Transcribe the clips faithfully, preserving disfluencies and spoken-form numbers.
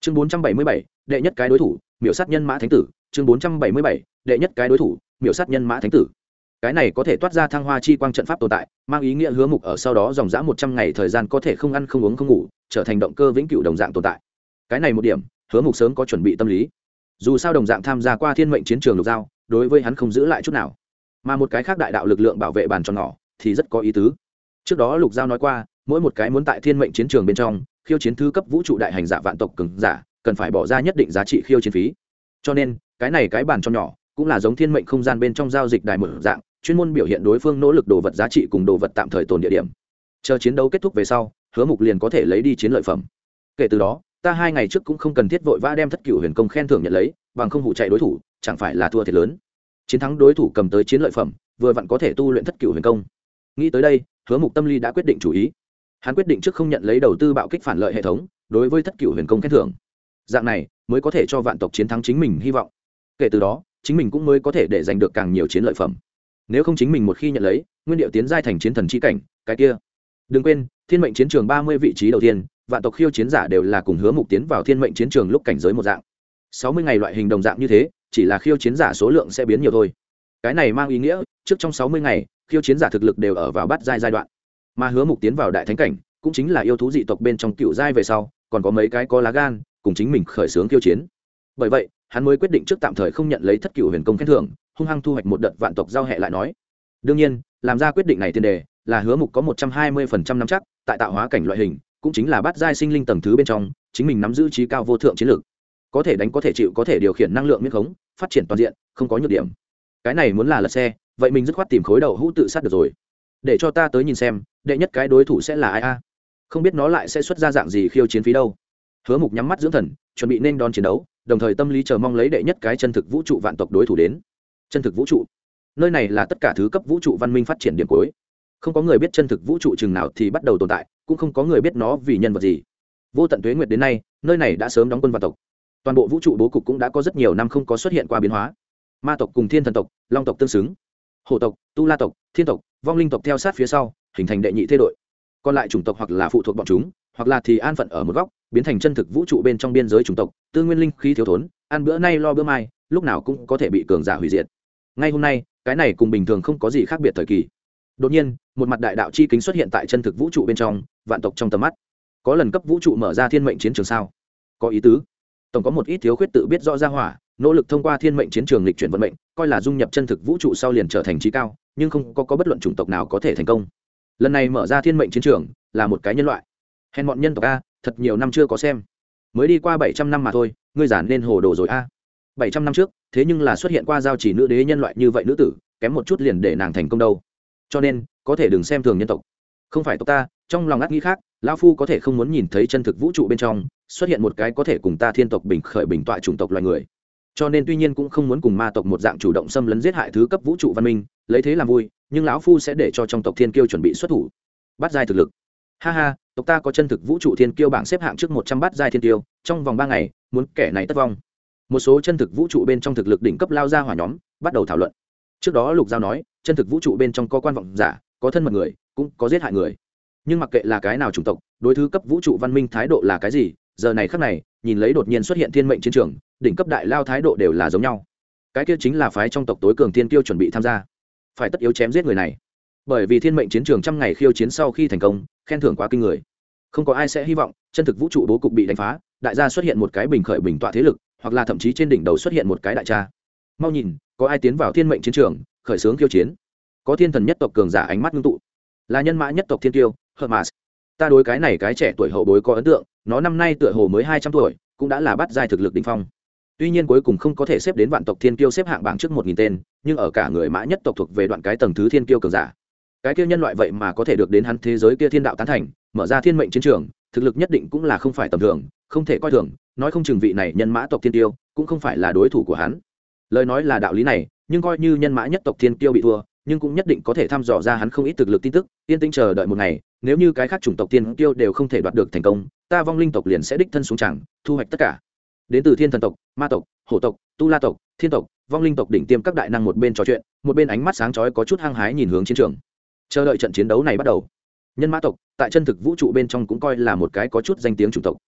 chương bốn trăm bảy mươi bảy đệ nhất cái đối thủ miểu sát nhân mã thánh tử. chương bốn trăm bảy mươi bảy đệ nhất cái đối thủ miểu sát nhân mã thánh tử. Cái này có thể toát ra thăng hoa chi quang trận pháp tồn tại, mang ý nghĩa Hứa Mục ở sau đó dòng dã một trăm ngày thời gian có thể không ăn không uống không ngủ, trở thành động cơ vĩnh cửu đồng dạng tồn tại. Cái này một điểm Hứa Mục sớm có chuẩn bị tâm lý. Dù sao đồng dạng tham gia qua thiên mệnh chiến trường lục giao, đối với hắn không giữ lại chút nào. Mà một cái khác đại đạo lực lượng bảo vệ bàn tròn nhỏ thì rất có ý tứ. Trước đó lục giao nói qua, mỗi một cái muốn tại thiên mệnh chiến trường bên trong khiêu chiến thứ cấp vũ trụ đại hành giả vạn tộc cường giả, cần phải bỏ ra nhất định giá trị khiêu chiến phí. Cho nên, cái này cái bàn tròn nhỏ cũng là giống thiên mệnh không gian bên trong giao dịch đài mở dạng, chuyên môn biểu hiện đối phương nỗ lực đồ vật giá trị cùng đồ vật tạm thời tồn địa điểm. Chờ chiến đấu kết thúc về sau, Hứa Mục liền có thể lấy đi chiến lợi phẩm. Kể từ đó, ta hai ngày trước cũng không cần thiết vội vã đem thất cửu huyền công khen thưởng nhận lấy, bằng không hụ chạy đối thủ, chẳng phải là thua thiệt lớn. Chiến thắng đối thủ cầm tới chiến lợi phẩm, vừa vặn có thể tu luyện thất cửu huyền công. Nghĩ tới đây, Hứa Mục tâm lý đã quyết định chủ ý. Hắn quyết định trước không nhận lấy đầu tư bạo kích phản lợi hệ thống, đối với thất cửu huyền công khen thưởng. Dạng này mới có thể cho vạn tộc chiến thắng chính mình hy vọng. Kể từ đó, chính mình cũng mới có thể để giành được càng nhiều chiến lợi phẩm. Nếu không chính mình một khi nhận lấy, nguyên điệu tiến giai thành chiến thần chi cảnh, cái kia. Đừng quên, thiên mệnh chiến trường ba mươi vị trí đầu tiên, vạn tộc khiêu chiến giả đều là cùng Hứa Mục tiến vào thiên mệnh chiến trường lúc cảnh giới một dạng. sáu mươi ngày loại hình đồng dạng như thế, chỉ là khiêu chiến giả số lượng sẽ biến nhiều thôi. Cái này mang ý nghĩa, trước trong sáu mươi ngày, khiêu chiến giả thực lực đều ở vào bát giai giai đoạn. Mà Hứa Mục tiến vào đại thánh cảnh, cũng chính là yêu thú dị tộc bên trong cựu giai về sau, còn có mấy cái có lá gan, cùng chính mình khởi xướng khiêu chiến. Bởi vậy, hắn mới quyết định trước tạm thời không nhận lấy thất cửu huyền công khen thưởng, hung hăng thu hoạch một đợt vạn tộc giao hệ lại nói. Đương nhiên, làm ra quyết định này tiền đề là Hứa Mục có một trăm hai mươi phần trăm nắm chắc, tại tạo hóa cảnh loại hình, cũng chính là bát giai sinh linh tầng thứ bên trong, chính mình nắm giữ trí cao vô thượng chiến lược, có thể đánh có thể chịu có thể điều khiển năng lượng miễn khống, phát triển toàn diện, không có nhược điểm. Cái này muốn là lật xe, vậy mình dứt khoát tìm khối đầu hũ tự sát được rồi. Để cho ta tới nhìn xem, đệ nhất cái đối thủ sẽ là ai a? Không biết nó lại sẽ xuất ra dạng gì khiêu chiến phí đâu. Hứa Mục nhắm mắt dưỡng thần, chuẩn bị nên đón chiến đấu, đồng thời tâm lý chờ mong lấy đệ nhất cái chân thực vũ trụ vạn tộc đối thủ đến. Chân thực vũ trụ, nơi này là tất cả thứ cấp vũ trụ văn minh phát triển điểm cuối. Không có người biết chân thực vũ trụ chừng nào thì bắt đầu tồn tại, cũng không có người biết nó vì nhân vật gì. Vô tận tuế nguyệt đến nay, nơi này đã sớm đóng quân vạn tộc. Toàn bộ vũ trụ bố cục cũng đã có rất nhiều năm không có xuất hiện qua biến hóa. Ma tộc cùng thiên thần tộc, long tộc tương xứng, hổ tộc, tu la tộc, thiên tộc, vong linh tộc theo sát phía sau, hình thành đệ nhị thế đội. Còn lại chủng tộc hoặc là phụ thuộc bọn chúng, hoặc là thì an phận ở một góc, biến thành chân thực vũ trụ bên trong biên giới chủng tộc, tư nguyên linh khí thiếu thốn, ăn bữa nay lo bữa mai, lúc nào cũng có thể bị cường giả hủy diệt. Ngay hôm nay, cái này cùng bình thường không có gì khác biệt thời kỳ. Đột nhiên, một mặt đại đạo chi kính xuất hiện tại chân thực vũ trụ bên trong, vạn tộc trong tầm mắt. Có lần cấp vũ trụ mở ra thiên mệnh chiến trường sao? Có ý tứ. Tổng có một ít thiếu khuyết tự biết rõ ra hỏa, nỗ lực thông qua thiên mệnh chiến trường lịch chuyển vận mệnh, coi là dung nhập chân thực vũ trụ sau liền trở thành trí cao, nhưng không có, có bất luận chủng tộc nào có thể thành công. Lần này mở ra thiên mệnh chiến trường là một cái nhân loại. Hèn bọn nhân tộc a, thật nhiều năm chưa có xem. Mới đi qua bảy trăm năm mà thôi, ngươi giản nên hồ đồ rồi a. bảy trăm năm trước, thế nhưng là xuất hiện qua giao chỉ nữ đế nhân loại như vậy nữ tử, kém một chút liền để nàng thành công đâu. Cho nên, có thể đừng xem thường nhân tộc. Không phải tộc ta, trong lòng ác nghĩ khác, lão phu có thể không muốn nhìn thấy chân thực vũ trụ bên trong xuất hiện một cái có thể cùng ta thiên tộc bình khởi bình tọa chủng tộc loài người. Cho nên tuy nhiên cũng không muốn cùng ma tộc một dạng chủ động xâm lấn giết hại thứ cấp vũ trụ văn minh, lấy thế làm vui, nhưng lão phu sẽ để cho trong tộc thiên kiêu chuẩn bị xuất thủ, bắt giai thực lực. Ha ha, tộc ta có chân thực vũ trụ thiên kiêu bảng xếp hạng trước một trăm bát giai thiên kiêu, trong vòng ba ngày, muốn kẻ này tất vong. Một số chân thực vũ trụ bên trong thực lực đỉnh cấp lao ra hỏa nhóm, bắt đầu thảo luận. Trước đó Lục Giao nói, chân thực vũ trụ bên trong có quan vọng giả, có thân mật người, cũng có giết hại người. Nhưng mặc kệ là cái nào chủng tộc, đối thứ cấp vũ trụ văn minh thái độ là cái gì, giờ này khắc này, nhìn lấy đột nhiên xuất hiện thiên mệnh chiến trường, đỉnh cấp đại lao thái độ đều là giống nhau. Cái kia chính là phái trong tộc tối cường thiên kiêu chuẩn bị tham gia, phải tất yếu chém giết người này. Bởi vì thiên mệnh chiến trường trăm ngày khiêu chiến sau khi thành công, khen thưởng quá kinh người, không có ai sẽ hy vọng chân thực vũ trụ bố cục bị đánh phá, đại gia xuất hiện một cái bình khởi bình tọa thế lực, hoặc là thậm chí trên đỉnh đầu xuất hiện một cái đại cha. Mau nhìn, có ai tiến vào thiên mệnh chiến trường, khởi xướng khiêu chiến. Có thiên thần nhất tộc cường giả ánh mắt ngưng tụ, là nhân mã nhất tộc thiên kiêu Hermas. Ta đối cái này cái trẻ tuổi hậu bối có ấn tượng, nó năm nay tựa hồ mới hai trăm tuổi, cũng đã là bát giai thực lực đỉnh phong. Tuy nhiên cuối cùng không có thể xếp đến vạn tộc thiên kiêu xếp hạng bảng trước một nghìn tên, nhưng ở cả người mã nhất tộc thuộc về đoạn cái tầng thứ thiên kiêu cường giả. Cái kia nhân loại vậy mà có thể được đến hắn thế giới kia thiên đạo tán thành, mở ra thiên mệnh chiến trường, thực lực nhất định cũng là không phải tầm thường, không thể coi thường, nói không chừng vị này nhân mã tộc thiên kiêu cũng không phải là đối thủ của hắn. Lời nói là đạo lý này, nhưng coi như nhân mã nhất tộc thiên kiêu bị thua, nhưng cũng nhất định có thể thăm dò ra hắn không ít thực lực tin tức, yên tĩnh chờ đợi một ngày, nếu như cái khác chủng tộc thiên kiêu đều không thể đoạt được thành công, ta vong linh tộc liền sẽ đích thân xuống chẳng, thu hoạch tất cả. Đến từ thiên thần tộc, ma tộc, hổ tộc, tu la tộc, thiên tộc, vong linh tộc đỉnh tiêm các đại năng một bên trò chuyện, một bên ánh mắt sáng chói có chút hăng hái nhìn hướng chiến trường, chờ đợi trận chiến đấu này bắt đầu. Nhân mã tộc tại chân thực vũ trụ bên trong cũng coi là một cái có chút danh tiếng chủng tộc.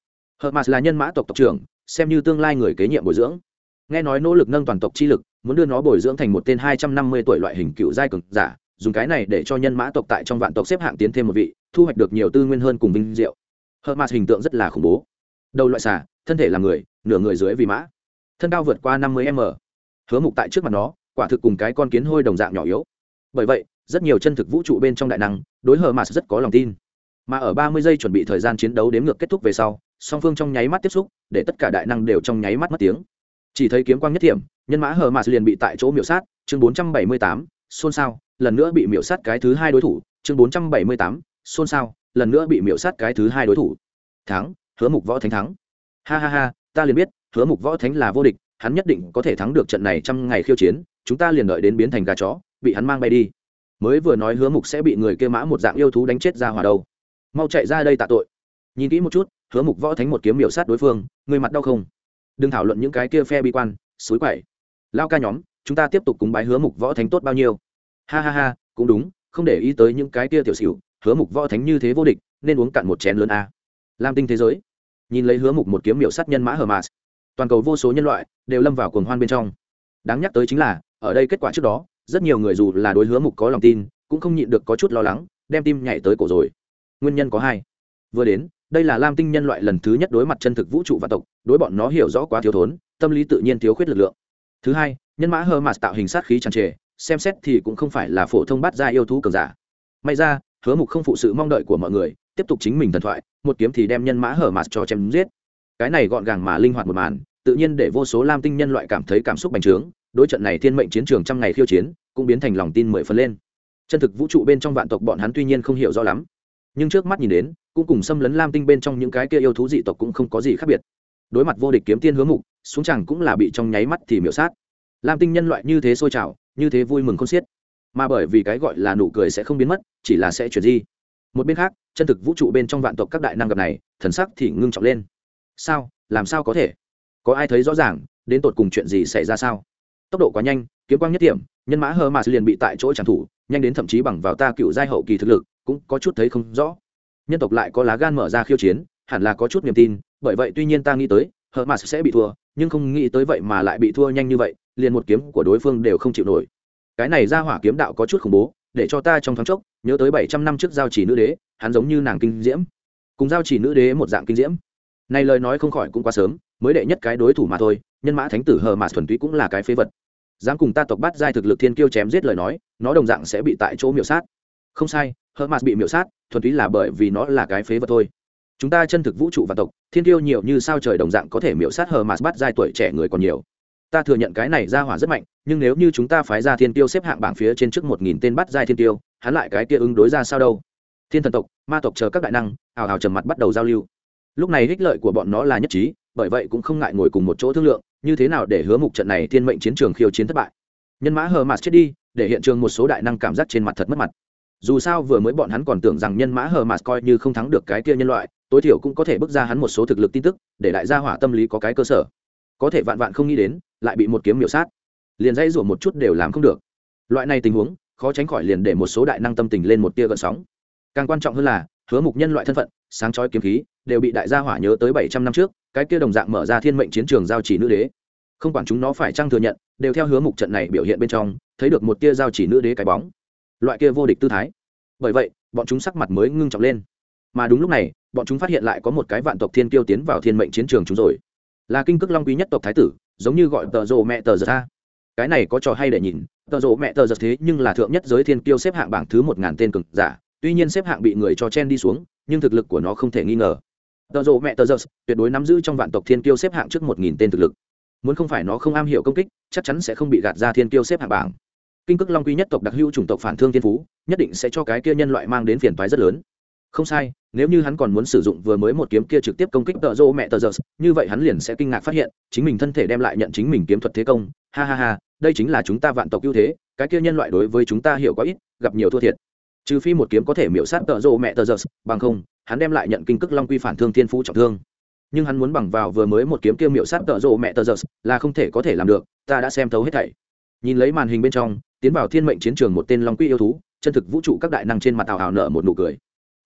Hermas là nhân mã tộc tộc trưởng, xem như tương lai người kế nhiệm bồi dưỡng. Nghe nói nỗ lực nâng toàn tộc chi lực, muốn đưa nó bồi dưỡng thành một tên hai trăm năm mươi tuổi loại hình cựu giai cường giả, dùng cái này để cho nhân mã tộc tại trong vạn tộc xếp hạng tiến thêm một vị, thu hoạch được nhiều tư nguyên hơn cùng vinh diệu. Hermas hình tượng rất là khủng bố. Đầu loại xà, thân thể là người, nửa người dưới vì mã. Thân cao vượt qua năm mươi mét. Hứa Mục tại trước mặt nó, quả thực cùng cái con kiến hôi đồng dạng nhỏ yếu. Bởi vậy, rất nhiều chân thực vũ trụ bên trong đại năng, đối Hermas rất có lòng tin. Mà ở ba mươi giây chuẩn bị thời gian chiến đấu đếm ngược kết thúc về sau, song phương trong nháy mắt tiếp xúc, để tất cả đại năng đều trong nháy mắt mất tiếng. Chỉ thấy kiếm quang nhất thiểm, nhân mã Hermas liền bị tại chỗ miểu sát, chương bốn trăm bảy mươi tám, xôn xao, lần nữa bị miểu sát cái thứ hai đối thủ, chương bốn trăm bảy mươi tám, xôn xao, lần nữa bị miểu sát cái thứ hai đối thủ. Thắng, Hứa Mục Võ Thánh thắng. Ha ha ha, ta liền biết, Hứa Mục Võ Thánh là vô địch, hắn nhất định có thể thắng được trận này trăm ngày khiêu chiến, chúng ta liền đợi đến biến thành gà chó, bị hắn mang bay đi. Mới vừa nói Hứa Mục sẽ bị người kia mã một dạng yêu thú đánh chết ra hỏa đâu. Mau chạy ra đây tạ tội. Nhìn kỹ một chút, Hứa Mục Võ Thánh một kiếm miểu sát đối phương, người mặt đau không? Đừng thảo luận những cái kia phe bi quan, suối quậy. Lao ca nhóm, chúng ta tiếp tục cúng bái Hứa Mục Võ Thánh tốt bao nhiêu. Ha ha ha, cũng đúng, không để ý tới những cái kia tiểu xỉu, Hứa Mục Võ Thánh như thế vô địch, nên uống cạn một chén lớn a. Lam tinh thế giới. Nhìn lấy Hứa Mục một kiếm miểu sát nhân mã Hermas, toàn cầu vô số nhân loại đều lâm vào cuồng hoan bên trong. Đáng nhắc tới chính là, ở đây kết quả trước đó, rất nhiều người dù là đối Hứa Mục có lòng tin, cũng không nhịn được có chút lo lắng, đem tim nhảy tới cổ rồi. Nguyên nhân có hai. Vừa đến, đây là Lam tinh nhân loại lần thứ nhất đối mặt chân thực vũ trụ và tộc, đối bọn nó hiểu rõ quá thiếu thốn, tâm lý tự nhiên thiếu khuyết lực lượng. Thứ hai, nhân mã Hermas tạo hình sát khí tràn trề, xem xét thì cũng không phải là phổ thông bát gia yêu thú cường giả. May ra, Hứa Mục không phụ sự mong đợi của mọi người, tiếp tục chính mình thần thoại, một kiếm thì đem nhân mã Hermas cho chém giết. Cái này gọn gàng mà linh hoạt một màn, tự nhiên để vô số Lam tinh nhân loại cảm thấy cảm xúc bành trướng, đối trận này thiên mệnh chiến trường trăm ngày khiêu chiến, cũng biến thành lòng tin mười phần lên. Chân thực vũ trụ bên trong vạn tộc bọn hắn tuy nhiên không hiểu rõ lắm, nhưng trước mắt nhìn đến, cũng cùng xâm lấn Lam tinh bên trong những cái kia yêu thú dị tộc cũng không có gì khác biệt. Đối mặt vô địch kiếm tiên Hứa Mục, xuống chẳng cũng là bị trong nháy mắt thì miểu sát. Lam tinh nhân loại như thế sôi trào, như thế vui mừng khôn xiết, mà bởi vì cái gọi là nụ cười sẽ không biến mất, chỉ là sẽ chuyển di. Một bên khác, chân thực vũ trụ bên trong vạn tộc các đại năng gặp này, thần sắc thì ngưng trọng lên. Sao, làm sao có thể? Có ai thấy rõ ràng, đến tột cùng chuyện gì xảy ra sao? Tốc độ quá nhanh, kiếm quang nhất điểm, nhân mã Hermas liền bị tại chỗ chẳng thủ, nhanh đến thậm chí bằng vào ta cựu giai hậu kỳ thực lực, cũng có chút thấy không rõ. Nhân tộc lại có lá gan mở ra khiêu chiến, hẳn là có chút niềm tin, bởi vậy tuy nhiên ta nghĩ tới, Hermas sẽ bị thua, nhưng không nghĩ tới vậy mà lại bị thua nhanh như vậy, liền một kiếm của đối phương đều không chịu nổi. Cái này ra hỏa kiếm đạo có chút khủng bố, để cho ta trong thoáng chốc nhớ tới bảy trăm năm trước giao chỉ nữ đế, hắn giống như nàng kinh diễm, cùng giao chỉ nữ đế một dạng kinh diễm. Này lời nói không khỏi cũng quá sớm, mới đệ nhất cái đối thủ mà thôi, nhân mã thánh tử Hermas thuần túy cũng là cái phế vật. Dám cùng ta tộc bát giai thực lực thiên kiêu chém giết lời nói, nó đồng dạng sẽ bị tại chỗ miểu sát. Không sai, Hermas bị miểu sát, thuần túy là bởi vì nó là cái phế vật thôi. Chúng ta chân thực vũ trụ và tộc, thiên kiêu nhiều như sao trời đồng dạng có thể miểu sát Hermas bát giai tuổi trẻ người còn nhiều. Ta thừa nhận cái này ra hỏa rất mạnh, nhưng nếu như chúng ta phái ra thiên kiêu xếp hạng bảng phía trên trước một nghìn tên bát giai thiên kiêu, hắn lại cái kia ứng đối ra sao đâu? Thiên thần tộc, ma tộc chờ các đại năng, ào ào trầm mặt bắt đầu giao lưu. Lúc này ích lợi của bọn nó là nhất trí, bởi vậy cũng không ngại ngồi cùng một chỗ thương lượng, như thế nào để Hứa Mục trận này thiên mệnh chiến trường khiêu chiến thất bại. Nhân mã Hermas chết đi, để hiện trường một số đại năng cảm giác trên mặt thật mất mặt. Dù sao vừa mới bọn hắn còn tưởng rằng nhân mã Hermas coi như không thắng được cái kia nhân loại, tối thiểu cũng có thể bước ra hắn một số thực lực tin tức, để đại gia hỏa tâm lý có cái cơ sở. Có thể vạn vạn không nghĩ đến, lại bị một kiếm miểu sát. Liền dãy rủa một chút đều làm không được. Loại này tình huống, khó tránh khỏi liền để một số đại năng tâm tình lên một tia gợn sóng. Càng quan trọng hơn là, Hứa Mục nhân loại thân phận, sáng chói kiếm khí, đều bị đại gia hỏa nhớ tới bảy trăm năm trước, cái kia đồng dạng mở ra thiên mệnh chiến trường giao chỉ nữ đế. Không quản chúng nó phải chăng thừa nhận, đều theo Hứa Mục trận này biểu hiện bên trong, thấy được một tia giao chỉ nữ đế cái bóng. Loại kia vô địch tư thái. Bởi vậy, bọn chúng sắc mặt mới ngưng trọng lên. Mà đúng lúc này, bọn chúng phát hiện lại có một cái vạn tộc thiên kiêu tiến vào thiên mệnh chiến trường chúng rồi. Là kinh cực long quý nhất tộc thái tử, giống như gọi tờ rồ mẹ tờ giật a. Cái này có trò hay để nhìn, tờ rồ mẹ tờ giật thế nhưng là thượng nhất giới thiên kiêu xếp hạng bảng thứ một ngàn tên cường giả, tuy nhiên xếp hạng bị người cho chen đi xuống, nhưng thực lực của nó không thể nghi ngờ. Tờ rồ mẹ tờ giật tuyệt đối nắm giữ trong vạn tộc thiên kiêu xếp hạng trước một nghìn tên thực lực. Muốn không phải nó không am hiểu công kích, chắc chắn sẽ không bị gạt ra thiên kiêu xếp hạng bảng. Kinh cực long quý nhất tộc đặc hữu chủng tộc phản thương thiên phú, nhất định sẽ cho cái kia nhân loại mang đến phiền toái rất lớn. Không sai, nếu như hắn còn muốn sử dụng vừa mới một kiếm kia trực tiếp công kích tợ rô mẹ tờ giơ, như vậy hắn liền sẽ kinh ngạc phát hiện chính mình thân thể đem lại nhận chính mình kiếm thuật thế công. Ha ha ha, đây chính là chúng ta vạn tộc ưu thế, cái kia nhân loại đối với chúng ta hiểu quá ít, gặp nhiều thua thiệt. Trừ phi một kiếm có thể miểu sát tợ rô mẹ tờ giơ, bằng không hắn đem lại nhận kinh cực long quy phản thương thiên phú trọng thương. Nhưng hắn muốn bằng vào vừa mới một kiếm kia miểu sát tợ rô mẹ tờ giơ là không thể có thể làm được, ta đã xem thấu hết thảy. Nhìn lấy màn hình bên trong tiến vào thiên mệnh chiến trường một tên long quy yêu thú, chân thực vũ trụ các đại năng trên mặt ảo ảo nở một nụ cười.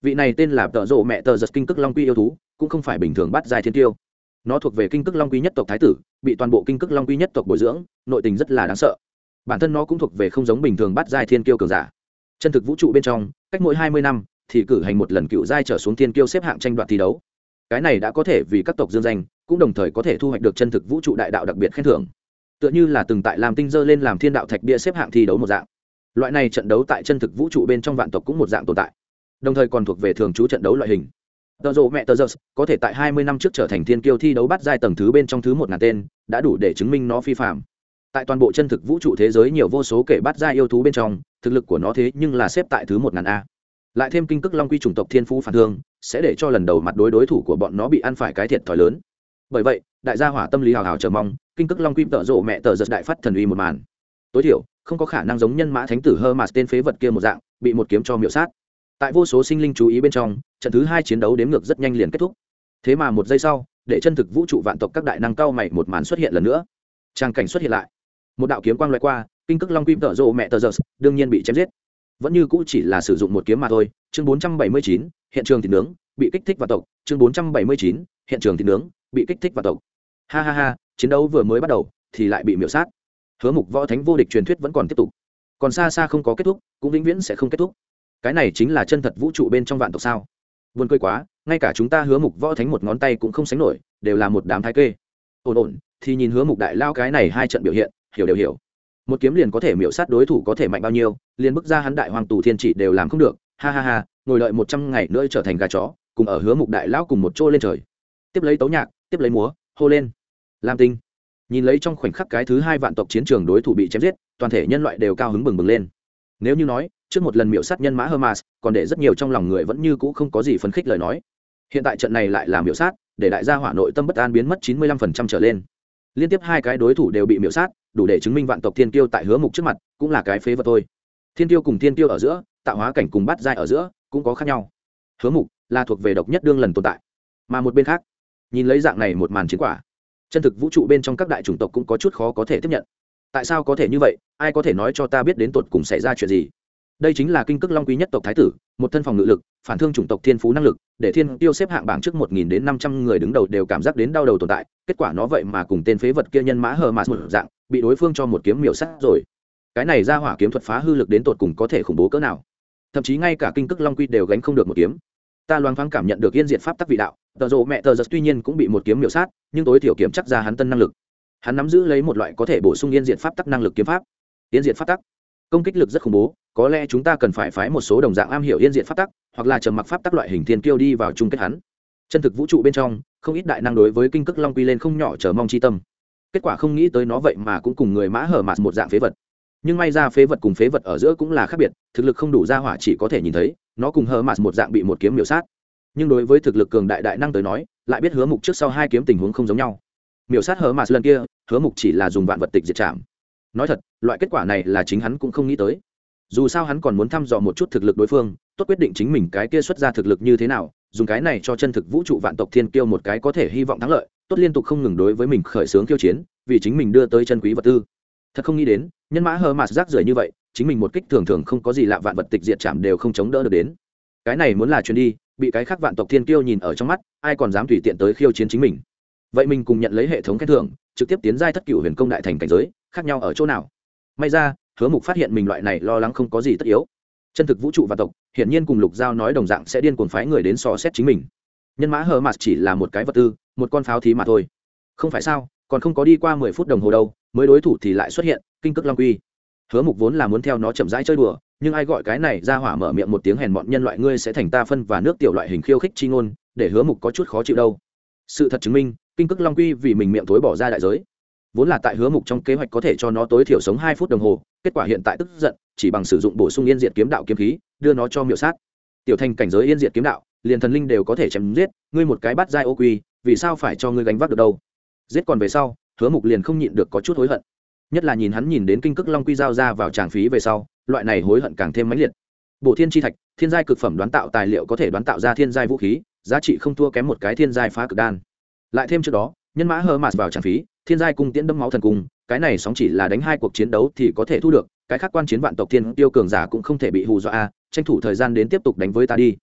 vị này tên là tợ rộ mẹ tờ giật kinh cước long quy yêu thú cũng không phải bình thường bắt giai thiên tiêu, nó thuộc về kinh cước long quy nhất tộc thái tử, bị toàn bộ kinh cước long quy nhất tộc bồi dưỡng, nội tình rất là đáng sợ. Bản thân nó cũng thuộc về không giống bình thường bắt giai thiên kiêu cường giả. Chân thực vũ trụ bên trong, cách mỗi hai mươi năm thì cử hành một lần cựu giai trở xuống thiên kiêu xếp hạng tranh đoạt thi đấu. Cái này đã có thể vì các tộc dương danh, cũng đồng thời có thể thu hoạch được chân thực vũ trụ đại đạo đặc biệt khen thưởng. Tựa như là từng tại làm tinh dơ lên làm thiên đạo thạch bia xếp hạng thi đấu một dạng. Loại này trận đấu tại chân thực vũ trụ bên trong vạn tộc cũng một dạng tồn tại, đồng thời còn thuộc về thường trú trận đấu loại hình. Tờ rộ mẹ tờ giơ có thể tại hai mươi năm trước trở thành thiên kiêu thi đấu bắt giai tầng thứ bên trong thứ một ngàn tên, đã đủ để chứng minh nó phi phàm. Tại toàn bộ chân thực vũ trụ thế giới nhiều vô số kể bắt giai yêu thú bên trong, thực lực của nó thế nhưng là xếp tại thứ một ngàn a. Lại thêm kinh cước long quy chủng tộc thiên phú phản thương, sẽ để cho lần đầu mặt đối đối thủ của bọn nó bị ăn phải cái thiệt thòi lớn. Bởi vậy, đại gia hỏa tâm lý hào hào chờ mong, kinh cước long quy tợ rộ mẹ tờ giật đại phát thần uy một màn. Tối thiểu, không có khả năng giống nhân mã thánh tử Hermas tên phế vật kia một dạng, bị một kiếm cho miểu sát. Tại vô số sinh linh chú ý bên trong, trận thứ hai chiến đấu đếm ngược rất nhanh liền kết thúc. Thế mà một giây sau, để chân thực vũ trụ vạn tộc các đại năng cao mày một màn xuất hiện lần nữa. Trang cảnh xuất hiện lại, một đạo kiếm quang loại qua, kinh cước long quy tợ rộ mẹ tờ giật đương nhiên bị chém giết. Vẫn như cũ chỉ là sử dụng một kiếm mà thôi. Chương bốn trăm bảy mươi chín, hiện trường thịt nướng bị kích thích vạn tộc. Chương bốn trăm bảy mươi chín, hiện trường thịt nướng bị kích thích vạn tộc. Ha ha ha, chiến đấu vừa mới bắt đầu thì lại bị miểu sát. Hứa Mục võ thánh vô địch truyền thuyết vẫn còn tiếp tục, còn xa xa không có kết thúc, cũng vĩnh viễn sẽ không kết thúc. Cái này chính là chân thật vũ trụ bên trong vạn tộc sao? Buồn cười quá, ngay cả chúng ta Hứa Mục võ thánh một ngón tay cũng không sánh nổi, đều là một đám thái kê. Ổn ổn, thì nhìn Hứa Mục đại lao cái này hai trận biểu hiện, hiểu đều hiểu. Một kiếm liền có thể miểu sát đối thủ có thể mạnh bao nhiêu, liền bức ra hắn đại hoàng tù thiên chỉ đều làm không được. Ha ha ha, ngồi đợi một trăm ngày nữa trở thành gà chó, cùng ở Hứa Mục đại lao cùng một chỗ lên trời. Tiếp lấy tấu nhạc, tiếp lấy múa, hô lên. Lam Tinh. Nhìn lấy trong khoảnh khắc cái thứ hai vạn tộc chiến trường đối thủ bị chém giết, toàn thể nhân loại đều cao hứng bừng bừng lên. Nếu như nói trước một lần miểu sát nhân mã Hermas, còn để rất nhiều trong lòng người vẫn như cũ không có gì phấn khích lời nói, hiện tại trận này lại là miểu sát, để đại gia hỏa nội tâm bất an biến mất chín mươi lăm phần trăm trở lên. Liên tiếp hai cái đối thủ đều bị miểu sát, đủ để chứng minh vạn tộc thiên kiêu tại Hứa Mục trước mặt cũng là cái phế vật thôi. Thiên kiêu cùng thiên kiêu ở giữa, tạo hóa cảnh cùng bát giai ở giữa cũng có khác nhau. Hứa Mục là thuộc về độc nhất đương lần tồn tại, mà một bên khác, nhìn lấy dạng này một màn chiến quả, chân thực vũ trụ bên trong các đại chủng tộc cũng có chút khó có thể tiếp nhận. Tại sao có thể như vậy? Ai có thể nói cho ta biết đến tột cùng xảy ra chuyện gì? Đây chính là kinh cước long quý nhất tộc thái tử, một thân phòng ngự lực, phản thương chủng tộc thiên phú năng lực, để thiên tiêu xếp hạng bảng trước một nghìn đến năm trăm người đứng đầu đều cảm giác đến đau đầu tồn tại. Kết quả nó vậy mà cùng tên phế vật kia nhân mã hờ mạt một dạng, bị đối phương cho một kiếm miểu sát rồi. Cái này ra hỏa kiếm thuật phá hư lực đến tột cùng có thể khủng bố cỡ nào? Thậm chí ngay cả kinh cước long quy đều gánh không được một kiếm. Ta loáng thoáng cảm nhận được yên diệt pháp tắc vị đạo, tờ rồ mẹ tờ giật tuy nhiên cũng bị một kiếm miểu sát, nhưng tối thiểu kiểm chắc ra hắn tân năng lực. Hắn nắm giữ lấy một loại có thể bổ sung yên diệt pháp tắc năng lực kiếm pháp. Yên diệt pháp tắc, công kích lực rất khủng bố, có lẽ chúng ta cần phải phái một số đồng dạng am hiểu yên diệt pháp tắc, hoặc là trầm mặc pháp tắc loại hình thiên kiêu đi vào chung kết hắn. Chân thực vũ trụ bên trong, không ít đại năng đối với kinh cước long quy lên không nhỏ chờ mong chi tâm. Kết quả không nghĩ tới nó vậy mà cũng cùng người mã hở mạt một dạng phế vật. Nhưng may ra phế vật cùng phế vật ở giữa cũng là khác biệt, thực lực không đủ ra hỏa chỉ có thể nhìn thấy, nó cùng hở mạt một dạng bị một kiếm miểu sát. Nhưng đối với thực lực cường đại đại năng tới nói, lại biết Hứa Mục trước sau hai kiếm tình huống không giống nhau. Miểu sát hở mạt lần kia, Hứa Mục chỉ là dùng vạn vật tịch diệt trảm. Nói thật, loại kết quả này là chính hắn cũng không nghĩ tới. Dù sao hắn còn muốn thăm dò một chút thực lực đối phương, tốt quyết định chính mình cái kia xuất ra thực lực như thế nào, dùng cái này cho chân thực vũ trụ vạn tộc thiên kiêu một cái có thể hy vọng thắng lợi, tốt liên tục không ngừng đối với mình khởi xướng khiêu chiến, vì chính mình đưa tới chân quý vật tư. Thật không nghĩ đến, nhân mã hờ mạt rác rưởi như vậy, chính mình một kích thường thường không có gì lạ vạn vật tịch diệt chạm đều không chống đỡ được đến. Cái này muốn là chuyến đi, bị cái khác vạn tộc thiên kiêu nhìn ở trong mắt, ai còn dám tùy tiện tới khiêu chiến chính mình. Vậy mình cùng nhận lấy hệ thống khen thưởng, trực tiếp tiến giai thất cửu huyền công đại thành cảnh giới, khác nhau ở chỗ nào? May ra, Hứa Mục phát hiện mình loại này lo lắng không có gì tất yếu. Chân thực vũ trụ vạn tộc, hiển nhiên cùng Lục Giao nói đồng dạng sẽ điên cuồng phái người đến so xét chính mình. Nhân mã hờ mạt chỉ là một cái vật tư, một con pháo thí mà thôi. Không phải sao, còn không có đi qua mười phút đồng hồ đâu, mới đối thủ thì lại xuất hiện, kinh cước long quy. Hứa Mục vốn là muốn theo nó chậm rãi chơi đùa, nhưng ai gọi cái này ra hỏa mở miệng một tiếng hèn mọn nhân loại ngươi sẽ thành ta phân và nước tiểu loại hình khiêu khích chi ngôn, để Hứa Mục có chút khó chịu đâu. Sự thật chứng minh, kinh cước long quy vì mình miệng tối bỏ ra đại giới. Vốn là tại Hứa Mục trong kế hoạch có thể cho nó tối thiểu sống hai phút đồng hồ, kết quả hiện tại tức giận, chỉ bằng sử dụng bổ sung yên diệt kiếm đạo kiếm khí, đưa nó cho miểu sát. Tiểu thành cảnh giới yên diệt kiếm đạo, liền thần linh đều có thể chém giết, ngươi một cái bắt giai ô quy, vì sao phải cho ngươi gánh vác được đâu? Giết còn về sau, Hứa Mục liền không nhịn được có chút hối hận. Nhất là nhìn hắn nhìn đến kinh cước long quy giao ra vào tràng phí về sau, loại này hối hận càng thêm mãnh liệt. Bổ thiên chi thạch, thiên giai cực phẩm đoán tạo tài liệu có thể đoán tạo ra thiên giai vũ khí, giá trị không thua kém một cái thiên giai phá cực đan. Lại thêm trước đó, nhân mã hờ mạt vào tràng phí, thiên giai cung tiễn đâm máu thần cung, cái này sóng chỉ là đánh hai cuộc chiến đấu thì có thể thu được, cái khác quan chiến vạn tộc thiên tiêu cường giả cũng không thể bị hù dọa a, tranh thủ thời gian đến tiếp tục đánh với ta đi.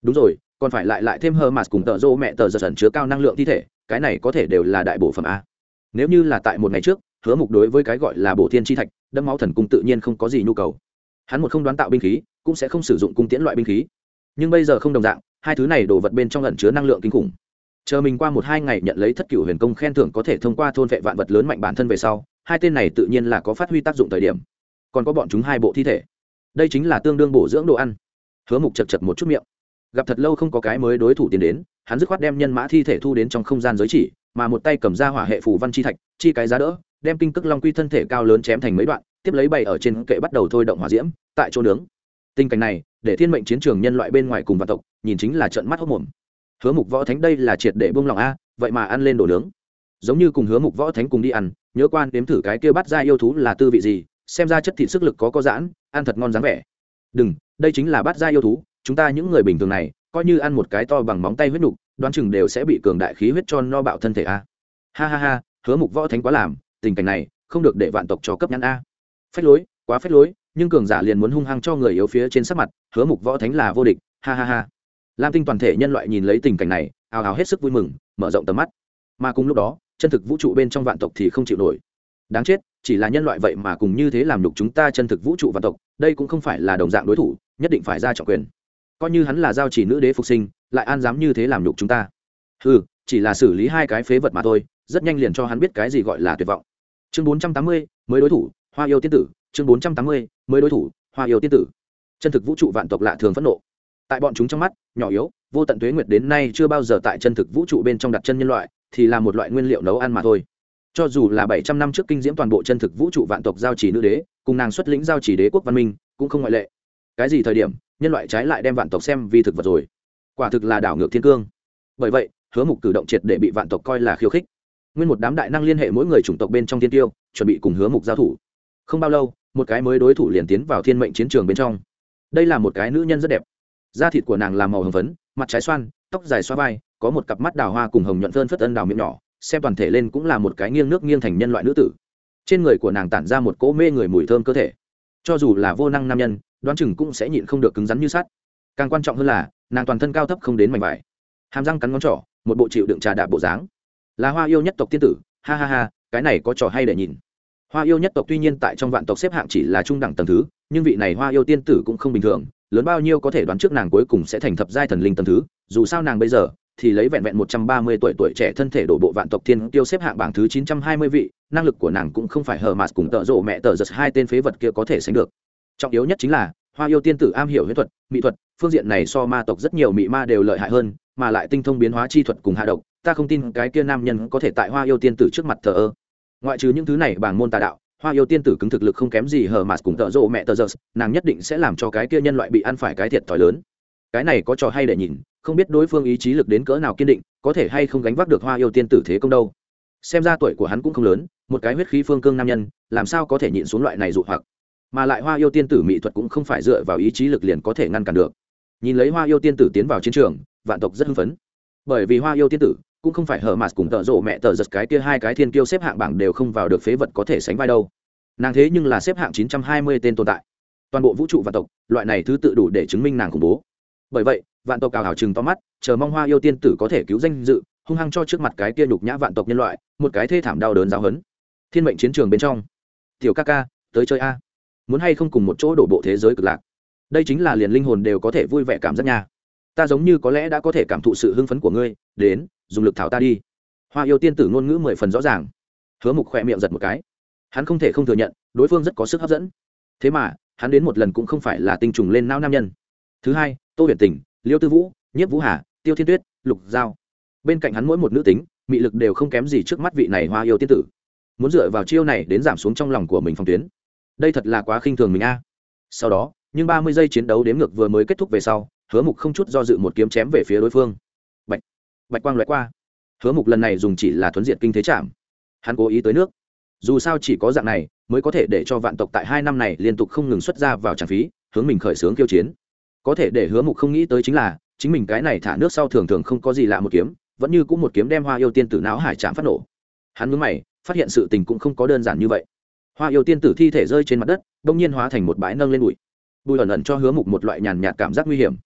đúng rồi, còn phải lại lại thêm hơ mạt cùng tợ rô mẹ tờ giật ẩn chứa cao năng lượng thi thể, cái này có thể đều là đại bộ phẩm a. Nếu như là tại một ngày trước, Hứa Mục đối với cái gọi là bổ thiên chi thạch, đâm máu thần cung tự nhiên không có gì nhu cầu. Hắn một không đoán tạo binh khí, cũng sẽ không sử dụng cung tiễn loại binh khí. Nhưng bây giờ không đồng dạng, hai thứ này đồ vật bên trong ẩn chứa năng lượng kinh khủng. Chờ mình qua một hai ngày nhận lấy thất cửu huyền công khen thưởng có thể thông qua thôn vệ vạn vật lớn mạnh bản thân về sau, hai tên này tự nhiên là có phát huy tác dụng thời điểm. Còn có bọn chúng hai bộ thi thể, đây chính là tương đương bổ dưỡng đồ ăn. Hứa Mục chật chật một chút miệng, gặp thật lâu không có cái mới đối thủ tiến đến, hắn dứt khoát đem nhân mã thi thể thu đến trong không gian giới chỉ, mà một tay cầm ra hỏa hệ phù văn chi thạch, chi cái giá đỡ, đem kinh cức long quy thân thể cao lớn chém thành mấy đoạn, tiếp lấy bày ở trên kệ bắt đầu thôi động hỏa diễm, tại chỗ nướng. Tình cảnh này, để thiên mệnh chiến trường nhân loại bên ngoài cùng vạn tộc, nhìn chính là trợn mắt hốt mồm. Hứa Mục Võ Thánh đây là triệt để buông lòng a, vậy mà ăn lên đồ nướng. Giống như cùng Hứa Mục Võ Thánh cùng đi ăn, nhớ quan đếm thử cái kia bắt ra yêu thú là tư vị gì, xem ra chất thịt sức lực có có giãn, ăn thật ngon dáng vẻ. Đừng, đây chính là bắt ra yêu thú, chúng ta những người bình thường này, coi như ăn một cái to bằng móng tay huyết nục, đoán chừng đều sẽ bị cường đại khí huyết cho no bạo thân thể a. Ha ha ha, Hứa Mục Võ Thánh quá làm, tình cảnh này, không được để vạn tộc cho cấp nhãn a. Phách lối, quá phách lối, nhưng cường giả liền muốn hung hăng cho người yếu phía trên sắc mặt, Hứa Mục Võ Thánh là vô địch, ha ha ha. Lam Tinh toàn thể nhân loại nhìn lấy tình cảnh này, ào ào hết sức vui mừng, mở rộng tầm mắt. Mà cùng lúc đó, chân thực vũ trụ bên trong vạn tộc thì không chịu nổi. Đáng chết, chỉ là nhân loại vậy mà cùng như thế làm nhục chúng ta chân thực vũ trụ vạn tộc, đây cũng không phải là đồng dạng đối thủ, nhất định phải ra trọng quyền. Coi như hắn là giao chỉ nữ đế phục sinh, lại an dám như thế làm nhục chúng ta. Hừ, chỉ là xử lý hai cái phế vật mà thôi, rất nhanh liền cho hắn biết cái gì gọi là tuyệt vọng. Chương bốn trăm tám mươi, mới đối thủ, Hoa yêu tiên tử, chương bốn trăm tám mươi, mới đối thủ, Hoa yêu tiên tử. Chân thực vũ trụ vạn tộc lạ thường phẫn nộ. Tại bọn chúng trong mắt, nhỏ yếu, vô tận tuế nguyệt đến nay chưa bao giờ tại chân thực vũ trụ bên trong đặt chân nhân loại, thì là một loại nguyên liệu nấu ăn mà thôi. Cho dù là bảy trăm năm trước kinh diễm toàn bộ chân thực vũ trụ vạn tộc giao chỉ nữ đế, cùng nàng xuất lĩnh giao chỉ đế quốc văn minh, cũng không ngoại lệ. Cái gì thời điểm, nhân loại trái lại đem vạn tộc xem vì thực vật rồi. Quả thực là đảo ngược thiên cương. Bởi vậy, Hứa Mục cử động triệt để bị vạn tộc coi là khiêu khích. Nguyên một đám đại năng liên hệ mỗi người chủng tộc bên trong thiên tiêu, chuẩn bị cùng Hứa Mục giao thủ. Không bao lâu, một cái mới đối thủ liền tiến vào thiên mệnh chiến trường bên trong. Đây là một cái nữ nhân rất đẹp. Da thịt của nàng là màu hồng phấn, mặt trái xoan, tóc dài xóa vai, có một cặp mắt đào hoa cùng hồng nhuận phơn phất ân đào miệng nhỏ, xem toàn thể lên cũng là một cái nghiêng nước nghiêng thành nhân loại nữ tử. Trên người của nàng tản ra một cỗ mê người mùi thơm cơ thể. Cho dù là vô năng nam nhân, đoán chừng cũng sẽ nhịn không được cứng rắn như sắt. Càng quan trọng hơn là, nàng toàn thân cao thấp không đến mảnh vải, hàm răng cắn ngón trỏ, một bộ chịu đựng trà đạp bộ dáng. Là Hoa yêu nhất tộc tiên tử, ha ha ha, cái này có trò hay để nhìn. Hoa yêu nhất tộc tuy nhiên tại trong vạn tộc xếp hạng chỉ là trung đẳng tầng thứ, nhưng vị này Hoa yêu tiên tử cũng không bình thường, lớn bao nhiêu có thể đoán trước nàng cuối cùng sẽ thành thập giai thần linh tầng thứ, dù sao nàng bây giờ thì lấy vẹn vẹn một trăm ba mươi tuổi tuổi trẻ thân thể đổ bộ vạn tộc thiên tiêu xếp hạng bảng thứ chín trăm hai mươi vị, năng lực của nàng cũng không phải hờ mạt cùng tợ rộ mẹ tợ giật hai tên phế vật kia có thể sánh được. Trọng yếu nhất chính là Hoa yêu tiên tử am hiểu huyễn thuật, mỹ thuật, phương diện này so ma tộc rất nhiều mỹ ma đều lợi hại hơn, mà lại tinh thông biến hóa chi thuật cùng hạ độc, ta không tin cái kia nam nhân có thể tại Hoa yêu tiên tử trước mặt thờ ơ. Ngoại trừ những thứ này bảng môn tà đạo, Hoa yêu tiên tử cứng thực lực không kém gì hờ mạt cùng tợ rộ mẹ tợ giật, nàng nhất định sẽ làm cho cái kia nhân loại bị ăn phải cái thiệt thòi lớn. Cái này có trò hay để nhìn, không biết đối phương ý chí lực đến cỡ nào kiên định, có thể hay không gánh vác được Hoa yêu tiên tử thế công đâu. Xem ra tuổi của hắn cũng không lớn, một cái huyết khí phương cương nam nhân, làm sao có thể nhịn xuống loại này dụ hoặc. Mà lại Hoa yêu tiên tử mỹ thuật cũng không phải dựa vào ý chí lực liền có thể ngăn cản được. Nhìn lấy Hoa yêu tiên tử tiến vào chiến trường, vạn tộc rất hưng phấn. Bởi vì Hoa yêu tiên tử cũng không phải hở mạt cùng tợ rộ mẹ tợ giật cái kia hai cái thiên kiêu xếp hạng bảng đều không vào được phế vật có thể sánh vai đâu. Nàng thế nhưng là xếp hạng chín trăm hai mươi tên tồn tại. Toàn bộ vũ trụ vạn tộc, loại này thứ tự đủ để chứng minh nàng khủng bố. Bởi vậy, vạn tộc cào hào chừng to mắt, chờ mong Hoa yêu tiên tử có thể cứu danh dự, hung hăng cho trước mặt cái kia nhục nhã vạn tộc nhân loại một cái thê thảm đau đớn giáo hấn. Thiên mệnh chiến trường bên trong, tiểu ca ca, tới chơi a, muốn hay không cùng một chỗ đổ bộ thế giới cực lạc. Đây chính là liền linh hồn đều có thể vui vẻ cảm giác nha. Ta giống như có lẽ đã có thể cảm thụ sự hưng phấn của ngươi, đến, dùng lực thảo ta đi. Hoa yêu tiên tử ngôn ngữ mười phần rõ ràng. Hứa Mục khỏe miệng giật một cái, hắn không thể không thừa nhận đối phương rất có sức hấp dẫn. Thế mà hắn đến một lần cũng không phải là tinh trùng lên não nam nhân. Thứ hai, Tô Huyền Tình, Liêu Tư Vũ, Nhiếp Vũ Hà, Tiêu Thiên Tuyết, Lục Giao, bên cạnh hắn mỗi một nữ tính mị lực đều không kém gì trước mắt vị này Hoa yêu tiên tử. Muốn dựa vào chiêu này đến giảm xuống trong lòng của mình phòng tuyến, đây thật là quá khinh thường mình a. Sau đó, nhưng ba mươi giây chiến đấu đếm ngược vừa mới kết thúc về sau, Hứa Mục không chút do dự một kiếm chém về phía đối phương. Bạch, bạch quang lóe qua. Hứa Mục lần này dùng chỉ là thuấn diệt kinh thế chạm. Hắn cố ý tới nước. Dù sao chỉ có dạng này mới có thể để cho vạn tộc tại hai năm này liên tục không ngừng xuất ra vào tràng phí, hướng mình khởi xướng kiêu chiến. Có thể để Hứa Mục không nghĩ tới chính là, chính mình cái này thả nước sau thường thường không có gì lạ một kiếm, vẫn như cũng một kiếm đem Hoa yêu tiên tử não hải chạm phát nổ. Hắn nhướng mày, phát hiện sự tình cũng không có đơn giản như vậy. Hoa yêu tiên tử thi thể rơi trên mặt đất, bỗng nhiên hóa thành một bãi nâng lên bụi. Bụi ẩn ẩn cho Hứa Mục một loại nhàn nhạt cảm giác nguy hiểm.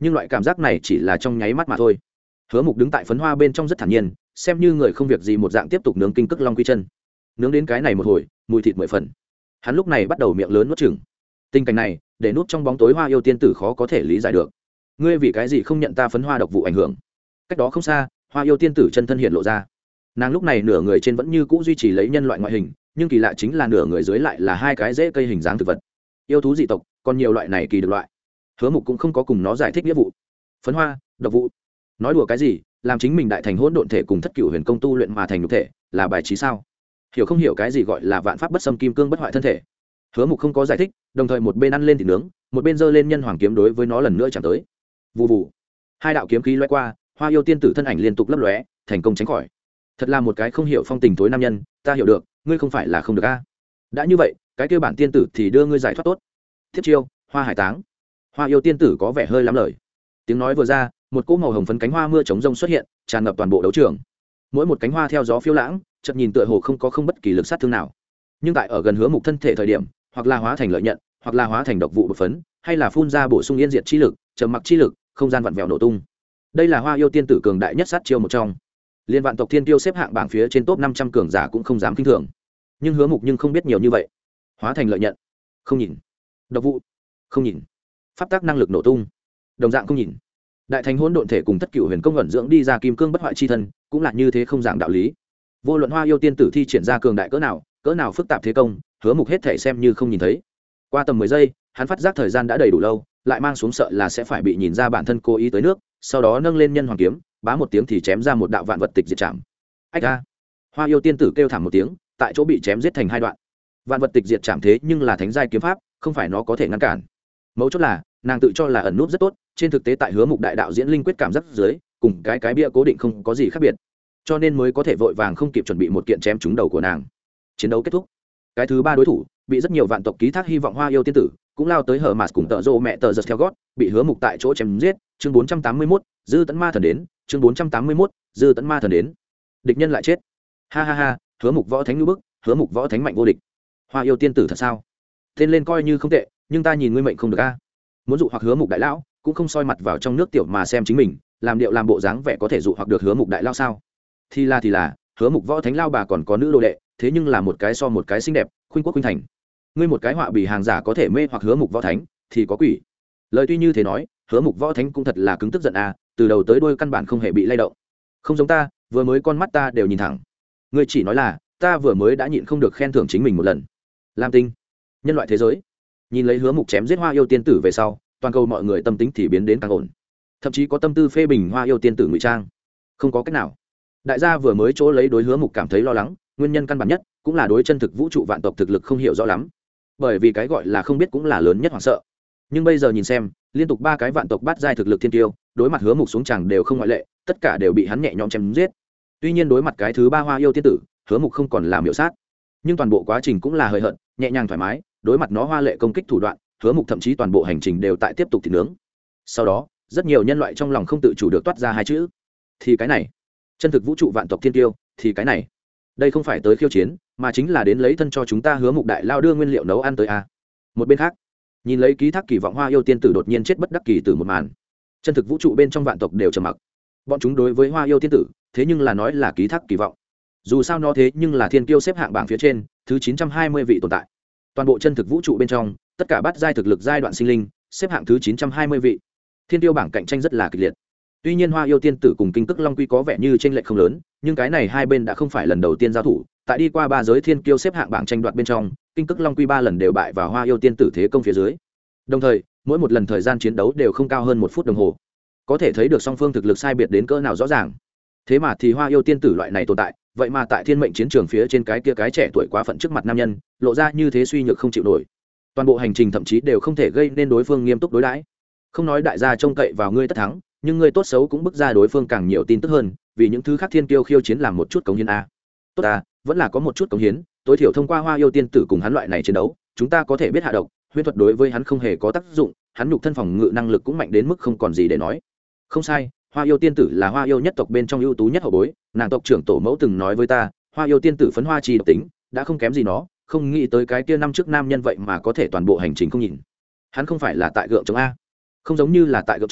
nhưng loại cảm giác này chỉ là trong nháy mắt mà thôi. Hứa Mục đứng tại phấn hoa bên trong rất thản nhiên, xem như người không việc gì một dạng tiếp tục nướng kinh cức long quy chân. Nướng đến cái này một hồi, mùi thịt mười phần. Hắn lúc này bắt đầu miệng lớn nuốt chửng. Tình cảnh này, để núp trong bóng tối Hoa Yêu tiên tử khó có thể lý giải được. Ngươi vì cái gì không nhận ta phấn hoa độc vụ ảnh hưởng? Cách đó không xa, Hoa Yêu tiên tử chân thân hiện lộ ra. Nàng lúc này nửa người trên vẫn như cũ duy trì lấy nhân loại ngoại hình, nhưng kỳ lạ chính là nửa người dưới lại là hai cái rễ cây hình dáng thực vật. Yêu thú dị tộc, còn nhiều loại này kỳ được loại. Hứa Mục cũng không có cùng nó giải thích nghĩa vụ. Phấn hoa, độc vụ. Nói đùa cái gì, làm chính mình đại thành hỗn độn thể cùng thất cửu huyền công tu luyện mà thành nhục thể, là bài trí sao? Hiểu không hiểu cái gì gọi là vạn pháp bất xâm kim cương bất hoại thân thể? Hứa Mục không có giải thích, đồng thời một bên ăn lên thịt nướng, một bên giơ lên nhân hoàng kiếm đối với nó lần nữa chạm tới. Vù vù. Hai đạo kiếm khí lóe qua, Hoa Yêu tiên tử thân ảnh liên tục lấp lóe, thành công tránh khỏi. Thật là một cái không hiểu phong tình tối nam nhân, ta hiểu được, ngươi không phải là không được a. Đã như vậy, cái kia bản tiên tử thì đưa ngươi giải thoát tốt. Tiếp chiêu, Hoa Hải Táng. Hoa Yêu tiên tử có vẻ hơi lắm lời. Tiếng nói vừa ra, một cỗ màu hồng phấn cánh hoa mưa chống rông xuất hiện, tràn ngập toàn bộ đấu trường. Mỗi một cánh hoa theo gió phiêu lãng, chợt nhìn tựa hồ không có không bất kỳ lực sát thương nào. Nhưng tại ở gần Hứa Mục thân thể thời điểm, hoặc là hóa thành lợi nhận, hoặc là hóa thành độc vụ bột phấn, hay là phun ra bổ sung yên diệt chi lực, trầm mặc chi lực, không gian vặn vẹo nổ tung. Đây là Hoa Yêu tiên tử cường đại nhất sát chiêu một trong. Liên vạn tộc thiên tiêu xếp hạng bảng phía trên top năm trăm cường giả cũng không dám kinh thường. Nhưng Hứa Mục nhưng không biết nhiều như vậy. Hóa thành lợi nhận, không nhìn. Độc vụ, không nhìn. Pháp tắc năng lực nổ tung, đồng dạng không nhìn. Đại thành hỗn độn thể cùng thất cửu huyền công ẩn dưỡng đi ra kim cương bất hoại chi thân, cũng là như thế không dạng đạo lý. Vô luận Hoa Yêu tiên tử thi triển ra cường đại cỡ nào, cỡ nào phức tạp thế công, Hứa Mục hết thể xem như không nhìn thấy. Qua tầm mười giây, hắn phát giác thời gian đã đầy đủ lâu, lại mang xuống sợ là sẽ phải bị nhìn ra bản thân cố ý tới nước, sau đó nâng lên nhân hoàng kiếm, bá một tiếng thì chém ra một đạo vạn vật tịch diệt chạm. Ách a! Hoa Yêu tiên tử kêu thảm một tiếng, tại chỗ bị chém giết thành hai đoạn. Vạn vật tịch diệt chạm thế nhưng là thánh giai kiếm pháp, không phải nó có thể ngăn cản. Mấu chốt là, nàng tự cho là ẩn núp rất tốt, trên thực tế tại Hứa Mục đại đạo diễn linh quyết cảm giác dưới, cùng cái cái bia cố định không có gì khác biệt, cho nên mới có thể vội vàng không kịp chuẩn bị một kiện chém trúng đầu của nàng. Chiến đấu kết thúc. Cái thứ ba đối thủ bị rất nhiều vạn tộc ký thác hy vọng Hoa Yêu tiên tử cũng lao tới hở mạt cùng tợ rô mẹ tờ giật theo gót, bị Hứa Mục tại chỗ chém giết. Chương bốn trăm tám mươi mốt, dư tấn ma thần đến. Chương bốn trăm tám mươi mốt, dư tấn ma thần đến. Địch nhân lại chết. Ha ha ha, Hứa Mục võ thánh lưu bức, Hứa Mục võ thánh mạnh vô địch. Hoa Yêu tiên tử thật sao? Tên lên coi như không tệ, nhưng ta nhìn ngươi mệnh không được a. Muốn dụ hoặc Hứa Mục đại lão, cũng không soi mặt vào trong nước tiểu mà xem chính mình, làm điệu làm bộ dáng vẻ có thể dụ hoặc được Hứa Mục đại lão sao? Thì là thì là, Hứa Mục võ thánh lao bà còn có nữ đồ đệ, thế nhưng là một cái so một cái xinh đẹp, khuynh quốc khuynh thành. Ngươi một cái họa bì hàng giả có thể mê hoặc Hứa Mục võ thánh, thì có quỷ. Lời tuy như thế nói, Hứa Mục võ thánh cũng thật là cứng tức giận a, từ đầu tới đuôi căn bản không hề bị lay động. Không giống ta, vừa mới con mắt ta đều nhìn thẳng. Ngươi chỉ nói là, ta vừa mới đã nhịn không được khen thưởng chính mình một lần. Lam Tinh, nhân loại thế giới. Nhìn lấy Hứa Mục chém giết Hoa Yêu tiên tử về sau, toàn cầu mọi người tâm tính thì biến đến càng ổn, thậm chí có tâm tư phê bình Hoa Yêu tiên tử ngụy trang. Không có cách nào, đại gia vừa mới chỗ lấy đối Hứa Mục cảm thấy lo lắng, nguyên nhân căn bản nhất cũng là đối chân thực vũ trụ vạn tộc thực lực không hiểu rõ lắm, bởi vì cái gọi là không biết cũng là lớn nhất hoảng sợ. Nhưng bây giờ nhìn xem, liên tục ba cái vạn tộc bát giai thực lực thiên tiêu, đối mặt Hứa Mục xuống chẳng đều không ngoại lệ, tất cả đều bị hắn nhẹ nhõm chém giết. Tuy nhiên đối mặt cái thứ ba Hoa Yêu tiên tử, Hứa Mục không còn là miểu sát, nhưng toàn bộ quá trình cũng là hời hợt, nhẹ nhàng thoải mái. Đối mặt nó hoa lệ công kích thủ đoạn, Hứa Mục thậm chí toàn bộ hành trình đều tại tiếp tục thịt nướng. Sau đó, rất nhiều nhân loại trong lòng không tự chủ được toát ra hai chữ: thì cái này. Chân thực vũ trụ vạn tộc thiên tiêu, thì cái này. Đây không phải tới khiêu chiến, mà chính là đến lấy thân cho chúng ta Hứa Mục đại lao đưa nguyên liệu nấu ăn tới a. Một bên khác, nhìn lấy ký thác kỳ vọng Hoa Yêu tiên tử đột nhiên chết bất đắc kỳ từ một màn, chân thực vũ trụ bên trong vạn tộc đều trầm mặc. Bọn chúng đối với Hoa Yêu tiên tử, thế nhưng là nói là ký thác kỳ vọng. Dù sao nó thế nhưng là thiên kiêu xếp hạng bảng phía trên, thứ chín trăm hai mươi vị tồn tại. Toàn bộ chân thực vũ trụ bên trong, tất cả bát giai thực lực giai đoạn sinh linh, xếp hạng thứ chín trăm hai mươi vị. Thiên tiêu bảng cạnh tranh rất là kịch liệt. Tuy nhiên Hoa Yêu tiên tử cùng Kinh Tức Long Quy có vẻ như chênh lệch không lớn, nhưng cái này hai bên đã không phải lần đầu tiên giao thủ, tại đi qua ba giới thiên kiêu xếp hạng bảng tranh đoạt bên trong, Kinh Tức Long Quy ba lần đều bại vào Hoa Yêu tiên tử thế công phía dưới. Đồng thời, mỗi một lần thời gian chiến đấu đều không cao hơn một phút đồng hồ. Có thể thấy được song phương thực lực sai biệt đến cỡ nào rõ ràng. Thế mà thì Hoa Yêu tiên tử loại này tồn tại, vậy mà tại thiên mệnh chiến trường phía trên cái kia cái trẻ tuổi quá phận trước mặt nam nhân, lộ ra như thế suy nhược không chịu nổi. Toàn bộ hành trình thậm chí đều không thể gây nên đối phương nghiêm túc đối đãi. Không nói đại gia trông cậy vào ngươi tất thắng, nhưng ngươi tốt xấu cũng bức ra đối phương càng nhiều tin tức hơn, vì những thứ khác thiên kiêu khiêu chiến làm một chút cống hiến a. Tốt a, vẫn là có một chút cống hiến, tối thiểu thông qua Hoa Yêu tiên tử cùng hắn loại này chiến đấu, chúng ta có thể biết hạ độc, huyễn thuật đối với hắn không hề có tác dụng, hắn nhục thân phòng ngự năng lực cũng mạnh đến mức không còn gì để nói. Không sai, Hoa Yêu tiên tử là Hoa Yêu nhất tộc bên trong ưu tú nhất hậu bối, nàng tộc trưởng tổ mẫu từng nói với ta, Hoa Yêu tiên tử phấn hoa chi độc tính, đã không kém gì nó, không nghĩ tới cái kia năm trước nam nhân vậy mà có thể toàn bộ hành trình không nhìn. Hắn không phải là tại gượng chống a, không giống như là tại gượng chống,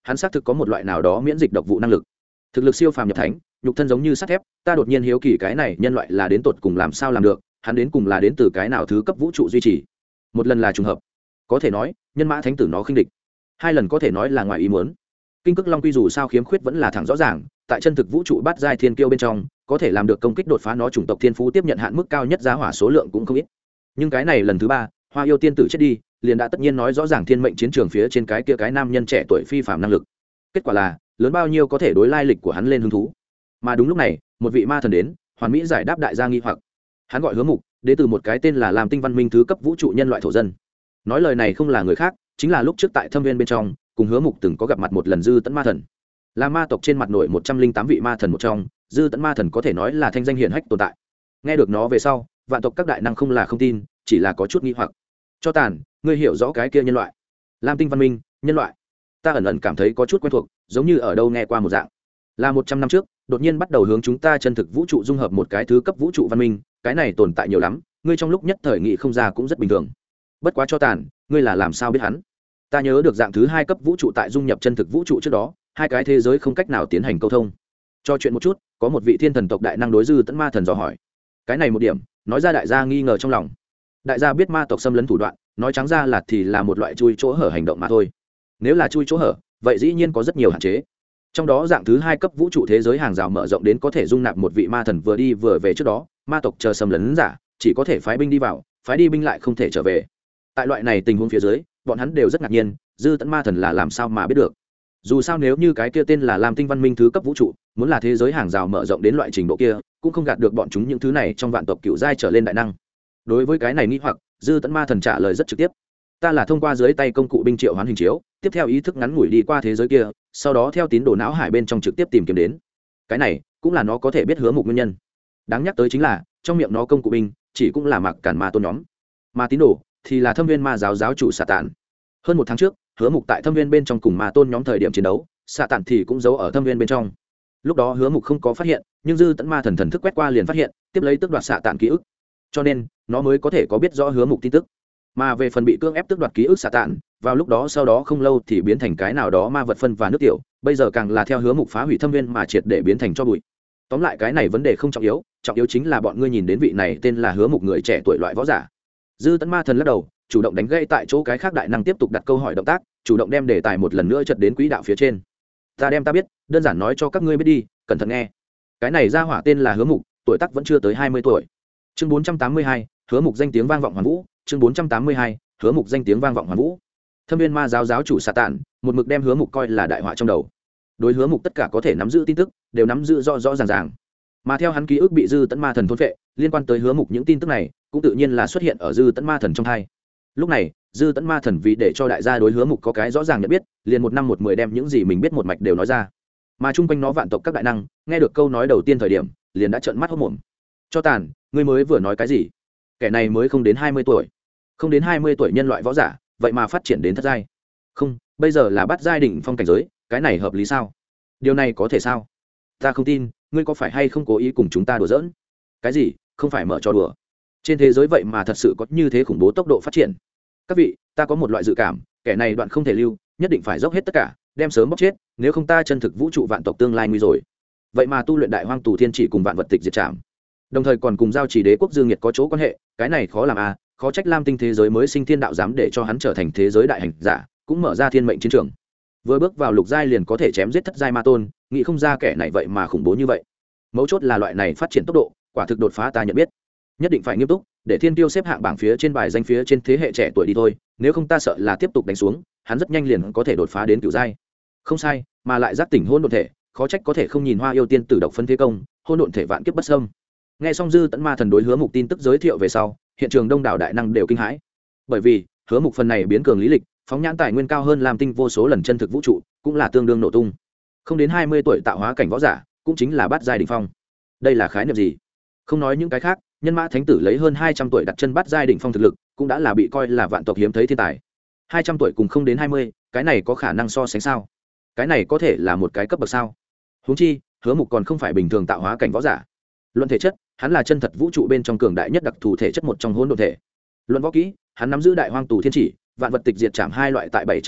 hắn xác thực có một loại nào đó miễn dịch độc vụ năng lực, thực lực siêu phàm nhập thánh, nhục thân giống như sắt thép. Ta đột nhiên hiếu kỳ cái này nhân loại là đến tột cùng làm sao làm được, hắn đến cùng là đến từ cái nào thứ cấp vũ trụ duy trì. Một lần là trùng hợp, có thể nói nhân mã thánh tử nó khinh địch; hai lần có thể nói là ngoài ý muốn. Kinh Cực Long quy dù sao khiếm khuyết vẫn là thẳng rõ ràng, tại chân thực vũ trụ bát giai thiên kiêu bên trong, có thể làm được công kích đột phá nó chủng tộc thiên phú tiếp nhận hạn mức cao nhất giá hỏa số lượng cũng không ít. Nhưng cái này lần thứ ba, Hoa Yêu tiên tử chết đi, liền đã tất nhiên nói rõ ràng thiên mệnh chiến trường phía trên cái kia cái nam nhân trẻ tuổi phi phàm năng lực. Kết quả là, lớn bao nhiêu có thể đối lai lịch của hắn lên hứng thú. Mà đúng lúc này, một vị ma thần đến, hoàn mỹ giải đáp đại gia nghi hoặc. Hắn gọi Hứa Mục, đến từ một cái tên là Lam Tinh văn minh thứ cấp vũ trụ nhân loại thổ dân. Nói lời này không là người khác, chính là lúc trước tại Thâm Viên bên trong, cùng Hứa Mục từng có gặp mặt một lần Dư Tẫn Ma Thần. Là ma tộc trên mặt nổi một trăm linh tám vị ma thần một trong, Dư Tẫn Ma Thần có thể nói là thanh danh hiển hách tồn tại. Nghe được nó về sau, vạn tộc các đại năng không là không tin, chỉ là có chút nghi hoặc. Cho tàn, ngươi hiểu rõ cái kia nhân loại? Lam Tinh văn minh, nhân loại? Ta ẩn ẩn cảm thấy có chút quen thuộc, giống như ở đâu nghe qua một dạng. Là một trăm năm trước, đột nhiên bắt đầu hướng chúng ta chân thực vũ trụ dung hợp một cái thứ cấp vũ trụ văn minh, cái này tồn tại nhiều lắm, ngươi trong lúc nhất thời nghị không ra cũng rất bình thường. Bất quá cho tàn, ngươi là làm sao biết hắn? Ta nhớ được dạng thứ hai cấp vũ trụ tại dung nhập chân thực vũ trụ trước đó, hai cái thế giới không cách nào tiến hành câu thông. Cho chuyện một chút, có một vị thiên thần tộc đại năng đối Dư Tẫn Ma Thần dò hỏi. Cái này một điểm, nói ra đại gia nghi ngờ trong lòng. Đại gia biết ma tộc xâm lấn thủ đoạn, nói trắng ra là thì là một loại chui chỗ hở hành động mà thôi. Nếu là chui chỗ hở, vậy dĩ nhiên có rất nhiều hạn chế. Trong đó dạng thứ hai cấp vũ trụ thế giới hàng rào mở rộng đến có thể dung nạp một vị ma thần vừa đi vừa về trước đó, ma tộc chờ xâm lấn giả, chỉ có thể phái binh đi vào, phái đi binh lại không thể trở về. Tại loại này tình huống phía dưới, bọn hắn đều rất ngạc nhiên, Dư Tẫn Ma Thần là làm sao mà biết được. Dù sao nếu như cái kia tên là Lam Tinh văn minh thứ cấp vũ trụ, muốn là thế giới hàng rào mở rộng đến loại trình độ kia, cũng không gạt được bọn chúng những thứ này trong vạn tộc cựu giai trở lên đại năng. Đối với cái này nghi hoặc, Dư Tẫn Ma Thần trả lời rất trực tiếp. Ta là thông qua dưới tay công cụ binh triệu hoán hình chiếu, tiếp theo ý thức ngắn ngủi đi qua thế giới kia, sau đó theo tín đồ não hải bên trong trực tiếp tìm kiếm đến. Cái này cũng là nó có thể biết Hứa Mục nguyên nhân. Đáng nhắc tới chính là, trong miệng nó công cụ binh chỉ cũng là mặc cản ma tôn nhóm, mà tín đồ thì là Thâm Viên ma giáo giáo chủ Sạ Tản. Hơn một tháng trước, Hứa Mục tại Thâm Viên bên trong cùng ma tôn nhóm thời điểm chiến đấu, Sạ Tản thì cũng giấu ở Thâm Viên bên trong. Lúc đó Hứa Mục không có phát hiện, nhưng Dư Tẫn Ma Thần thần thức quét qua liền phát hiện, tiếp lấy tước đoạt Sạ Tản ký ức, cho nên nó mới có thể có biết rõ Hứa Mục tin tức. Mà về phần bị cưỡng ép tước đoạt ký ức Sạ Tản, vào lúc đó sau đó không lâu thì biến thành cái nào đó ma vật phân và nước tiểu, bây giờ càng là theo Hứa Mục phá hủy Thâm Viên mà triệt để biến thành cho bụi. Tóm lại cái này vấn đề không trọng yếu, trọng yếu chính là bọn ngươi nhìn đến vị này tên là Hứa Mục người trẻ tuổi loại võ giả. Dư Tẫn Ma Thần lắc đầu, chủ động đánh gãy tại chỗ cái khác đại năng tiếp tục đặt câu hỏi động tác, chủ động đem đề tài một lần nữa chợt đến quỹ đạo phía trên. Ta đem ta biết, đơn giản nói cho các ngươi biết đi, cẩn thận nghe. Cái này ra hỏa tên là Hứa Mục, tuổi tác vẫn chưa tới hai mươi tuổi. Chương bốn trăm tám mươi hai, Hứa Mục danh tiếng vang vọng hoàn vũ. Chương bốn trăm tám mươi hai, Hứa Mục danh tiếng vang vọng hoàn vũ. Thâm Viên ma giáo giáo chủ Sạ Tản, một mực đem Hứa Mục coi là đại họa trong đầu. Đối Hứa Mục tất cả có thể nắm giữ tin tức, đều nắm giữ rõ rõ ràng ràng. Mà theo hắn ký ức bị Dư Tẫn Ma Thần thôn phệ, liên quan tới Hứa Mục những tin tức này, cũng tự nhiên là xuất hiện ở Dư Tẫn Ma Thần trong tai. Lúc này, Dư Tẫn Ma Thần vì để cho đại gia đối Hứa Mục có cái rõ ràng nhận biết, liền một năm một mười đem những gì mình biết một mạch đều nói ra. Mà chung quanh nó vạn tộc các đại năng, nghe được câu nói đầu tiên thời điểm, liền đã trợn mắt hốt mồm. Cho tàn, ngươi mới vừa nói cái gì? Kẻ này mới không đến hai mươi tuổi. Không đến hai mươi tuổi nhân loại võ giả, vậy mà phát triển đến thất giai. Không, bây giờ là bát giai đỉnh phong cảnh giới, cái này hợp lý sao? Điều này có thể sao? Ta không tin, ngươi có phải hay không cố ý cùng chúng ta đùa giỡn? Cái gì? Không phải mở trò đùa. Trên thế giới vậy mà thật sự có như thế khủng bố tốc độ phát triển. Các vị, ta có một loại dự cảm, kẻ này đoạn không thể lưu, nhất định phải dốc hết tất cả, đem sớm bóc chết, nếu không ta chân thực vũ trụ vạn tộc tương lai nguy rồi. Vậy mà tu luyện đại hoang tù thiên chỉ cùng vạn vật tịch diệt trảm, đồng thời còn cùng giao chỉ đế quốc Dương Nghiệt có chỗ quan hệ, cái này khó làm à, khó trách Lam Tinh thế giới mới sinh thiên đạo dám để cho hắn trở thành thế giới đại hành giả, cũng mở ra thiên mệnh chiến trường. Vừa bước vào lục giai liền có thể chém giết thất giai ma tôn, nghĩ không ra kẻ này vậy mà khủng bố như vậy. Mấu chốt là loại này phát triển tốc độ, quả thực đột phá ta nhận biết. Nhất định phải nghiêm túc, để thiên tiêu xếp hạng bảng phía trên bài danh phía trên thế hệ trẻ tuổi đi thôi, nếu không ta sợ là tiếp tục đánh xuống, hắn rất nhanh liền có thể đột phá đến cửu giai. Không sai, mà lại giác tỉnh hôn độn thể, khó trách có thể không nhìn Hoa Yêu tiên tử độc phân thế công, hôn độn thể vạn kiếp bất xâm. Nghe xong Dư Tẫn Ma Thần đối Hứa Mục tin tức giới thiệu về sau, hiện trường đông đảo đại năng đều kinh hãi, bởi vì Hứa Mục phần này biến cường lý lịch, phóng nhãn tài nguyên cao hơn Lam Tinh vô số lần chân thực vũ trụ, cũng là tương đương nổ tung. Không đến hai mươi tuổi tạo hóa cảnh võ giả, cũng chính là bát giai đỉnh phong. Đây là khái niệm gì? Không nói những cái khác, nhân mã thánh tử lấy hơn hai trăm tuổi đặt chân bát giai đỉnh phong thực lực, cũng đã là bị coi là vạn tộc hiếm thấy thiên tài. hai trăm tuổi cùng không đến hai mươi, cái này có khả năng so sánh sao? Cái này có thể là một cái cấp bậc sao? Huống chi, Hứa Mục còn không phải bình thường tạo hóa cảnh võ giả. Luận thể chất, hắn là chân thật vũ trụ bên trong cường đại nhất đặc thù thể chất một trong hỗn độn thể. Luận võ kỹ, hắn nắm giữ đại hoang tù thiên chỉ, vạn vật tịch diệt trảm hai loại tại bảy trăm năm trước,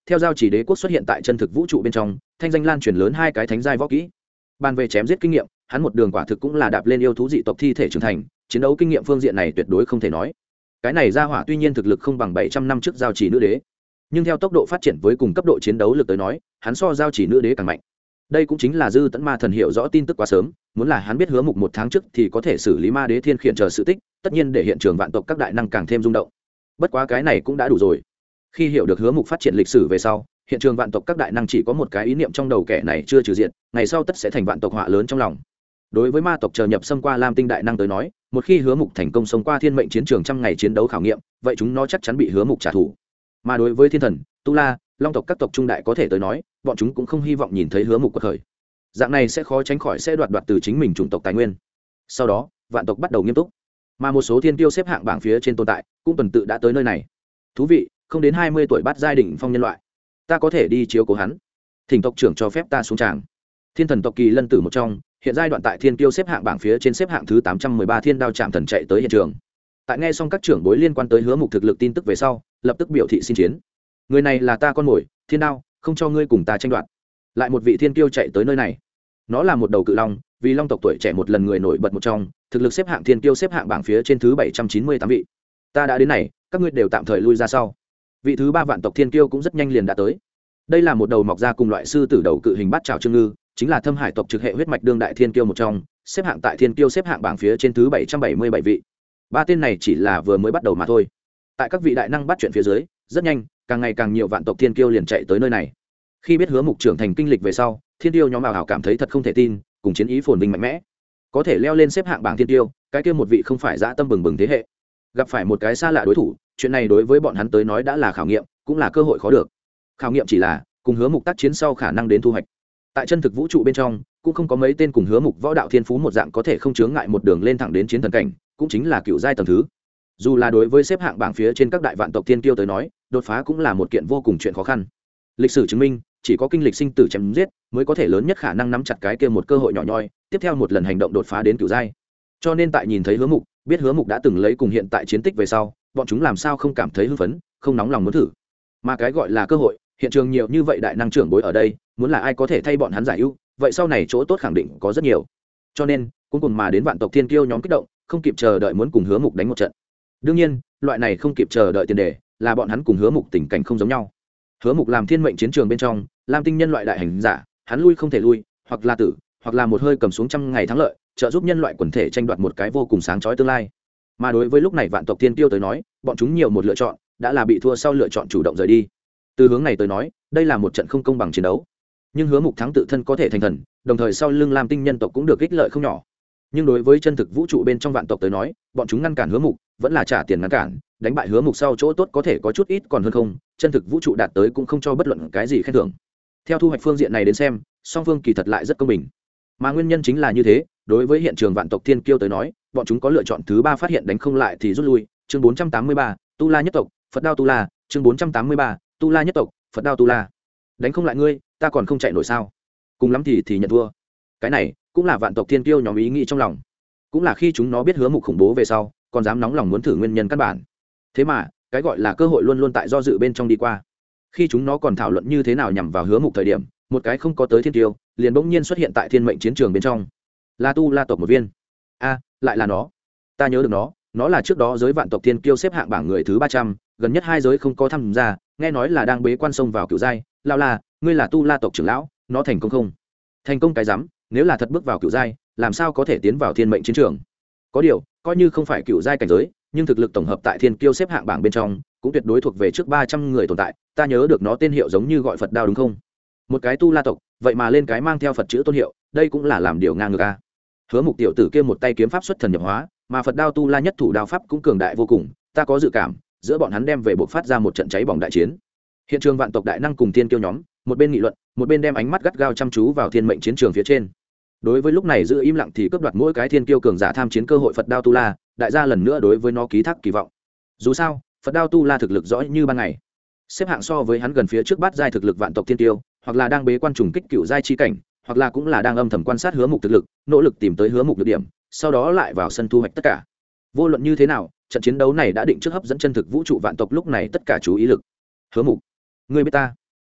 theo giao chỉ đế quốc xuất hiện tại chân thực vũ trụ bên trong, thanh danh lan truyền lớn hai cái thánh giai võ kỹ. Bàn về chém giết kinh nghiệm, hắn một đường quả thực cũng là đạp lên yêu thú dị tộc thi thể trưởng thành, chiến đấu kinh nghiệm phương diện này tuyệt đối không thể nói. Cái này ra hỏa tuy nhiên thực lực không bằng bảy trăm năm trước giao chỉ nữ đế, nhưng theo tốc độ phát triển với cùng cấp độ chiến đấu lực tới nói, hắn so giao chỉ nữ đế càng mạnh. Đây cũng chính là Dư Tẫn Ma Thần hiểu rõ tin tức quá sớm, muốn là hắn biết Hứa Mục một tháng trước thì có thể xử lý Ma Đế Thiên Khiển chờ sự tích, tất nhiên để hiện trường vạn tộc các đại năng càng thêm rung động. Bất quá cái này cũng đã đủ rồi. Khi hiểu được Hứa Mục phát triển lịch sử về sau, hiện trường vạn tộc các đại năng chỉ có một cái ý niệm trong đầu, kẻ này chưa trừ diện, ngày sau tất sẽ thành vạn tộc họa lớn trong lòng. Đối với ma tộc chờ nhập xâm qua Lam Tinh đại năng tới nói, một khi Hứa Mục thành công xông qua thiên mệnh chiến trường trăm ngày chiến đấu khảo nghiệm, vậy chúng nó chắc chắn bị Hứa Mục trả thù. Mà đối với thiên thần, tu la, long tộc các tộc trung đại có thể tới nói, bọn chúng cũng không hy vọng nhìn thấy Hứa Mục quật khởi. Dạng này sẽ khó tránh khỏi sẽ đoạt đoạt từ chính mình chủng tộc tài nguyên. Sau đó, vạn tộc bắt đầu nghiêm túc, mà một số thiên tiêu xếp hạng bảng phía trên tồn tại cũng tuần tự đã tới nơi này. Thú vị, không đến hai mươi tuổi bắt giai đỉnh phong nhân loại, ta có thể đi chiếu cố hắn. Thỉnh tộc trưởng cho phép ta xuống tràng. Thiên thần tộc Kỳ Lân Tử một trong, hiện giai đoạn tại thiên tiêu xếp hạng bảng phía trên xếp hạng thứ tám trăm mười ba Thiên Đao Trạm Thần chạy tới hiện trường. Tại nghe xong các trưởng bối liên quan tới Hứa Mục thực lực tin tức về sau, lập tức biểu thị xin chiến. Người này là ta con mồi, Thiên Đao, không cho ngươi cùng ta tranh đoạt. Lại một vị thiên tiêu chạy tới nơi này. Nó là một đầu cự long, vì long tộc tuổi trẻ một lần người nổi bật một trong, thực lực xếp hạng thiên tiêu xếp hạng bảng phía trên thứ bảy trăm chín mươi tám vị. Ta đã đến này, các ngươi đều tạm thời lui ra sau. Vị thứ ba vạn tộc thiên tiêu cũng rất nhanh liền đã tới. Đây là một đầu mọc ra cùng loại sư tử đầu cự hình bát trảo trương ngư, chính là Thâm Hải tộc trực hệ huyết mạch đương đại thiên tiêu một trong, xếp hạng tại thiên tiêu xếp hạng bảng phía trên thứ bảy trăm bảy mươi bảy vị. Ba tên này chỉ là vừa mới bắt đầu mà thôi. Tại các vị đại năng bắt chuyện phía dưới, rất nhanh, càng ngày càng nhiều vạn tộc thiên tiêu liền chạy tới nơi này. Khi biết Hứa Mục trưởng thành kinh lịch về sau, thiên tiêu nhóm ảo ảo cảm thấy thật không thể tin, cùng chiến ý phồn vinh mạnh mẽ. Có thể leo lên xếp hạng bảng thiên tiêu, cái kia một vị không phải dã tâm bừng bừng thế hệ, gặp phải một cái xa lạ đối thủ, chuyện này đối với bọn hắn tới nói đã là khảo nghiệm, cũng là cơ hội khó được. Khảo nghiệm chỉ là cùng Hứa Mục tác chiến sau khả năng đến thu hoạch. Tại chân thực vũ trụ bên trong, cũng không có mấy tên cùng Hứa Mục võ đạo thiên phú một dạng có thể không chướng ngại một đường lên thẳng đến chiến thần cảnh, cũng chính là cựu giai tầng thứ. Dù là đối với xếp hạng bảng phía trên các đại vạn tộc thiên tiêu tới nói, đột phá cũng là một kiện vô cùng chuyện khó khăn. Lịch sử chứng minh, chỉ có kinh lịch sinh tử chém giết mới có thể lớn nhất khả năng nắm chặt cái kia một cơ hội nhỏ nhoi, tiếp theo một lần hành động đột phá đến cửu giai. Cho nên tại nhìn thấy Hứa Mục, biết Hứa Mục đã từng lấy cùng hiện tại chiến tích về sau, bọn chúng làm sao không cảm thấy hưng phấn, không nóng lòng muốn thử. Mà cái gọi là cơ hội, hiện trường nhiều như vậy đại năng trưởng bối ở đây, muốn là ai có thể thay bọn hắn giải ưu, vậy sau này chỗ tốt khẳng định có rất nhiều. Cho nên, cuối cùng mà đến vạn tộc thiên kiêu nhóm kích động, không kịp chờ đợi muốn cùng Hứa Mục đánh một trận. Đương nhiên, loại này không kịp chờ đợi tiền đề là bọn hắn cùng Hứa Mục tình cảnh không giống nhau. Hứa Mục làm thiên mệnh chiến trường bên trong, Lam Tinh nhân loại đại hành giả, hắn lui không thể lui, hoặc là tử, hoặc là một hơi cầm xuống trăm ngày thắng lợi, trợ giúp nhân loại quần thể tranh đoạt một cái vô cùng sáng chói tương lai. Mà đối với lúc này vạn tộc thiên kiêu tới nói, bọn chúng nhiều một lựa chọn, đã là bị thua sau lựa chọn chủ động rời đi. Từ hướng này tới nói, đây là một trận không công bằng chiến đấu. Nhưng Hứa Mục thắng tự thân có thể thành thần, đồng thời sau lưng Lam Tinh nhân tộc cũng được ích lợi không nhỏ. Nhưng đối với chân thực vũ trụ bên trong vạn tộc tới nói, bọn chúng ngăn cản Hứa Mục, vẫn là trả tiền ngăn cản, đánh bại Hứa Mục sau chỗ tốt có thể có chút ít còn hơn không, chân thực vũ trụ đạt tới cũng không cho bất luận cái gì khen thưởng. Theo thu hoạch phương diện này đến xem, song phương kỳ thật lại rất công bình. Mà nguyên nhân chính là như thế, đối với hiện trường vạn tộc thiên kiêu tới nói, bọn chúng có lựa chọn thứ ba, phát hiện đánh không lại thì rút lui. Chương bốn trăm tám mươi ba, Tu La nhất tộc, Phật Đao Tu La, chương bốn trăm tám mươi ba, Tu La nhất tộc, Phật Đao Tu La. Đánh không lại ngươi, ta còn không chạy nổi sao? Cùng lắm thì thì nhận thua. Cái này cũng là vạn tộc thiên kiêu nhóm ý nghĩ trong lòng. Cũng là khi chúng nó biết Hứa Mục khủng bố về sau, còn dám nóng lòng muốn thử nguyên nhân căn bản. Thế mà, cái gọi là cơ hội luôn luôn tại do dự bên trong đi qua. Khi chúng nó còn thảo luận như thế nào nhằm vào Hứa Mục thời điểm, một cái không có tới thiên tiêu liền bỗng nhiên xuất hiện tại thiên mệnh chiến trường bên trong. La Tu La tộc một viên. A, lại là nó. Ta nhớ được nó, nó là trước đó giới vạn tộc thiên kiêu xếp hạng bảng người thứ ba trăm, gần nhất hai giới không có tham gia, nghe nói là đang bế quan sông vào cửu giai. Lao La, ngươi là Tu La tộc trưởng lão, nó thành công không? Thành công cái rắm, nếu là thật bước vào cửu giai, làm sao có thể tiến vào thiên mệnh chiến trường? Có điều, coi như không phải cửu giai cảnh giới, nhưng thực lực tổng hợp tại thiên kiêu xếp hạng bảng bên trong cũng tuyệt đối thuộc về trước ba trăm người tồn tại. Ta nhớ được nó tên hiệu giống như gọi Phật Đao đúng không? Một cái Tu La tộc, vậy mà lên cái mang theo Phật chữ tôn hiệu, đây cũng là làm điều ngang ngược a. Hứa Mục tiểu tử kia một tay kiếm pháp xuất thần nhập hóa, mà Phật Đao Tu La nhất thủ đao pháp cũng cường đại vô cùng, ta có dự cảm, giữa bọn hắn đem về buộc phát ra một trận cháy bỏng đại chiến. Hiện trường vạn tộc đại năng cùng thiên kiêu nhóm, một bên nghị luận, một bên đem ánh mắt gắt gao chăm chú vào thiên mệnh chiến trường phía trên. Đối với lúc này giữ im lặng thì cướp đoạt mỗi cái thiên kiêu cường giả tham chiến cơ hội Phật Đao Tu La, đại gia lần nữa đối với nó ký thác kỳ vọng. Dù sao, Phật Đao Tu La thực lực rõ như ban ngày, xếp hạng so với hắn gần phía trước bát giai thực lực vạn tộc thiên tiêu, hoặc là đang bế quan trùng kích cựu giai chi cảnh, hoặc là cũng là đang âm thầm quan sát Hứa Mục thực lực, nỗ lực tìm tới Hứa Mục được điểm, sau đó lại vào sân thu hoạch tất cả. Vô luận như thế nào, trận chiến đấu này đã định trước hấp dẫn chân thực vũ trụ vạn tộc lúc này tất cả chú ý lực. Hứa Mục, ngươi biết ta?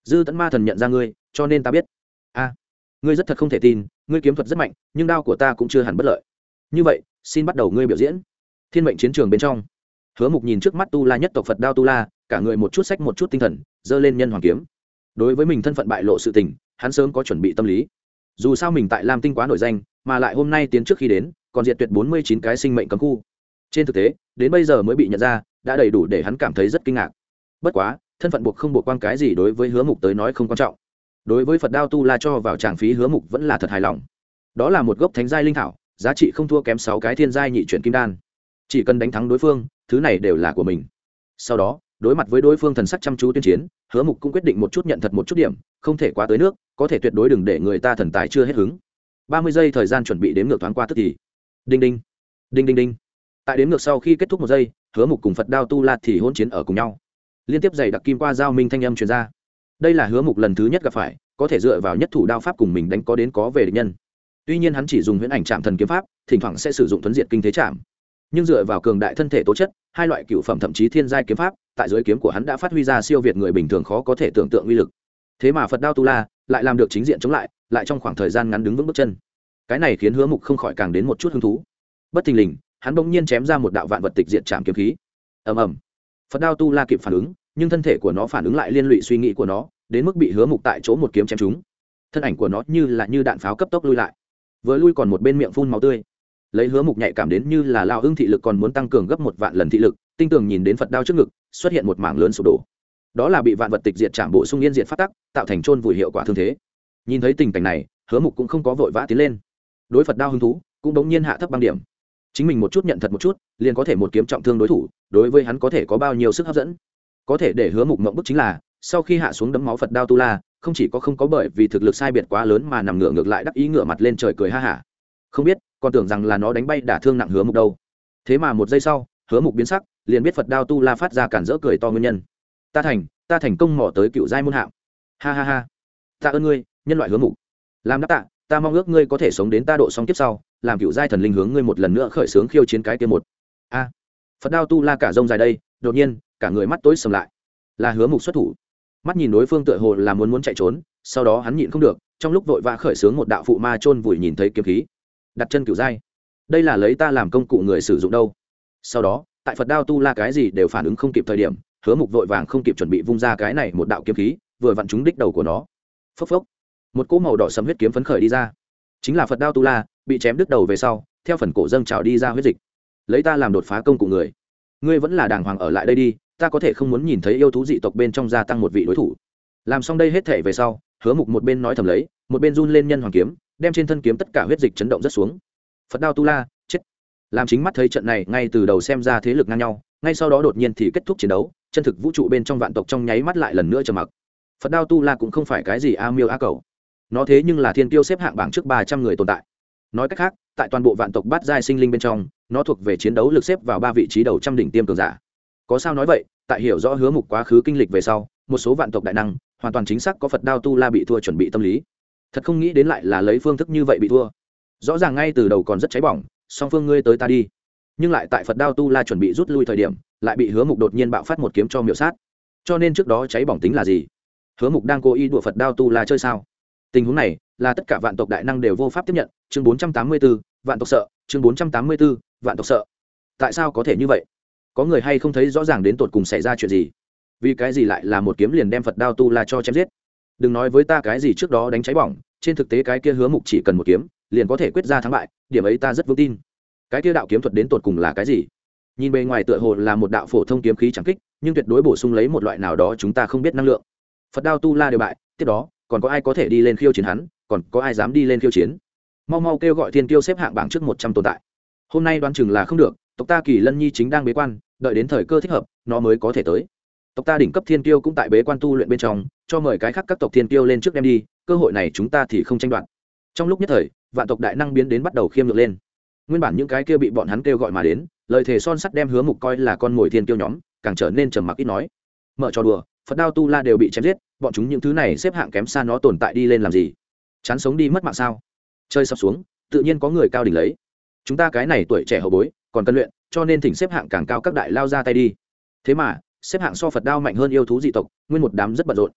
Dư Tẫn Ma Thần nhận ra ngươi, cho nên ta biết. A, ngươi rất thật không thể tin, ngươi kiếm thuật rất mạnh, nhưng đao của ta cũng chưa hẳn bất lợi. Như vậy, xin bắt đầu ngươi biểu diễn. Thiên mệnh chiến trường bên trong, Hứa Mục nhìn trước mắt tu la nhất tộc Phật Đao tu la, cả người một chút sách một chút tinh thần, giơ lên nhân hoàng kiếm. Đối với mình thân phận bại lộ sự tình, hắn sớm có chuẩn bị tâm lý. Dù sao mình tại Lam Tinh quá nổi danh, mà lại hôm nay tiến trước khi đến, còn diệt tuyệt bốn mươi chín cái sinh mệnh cấm khu. Trên thực tế, đến bây giờ mới bị nhận ra, đã đầy đủ để hắn cảm thấy rất kinh ngạc. Bất quá, thân phận buộc không buộc quan cái gì đối với Hứa Mục tới nói không quan trọng. Đối với Phật Đao tu la cho vào tràng phí, Hứa Mục vẫn là thật hài lòng. Đó là một gốc thánh giai linh thảo, giá trị không thua kém sáu cái thiên giai nhị chuyển kim đan. Chỉ cần đánh thắng đối phương, thứ này đều là của mình. Sau đó, đối mặt với đối phương thần sắc chăm chú tuyên chiến, Hứa Mục cũng quyết định một chút nhận thật một chút điểm, không thể quá tới nước, có thể tuyệt đối đừng để người ta thần tài chưa hết hứng. ba mươi giây thời gian chuẩn bị đếm ngược thoáng qua tức thì. Đinh đinh, đinh đinh đinh. Tại đếm ngược sau khi kết thúc một giây, Hứa Mục cùng Phật Đao tu la thì hỗn chiến ở cùng nhau. Liên tiếp giày đặc kim qua giao minh thanh âm truyền ra. Đây là Hứa Mục lần thứ nhất gặp phải, có thể dựa vào nhất thủ đao pháp cùng mình đánh có đến có về địch nhân. Tuy nhiên hắn chỉ dùng huyễn ảnh trạm thần kiếm pháp, thỉnh thoảng sẽ sử dụng thuấn diệt kinh thế trạm. Nhưng dựa vào cường đại thân thể tố chất, hai loại cựu phẩm thậm chí thiên giai kiếm pháp, tại dưới kiếm của hắn đã phát huy ra siêu việt người bình thường khó có thể tưởng tượng uy lực. Thế mà Phật Đao tu la lại làm được chính diện chống lại, lại trong khoảng thời gian ngắn đứng vững bước chân. Cái này khiến Hứa Mục không khỏi càng đến một chút hứng thú. Bất thình lình, hắn bỗng nhiên chém ra một đạo vạn vật tịch diệt trảm kiếm khí. Ầm ầm. Phật Đao tu la kịp phản ứng, nhưng thân thể của nó phản ứng lại liên lụy suy nghĩ của nó, đến mức bị Hứa Mục tại chỗ một kiếm chém trúng. Thân ảnh của nó như là như đạn pháo cấp tốc lui lại. Vừa lui còn một bên miệng phun máu tươi. Lấy Hứa Mục nhạy cảm đến như là lao ưng thị lực còn muốn tăng cường gấp một vạn lần thị lực, tinh tường nhìn đến Phật Đao trước ngực, xuất hiện một mảng lớn sụp đổ. Đó là bị vạn vật tịch diệt trảm bổ sung yên diệt phát tắc, tạo thành chôn vùi hiệu quả thương thế. Nhìn thấy tình cảnh này, Hứa Mục cũng không có vội vã tiến lên. Đối Phật Đao hứng thú, cũng đống nhiên hạ thấp băng điểm. Chính mình một chút nhận thật một chút, liền có thể một kiếm trọng thương đối thủ, đối với hắn có thể có bao nhiêu sức hấp dẫn. Có thể để Hứa Mục mộng bức chính là, sau khi hạ xuống đấm máu Phật Đao tu la, không chỉ có không có bởi vì thực lực sai biệt quá lớn mà nằm ngửa ngược lại đắc ý ngửa mặt lên trời cười ha hả. Không biết, còn tưởng rằng là nó đánh bay đả thương nặng Hứa Mục đâu. Thế mà một giây sau, Hứa Mục biến sắc, liền biết Phật Đao tu la phát ra cản rỡ cười to nguyên nhân. Ta thành, ta thành công mò tới cựu giai môn hạng. Ha ha ha. Ta ơn ngươi, nhân loại Hứa Mục. Làm đáp tạ, ta mong ước ngươi có thể sống đến ta độ xong kiếp sau, làm cựu giai thần linh hướng ngươi một lần nữa khởi xướng khiêu chiến cái kia một. A. Phật Đao tu la cả rông dài đây, đột nhiên, cả người mắt tối sầm lại. Là Hứa Mục xuất thủ. Mắt nhìn đối phương tựa hồ là muốn muốn chạy trốn, sau đó hắn nhịn không được, trong lúc vội vã khởi xướng một đạo phụ ma chôn vùi nhìn thấy kiếm khí. Đặt chân cựu giai. Đây là lấy ta làm công cụ người sử dụng đâu. Sau đó, tại Phật Đao tu la cái gì đều phản ứng không kịp thời điểm, Hứa Mục vội vàng không kịp chuẩn bị vung ra cái này một đạo kiếm khí, vừa vặn trúng đích đầu của nó. Phốc phốc. Một cỗ màu đỏ sẫm huyết kiếm phấn khởi đi ra. Chính là Phật Đao tu la, bị chém đứt đầu về sau, theo phần cổ dâng trào đi ra huyết dịch. Lấy ta làm đột phá công cụ người. Ngươi vẫn là đàng hoàng ở lại đây đi, ta có thể không muốn nhìn thấy yêu thú dị tộc bên trong gia tăng một vị đối thủ. Làm xong đây hết thể về sau, Hứa Mục một bên nói thầm lấy, một bên run lên nhân hoàng kiếm, đem trên thân kiếm tất cả huyết dịch chấn động rất xuống. Phật Đao tu la, chết. Làm chính mắt thấy trận này ngay từ đầu xem ra thế lực ngang nhau, ngay sau đó đột nhiên thì kết thúc chiến đấu, chân thực vũ trụ bên trong vạn tộc trong nháy mắt lại lần nữa trầm mặc. Phật Đao tu la cũng không phải cái gì a miêu a cầu, nó thế nhưng là thiên tiêu xếp hạng bảng trước ba trăm người tồn tại. Nói cách khác, tại toàn bộ vạn tộc bát giai sinh linh bên trong, nó thuộc về chiến đấu lực xếp vào ba vị trí đầu trăm đỉnh tiêm cường giả. Có sao nói vậy, tại hiểu rõ Hứa Mục quá khứ kinh lịch về sau, một số vạn tộc đại năng hoàn toàn chính xác có Phật Đao tu la bị thua chuẩn bị tâm lý. Thật không nghĩ đến lại là lấy phương thức như vậy bị thua. Rõ ràng ngay từ đầu còn rất cháy bỏng, song phương ngươi tới ta đi, nhưng lại tại Phật Đao tu la chuẩn bị rút lui thời điểm, lại bị Hứa Mục đột nhiên bạo phát một kiếm cho miểu sát. Cho nên trước đó cháy bỏng tính là gì? Hứa Mục đang cố ý đùa Phật Đao tu la chơi sao? Tình huống này là tất cả vạn tộc đại năng đều vô pháp tiếp nhận. Chương bốn trăm tám mươi 4, vạn tộc sợ. Chương bốn trăm tám mươi 4, vạn tộc sợ. Tại sao có thể như vậy? Có người hay không thấy rõ ràng đến tột cùng xảy ra chuyện gì? Vì cái gì lại là một kiếm liền đem Phật Đao tu la cho chém giết? Đừng nói với ta cái gì trước đó đánh cháy bỏng, trên thực tế cái kia Hứa Mục chỉ cần một kiếm liền có thể quyết ra thắng bại, điểm ấy ta rất vững tin. Cái kia đạo kiếm thuật đến tột cùng là cái gì? Nhìn bề ngoài tựa hồ là một đạo phổ thông kiếm khí chẳng kích, nhưng tuyệt đối bổ sung lấy một loại nào đó chúng ta không biết năng lượng. Phật Đao tu la đều bại, tiếp đó còn có ai có thể đi lên khiêu chiến hắn, còn có ai dám đi lên khiêu chiến? Mau mau kêu gọi thiên kiêu xếp hạng bảng trước một trăm tồn tại. Hôm nay đoán chừng là không được, tộc ta Kỳ Lân Nhi chính đang bế quan, đợi đến thời cơ thích hợp, nó mới có thể tới. Tộc ta đỉnh cấp thiên kiêu cũng tại bế quan tu luyện bên trong, cho mời cái khác các tộc thiên kiêu lên trước đem đi, cơ hội này chúng ta thì không tranh đoạt. Trong lúc nhất thời, vạn tộc đại năng biến đến bắt đầu khiêm nhượng lên. Nguyên bản những cái kia bị bọn hắn kêu gọi mà đến, lời thề son sắt đem Hứa Mục coi là con mồi thiên kiêu nhóm, càng trở nên trầm mặc ít nói. Mở trò đùa, Phật Đao tu la đều bị chém giết, bọn chúng những thứ này xếp hạng kém xa nó tồn tại đi lên làm gì? Chán sống đi mất mạng sao? Chơi sập xuống, tự nhiên có người cao đỉnh lấy. Chúng ta cái này tuổi trẻ hậu bối, còn cần luyện, cho nên thỉnh xếp hạng càng cao các đại lao ra tay đi. Thế mà, xếp hạng so Phật Đao mạnh hơn yêu thú dị tộc, nguyên một đám rất bận rộn.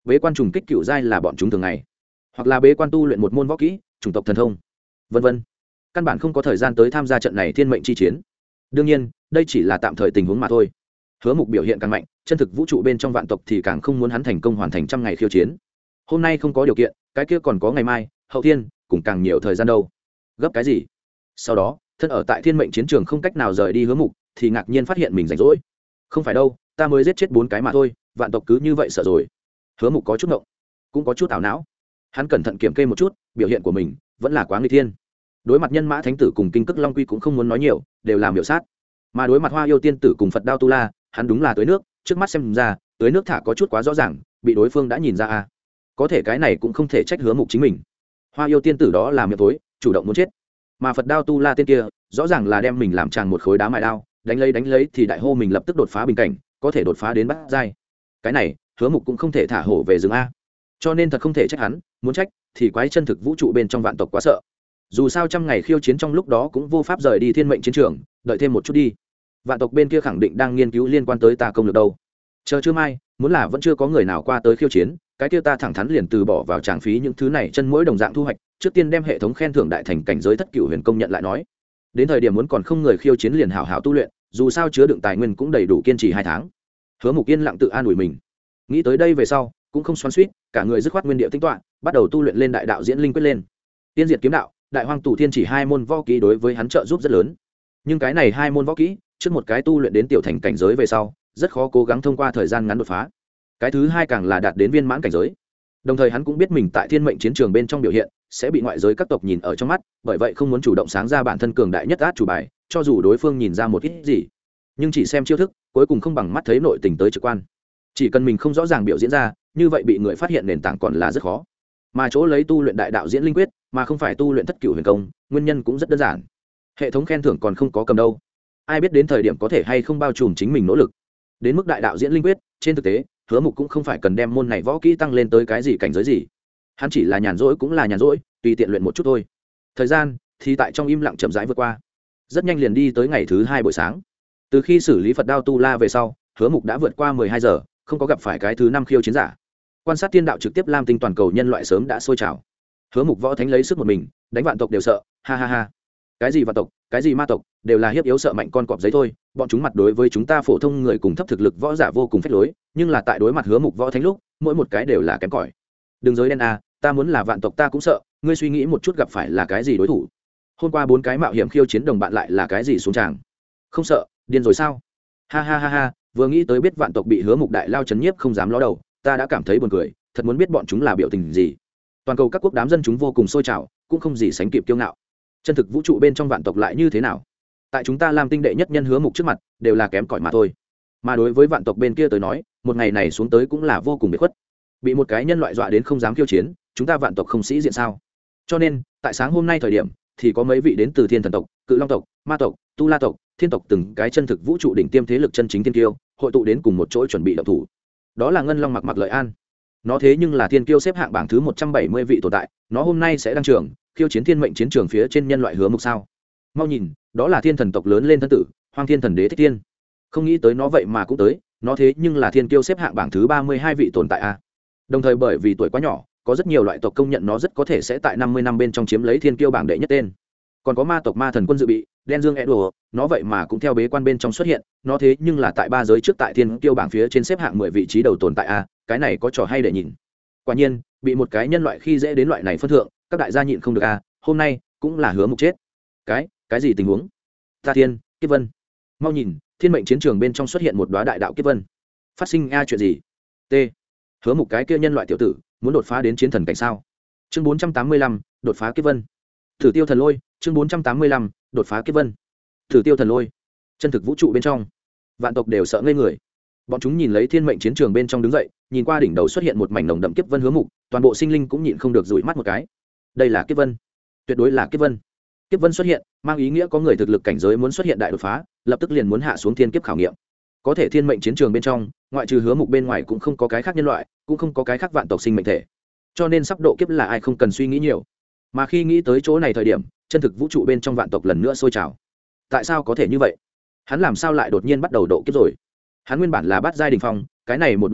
bế quan trùng kích cựu giai là bọn chúng thường ngày, hoặc là bế quan tu luyện một môn võ kỹ chủng tộc thần thông, vân vân. Căn bản không có thời gian tới tham gia trận này thiên mệnh chi chiến. Đương nhiên đây chỉ là tạm thời tình huống mà thôi. Hứa Mục biểu hiện càng mạnh, chân thực vũ trụ bên trong vạn tộc thì càng không muốn hắn thành công hoàn thành trăm ngày khiêu chiến. Hôm nay không có điều kiện, cái kia còn có ngày mai, hậu thiên, cùng càng nhiều thời gian đâu. Gấp cái gì? Sau đó thân ở tại thiên mệnh chiến trường không cách nào rời đi Hứa Mục thì ngạc nhiên phát hiện mình rảnh rỗi. Không phải đâu, ta mới giết chết bốn cái mà thôi, vạn tộc cứ như vậy sợ rồi. Hứa Mục có chút ngộng, cũng có chút ảo não. Hắn cẩn thận kiểm kê một chút biểu hiện của mình, vẫn là quá nguy thiên. Đối mặt nhân mã thánh tử cùng kinh cức long quy cũng không muốn nói nhiều, đều làm miểu sát. Mà đối mặt hoa yêu tiên tử cùng Phật đao tu la, hắn đúng là tưới nước, trước mắt xem ra tưới nước thả có chút quá rõ ràng, bị đối phương đã nhìn ra a. Có thể cái này cũng không thể trách Hứa Mục chính mình. Hoa yêu tiên tử đó là miệng tối, chủ động muốn chết. Mà Phật đao tu la tiên kia rõ ràng là đem mình làm tràn một khối đá mài đao, đánh lấy đánh lấy thì đại hô mình lập tức đột phá bình cảnh, có thể đột phá đến bát giai. Cái này Hứa Mục cũng không thể thả hổ về rừng a. Cho nên thật không thể trách hắn, muốn trách thì quái chân thực vũ trụ bên trong vạn tộc quá sợ. Dù sao trăm ngày khiêu chiến trong lúc đó cũng vô pháp rời đi thiên mệnh chiến trường, đợi thêm một chút đi. Vạn tộc bên kia khẳng định đang nghiên cứu liên quan tới ta công lược đâu. Chờ chưa mai, muốn là vẫn chưa có người nào qua tới khiêu chiến, cái kia ta thẳng thắn liền từ bỏ vào tràng phí những thứ này chân mỗi đồng dạng thu hoạch, trước tiên đem hệ thống khen thưởng đại thành cảnh giới thất cửu huyền công nhận lại nói. Đến thời điểm muốn còn không người khiêu chiến liền hảo hảo tu luyện, dù sao chứa đựng tài nguyên cũng đầy đủ kiên trì hai tháng. Hứa Mục yên lặng tự an ủi mình. Nghĩ tới đây về sau, cũng không xoắn xuýt, cả người dứt khoát nguyên địa tinh toán, bắt đầu tu luyện lên đại đạo diễn linh quyết lên. Tiên diệt kiếm đạo, đại hoang tù thiên chỉ hai môn võ kỹ đối với hắn trợ giúp rất lớn. Nhưng cái này hai môn võ kỹ, trước một cái tu luyện đến tiểu thành cảnh giới về sau, rất khó cố gắng thông qua thời gian ngắn đột phá. Cái thứ hai càng là đạt đến viên mãn cảnh giới. Đồng thời hắn cũng biết mình tại thiên mệnh chiến trường bên trong biểu hiện sẽ bị ngoại giới các tộc nhìn ở trong mắt, bởi vậy không muốn chủ động sáng ra bản thân cường đại nhất át chủ bài, cho dù đối phương nhìn ra một ít gì, nhưng chỉ xem chiêu thức, cuối cùng không bằng mắt thấy nội tình tới trực quan. Chỉ cần mình không rõ ràng biểu diễn ra, như vậy bị người phát hiện nền tảng còn là rất khó. Mà chỗ lấy tu luyện đại đạo diễn linh quyết, mà không phải tu luyện thất cửu huyền công, nguyên nhân cũng rất đơn giản. Hệ thống khen thưởng còn không có cầm đâu, ai biết đến thời điểm có thể hay không bao trùm chính mình nỗ lực. Đến mức đại đạo diễn linh quyết, trên thực tế Hứa Mục cũng không phải cần đem môn này võ kỹ tăng lên tới cái gì cảnh giới gì, hắn chỉ là nhàn rỗi cũng là nhàn rỗi, tùy tiện luyện một chút thôi. Thời gian thì tại trong im lặng chậm rãi vượt qua, rất nhanh liền đi tới ngày thứ hai buổi sáng. Từ khi xử lý Phật đao tu la về sau, Hứa Mục đã vượt qua mười hai giờ, không có gặp phải cái thứ năm khiêu chiến giả. Quan sát thiên đạo trực tiếp lam tinh toàn cầu nhân loại sớm đã sôi trào. Hứa Mục võ thánh lấy sức một mình đánh vạn tộc đều sợ, ha ha ha. Cái gì vạn tộc, cái gì ma tộc, đều là hiếp yếu sợ mạnh con cọp giấy thôi. Bọn chúng mặt đối với chúng ta phổ thông người cùng thấp thực lực võ giả vô cùng phách lối, nhưng là tại đối mặt Hứa Mục võ thánh lúc, mỗi một cái đều là kém cỏi. Đừng giới đen a, ta muốn là vạn tộc ta cũng sợ, ngươi suy nghĩ một chút gặp phải là cái gì đối thủ. Hôm qua bốn cái mạo hiểm khiêu chiến đồng bạn lại là cái gì xuống tràng. Không sợ, điên rồi sao? Ha ha ha ha, vừa nghĩ tới biết vạn tộc bị Hứa Mục đại lao chấn nhiếp không dám ló đầu, ta đã cảm thấy buồn cười, thật muốn biết bọn chúng là biểu tình gì. Toàn cầu các quốc đám dân chúng vô cùng sôi trào, cũng không gì sánh kịp kiêu ngạo. Chân thực vũ trụ bên trong vạn tộc lại như thế nào? Tại chúng ta làm tinh đệ nhất nhân Hứa Mục trước mặt, đều là kém cỏi mà thôi. Mà đối với vạn tộc bên kia tới nói, một ngày này xuống tới cũng là vô cùng biệt khuất. Bị một cái nhân loại dọa đến không dám khiêu chiến, chúng ta vạn tộc không sĩ diện sao? Cho nên, tại sáng hôm nay thời điểm, thì có mấy vị đến từ Thiên Thần tộc, Cự Long tộc, Ma tộc, Tu La tộc, Thiên tộc từng cái chân thực vũ trụ đỉnh tiêm thế lực chân chính thiên kiêu, hội tụ đến cùng một chỗ chuẩn bị động thủ. Đó là Ngân Long Mặc Mặc Lợi An. Nó thế nhưng là thiên kiêu xếp hạng bảng thứ một trăm bảy mươi vị tồn tại, nó hôm nay sẽ đăng trường, khiêu chiến thiên mệnh chiến trường phía trên nhân loại Hứa Mục sao? Mau nhìn, đó là Thiên Thần tộc lớn lên thân tử, Hoang Thiên Thần Đế Thích Thiên. Không nghĩ tới nó vậy mà cũng tới, nó thế nhưng là thiên kiêu xếp hạng bảng thứ ba mươi hai vị tồn tại a. Đồng thời bởi vì tuổi quá nhỏ, có rất nhiều loại tộc công nhận nó rất có thể sẽ tại năm mươi năm bên trong chiếm lấy thiên kiêu bảng đệ nhất tên. Còn có ma tộc Ma Thần quân dự bị, Đen Dương Edward, nó vậy mà cũng theo bế quan bên trong xuất hiện, nó thế nhưng là tại ba giới trước tại thiên kiêu bảng phía trên xếp hạng mười vị trí đầu tồn tại a, cái này có trò hay để nhìn. Quả nhiên, bị một cái nhân loại khi dễ đến loại này phân thượng, các đại gia nhịn không được a, hôm nay cũng là Hứa Mục chết. Cái, cái gì tình huống? Ta thiên, Kiếp Vân. Mau nhìn, thiên mệnh chiến trường bên trong xuất hiện một đóa đại đạo Kiếp Vân. Phát sinh a chuyện gì? T. Hứa Mục cái kia nhân loại tiểu tử, muốn đột phá đến chiến thần cảnh sao? Chương bốn trăm tám mươi lăm, đột phá Kiếp Vân. Thử Tiêu Thần Lôi, chương bốn trăm tám mươi lăm, đột phá Kiếp Vân. Thử Tiêu Thần Lôi. Chân thực vũ trụ bên trong, vạn tộc đều sợ ngây người. Bọn chúng nhìn lấy thiên mệnh chiến trường bên trong đứng dậy, nhìn qua đỉnh đầu xuất hiện một mảnh nồng đậm Kiếp Vân Hứa Mục, toàn bộ sinh linh cũng nhịn không được dụi mắt một cái. Đây là Kiếp Vân, tuyệt đối là Kiếp Vân. Kiếp Vân xuất hiện, mang ý nghĩa có người thực lực cảnh giới muốn xuất hiện đại đột phá, lập tức liền muốn hạ xuống thiên kiếp khảo nghiệm. Có thể thiên mệnh chiến trường bên trong, ngoại trừ Hứa Mục bên ngoài cũng không có cái khác nhân loại, cũng không có cái khác vạn tộc sinh mệnh thể. Cho nên sắp độ kiếp là ai không cần suy nghĩ nhiều. Mà khi nghĩ tới chỗ này thời điểm, chân thực vũ trụ bên trong vạn tộc lần nữa sôi trào. Tại sao có thể như vậy? Hắn làm sao lại đột nhiên bắt đầu độ kiếp rồi? Hắn nguyên bản là bát giai đỉnh phong, cái này một độ kiếp,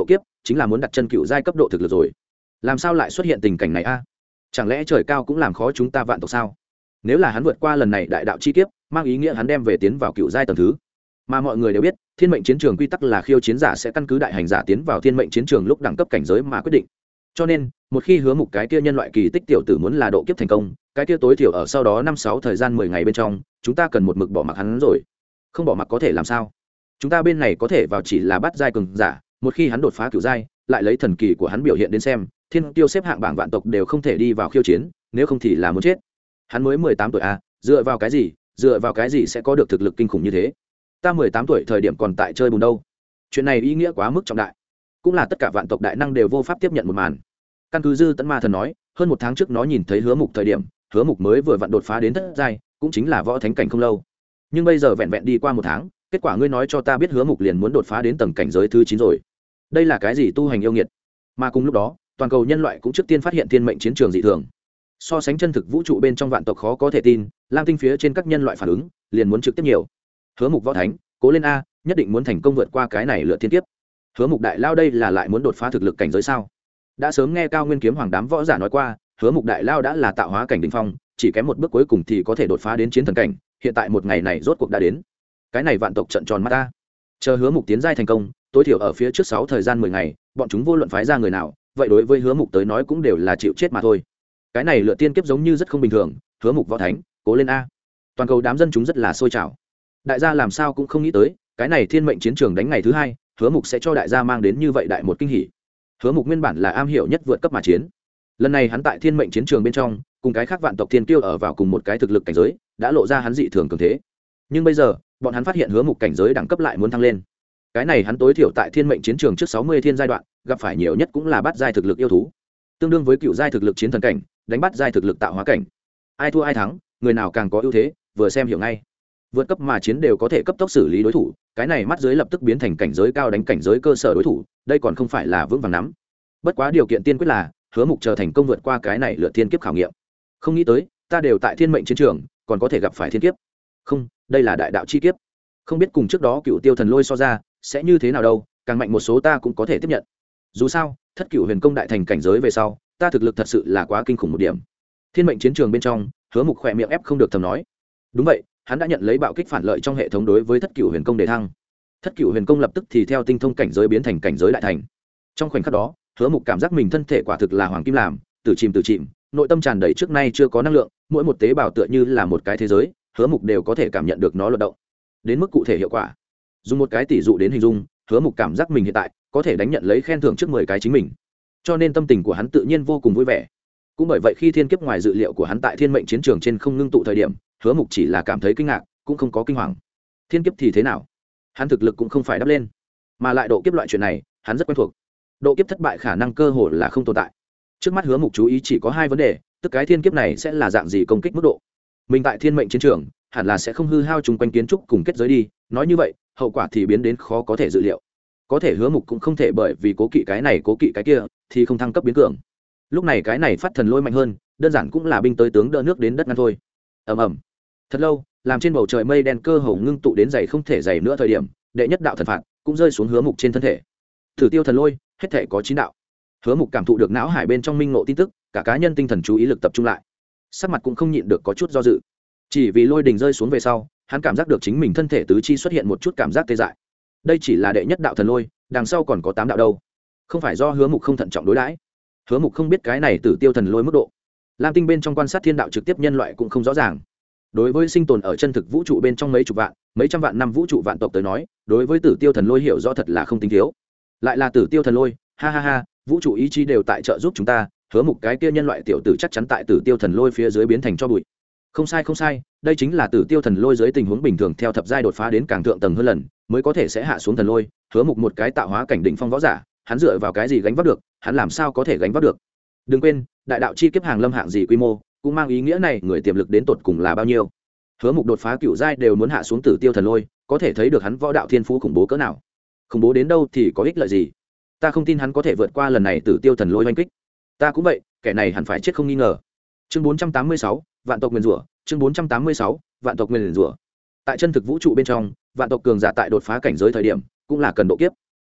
chính là muốn đặt chân cựu giai cấp độ thực lực rồi. Làm sao lại xuất hiện tình cảnh này a? Chẳng lẽ trời cao cũng làm khó chúng ta vạn tộc sao? Nếu là hắn vượt qua lần này đại đạo chi kiếp, mang ý nghĩa hắn đem về tiến vào cựu giai tầng thứ. Mà mọi người đều biết, thiên mệnh chiến trường quy tắc là khiêu chiến giả sẽ căn cứ đại hành giả tiến vào thiên mệnh chiến trường lúc đẳng cấp cảnh giới mà quyết định. Cho nên, một khi hứa mục cái kia nhân loại kỳ tích tiểu tử muốn là độ kiếp thành công, cái kia tối thiểu ở sau đó năm sáu thời gian mười ngày bên trong, chúng ta cần một mực bỏ mặc hắn rồi. Không bỏ mặc có thể làm sao? Chúng ta bên này có thể vào chỉ là bắt giai cường giả, một khi hắn đột phá cửu giai, lại lấy thần kỳ của hắn biểu hiện đến xem, thiên tiêu xếp hạng bảng vạn tộc đều không thể đi vào khiêu chiến, nếu không thì là muốn chết. Hắn mới mười tám tuổi a, dựa vào cái gì? Dựa vào cái gì sẽ có được thực lực kinh khủng như thế? Ta mười tám tuổi thời điểm còn tại chơi bùn đâu. Chuyện này ý nghĩa quá mức trọng đại, cũng là tất cả vạn tộc đại năng đều vô pháp tiếp nhận một màn. Căn cứ Dư Tấn Ma Thần nói, hơn một tháng trước nó nhìn thấy Hứa Mục thời điểm, Hứa Mục mới vừa vặn đột phá đến thất giai, cũng chính là võ thánh cảnh không lâu. Nhưng bây giờ vẹn vẹn đi qua một tháng, kết quả ngươi nói cho ta biết Hứa Mục liền muốn đột phá đến tầng cảnh giới thứ chín rồi. Đây là cái gì tu hành yêu nghiệt? Mà cùng lúc đó, toàn cầu nhân loại cũng trước tiên phát hiện thiên mệnh chiến trường dị thường. So sánh chân thực vũ trụ bên trong vạn tộc khó có thể tin, Lam Tinh phía trên các nhân loại phản ứng, liền muốn trực tiếp nhiều. Hứa Mục võ thánh, cố lên a, nhất định muốn thành công vượt qua cái này lựa thiên kiếp. Hứa Mục đại lao đây là lại muốn đột phá thực lực cảnh giới sao? Đã sớm nghe Cao Nguyên Kiếm Hoàng đám võ giả nói qua, Hứa Mục đại lao đã là tạo hóa cảnh đỉnh phong, chỉ kém một bước cuối cùng thì có thể đột phá đến chiến thần cảnh, hiện tại một ngày này rốt cuộc đã đến. Cái này vạn tộc trận tròn mắt ta. Chờ Hứa Mục tiến giai thành công, tối thiểu ở phía trước sáu thời gian mười ngày, bọn chúng vô luận phái ra người nào, vậy đối với Hứa Mục tới nói cũng đều là chịu chết mà thôi. Cái này lựa tiên kiếp giống như rất không bình thường, Hứa Mục võ thánh, cố lên a. Toàn cầu đám dân chúng rất là sôi trào. Đại gia làm sao cũng không nghĩ tới, cái này thiên mệnh chiến trường đánh ngày thứ hai, Hứa Mục sẽ cho đại gia mang đến như vậy đại một kinh hỉ. Hứa Mục nguyên bản là am hiểu nhất vượt cấp mà chiến, lần này hắn tại thiên mệnh chiến trường bên trong cùng cái khác vạn tộc thiên kiêu ở vào cùng một cái thực lực cảnh giới, đã lộ ra hắn dị thường cường thế. Nhưng bây giờ bọn hắn phát hiện Hứa Mục cảnh giới đẳng cấp lại muốn thăng lên. Cái này hắn tối thiểu tại thiên mệnh chiến trường trước sáu mươi thiên giai đoạn gặp phải nhiều nhất cũng là bát giai thực lực yêu thú, tương đương với cựu giai thực lực chiến thần cảnh, đánh bắt giai thực lực tạo hóa cảnh. Ai thua ai thắng, người nào càng có ưu thế, vừa xem hiểu ngay. Vượt cấp mà chiến đều có thể cấp tốc xử lý đối thủ, cái này mắt dưới lập tức biến thành cảnh giới cao đánh cảnh giới cơ sở đối thủ, đây còn không phải là vững vàng nắm. Bất quá điều kiện tiên quyết là Hứa Mục chờ thành công vượt qua cái này lựa thiên kiếp khảo nghiệm. Không nghĩ tới, ta đều tại thiên mệnh chiến trường, còn có thể gặp phải thiên kiếp. Không, đây là đại đạo chi kiếp. Không biết cùng trước đó Cựu Tiêu Thần Lôi so ra, sẽ như thế nào đâu, càng mạnh một số ta cũng có thể tiếp nhận. Dù sao, thất cửu huyền công đại thành cảnh giới về sau, ta thực lực thật sự là quá kinh khủng một điểm. Thiên mệnh chiến trường bên trong, Hứa Mục khỏe miệng ép không được thầm nói. Đúng vậy, hắn đã nhận lấy bạo kích phản lợi trong hệ thống đối với thất cửu huyền công đề thăng. Thất cửu huyền công lập tức thì theo tinh thông cảnh giới biến thành cảnh giới đại thành. Trong khoảnh khắc đó, Hứa Mục cảm giác mình thân thể quả thực là hoàng kim làm, tử chìm tử chìm, nội tâm tràn đầy trước nay chưa có năng lượng, mỗi một tế bào tựa như là một cái thế giới, Hứa Mục đều có thể cảm nhận được nó hoạt động. Đến mức cụ thể hiệu quả, dùng một cái tỷ dụ đến hình dung, Hứa Mục cảm giác mình hiện tại có thể đánh nhận lấy khen thưởng trước mười cái chính mình. Cho nên tâm tình của hắn tự nhiên vô cùng vui vẻ. Cũng bởi vậy khi thiên kiếp ngoài dự liệu của hắn tại thiên mệnh chiến trường trên không ngưng tụ thời điểm, Hứa Mục chỉ là cảm thấy kinh ngạc, cũng không có kinh hoàng. Thiên kiếp thì thế nào? Hắn thực lực cũng không phải đắp lên, mà lại độ kiếp loại chuyện này, hắn rất quen thuộc. Độ kiếp thất bại khả năng cơ hội là không tồn tại. Trước mắt Hứa Mục chú ý chỉ có hai vấn đề, tức cái thiên kiếp này sẽ là dạng gì công kích mức độ. Mình tại thiên mệnh chiến trường, hẳn là sẽ không hư hao chung quanh kiến trúc cùng kết giới đi, nói như vậy, hậu quả thì biến đến khó có thể dự liệu. Có thể Hứa Mục cũng không thể bởi vì cố kỵ cái này cố kỵ cái kia, thì không thăng cấp biến cường. Lúc này cái này phát thần lôi mạnh hơn, đơn giản cũng là binh tới tướng đỡ nước đến đất ngăn thôi. Ầm ầm. Thật lâu, làm trên bầu trời mây đen cơ hồ ngưng tụ đến dày không thể dày nữa thời điểm, đệ nhất đạo thần phạt cũng rơi xuống Hứa Mục trên thân thể. Thử tiêu thần lôi, hết thể có chín đạo. Hứa Mục cảm thụ được não hải bên trong minh ngộ tin tức, cả cá nhân tinh thần chú ý lực tập trung lại, sắc mặt cũng không nhịn được có chút do dự. Chỉ vì lôi đình rơi xuống về sau, hắn cảm giác được chính mình thân thể tứ chi xuất hiện một chút cảm giác tê dại. Đây chỉ là đệ nhất đạo thần lôi, đằng sau còn có tám đạo đâu. Không phải do Hứa Mục không thận trọng đối đãi. Hứa Mục không biết cái này Tử tiêu thần lôi mức độ. Lam Tinh bên trong quan sát thiên đạo trực tiếp nhân loại cũng không rõ ràng. Đối với sinh tồn ở chân thực vũ trụ bên trong mấy chục vạn, mấy trăm vạn năm vũ trụ vạn tộc tới nói, đối với Tử tiêu thần lôi hiểu rõ thật là không tính thiếu. Lại là Tử tiêu thần lôi, ha ha ha, vũ trụ ý chí đều tại trợ giúp chúng ta, Hứa Mục cái kia nhân loại tiểu tử chắc chắn tại Tử tiêu thần lôi phía dưới biến thành cho bụi. Không sai không sai, đây chính là Tử tiêu thần lôi dưới tình huống bình thường theo thập giai đột phá đến càng thượng tầng hơn lần, mới có thể sẽ hạ xuống thần lôi. Hứa Mục một cái tạo hóa cảnh đỉnh phong võ giả, hắn dựa vào cái gì gánh vác được, hắn làm sao có thể gánh vác được. Đừng quên, đại đạo chi kiếp hàng lâm hạng gì quy mô, cũng mang ý nghĩa này người tiềm lực đến tột cùng là bao nhiêu. Hứa Mục đột phá cựu giai đều muốn hạ xuống Tử tiêu thần lôi, có thể thấy được hắn võ đạo thiên phú khủng bố cỡ nào. Khủng bố đến đâu thì có ích lợi gì? Ta không tin hắn có thể vượt qua lần này Tử tiêu thần lôi oanh kích. Ta cũng vậy, kẻ này hẳn phải chết không nghi ngờ. Chương bốn trăm tám mươi sáu, vạn tộc nguyên rủa, chương bốn trăm tám mươi sáu, vạn tộc nguyên rủa. Tại chân thực vũ trụ bên trong, vạn tộc cường giả tại đột phá cảnh giới thời điểm, cũng là cần độ kiếp.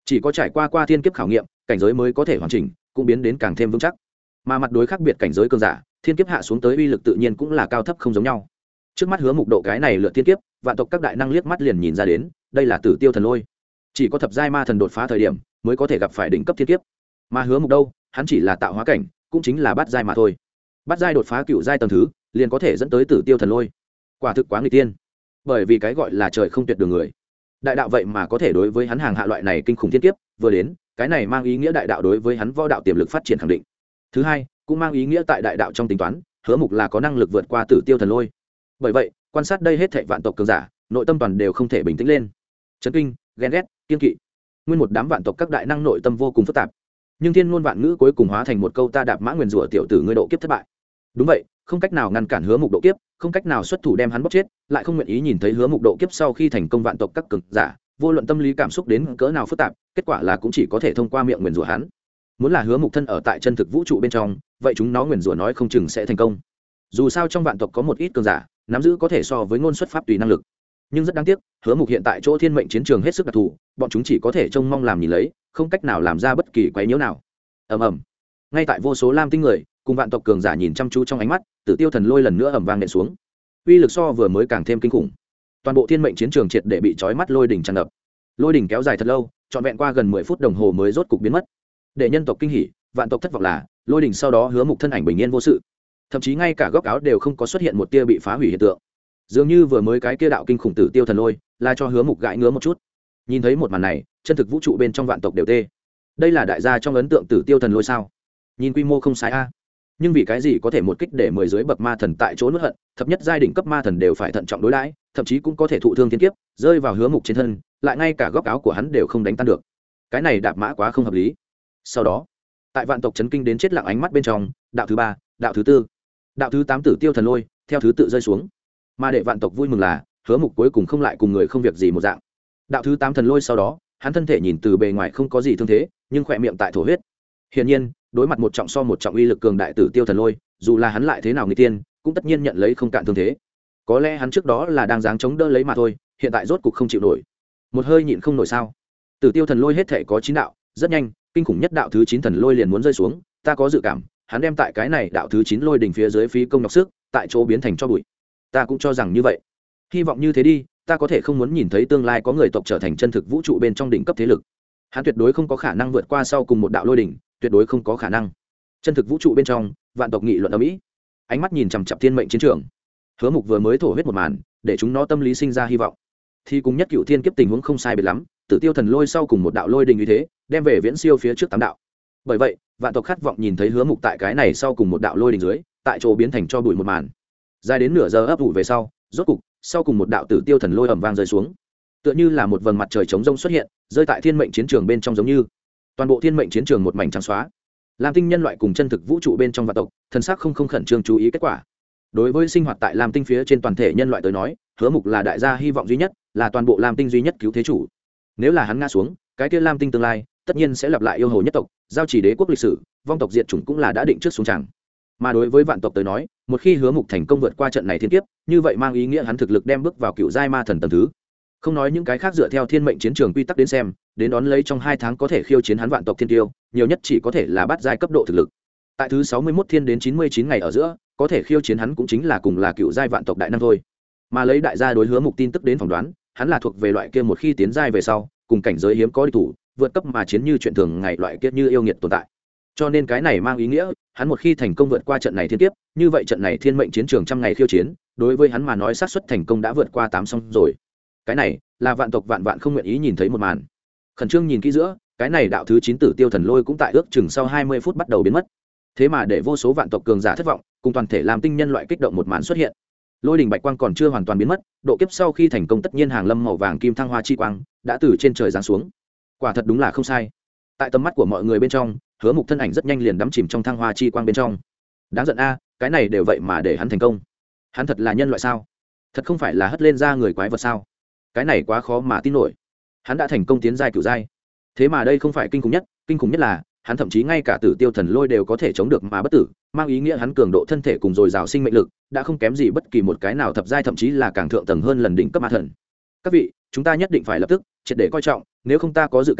chỉ có trải qua qua thiên kiếp khảo nghiệm cảnh giới mới có thể hoàn chỉnh, cũng biến đến càng thêm vững chắc. Mà mặt đối khác biệt cảnh giới cường giả, thiên kiếp hạ xuống tới uy lực tự nhiên cũng là cao thấp không giống nhau. Trước mắt Hứa Mục độ cái này lượt thiên kiếp, vạn tộc các đại năng liếc mắt liền nhìn ra đến, đây là Tử Tiêu Thần Lôi. Chỉ có thập giai ma thần đột phá thời điểm mới có thể gặp phải đỉnh cấp thiên kiếp. Mà Hứa Mục đâu, hắn chỉ là tạo hóa cảnh, cũng chính là bát giai mà thôi. Bát giai đột phá cựu giai tầng thứ, liền có thể dẫn tới Tử Tiêu Thần Lôi. Quả thực quá nghịch tiên. Bởi vì cái gọi là trời không tuyệt đường người. Đại đạo vậy mà có thể đối với hắn hàng hạ loại này kinh khủng thiên kiếp, vừa đến, cái này mang ý nghĩa đại đạo đối với hắn võ đạo tiềm lực phát triển khẳng định. Thứ hai, cũng mang ý nghĩa tại đại đạo trong tính toán, Hứa Mục là có năng lực vượt qua Tử Tiêu Thần Lôi. Bởi vậy, quan sát đây hết thảy vạn tộc cường giả, nội tâm toàn đều không thể bình tĩnh lên. Chấn kinh, ghen ghét, kiên kỵ. Nguyên một đám vạn tộc các đại năng nội tâm vô cùng phức tạp. Nhưng thiên ngôn vạn ngữ cuối cùng hóa thành một câu ta đạp mã nguyền rủa tiểu tử ngươi độ kiếp thất bại. Đúng vậy, không cách nào ngăn cản Hứa Mục độ kiếp, không cách nào xuất thủ đem hắn bóc chết, lại không nguyện ý nhìn thấy Hứa Mục độ kiếp sau khi thành công vạn tộc các cường giả, vô luận tâm lý cảm xúc đến cỡ nào phức tạp, kết quả là cũng chỉ có thể thông qua miệng nguyền rủa hắn. Muốn là Hứa Mục thân ở tại chân thực vũ trụ bên trong, vậy chúng nó nguyền rủa nói không chừng sẽ thành công. Dù sao trong vạn tộc có một ít cường giả, nắm giữ có thể so với ngôn xuất pháp tùy năng lực. Nhưng rất đáng tiếc, Hứa Mục hiện tại chỗ thiên mệnh chiến trường hết sức đặc thù, bọn chúng chỉ có thể trông mong làm nhìn lấy, không cách nào làm ra bất kỳ quấy nhiễu nào. Ầm ầm. Ngay tại vô số lam tinh người, cùng vạn tộc cường giả nhìn chăm chú trong ánh mắt, Tử Tiêu Thần Lôi lần nữa ầm vang nện xuống. Uy lực so vừa mới càng thêm kinh khủng. Toàn bộ thiên mệnh chiến trường triệt để bị chói mắt lôi đỉnh tràn ngập. Lôi đỉnh kéo dài thật lâu, trọn vẹn qua gần mười phút đồng hồ mới rốt cục biến mất. Để nhân tộc kinh hỉ, vạn tộc thất vọng là, lôi đỉnh sau đó Hứa Mục thân ảnh bình yên vô sự, thậm chí ngay cả góc áo đều không có xuất hiện một tia bị phá hủy hiện tượng. Dường như vừa mới cái kia đạo kinh khủng Tử Tiêu Thần Lôi, là cho Hứa Mục gãi ngứa một chút. Nhìn thấy một màn này, chân thực vũ trụ bên trong vạn tộc đều tê. Đây là đại gia trong ấn tượng Tử Tiêu Thần Lôi sao? Nhìn quy mô không sai a. Nhưng vì cái gì có thể một kích để mười dưới bậc ma thần tại chỗ nuốt hận, thập nhất giai đỉnh cấp ma thần đều phải thận trọng đối đãi, thậm chí cũng có thể thụ thương thiên kiếp, rơi vào Hứa Mục trên thân, lại ngay cả góc áo của hắn đều không đánh tan được. Cái này đạp mã quá không hợp lý. Sau đó, tại vạn tộc chấn kinh đến chết lặng ánh mắt bên trong, đạo thứ ba, đạo thứ tư, đạo thứ tám Tử Tiêu Thần Lôi theo thứ tự rơi xuống. Mà để vạn tộc vui mừng là, Hứa Mục cuối cùng không lại cùng người không việc gì một dạng. Đạo thứ tám thần lôi sau đó, hắn thân thể nhìn từ bề ngoài không có gì thương thế, nhưng khỏe miệng tại thổ huyết. Hiển nhiên, đối mặt một trọng so một trọng uy lực cường đại Tử Tiêu Thần Lôi, dù là hắn lại thế nào người tiên, cũng tất nhiên nhận lấy không cạn thương thế. Có lẽ hắn trước đó là đang dáng chống đỡ lấy mà thôi, hiện tại rốt cục không chịu nổi. Một hơi nhịn không nổi sao? Tử Tiêu Thần Lôi hết thể có chín đạo, rất nhanh, kinh khủng nhất đạo thứ chín thần lôi liền muốn rơi xuống, ta có dự cảm, hắn đem tại cái này đạo thứ chín lôi đỉnh phía dưới phí công nhọc sức, tại chỗ biến thành cho bụi. Ta cũng cho rằng như vậy. Hy vọng như thế đi, ta có thể không muốn nhìn thấy tương lai có người tộc trở thành chân thực vũ trụ bên trong đỉnh cấp thế lực. Hắn tuyệt đối không có khả năng vượt qua sau cùng một đạo lôi đỉnh, tuyệt đối không có khả năng. Chân thực vũ trụ bên trong, vạn tộc nghị luận ầm ĩ, ánh mắt nhìn chằm chằm thiên mệnh chiến trường. Hứa Mục vừa mới thổ huyết một màn, để chúng nó tâm lý sinh ra hy vọng. Thì cùng nhất cựu thiên kiếp tình huống không sai biệt lắm, Tử Tiêu Thần Lôi sau cùng một đạo lôi đỉnh như thế, đem về viễn siêu phía trước tám đạo. Bởi vậy, vạn tộc khát vọng nhìn thấy Hứa Mục tại cái này sau cùng một đạo lôi đỉnh dưới, tại chỗ biến thành cho bụi một màn. Dài đến nửa giờ ấp ủ về sau, rốt cục, sau cùng một đạo Tử Tiêu Thần Lôi ầm vang rơi xuống, tựa như là một vầng mặt trời trống rông xuất hiện, rơi tại thiên mệnh chiến trường bên trong giống như toàn bộ thiên mệnh chiến trường một mảnh trắng xóa. Lam tinh nhân loại cùng chân thực vũ trụ bên trong vạn tộc, thần sắc không không khẩn trương chú ý kết quả. Đối với sinh hoạt tại Lam tinh phía trên toàn thể nhân loại tới nói, Hứa Mục là đại gia hy vọng duy nhất, là toàn bộ Lam tinh duy nhất cứu thế chủ. Nếu là hắn ngã xuống, cái kia Lam tinh tương lai tất nhiên sẽ lặp lại yêu hồ nhất tộc, giao chỉ đế quốc lịch sử, vong tộc diệt chủng cũng là đã định trước xuống tràng. Mà đối với vạn tộc tới nói, một khi Hứa Mục thành công vượt qua trận này thiên kiếp, như vậy mang ý nghĩa hắn thực lực đem bước vào cựu giai ma thần tầng thứ. Không nói những cái khác, dựa theo thiên mệnh chiến trường quy tắc đến xem, đến đón lấy trong hai tháng có thể khiêu chiến hắn vạn tộc thiên tiêu, nhiều nhất chỉ có thể là bát giai cấp độ thực lực. Tại thứ sáu mươi mốt thiên đến chín mươi chín ngày ở giữa, có thể khiêu chiến hắn cũng chính là cùng là cựu giai vạn tộc đại năng thôi. Mà lấy đại gia đối Hứa Mục tin tức đến phỏng đoán, hắn là thuộc về loại kia một khi tiến giai về sau, cùng cảnh giới hiếm có địch thủ, vượt cấp mà chiến như chuyện thường ngày loại kia như yêu nghiệt tồn tại. Cho nên cái này mang ý nghĩa, hắn một khi thành công vượt qua trận này thiên kiếp, như vậy trận này thiên mệnh chiến trường trăm ngày khiêu chiến, đối với hắn mà nói xác suất thành công đã vượt qua tám xong rồi. Cái này là vạn tộc vạn vạn không nguyện ý nhìn thấy một màn. Khẩn trương nhìn kỹ giữa, cái này đạo thứ chín Tử Tiêu Thần Lôi cũng tại ước chừng sau hai mươi phút bắt đầu biến mất. Thế mà để vô số vạn tộc cường giả thất vọng, cùng toàn thể làm tinh nhân loại kích động một màn xuất hiện. Lôi đỉnh bạch quang còn chưa hoàn toàn biến mất, độ kiếp sau khi thành công tất nhiên hàng lâm màu vàng kim thăng hoa chi quang đã từ trên trời giáng xuống. Quả thật đúng là không sai. Tại tầm mắt của mọi người bên trong, Hứa Mục thân ảnh rất nhanh liền đắm chìm trong thăng hoa chi quang bên trong. Đáng giận a, cái này đều vậy mà để hắn thành công. Hắn thật là nhân loại sao? Thật không phải là hất lên ra người quái vật sao? Cái này quá khó mà tin nổi. Hắn đã thành công tiến giai cửu giai. Thế mà đây không phải kinh khủng nhất, kinh khủng nhất là hắn thậm chí ngay cả Tử Tiêu Thần Lôi đều có thể chống được mà bất tử, mang ý nghĩa hắn cường độ thân thể cùng dồi dào sinh mệnh lực đã không kém gì bất kỳ một cái nào thập giai, thậm chí là càng thượng tầng hơn lần đỉnh cấp ma thần. Các vị, chúng ta nhất định phải lập tức triệt để coi trọng, nếu không ta có dự cảm,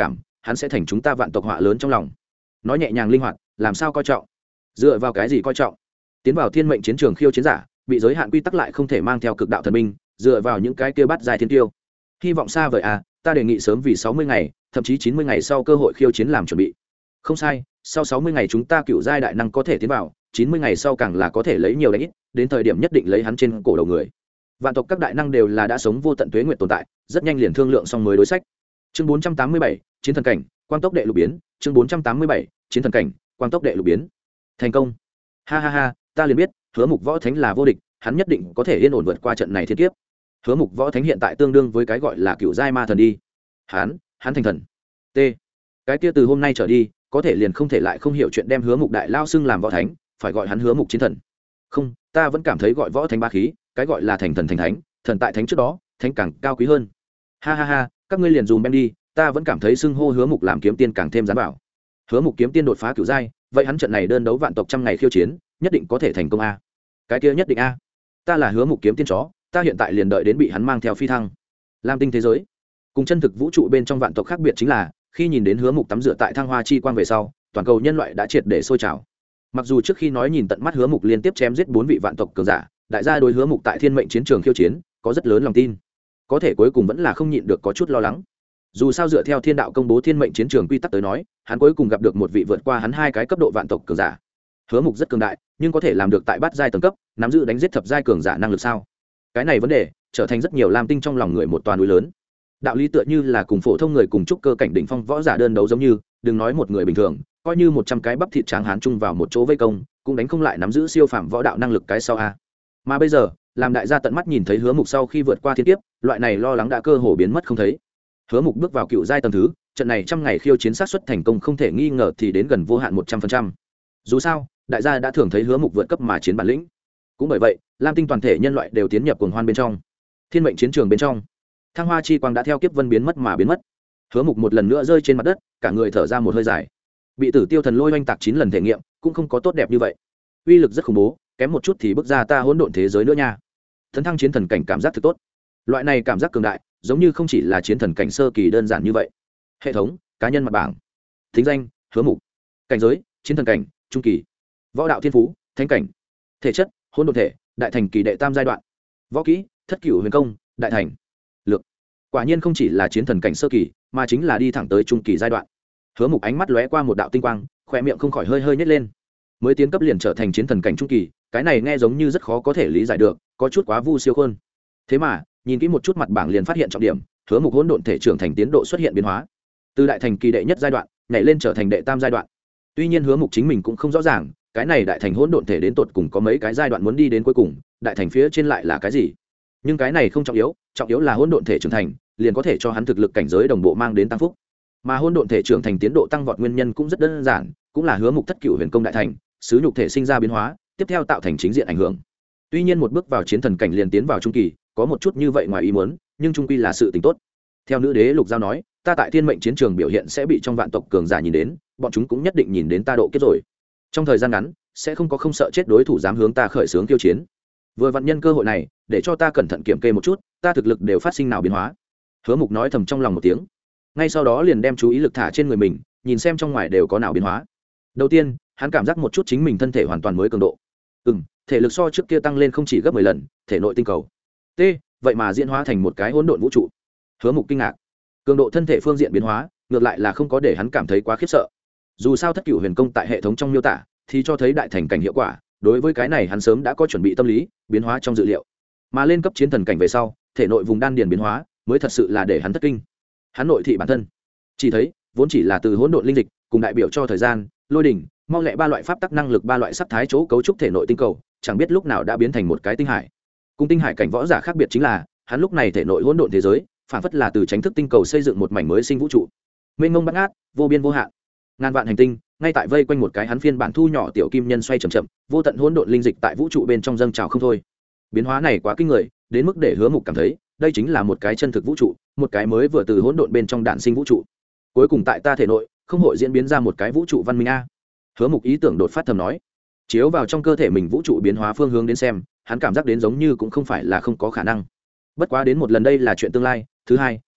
hắn sẽ thành chúng ta vạn tộc họa lớn trong lòng. Nói nhẹ nhàng linh hoạt, làm sao coi trọng? Dựa vào cái gì coi trọng? Tiến vào thiên mệnh chiến trường khiêu chiến giả, bị giới hạn quy tắc lại không thể mang theo cực đạo thần binh, dựa vào những cái kia bắt dài thiên tiêu. Hy vọng xa vời à, ta đề nghị sớm vì sáu mươi ngày, thậm chí chín mươi ngày sau cơ hội khiêu chiến làm chuẩn bị. Không sai, sau sáu mươi ngày chúng ta cựu giai đại năng có thể tiến vào, chín mươi ngày sau càng là có thể lấy nhiều đánh ít, đến thời điểm nhất định lấy hắn trên cổ đầu người. Vạn tộc các đại năng đều là đã sống vô tận tuế nguyệt tồn tại, rất nhanh liền thương lượng xong mới đối sách. Chương bốn trăm tám mươi bảy, chiến thần cảnh, quang tốc đệ lục biến, chương bốn trăm tám mươi bảy, chiến thần cảnh, quang tốc đệ lục biến. Thành công. Ha ha ha, ta liền biết, Hứa Mục Võ Thánh là vô địch, hắn nhất định có thể yên ổn vượt qua trận này thiên kiếp. Hứa Mục Võ Thánh hiện tại tương đương với cái gọi là cựu giai ma thần đi. Hắn, hắn thành thần. T. Cái kia từ hôm nay trở đi, có thể liền không thể lại không hiểu chuyện đem Hứa Mục đại lao xưng làm võ thánh, phải gọi hắn Hứa Mục chiến thần. Không, ta vẫn cảm thấy gọi võ thánh ba khí, cái gọi là thành thần thành thánh, thần tại thánh trước đó, thánh càng cao quý hơn. Ha ha ha, các ngươi liền dùm em đi, ta vẫn cảm thấy xưng hô Hứa Mục làm kiếm tiên càng thêm dán bảo. Hứa Mục kiếm tiên đột phá cửu giai, vậy hắn trận này đơn đấu vạn tộc trăm ngày khiêu chiến, nhất định có thể thành công a. Cái kia nhất định a. Ta là Hứa Mục kiếm tiên chó, ta hiện tại liền đợi đến bị hắn mang theo phi thăng. Lam tinh thế giới, cùng chân thực vũ trụ bên trong vạn tộc khác biệt chính là, khi nhìn đến Hứa Mục tắm rửa tại thăng hoa chi quang về sau, toàn cầu nhân loại đã triệt để sôi trào. Mặc dù trước khi nói nhìn tận mắt Hứa Mục liên tiếp chém giết bốn vị vạn tộc cường giả, đại gia đối Hứa Mục tại thiên mệnh chiến trường khiêu chiến có rất lớn lòng tin, có thể cuối cùng vẫn là không nhịn được có chút lo lắng. Dù sao dựa theo thiên đạo công bố thiên mệnh chiến trường quy tắc tới nói, hắn cuối cùng gặp được một vị vượt qua hắn hai cái cấp độ vạn tộc cường giả. Hứa Mục rất cường đại, nhưng có thể làm được tại bát giai tầng cấp, nắm giữ đánh giết thập giai cường giả năng lực sao? Cái này vấn đề trở thành rất nhiều lam tinh trong lòng người một toàn núi lớn. Đạo lý tựa như là cùng phổ thông người cùng trúc cơ cảnh đỉnh phong võ giả đơn đấu giống như, đừng nói một người bình thường, coi như một trăm cái bắp thịt tráng hán chung vào một chỗ vây công, cũng đánh không lại nắm giữ siêu phàm võ đạo năng lực cái sau a. Mà bây giờ, làm đại gia tận mắt nhìn thấy Hứa Mục sau khi vượt qua thiên kiếp, loại này lo lắng đã cơ hồ biến mất không thấy. Hứa Mục bước vào cựu giai tầng thứ, trận này trăm ngày khiêu chiến sát suất thành công không thể nghi ngờ thì đến gần vô hạn một trăm phần trăm. Dù sao, đại gia đã thường thấy Hứa Mục vượt cấp mà chiến bản lĩnh. Cũng bởi vậy, lam tinh toàn thể nhân loại đều tiến nhập cuồng hoan bên trong. Thiên mệnh chiến trường bên trong, thăng hoa chi quang đã theo kiếp vân biến mất mà biến mất. Hứa Mục một lần nữa rơi trên mặt đất, cả người thở ra một hơi dài. Bị Tử Tiêu Thần Lôi oanh tạc chín lần thể nghiệm, cũng không có tốt đẹp như vậy. Uy lực rất khủng bố, kém một chút thì bước ra ta hỗn độn thế giới nữa nha. Tấn thăng chiến thần cảnh cảm giác thực tốt. Loại này cảm giác cường đại, giống như không chỉ là chiến thần cảnh sơ kỳ đơn giản như vậy. Hệ thống, cá nhân mặt bảng. Thính danh, Hứa Mục. Cảnh giới, chiến thần cảnh, trung kỳ. Võ đạo thiên phú, thánh cảnh. Thể chất, hỗn độn thể, đại thành kỳ đệ tam giai đoạn. Võ kỹ, thất cửu huyền công, đại thành. Lược. Quả nhiên không chỉ là chiến thần cảnh sơ kỳ, mà chính là đi thẳng tới trung kỳ giai đoạn. Hứa Mục ánh mắt lóe qua một đạo tinh quang, khóe miệng không khỏi hơi hơi nhếch lên. Mới tiến cấp liền trở thành chiến thần cảnh trung kỳ, cái này nghe giống như rất khó có thể lý giải được, có chút quá vu siêu hơn. Thế mà, nhìn kỹ một chút mặt bảng liền phát hiện trọng điểm, Hứa Mục hỗn độn thể trưởng thành tiến độ xuất hiện biến hóa. Từ đại thành kỳ đệ nhất giai đoạn, nhảy lên trở thành đệ tam giai đoạn. Tuy nhiên Hứa Mục chính mình cũng không rõ ràng, cái này đại thành hỗn độn thể đến tột cùng có mấy cái giai đoạn muốn đi đến cuối cùng, đại thành phía trên lại là cái gì? Nhưng cái này không trọng yếu, trọng yếu là hỗn độn thể trưởng thành, liền có thể cho hắn thực lực cảnh giới đồng bộ mang đến tăng phúc. Mà hỗn độn thể trưởng thành tiến độ tăng vọt nguyên nhân cũng rất đơn giản, cũng là Hứa Mục thất cửu huyền công đại thành, sứ nhục thể sinh ra biến hóa, tiếp theo tạo thành chính diện ảnh hưởng. Tuy nhiên một bước vào chiến thần cảnh liền tiến vào trung kỳ, có một chút như vậy ngoài ý muốn, nhưng trung quy là sự tình tốt. Theo nữ đế Lục Giao nói, ta tại thiên mệnh chiến trường biểu hiện sẽ bị trong vạn tộc cường giả nhìn đến, bọn chúng cũng nhất định nhìn đến ta độ kiếp rồi. Trong thời gian ngắn, sẽ không có không sợ chết đối thủ dám hướng ta khởi xướng tiêu chiến. Vừa vặn nhân cơ hội này, để cho ta cẩn thận kiểm kê một chút, ta thực lực đều phát sinh nào biến hóa. Hứa Mục nói thầm trong lòng một tiếng, ngay sau đó liền đem chú ý lực thả trên người mình, nhìn xem trong ngoài đều có nào biến hóa. Đầu tiên, hắn cảm giác một chút chính mình thân thể hoàn toàn mới cường độ. Ừm, thể lực so trước kia tăng lên không chỉ gấp mười lần, thể nội tinh cầu. T, vậy mà diễn hóa thành một cái hỗn độn vũ trụ. Hứa Mục kinh ngạc. Cường độ thân thể phương diện biến hóa, ngược lại là không có để hắn cảm thấy quá khiếp sợ. Dù sao thất cửu huyền công tại hệ thống trong miêu tả thì cho thấy đại thành cảnh hiệu quả, đối với cái này hắn sớm đã có chuẩn bị tâm lý, biến hóa trong dự liệu. Mà lên cấp chiến thần cảnh về sau, thể nội vùng đan điền biến hóa, mới thật sự là để hắn thất kinh. Hắn nội thị bản thân, chỉ thấy vốn chỉ là từ hỗn độn linh dịch, cùng đại biểu cho thời gian, lôi đỉnh, mau lẹ ba loại pháp tắc năng lực ba loại sắc thái chỗ cấu trúc thể nội tinh cầu, chẳng biết lúc nào đã biến thành một cái tinh hải. Cùng tinh hải cảnh võ giả khác biệt chính là, hắn lúc này thể nội hỗn độn thế giới, phản phất là từ tránh thức tinh cầu xây dựng một mảnh mới sinh vũ trụ. Mênh mông bát ngát, vô biên vô hạn. Ngàn vạn hành tinh, ngay tại vây quanh một cái hắn phiên bản thu nhỏ tiểu kim nhân xoay chậm chậm, vô tận hỗn độn linh dịch tại vũ trụ bên trong dâng trào không thôi. Biến hóa này quá kinh người, đến mức để Hứa Mục cảm thấy, đây chính là một cái chân thực vũ trụ, một cái mới vừa từ hỗn độn bên trong đản sinh vũ trụ. Cuối cùng tại ta thể nội, không hội diễn biến ra một cái vũ trụ văn minh a. Hứa Mục ý tưởng đột phát thầm nói, chiếu vào trong cơ thể mình vũ trụ biến hóa phương hướng đến xem, hắn cảm giác đến giống như cũng không phải là không có khả năng. Bất quá đến một lần đây là chuyện tương lai, thứ hai,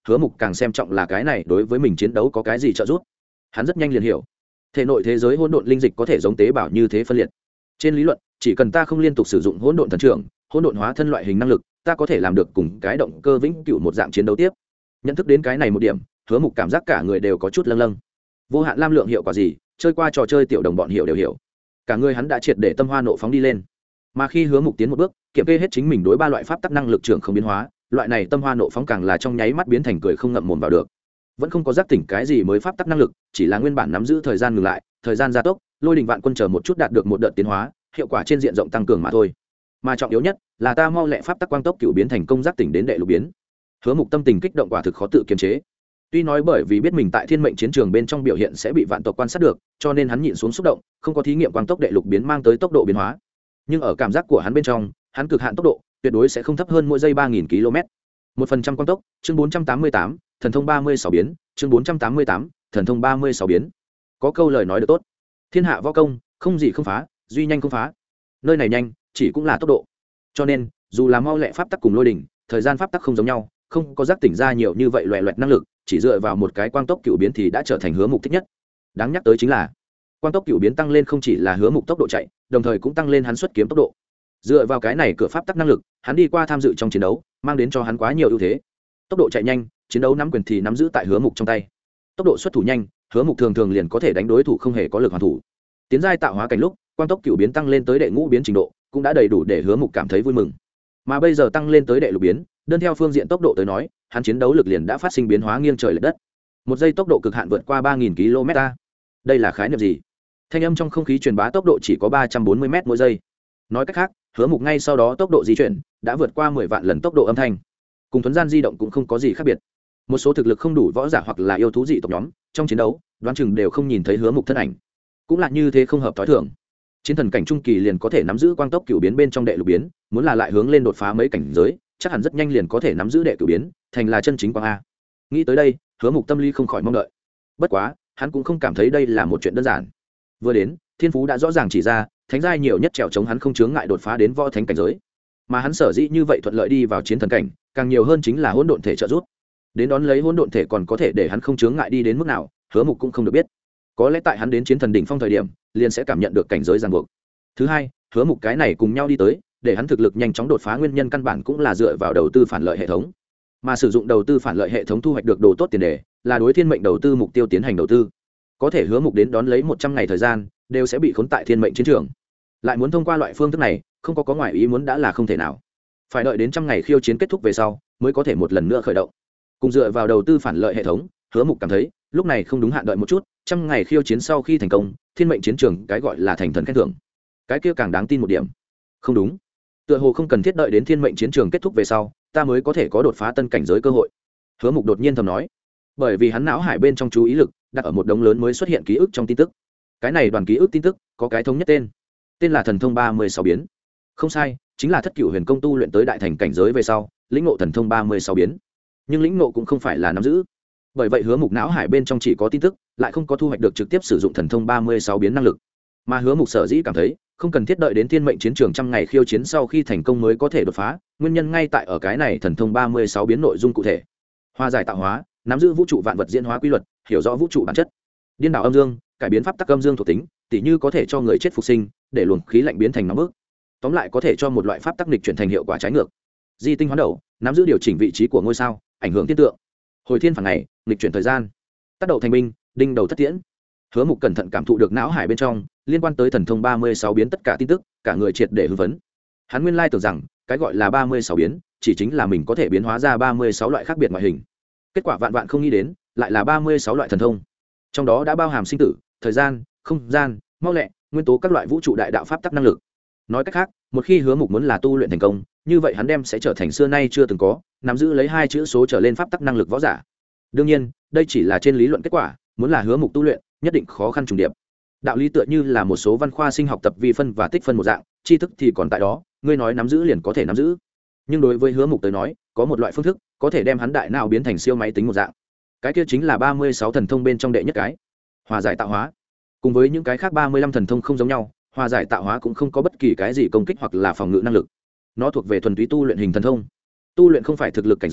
Hứa Mục càng xem trọng là cái này đối với mình chiến đấu có cái gì trợ giúp. Hắn rất nhanh liền hiểu, thể nội thế giới hỗn độn linh dịch có thể giống tế bào như thế phân liệt. Trên lý luận, chỉ cần ta không liên tục sử dụng hỗn độn thần trưởng, hỗn độn hóa thân loại hình năng lực, ta có thể làm được cùng cái động cơ vĩnh cửu một dạng chiến đấu tiếp. Nhận thức đến cái này một điểm, Hứa Mục cảm giác cả người đều có chút lâng lâng. Vô hạn lam lượng hiệu quả gì, chơi qua trò chơi tiểu đồng bọn hiểu đều hiểu. Cả người hắn đã triệt để tâm hoa nộ phóng đi lên. Mà khi Hứa Mục tiến một bước, kiểm kê hết chính mình đối ba loại pháp tắc năng lực trưởng không biến hóa, loại này tâm hoa nộ phóng càng là trong nháy mắt biến thành cười không ngậm mồm vào được. Vẫn không có giác tỉnh cái gì mới pháp tắc năng lực, chỉ là nguyên bản nắm giữ thời gian ngừng lại, thời gian gia tốc, lôi đình vạn quân chờ một chút đạt được một đợt tiến hóa, hiệu quả trên diện rộng tăng cường mà thôi. Mà trọng yếu nhất là ta mau lẹ pháp tắc quang tốc cựu biến thành công giác tỉnh đến đệ lục biến. Hứa Mục tâm tình kích động quả thực khó tự kiềm chế. Tuy nói bởi vì biết mình tại thiên mệnh chiến trường bên trong biểu hiện sẽ bị vạn tộc quan sát được, cho nên hắn nhịn xuống xúc động, không có thí nghiệm quang tốc đệ lục biến mang tới tốc độ biến hóa. Nhưng ở cảm giác của hắn bên trong, hắn cực hạn tốc độ tuyệt đối sẽ không thấp hơn mỗi giây ba nghìn ki lô mét. một phần trăm quang tốc, chương bốn trăm tám mươi tám, thần thông ba mươi sáu biến, chương bốn trăm tám mươi tám, thần thông ba mươi sáu biến. Có câu lời nói được tốt, thiên hạ võ công, không gì không phá, duy nhanh không phá. Nơi này nhanh, chỉ cũng là tốc độ. Cho nên, dù là mau lẹ pháp tắc cùng lôi đỉnh, thời gian pháp tắc không giống nhau, không có giác tỉnh ra nhiều như vậy loẹt loẹt năng lực, chỉ dựa vào một cái quang tốc cựu biến thì đã trở thành Hứa Mục thích nhất. Đáng nhắc tới chính là, quang tốc cựu biến tăng lên không chỉ là Hứa Mục tốc độ chạy, đồng thời cũng tăng lên hắn xuất kiếm tốc độ. Dựa vào cái này cửa pháp tắc năng lực, hắn đi qua tham dự trong chiến đấu, mang đến cho hắn quá nhiều ưu thế. Tốc độ chạy nhanh, chiến đấu nắm quyền thì nắm giữ tại Hứa Mục trong tay. Tốc độ xuất thủ nhanh, Hứa Mục thường thường liền có thể đánh đối thủ không hề có lực hoàn thủ. Tiến giai tạo hóa cảnh lúc, quang tốc cựu biến tăng lên tới đệ ngũ biến trình độ, cũng đã đầy đủ để Hứa Mục cảm thấy vui mừng. Mà bây giờ tăng lên tới đệ lục biến, đơn theo phương diện tốc độ tới nói, hắn chiến đấu lực liền đã phát sinh biến hóa nghiêng trời lệch đất. Một giây tốc độ cực hạn vượt qua ba nghìn ki lô mét. Đây là khái niệm gì? Thanh âm trong không khí truyền bá tốc độ chỉ có ba trăm bốn mươi mét mỗi giây. Nói cách khác, Hứa Mục ngay sau đó tốc độ di chuyển đã vượt qua mười vạn lần tốc độ âm thanh. Cùng thuấn gian di động cũng không có gì khác biệt. Một số thực lực không đủ võ giả hoặc là yêu thú dị tộc nhóm, trong chiến đấu, đoán chừng đều không nhìn thấy Hứa Mục thân ảnh. Cũng là như thế không hợp tối thường. Chiến thần cảnh trung kỳ liền có thể nắm giữ quang tốc cửu biến bên trong đệ lục biến, muốn là lại hướng lên đột phá mấy cảnh giới, chắc hẳn rất nhanh liền có thể nắm giữ đệ cửu biến, thành là chân chính quang a. Nghĩ tới đây, Hứa Mục tâm lý không khỏi mong đợi. Bất quá, hắn cũng không cảm thấy đây là một chuyện đơn giản. Vừa đến, thiên phú đã rõ ràng chỉ ra, thánh giai nhiều nhất trèo chống hắn không chướng ngại đột phá đến võ thánh cảnh giới. Mà hắn sở dĩ như vậy thuận lợi đi vào chiến thần cảnh, càng nhiều hơn chính là hỗn độn thể trợ giúp. Đến đón lấy hỗn độn thể còn có thể để hắn không chướng ngại đi đến mức nào, Hứa Mục cũng không được biết. Có lẽ tại hắn đến chiến thần đỉnh phong thời điểm, liền sẽ cảm nhận được cảnh giới ràng buộc. Thứ hai, Hứa Mục cái này cùng nhau đi tới, để hắn thực lực nhanh chóng đột phá nguyên nhân căn bản cũng là dựa vào đầu tư phản lợi hệ thống. Mà sử dụng đầu tư phản lợi hệ thống thu hoạch được đồ tốt tiền đề, là đối thiên mệnh đầu tư mục tiêu tiến hành đầu tư. Có thể Hứa Mục đến đón lấy một trăm ngày thời gian, đều sẽ bị khốn tại thiên mệnh chiến trường. Lại muốn thông qua loại phương thức này, không có có ngoại ý muốn đã là không thể nào. Phải đợi đến trăm ngày khiêu chiến kết thúc về sau, mới có thể một lần nữa khởi động. Cùng dựa vào đầu tư phản lợi hệ thống, Hứa Mục cảm thấy, lúc này không đúng hạn đợi một chút, trăm ngày khiêu chiến sau khi thành công, thiên mệnh chiến trường cái gọi là thành thần khen thưởng. Cái kia càng đáng tin một điểm. Không đúng. Tựa hồ không cần thiết đợi đến thiên mệnh chiến trường kết thúc về sau, ta mới có thể có đột phá tân cảnh giới cơ hội. Hứa Mục đột nhiên thầm nói, bởi vì hắn não hải bên trong chú ý lực đặt ở một đống lớn mới xuất hiện ký ức trong tin tức. Cái này đoàn ký ức tin tức có cái thống nhất tên, tên là thần thông ba mươi sáu biến. Không sai, chính là thất cửu huyền công tu luyện tới đại thành cảnh giới về sau, lĩnh ngộ thần thông ba mươi sáu biến. Nhưng lĩnh ngộ cũng không phải là nắm giữ. Bởi vậy Hứa Mục não hải bên trong chỉ có tin tức, lại không có thu hoạch được trực tiếp sử dụng thần thông ba mươi sáu biến năng lực. Mà Hứa Mục sở dĩ cảm thấy không cần thiết đợi đến thiên mệnh chiến trường trăm ngày khiêu chiến sau khi thành công mới có thể đột phá, nguyên nhân ngay tại ở cái này thần thông ba mươi sáu biến nội dung cụ thể. Hoa giải tạo hóa, nắm giữ vũ trụ vạn vật diễn hóa quy luật, hiểu rõ vũ trụ bản chất. Điên đảo âm dương, cải biến pháp tắc âm dương thuộc tính, tỉ như có thể cho người chết phục sinh, để luồng khí lạnh biến thành nóng bức. Tóm lại có thể cho một loại pháp tắc nghịch chuyển thành hiệu quả trái ngược. Di tinh hoán đầu, nắm giữ điều chỉnh vị trí của ngôi sao, ảnh hưởng thiên tượng. Hồi thiên phản ngày, nghịch chuyển thời gian. Tác đầu thành binh, đinh đầu thất tiễn. Hứa Mục cẩn thận cảm thụ được não hải bên trong liên quan tới thần thông ba mươi sáu biến tất cả tin tức, cả người triệt để hưng phấn. Hắn nguyên lai tưởng rằng cái gọi là ba mươi sáu biến chỉ chính là mình có thể biến hóa ra ba mươi sáu loại khác biệt ngoại hình. Kết quả vạn vạn không nghĩ đến, lại là ba mươi sáu loại thần thông. Trong đó đã bao hàm sinh tử, thời gian, không gian, mau lẹ, nguyên tố các loại vũ trụ đại đạo pháp tắc năng lực. Nói cách khác, một khi Hứa Mục muốn là tu luyện thành công, như vậy hắn đem sẽ trở thành xưa nay chưa từng có, nắm giữ lấy hai chữ số trở lên pháp tắc năng lực võ giả. Đương nhiên, đây chỉ là trên lý luận kết quả, muốn là Hứa Mục tu luyện, nhất định khó khăn trùng điệp. Đạo lý tựa như là một số văn khoa sinh học tập vi phân và tích phân một dạng, tri thức thì còn tại đó, ngươi nói nắm giữ liền có thể nắm giữ. Nhưng đối với Hứa Mục tới nói, có một loại phương thức có thể đem hắn đại não biến thành siêu máy tính một dạng. Cái kia chính là ba mươi sáu thần thông bên trong đệ nhất cái, hòa giải tạo hóa. Cùng với những cái khác ba mươi lăm thần thông không giống nhau, hòa giải tạo hóa cũng không có bất kỳ cái gì công kích hoặc là phòng ngự năng lực. Nó thuộc về thuần túy tu luyện hình thần thông. Tu luyện không phải thực lực cảnh giới,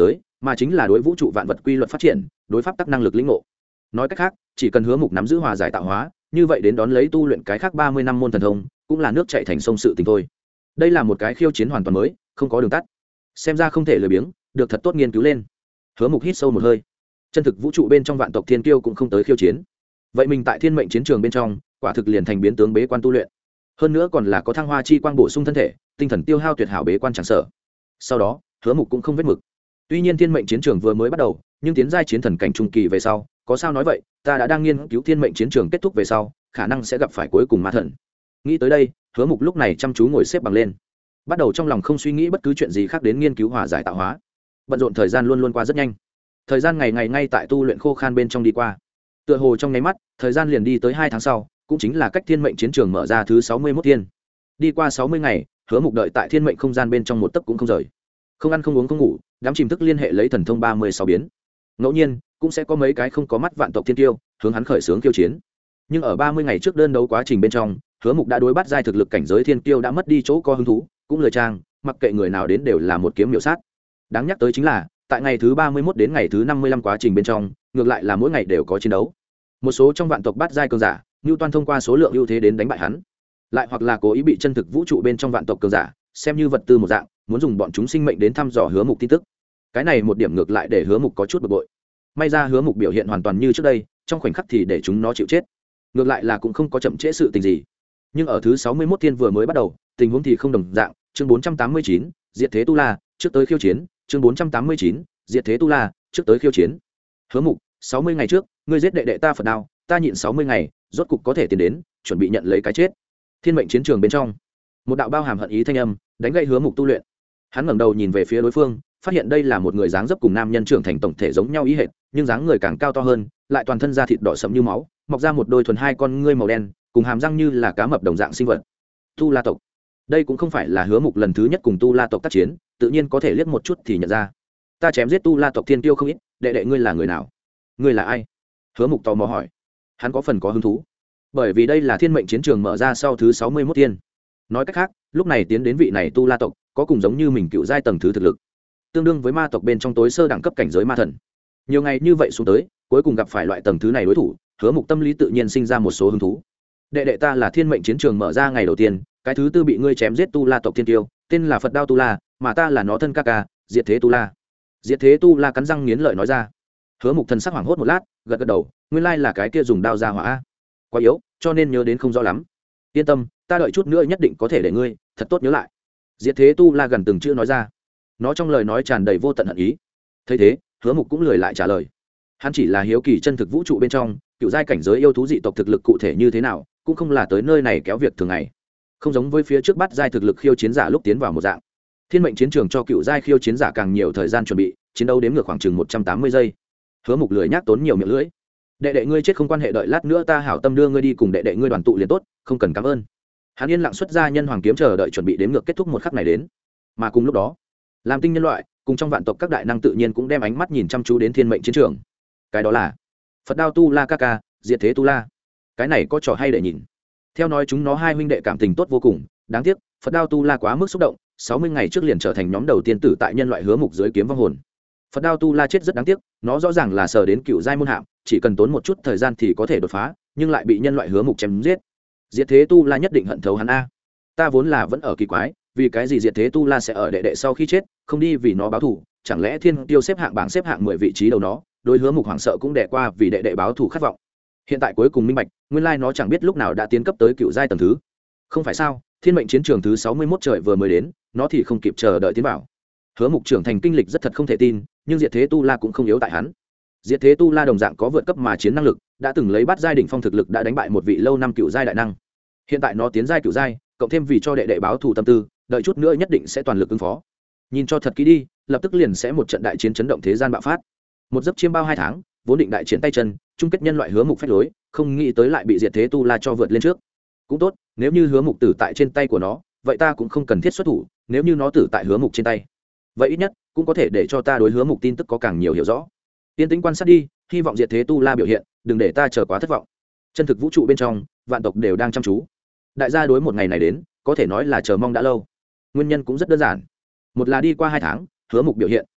mà chính là đối vũ trụ vạn vật quy luật phát triển, đối pháp tắc năng lực lĩnh ngộ. Nói cách khác, chỉ cần Hứa Mục nắm giữ hòa giải tạo hóa, như vậy đến đón lấy tu luyện cái khác ba mươi năm môn thần thông, cũng là nước chảy thành sông sự tình thôi. Đây là một cái khiêu chiến hoàn toàn mới, không có đường tắt. Xem ra không thể lười biếng, được thật tốt nghiên cứu lên. Hứa Mục hít sâu một hơi. Chân thực vũ trụ bên trong vạn tộc thiên kiêu cũng không tới khiêu chiến. Vậy mình tại thiên mệnh chiến trường bên trong, quả thực liền thành biến tướng bế quan tu luyện. Hơn nữa còn là có thăng hoa chi quang bổ sung thân thể, tinh thần tiêu hao tuyệt hảo bế quan chẳng sợ. Sau đó, Hứa Mục cũng không vết mực. Tuy nhiên thiên mệnh chiến trường vừa mới bắt đầu, nhưng tiến giai chiến thần cảnh trung kỳ về sau, có sao nói vậy, ta đã đang nghiên cứu thiên mệnh chiến trường kết thúc về sau, khả năng sẽ gặp phải cuối cùng ma thần. Nghĩ tới đây, Hứa Mục lúc này chăm chú ngồi xếp bằng lên, bắt đầu trong lòng không suy nghĩ bất cứ chuyện gì khác đến nghiên cứu hòa giải tạo hóa. Bận rộn thời gian luôn luôn qua rất nhanh, thời gian ngày ngày ngay tại tu luyện khô khan bên trong đi qua, tựa hồ trong nháy mắt thời gian liền đi tới hai tháng sau, cũng chính là cách thiên mệnh chiến trường mở ra thứ sáu mươi mốt thiên. Đi qua sáu mươi ngày, Hứa Mục đợi tại thiên mệnh không gian bên trong một tấc cũng không rời, không ăn không uống không ngủ, đám chìm thức liên hệ lấy thần thông ba mươi sáu biến. Ngẫu nhiên cũng sẽ có mấy cái không có mắt vạn tộc thiên tiêu hướng hắn khởi xướng kiêu chiến, nhưng ở ba mươi ngày trước đơn đấu quá trình bên trong, Hứa Mục đã đối bắt giai thực lực cảnh giới thiên tiêu đã mất đi chỗ có hứng thú, cũng lời trang, mặc kệ người nào đến đều là một kiếm miểu sát. Đáng nhắc tới chính là, tại ngày thứ ba mươi mốt đến ngày thứ năm mươi lăm quá trình bên trong, ngược lại là mỗi ngày đều có chiến đấu. Một số trong vạn tộc bắt giai cường giả, Nưu Toan thông qua số lượng ưu thế đến đánh bại hắn, lại hoặc là cố ý bị chân thực vũ trụ bên trong vạn tộc cường giả xem như vật tư một dạng, muốn dùng bọn chúng sinh mệnh đến thăm dò Hứa Mục tin tức. Cái này một điểm ngược lại để Hứa Mục có chút bực bội. May ra Hứa Mục biểu hiện hoàn toàn như trước đây, trong khoảnh khắc thì để chúng nó chịu chết. Ngược lại là cũng không có chậm trễ sự tình gì. Nhưng ở thứ sáu mươi mốt thiên vừa mới bắt đầu, tình huống thì không đồng dạng. Chương bốn trăm tám mươi chín, Diệt Thế Tu La, trước tới khiêu chiến. Chương bốn trăm tám mươi chín, Diệt Thế Tu La, trước tới khiêu chiến. Hứa Mục, sáu mươi ngày trước, ngươi giết đệ đệ ta Phật Đao, ta nhịn sáu mươi ngày, rốt cục có thể tiến đến, chuẩn bị nhận lấy cái chết. Thiên mệnh chiến trường bên trong, một đạo bao hàm hận ý thanh âm đánh gãy Hứa Mục tu luyện. Hắn ngẩng đầu nhìn về phía đối phương, phát hiện đây là một người dáng dấp cùng nam nhân trưởng thành tổng thể giống nhau ý hệt, nhưng dáng người càng cao to hơn, lại toàn thân da thịt đỏ sẫm như máu, mọc ra một đôi thuần hai con ngươi màu đen, cùng hàm răng như là cá mập đồng dạng sinh vật. Tu La tộc. Đây cũng không phải là Hứa Mục lần thứ nhất cùng Tu La tộc tác chiến, tự nhiên có thể liếc một chút thì nhận ra. Ta chém giết Tu La tộc thiên tiêu không ít, đệ đệ ngươi là người nào? Ngươi là ai? Hứa Mục tò mò hỏi. Hắn có phần có hứng thú, bởi vì đây là thiên mệnh chiến trường mở ra sau thứ sáu mươi mốt thiên. Nói cách khác, lúc này tiến đến vị này Tu La tộc, có cùng giống như mình cựu giai tầng thứ thực lực, tương đương với ma tộc bên trong tối sơ đẳng cấp cảnh giới ma thần. Nhiều ngày như vậy xuống tới, cuối cùng gặp phải loại tầng thứ này đối thủ, Hứa Mục tâm lý tự nhiên sinh ra một số hứng thú. Đệ đệ ta là thiên mệnh chiến trường mở ra ngày đầu tiên, cái thứ tư bị ngươi chém giết Tu La tộc thiên tiêu, tên là Phật Đao Tu La, mà ta là nó thân ca ca, Diệt Thế Tu La. Diệt Thế Tu La cắn răng nghiến lợi nói ra. Hứa Mục thần sắc hoảng hốt một lát, gật gật đầu, nguyên lai là cái kia dùng đao ra hỏa, quá yếu, cho nên nhớ đến không rõ lắm. Yên tâm, ta đợi chút nữa nhất định có thể để ngươi thật tốt nhớ lại. Diệt Thế Tu La gần từng chữ nói ra, nó trong lời nói tràn đầy vô tận hận ý. Thấy thế, Hứa Mục cũng lười lại trả lời. Hắn chỉ là hiếu kỳ chân thực vũ trụ bên trong cựu giai cảnh giới yêu thú dị tộc thực lực cụ thể như thế nào, cũng không là tới nơi này kéo việc thường ngày. Không giống với phía trước bắt giai thực lực khiêu chiến giả lúc tiến vào một dạng, thiên mệnh chiến trường cho cựu giai khiêu chiến giả càng nhiều thời gian chuẩn bị, chiến đấu đếm ngược khoảng chừng một trăm tám mươi giây. Hứa Mục lười nhác tốn nhiều miệng lưỡi. Đệ đệ ngươi chết không quan hệ, đợi lát nữa ta hảo tâm đưa ngươi đi cùng đệ đệ ngươi đoàn tụ liền tốt, không cần cảm ơn. Hắn yên lặng xuất ra nhân hoàng kiếm, chờ đợi chuẩn bị đếm ngược kết thúc một khắc này đến. Mà cùng lúc đó, làm tinh nhân loại cùng trong vạn tộc các đại năng tự nhiên cũng đem ánh mắt nhìn chăm chú đến thiên mệnh chiến trường. Cái đó là Phật Đao Tu La ca ca, Diệt Thế Tu La. Cái này có trò hay để nhìn. Theo nói chúng nó hai huynh đệ cảm tình tốt vô cùng, đáng tiếc Phật Đao Tu La quá mức xúc động, sáu mươi ngày trước liền trở thành nhóm đầu tiên tử tại nhân loại Hứa Mục dưới kiếm vong hồn. Phật Đao Tu La chết rất đáng tiếc, nó rõ ràng là sờ đến cựu giai môn hạm, chỉ cần tốn một chút thời gian thì có thể đột phá, nhưng lại bị nhân loại Hứa Mục chém giết. Diệt Thế Tu La nhất định hận thấu hắn a. Ta vốn là vẫn ở kỳ quái, vì cái gì Diệt Thế Tu La sẽ ở đệ đệ sau khi chết không đi vì nó báo thù, chẳng lẽ thiên tiêu xếp hạng bảng xếp hạng mười vị trí đầu nó, đối Hứa Mục hoảng sợ cũng đè qua vì đệ đệ báo thù khát vọng. Hiện tại cuối cùng minh bạch, nguyên lai nó chẳng biết lúc nào đã tiến cấp tới cựu giai tầng thứ. Không phải sao, thiên mệnh chiến trường thứ sáu mươi mốt trời vừa mới đến, nó thì không kịp chờ đợi tiến vào. Hứa Mục trưởng thành kinh lịch rất thật không thể tin, nhưng Diệt Thế Tu La cũng không yếu tại hắn. Diệt Thế Tu La đồng dạng có vượt cấp mà chiến năng lực, đã từng lấy bát giai đỉnh phong thực lực đã đánh bại một vị lâu năm cựu giai đại năng. Hiện tại nó tiến giai cựu giai, cộng thêm vì cho đệ đệ báo thù tâm tư, đợi chút nữa nhất định sẽ toàn lực ứng phó. Nhìn cho thật kỹ đi, lập tức liền sẽ một trận đại chiến chấn động thế gian bạo phát. Một giấc chiêm bao hai tháng, vốn định đại chiến tay chân, chung kết nhân loại Hứa Mục phách lối, không nghĩ tới lại bị Diệt Thế Tu La cho vượt lên trước. Cũng tốt, nếu như Hứa Mục tử tại trên tay của nó, vậy ta cũng không cần thiết xuất thủ, nếu như nó tử tại Hứa Mục trên tay, vậy ít nhất cũng có thể để cho ta đối Hứa Mục tin tức có càng nhiều hiểu rõ. Tiên tính quan sát đi, hy vọng Diệt Thế Tu La biểu hiện, đừng để ta chờ quá thất vọng. Chân thực vũ trụ bên trong, vạn tộc đều đang chăm chú. Đại gia đối một ngày này đến, có thể nói là chờ mong đã lâu. Nguyên nhân cũng rất đơn giản. Một là đi qua hai tháng, Hứa Mục biểu hiện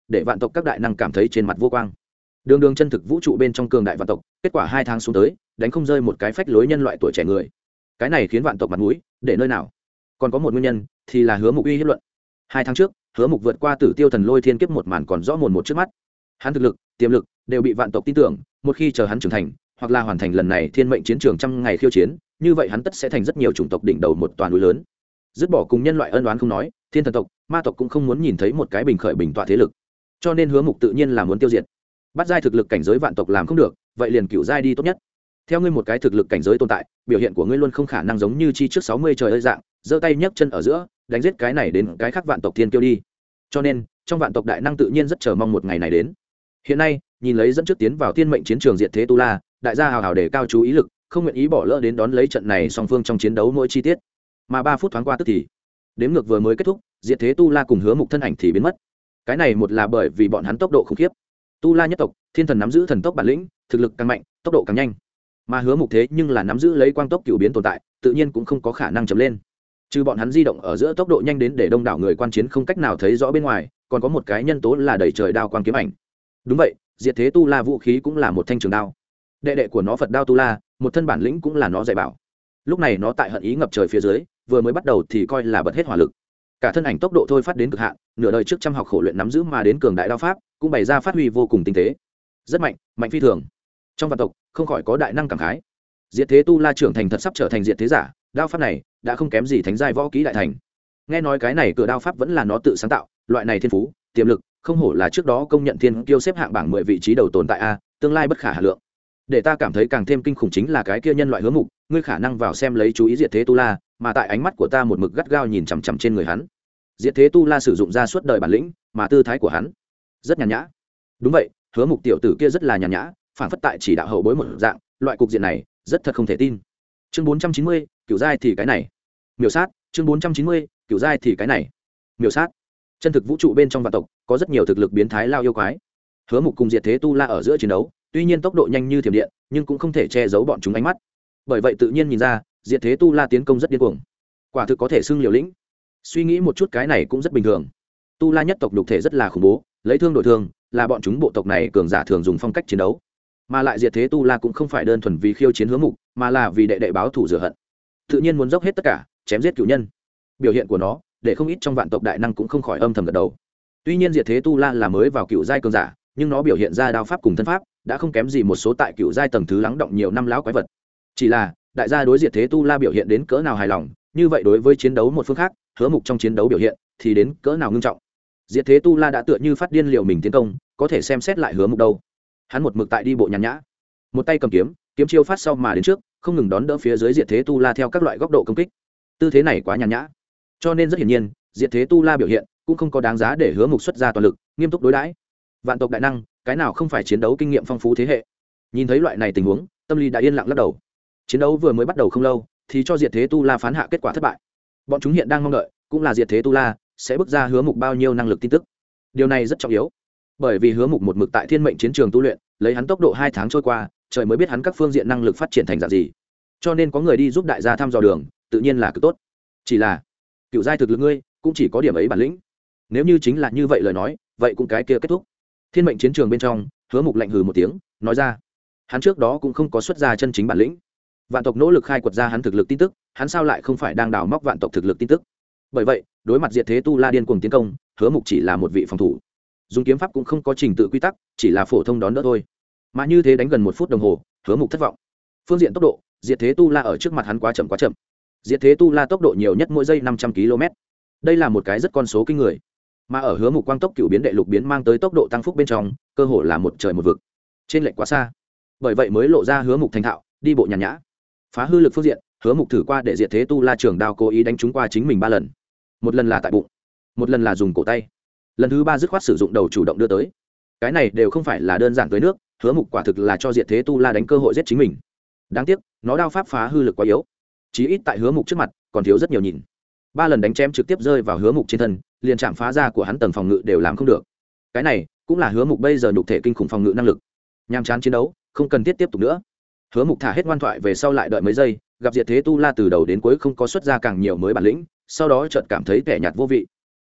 để vạn tộc các đại năng cảm thấy trên mặt vô quang. Đường đường chân thực vũ trụ bên trong cường đại vạn tộc, kết quả hai tháng xuống tới đánh không rơi một cái phách lối nhân loại tuổi trẻ người. Cái này khiến vạn tộc mặt mũi để nơi nào. Còn có một nguyên nhân thì là Hứa Mục uy hiếp luận. Hai tháng trước Hứa Mục vượt qua Tử Tiêu Thần Lôi Thiên Kiếp một màn còn rõ mồn một trước mắt. Hắn thực lực, tiềm lực đều bị vạn tộc tin tưởng, một khi chờ hắn trưởng thành hoặc là hoàn thành lần này thiên mệnh chiến trường trăm ngày khiêu chiến, như vậy hắn tất sẽ thành rất nhiều chủng tộc đỉnh đầu một toàn núi lớn. Dứt bỏ cùng nhân loại ân oán không nói, thiên thần tộc, ma tộc cũng không muốn nhìn thấy một cái bình khởi bình tọa thế lực, cho nên Hứa Mục tự nhiên là muốn tiêu diệt. Bắt giai thực lực cảnh giới vạn tộc làm không được, vậy liền cửu giai đi tốt nhất. Theo ngươi một cái thực lực cảnh giới tồn tại, biểu hiện của ngươi luôn không khả năng giống như chi trước sáu mươi trời ơi dạng, giơ tay nhấc chân ở giữa, đánh giết cái này đến cái khác vạn tộc thiên kiêu đi. Cho nên, trong vạn tộc đại năng tự nhiên rất chờ mong một ngày này đến. Hiện nay, nhìn lấy dẫn trước tiến vào thiên mệnh chiến trường diệt thế tu la, đại gia hào hào đề cao chú ý lực, không nguyện ý bỏ lỡ đến đón lấy trận này song phương trong chiến đấu mỗi chi tiết. Mà ba phút thoáng qua tức thì, đếm ngược vừa mới kết thúc, diệt thế tu la cùng Hứa Mục thân ảnh thì biến mất. Cái này một là bởi vì bọn hắn tốc độ khủng khiếp. Tu la nhất tộc, thiên thần nắm giữ thần tốc bản lĩnh, thực lực càng mạnh, tốc độ càng nhanh. Mà Hứa Mục thế nhưng là nắm giữ lấy quang tốc cửu biến tồn tại, tự nhiên cũng không có khả năng chậm lên. Trừ bọn hắn di động ở giữa tốc độ nhanh đến để đông đảo người quan chiến không cách nào thấy rõ bên ngoài, còn có một cái nhân tố là đẩy trời đao quang kiếm ảnh. Đúng vậy, diệt thế tu la vũ khí cũng là một thanh trường đao. Đệ đệ của nó Phật đao tu la, một thân bản lĩnh cũng là nó dạy bảo. Lúc này nó tại hận ý ngập trời phía dưới, vừa mới bắt đầu thì coi là bật hết hỏa lực. Cả thân ảnh tốc độ thôi phát đến cực hạn, nửa đời trước trăm học khổ luyện nắm giữ mà đến cường đại đao pháp, cũng bày ra phát huy vô cùng tinh tế. Rất mạnh, mạnh phi thường. Trong vạn tộc, không khỏi có đại năng cảm khái. Diệt thế tu la trưởng thành thật sắp trở thành diệt thế giả, đao pháp này đã không kém gì thánh giai võ kỹ đại thành. Nghe nói cái này cửa đao pháp vẫn là nó tự sáng tạo, loại này thiên phú, tiềm lực, không hổ là trước đó công nhận thiên kiêu xếp hạng bảng mười vị trí đầu tồn tại a, tương lai bất khả hà lượng. Để ta cảm thấy càng thêm kinh khủng chính là cái kia nhân loại Hứa Mục, ngươi khả năng vào xem lấy chú ý diệt thế tu la, mà tại ánh mắt của ta một mực gắt gao nhìn chằm chằm trên người hắn. Diệt thế tu la sử dụng ra suốt đời bản lĩnh, mà tư thái của hắn rất nhàn nhã. Đúng vậy, Hứa Mục tiểu tử kia rất là nhàn nhã, phản phất tại chỉ đạo hậu bối một dạng, loại cục diện này rất thật không thể tin. Chương bốn trăm chín mươi, cửu giai thì cái này. Miểu sát, chương bốn trăm chín mươi, cửu giai thì cái này. Miểu sát. Chân thực vũ trụ bên trong vạn tộc, có rất nhiều thực lực biến thái lao yêu quái. Hứa Mục cùng diệt thế tu la ở giữa chiến đấu, tuy nhiên tốc độ nhanh như thiểm điện, nhưng cũng không thể che giấu bọn chúng ánh mắt. Bởi vậy tự nhiên nhìn ra, diệt thế tu la tiến công rất điên cuồng. Quả thực có thể xưng liều lĩnh. Suy nghĩ một chút cái này cũng rất bình thường. Tu la nhất tộc nhục thể rất là khủng bố, lấy thương đổi thương, là bọn chúng bộ tộc này cường giả thường dùng phong cách chiến đấu. Mà lại diệt thế tu la cũng không phải đơn thuần vì khiêu chiến Hứa Mục, mà là vì đệ đệ báo thù rửa hận. Tự nhiên muốn dốc hết tất cả, chém giết cửu nhân. Biểu hiện của nó, để không ít trong vạn tộc đại năng cũng không khỏi âm thầm gật đầu. Tuy nhiên diệt thế tu la là mới vào cửu giai cường giả, nhưng nó biểu hiện ra đao pháp cùng thân pháp, đã không kém gì một số tại cửu giai tầng thứ lắng động nhiều năm lão quái vật. Chỉ là, đại gia đối diệt thế tu la biểu hiện đến cỡ nào hài lòng, như vậy đối với chiến đấu một phương khác, Hứa Mục trong chiến đấu biểu hiện thì đến cỡ nào ngưng trọng. Diệt thế tu la đã tựa như phát điên liệu mình tiến công, có thể xem xét lại Hứa Mục đâu. Hắn một mực tại đi bộ nhàn nhã, một tay cầm kiếm, kiếm chiêu phát sau mà đến trước, không ngừng đón đỡ phía dưới diệt thế tu la theo các loại góc độ công kích. Tư thế này quá nhàn nhã, cho nên rất hiển nhiên, diệt thế tu la biểu hiện cũng không có đáng giá để Hứa Mục xuất ra toàn lực, nghiêm túc đối đãi. Vạn tộc đại năng, cái nào không phải chiến đấu kinh nghiệm phong phú thế hệ. Nhìn thấy loại này tình huống, tâm lý đã yên lặng lắc đầu. Chiến đấu vừa mới bắt đầu không lâu, thì cho diệt thế tu la phán hạ kết quả thất bại. Bọn chúng hiện đang mong đợi, cũng là diệt thế tu la sẽ bước ra Hứa Mục bao nhiêu năng lực tin tức. Điều này rất trọng yếu, bởi vì Hứa Mục một mực tại thiên mệnh chiến trường tu luyện, lấy hắn tốc độ hai tháng trôi qua, trời mới biết hắn các phương diện năng lực phát triển thành dạng gì. Cho nên có người đi giúp đại gia thăm dò đường, tự nhiên là cực tốt. Chỉ là, cựu giai thực lực ngươi, cũng chỉ có điểm ấy bản lĩnh. Nếu như chính là như vậy lời nói, vậy cũng cái kia kết thúc. Thiên mệnh chiến trường bên trong, Hứa Mục lạnh hừ một tiếng, nói ra, hắn trước đó cũng không có xuất ra chân chính bản lĩnh. Vạn tộc nỗ lực khai quật ra hắn thực lực tin tức, hắn sao lại không phải đang đào móc vạn tộc thực lực tin tức. Bởi vậy, đối mặt diệt thế tu la điên cuồng tiến công, Hứa Mục chỉ là một vị phòng thủ, dùng kiếm pháp cũng không có trình tự quy tắc, chỉ là phổ thông đón đỡ thôi. Mà như thế đánh gần một phút đồng hồ, Hứa Mục thất vọng. Phương diện tốc độ, diệt thế tu la ở trước mặt hắn quá chậm quá chậm. Diệt thế tu la tốc độ nhiều nhất mỗi giây năm trăm ki lô mét. Đây là một cái rất con số kinh người. Mà ở Hứa Mục quang tốc cựu biến đệ lục biến mang tới tốc độ tăng phúc bên trong, cơ hội là một trời một vực, trên lệch quá xa. Bởi vậy mới lộ ra Hứa Mục thành thạo, đi bộ nhàn nhã. Phá hư lực phương diện, Hứa Mục thử qua để diệt thế tu la trường đao cố ý đánh trúng qua chính mình ba lần. Một lần là tại bụng, một lần là dùng cổ tay, lần thứ ba dứt khoát sử dụng đầu chủ động đưa tới. Cái này đều không phải là đơn giản tới nước, Hứa Mục quả thực là cho diệt thế tu la đánh cơ hội giết chính mình. Đáng tiếc, nó đao pháp phá hư lực quá yếu, chí ít tại Hứa Mục trước mặt còn thiếu rất nhiều nhìn. Ba lần đánh chém trực tiếp rơi vào Hứa Mục trên thân, liền chạm phá ra của hắn tầng phòng ngự đều làm không được. Cái này cũng là Hứa Mục bây giờ nhục thể kinh khủng phòng ngự năng lực. Nhàm chán chiến đấu, không cần thiết tiếp tục nữa. Hứa Mục thả hết ngoan thoại về sau lại đợi mấy giây, gặp diệt thế tu la từ đầu đến cuối không có xuất ra càng nhiều mới bản lĩnh, sau đó chợt cảm thấy vẻ nhạt vô vị.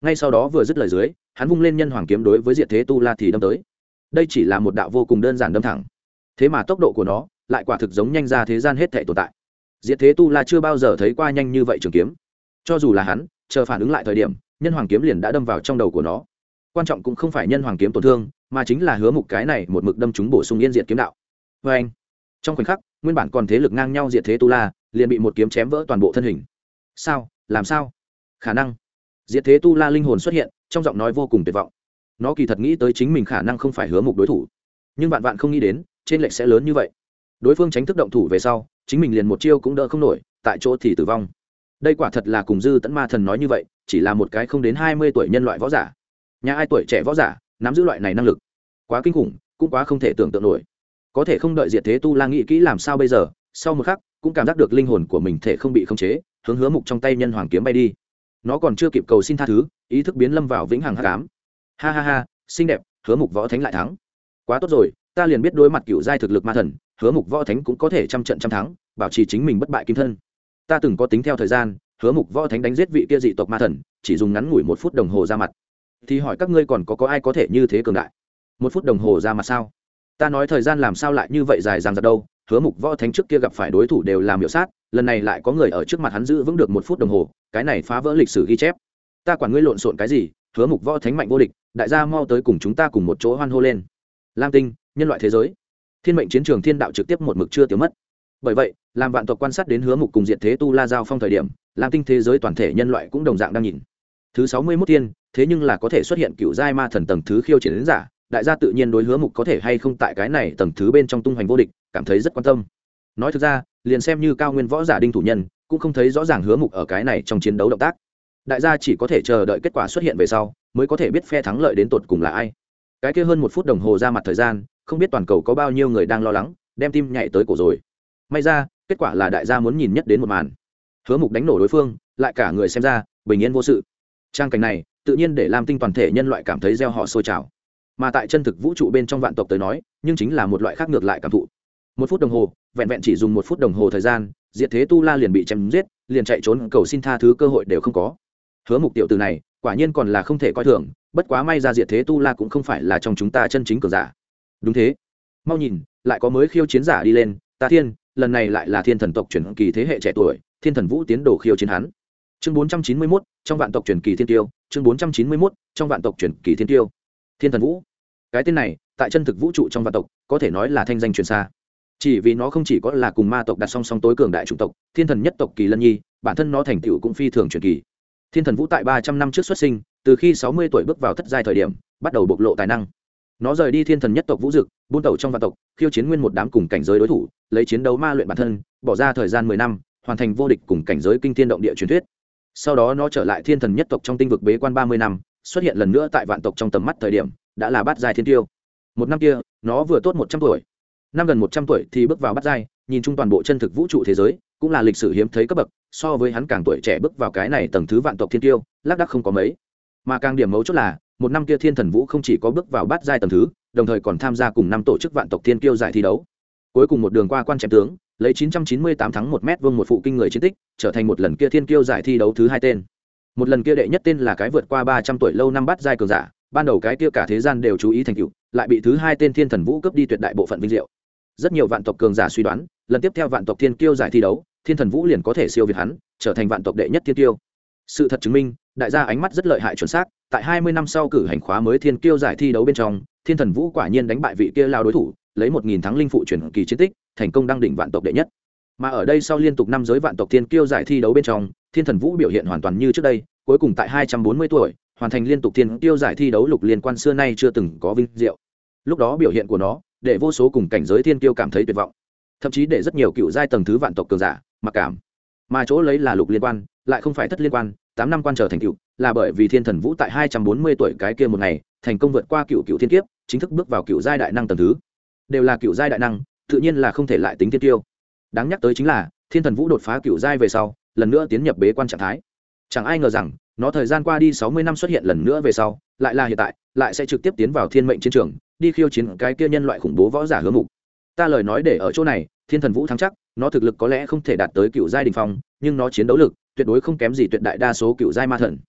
ngay sau đó vừa dứt lời dưới, hắn vung lên nhân hoàng kiếm đối với diệt thế tu la thì đâm tới. Đây chỉ là một đạo vô cùng đơn giản đâm thẳng, thế mà tốc độ của nó lại quả thực giống nhanh ra thế gian hết thể tồn tại. Diệt thế tu la chưa bao giờ thấy qua nhanh như vậy trường kiếm, cho dù là hắn chờ phản ứng lại thời điểm, nhân hoàng kiếm liền đã đâm vào trong đầu của nó. Quan trọng cũng không phải nhân hoàng kiếm tổn thương, mà chính là Hứa Mục cái này một mực đâm trúng bổ sung yên diệt kiếm đạo. Và anh, trong khoảnh khắc, nguyên bản còn thế lực ngang nhau diệt thế tu la liền bị một kiếm chém vỡ toàn bộ thân hình. Sao? Làm sao? Khả năng? Diệt thế tu la linh hồn xuất hiện, trong giọng nói vô cùng tuyệt vọng. Nó kỳ thật nghĩ tới chính mình khả năng không phải Hứa Mục đối thủ, nhưng vạn vạn không nghĩ đến trên lệch sẽ lớn như vậy. Đối phương tránh thức động thủ về sau, chính mình liền một chiêu cũng đỡ không nổi, tại chỗ thì tử vong. Đây quả thật là cùng Dư Tẫn Ma Thần nói như vậy, chỉ là một cái không đến hai mươi tuổi nhân loại võ giả. Nhà ai tuổi trẻ võ giả nắm giữ loại này năng lực, quá kinh khủng, cũng quá không thể tưởng tượng nổi. Có thể không đợi diệt thế tu la nghĩ kỹ làm sao bây giờ, sau một khắc cũng cảm giác được linh hồn của mình thể không bị khống chế, hướng Hứa Mục trong tay nhân hoàng kiếm bay đi. Nó còn chưa kịp cầu xin tha thứ, ý thức biến lâm vào vĩnh hằng hắc ám. Ha ha ha, xinh đẹp, Hứa Mục võ thánh lại thắng. Quá tốt rồi, ta liền biết đối mặt cựu giai thực lực ma thần, Hứa Mục võ thánh cũng có thể trăm trận trăm thắng, bảo trì chính mình bất bại kim thân. Ta từng có tính theo thời gian, Hứa Mục võ thánh đánh giết vị kia dị tộc ma thần, chỉ dùng ngắn ngủi một phút đồng hồ ra mặt. Thì hỏi các ngươi còn có có ai có thể như thế cường đại? Một phút đồng hồ ra mặt sao? Ta nói thời gian làm sao lại như vậy dài dằng dặc đâu? Hứa Mục võ thánh trước kia gặp phải đối thủ đều làm miểu sát, lần này lại có người ở trước mặt hắn giữ vững được một phút đồng hồ, cái này phá vỡ lịch sử ghi chép. Ta quản ngươi lộn xộn cái gì? Hứa Mục võ thánh mạnh vô địch, đại gia mau tới cùng chúng ta cùng một chỗ hoan hô lên. Lam Tinh, nhân loại thế giới, thiên mệnh chiến trường thiên đạo trực tiếp một mực chưa tiêu mất. Bởi vậy, làm vạn tộc quan sát đến Hứa Mục cùng diệt thế tu la giao phong thời điểm, Lam Tinh thế giới toàn thể nhân loại cũng đồng dạng đang nhìn. Thứ sáu mươi mốt thiên, thế nhưng là có thể xuất hiện cựu giai ma thần tầng thứ khiêu chiến đến giả, đại gia tự nhiên đối Hứa Mục có thể hay không tại cái này tầng thứ bên trong tung hoành vô địch, cảm thấy rất quan tâm. Nói thực ra, liền xem như cao nguyên võ giả đinh thủ nhân, cũng không thấy rõ ràng Hứa Mục ở cái này trong chiến đấu động tác. Đại gia chỉ có thể chờ đợi kết quả xuất hiện về sau, mới có thể biết phe thắng lợi đến tột cùng là ai. Cái kia hơn một phút đồng hồ ra mặt thời gian, không biết toàn cầu có bao nhiêu người đang lo lắng, đem tim nhảy tới cổ rồi. May ra, kết quả là đại gia muốn nhìn nhất đến một màn. Hứa Mục đánh nổ đối phương, lại cả người xem ra bình yên vô sự. Trang cảnh này, tự nhiên để Lam Tinh toàn thể nhân loại cảm thấy reo hò sôi trào. Mà tại chân thực vũ trụ bên trong vạn tộc tới nói, nhưng chính là một loại khác ngược lại cảm thụ. Một phút đồng hồ, vẹn vẹn chỉ dùng một phút đồng hồ thời gian, diệt thế tu la liền bị chém giết, liền chạy trốn cầu xin tha thứ cơ hội đều không có. Hứa Mục tiểu tử này, quả nhiên còn là không thể coi thường, bất quá may ra diệt thế tu la cũng không phải là trong chúng ta chân chính cường giả. Đúng thế, mau nhìn, lại có mới khiêu chiến giả đi lên, ta thiên, lần này lại là thiên thần tộc truyền kỳ thế hệ trẻ tuổi, thiên thần vũ tiến đồ khiêu chiến hắn. Chương bốn trăm chín mươi mốt, trong vạn tộc truyền kỳ thiên tiêu, chương bốn trăm chín mươi mốt, trong vạn tộc truyền kỳ thiên tiêu. Thiên thần vũ, cái tên này tại chân thực vũ trụ trong vạn tộc có thể nói là thanh danh truyền xa, chỉ vì nó không chỉ có là cùng ma tộc đặt song song tối cường đại chủng tộc, thiên thần nhất tộc kỳ lân nhi, bản thân nó thành tựu cũng phi thường truyền kỳ. Thiên thần vũ tại ba trăm năm trước xuất sinh, từ khi sáu mươi tuổi bước vào thất giai thời điểm, bắt đầu bộc lộ tài năng. Nó rời đi thiên thần nhất tộc vũ dực, buôn tẩu trong vạn tộc, khiêu chiến nguyên một đám cùng cảnh giới đối thủ, lấy chiến đấu ma luyện bản thân, bỏ ra thời gian mười năm, hoàn thành vô địch cùng cảnh giới kinh thiên động địa truyền thuyết. Sau đó nó trở lại thiên thần nhất tộc trong tinh vực bế quan ba mươi năm, xuất hiện lần nữa tại vạn tộc trong tầm mắt thời điểm, đã là bát giai thiên tiêu. Một năm kia, nó vừa tốt một trăm tuổi. Năm gần một trăm tuổi thì bước vào bát giai, nhìn chung toàn bộ chân thực vũ trụ thế giới, cũng là lịch sử hiếm thấy cấp bậc, so với hắn càng tuổi trẻ bước vào cái này tầng thứ vạn tộc thiên tiêu, lác đác không có mấy. Mà càng điểm mấu chốt là, một năm kia thiên thần vũ không chỉ có bước vào bát giai tầng thứ, đồng thời còn tham gia cùng năm tổ chức vạn tộc thiên kiêu giải thi đấu. Cuối cùng một đường qua quan chém tướng, lấy chín trăm chín mươi tám thắng một mét vuông một phụ kinh người chiến tích, trở thành một lần kia thiên kiêu giải thi đấu thứ hai tên. Một lần kia đệ nhất tên là cái vượt qua ba trăm tuổi lâu năm bát giai cường giả, ban đầu cái kia cả thế gian đều chú ý thành tựu, lại bị thứ hai tên thiên thần vũ cướp đi tuyệt đại bộ phận vinh diệu. Rất nhiều vạn tộc cường giả suy đoán, lần tiếp theo vạn tộc thiên kiêu giải thi đấu, thiên thần vũ liền có thể siêu việt hắn, trở thành vạn tộc đệ nhất thiên kiêu. Sự thật chứng minh, đại gia ánh mắt rất lợi hại chuẩn xác, tại hai mươi năm sau cử hành khóa mới thiên kiêu giải thi đấu bên trong, thiên thần vũ quả nhiên đánh bại vị kia lao đối thủ, lấy một nghìn thắng linh phụ chuyển kỳ chiến tích, thành công đăng đỉnh vạn tộc đệ nhất. Mà ở đây sau liên tục năm giới vạn tộc thiên kiêu giải thi đấu bên trong, thiên thần vũ biểu hiện hoàn toàn như trước đây, cuối cùng tại hai trăm bốn mươi tuổi, hoàn thành liên tục thiên kiêu giải thi đấu lục liên quan xưa nay chưa từng có vinh diệu. Lúc đó biểu hiện của nó, để vô số cùng cảnh giới thiên kiêu cảm thấy tuyệt vọng, thậm chí để rất nhiều cựu giai tầng thứ vạn tộc cường giả mặc cảm. Mà chỗ lấy là lục liên quan, lại không phải thất liên quan, tám năm quan trở thành cựu, là bởi vì thiên thần vũ tại hai trăm bốn mươi tuổi cái kia một ngày, thành công vượt qua cựu cựu thiên kiếp, chính thức bước vào cựu giai đại năng tầng thứ. Đều là cựu giai đại năng, tự nhiên là không thể lại tính thiên kiêu. Đáng nhắc tới chính là, thiên thần vũ đột phá cựu giai về sau, lần nữa tiến nhập bế quan trạng thái. Chẳng ai ngờ rằng, nó thời gian qua đi sáu mươi năm xuất hiện lần nữa về sau, lại là hiện tại, lại sẽ trực tiếp tiến vào thiên mệnh chiến trường, đi khiêu chiến cái kia nhân loại khủng bố võ giả Hứa Mục. Ta lời nói để ở chỗ này, thiên thần vũ thắng chắc, nó thực lực có lẽ không thể đạt tới cựu giai đỉnh phong, nhưng nó chiến đấu lực tuyệt đối không kém gì tuyệt đại đa số cựu giai ma thần.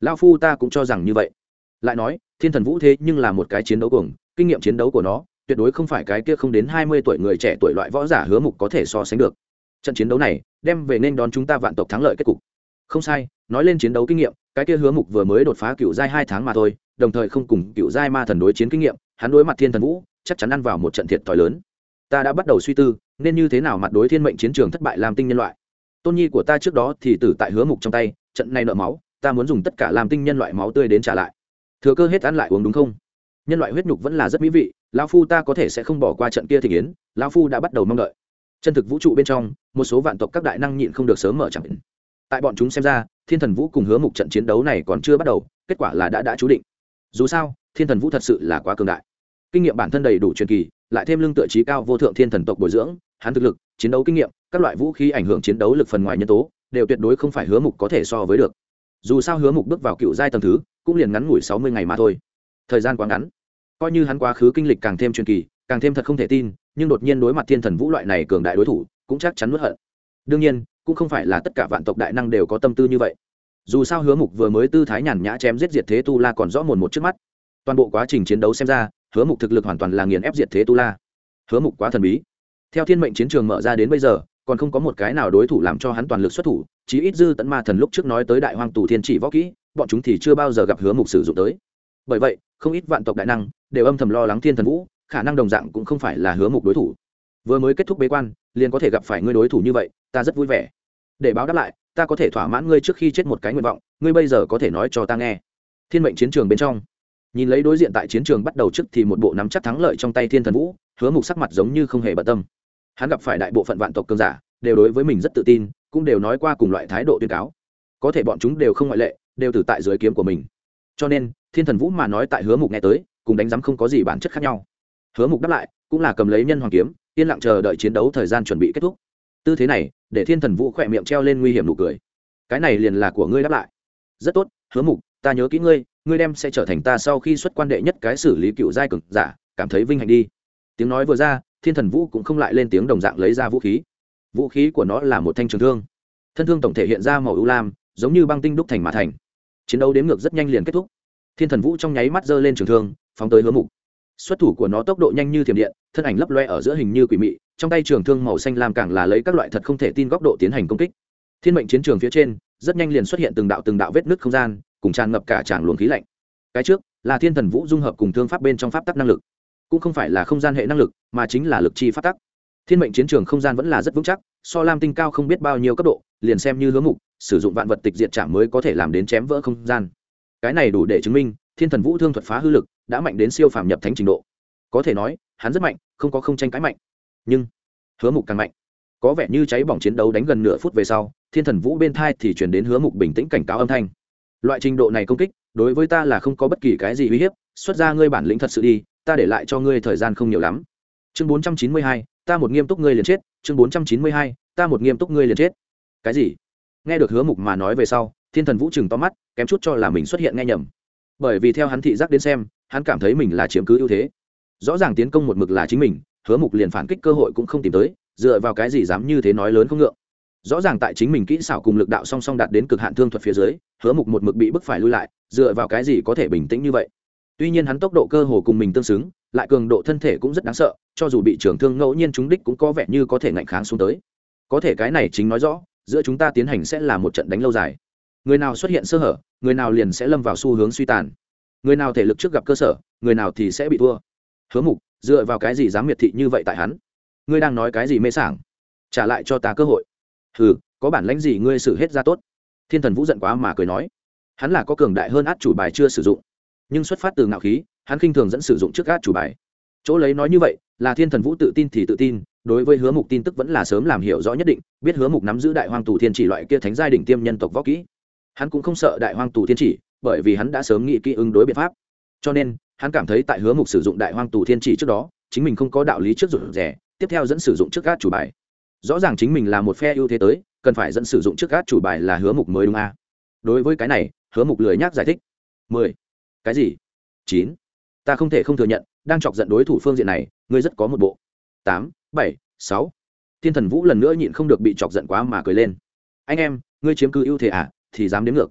lao phu ta cũng cho rằng như vậy. Lại nói thiên thần vũ thế nhưng là một cái chiến đấu cuồng, kinh nghiệm chiến đấu của nó tuyệt đối không phải cái kia không đến hai mươi tuổi người trẻ tuổi loại võ giả Hứa Mục có thể so sánh được. Trận chiến đấu này đem về nên đón chúng ta vạn tộc thắng lợi kết cục. Không sai, nói lên chiến đấu kinh nghiệm, cái kia Hứa Mục vừa mới đột phá cựu giai hai tháng mà thôi, đồng thời không cùng cựu giai ma thần đối chiến kinh nghiệm, hắn đối mặt thiên thần vũ chắc chắn ăn vào một trận thiệt thòi lớn. Ta đã bắt đầu suy tư nên như thế nào mặt đối thiên mệnh chiến trường thất bại làm tinh nhân loại. Tôn nhi của ta trước đó thì tử tại Hứa Mục trong tay, trận này nợ máu, ta muốn dùng tất cả làm tinh nhân loại máu tươi đến trả lại. Thừa cơ hết ăn lại uống đúng không? Nhân loại huyết nhục vẫn là rất mỹ vị, lão phu ta có thể sẽ không bỏ qua trận kia thị yến, lão phu đã bắt đầu mong đợi. Chân thực vũ trụ bên trong, một số vạn tộc các đại năng nhịn không được sớm mở chẳng. Tại bọn chúng xem ra, thiên thần vũ cùng Hứa Mục trận chiến đấu này còn chưa bắt đầu, kết quả là đã đã chú định. Dù sao, thiên thần vũ thật sự là quá cường đại, kinh nghiệm bản thân đầy đủ truyền kỳ, lại thêm lưng tựa trí cao vô thượng thiên thần tộc bồi dưỡng, hắn thực lực, chiến đấu kinh nghiệm, các loại vũ khí ảnh hưởng chiến đấu lực phần ngoài nhân tố, đều tuyệt đối không phải Hứa Mục có thể so với được. Dù sao Hứa Mục bước vào cựu giai tầng thứ, cũng liền ngắn ngủi sáu mươi ngày mà thôi. Thời gian quá ngắn. Coi như hắn quá khứ kinh lịch càng thêm truyền kỳ, càng thêm thật không thể tin, nhưng đột nhiên đối mặt thiên thần vũ loại này cường đại đối thủ, cũng chắc chắn nuốt hận. Đương nhiên, cũng không phải là tất cả vạn tộc đại năng đều có tâm tư như vậy. Dù sao Hứa Mục vừa mới tư thái nhàn nhã chém giết diệt thế tu la còn rõ mồn một trước mắt. Toàn bộ quá trình chiến đấu xem ra, Hứa Mục thực lực hoàn toàn là nghiền ép diệt thế tu la. Hứa Mục quá thần bí. Theo thiên mệnh chiến trường mở ra đến bây giờ, còn không có một cái nào đối thủ làm cho hắn toàn lực xuất thủ, chí ít dư tận ma thần lúc trước nói tới đại hoang tù thiên chỉ võ kỹ, bọn chúng thì chưa bao giờ gặp Hứa Mục sử dụng tới. Bởi vậy, không ít vạn tộc đại năng đều âm thầm lo lắng thiên thần vũ, khả năng đồng dạng cũng không phải là Hứa Mục đối thủ. Vừa mới kết thúc bế quan, liền có thể gặp phải ngươi đối thủ như vậy, ta rất vui vẻ. Để báo đáp lại, ta có thể thỏa mãn ngươi trước khi chết một cái nguyện vọng, ngươi bây giờ có thể nói cho ta nghe. Thiên mệnh chiến trường bên trong, nhìn lấy đối diện tại chiến trường bắt đầu trước thì một bộ nắm chắc thắng lợi trong tay thiên thần vũ, Hứa Mục sắc mặt giống như không hề bận tâm. Hắn gặp phải đại bộ phận vạn tộc cường giả, đều đối với mình rất tự tin, cũng đều nói qua cùng loại thái độ tuyên cáo. Có thể bọn chúng đều không ngoại lệ, đều từ tại dưới kiếm của mình. Cho nên, thiên thần vũ mà nói tại Hứa Mục nghe tới, cùng đánh giám không có gì bản chất khác nhau. Hứa Mục đáp lại, cũng là cầm lấy nhân hoàng kiếm, yên lặng chờ đợi chiến đấu thời gian chuẩn bị kết thúc. Tư thế này, để thiên thần vũ khỏe miệng treo lên nguy hiểm nụ cười. Cái này liền là của ngươi đáp lại. Rất tốt, Hứa Mục, ta nhớ kỹ ngươi, ngươi đem sẽ trở thành ta sau khi xuất quan đệ nhất cái xử lý cựu giai cường giả, cảm thấy vinh hạnh đi. Tiếng nói vừa ra, thiên thần vũ cũng không lại lên tiếng đồng dạng lấy ra vũ khí. Vũ khí của nó là một thanh trường thương, thân thương tổng thể hiện ra màu ưu lam, giống như băng tinh đúc thành mà thành. Chiến đấu đếm ngược rất nhanh liền kết thúc. Thiên thần vũ trong nháy mắt giơ lên trường thương, phóng tới Hứa Mục. Xuất thủ của nó tốc độ nhanh như thiểm điện, thân ảnh lấp loe ở giữa hình như quỷ mị, trong tay trường thương màu xanh lam càng là lấy các loại thật không thể tin góc độ tiến hành công kích. Thiên mệnh chiến trường phía trên, rất nhanh liền xuất hiện từng đạo từng đạo vết nứt không gian, cùng tràn ngập cả tràng luồng khí lạnh. Cái trước là thiên thần vũ dung hợp cùng thương pháp bên trong pháp tắc năng lực, cũng không phải là không gian hệ năng lực, mà chính là lực chi pháp tắc. Thiên mệnh chiến trường không gian vẫn là rất vững chắc, so lam tinh cao không biết bao nhiêu cấp độ, liền xem như Hứa Mục sử dụng vạn vật tịch diệt trảm mới có thể làm đến chém vỡ không gian. Cái này đủ để chứng minh thiên thần vũ thương thuật phá hư lực đã mạnh đến siêu phàm nhập thánh trình độ. Có thể nói hắn rất mạnh, không có không tranh cãi mạnh. Nhưng Hứa Mục càng mạnh. Có vẻ như cháy bỏng chiến đấu đánh gần nửa phút về sau, thiên thần vũ bên thai thì truyền đến Hứa Mục bình tĩnh cảnh cáo âm thanh. Loại trình độ này công kích đối với ta là không có bất kỳ cái gì uy hiếp, xuất ra ngươi bản lĩnh thật sự đi, ta để lại cho ngươi thời gian không nhiều lắm. Chương bốn trăm chín mươi hai, ta một nghiêm túc ngươi liền chết. Chương bốn trăm chín mươi hai, ta một nghiêm túc ngươi liền chết. Cái gì? Nghe được Hứa Mục mà nói về sau, thiên thần vũ trừng to mắt, kém chút cho là mình xuất hiện nghe nhầm. Bởi vì theo hắn thị giác đến xem, hắn cảm thấy mình là chiếm cứ ưu thế. Rõ ràng tiến công một mực là chính mình, Hứa Mục liền phản kích cơ hội cũng không tìm tới, dựa vào cái gì dám như thế nói lớn không ngượng. Rõ ràng tại chính mình kỹ xảo cùng lực đạo song song đạt đến cực hạn thương thuật phía dưới, Hứa Mục một mực bị bức phải lui lại, dựa vào cái gì có thể bình tĩnh như vậy. Tuy nhiên hắn tốc độ cơ hồ cùng mình tương xứng, lại cường độ thân thể cũng rất đáng sợ, cho dù bị trường thương ngẫu nhiên trúng đích cũng có vẻ như có thể ngạnh kháng xuống tới. Có thể cái này chính nói rõ, giữa chúng ta tiến hành sẽ là một trận đánh lâu dài. Người nào xuất hiện sơ hở, người nào liền sẽ lâm vào xu hướng suy tàn. Người nào thể lực trước gặp cơ sở, người nào thì sẽ bị thua. Hứa Mục, dựa vào cái gì dám miệt thị như vậy tại hắn? Ngươi đang nói cái gì mê sảng? Trả lại cho ta cơ hội. Hừ, có bản lãnh gì ngươi xử hết ra tốt. Thiên thần vũ giận quá mà cười nói, hắn là có cường đại hơn át chủ bài chưa sử dụng, nhưng xuất phát từ ngạo khí, hắn khinh thường dẫn sử dụng trước át chủ bài. Chỗ lấy nói như vậy là thiên thần vũ tự tin thì tự tin, đối với Hứa Mục tin tức vẫn là sớm làm hiểu rõ nhất định, biết Hứa Mục nắm giữ đại hoang tù thiên chỉ loại kia thánh giai đỉnh tiêm nhân tộc võ kỹ. Hắn cũng không sợ đại hoang tù thiên chỉ, bởi vì hắn đã sớm nghĩ kỹ ứng đối biện pháp. Cho nên hắn cảm thấy tại Hứa Mục sử dụng đại hoang tù thiên chỉ trước đó, chính mình không có đạo lý trước rụt rẻ, tiếp theo dẫn sử dụng trước át chủ bài. Rõ ràng chính mình là một phe ưu thế tới, cần phải dẫn sử dụng trước át chủ bài là Hứa Mục mới đúng a. Đối với cái này, Hứa Mục lười nhác giải thích. Mười. Cái gì? Chín. Ta không thể không thừa nhận, đang chọc giận đối thủ phương diện này, ngươi rất có một bộ. Tám, bảy, sáu. Thiên thần vũ lần nữa nhịn không được bị chọc giận quá mà cười lên. Anh em, ngươi chiếm cứ ưu thế à, thì dám đếm ngược.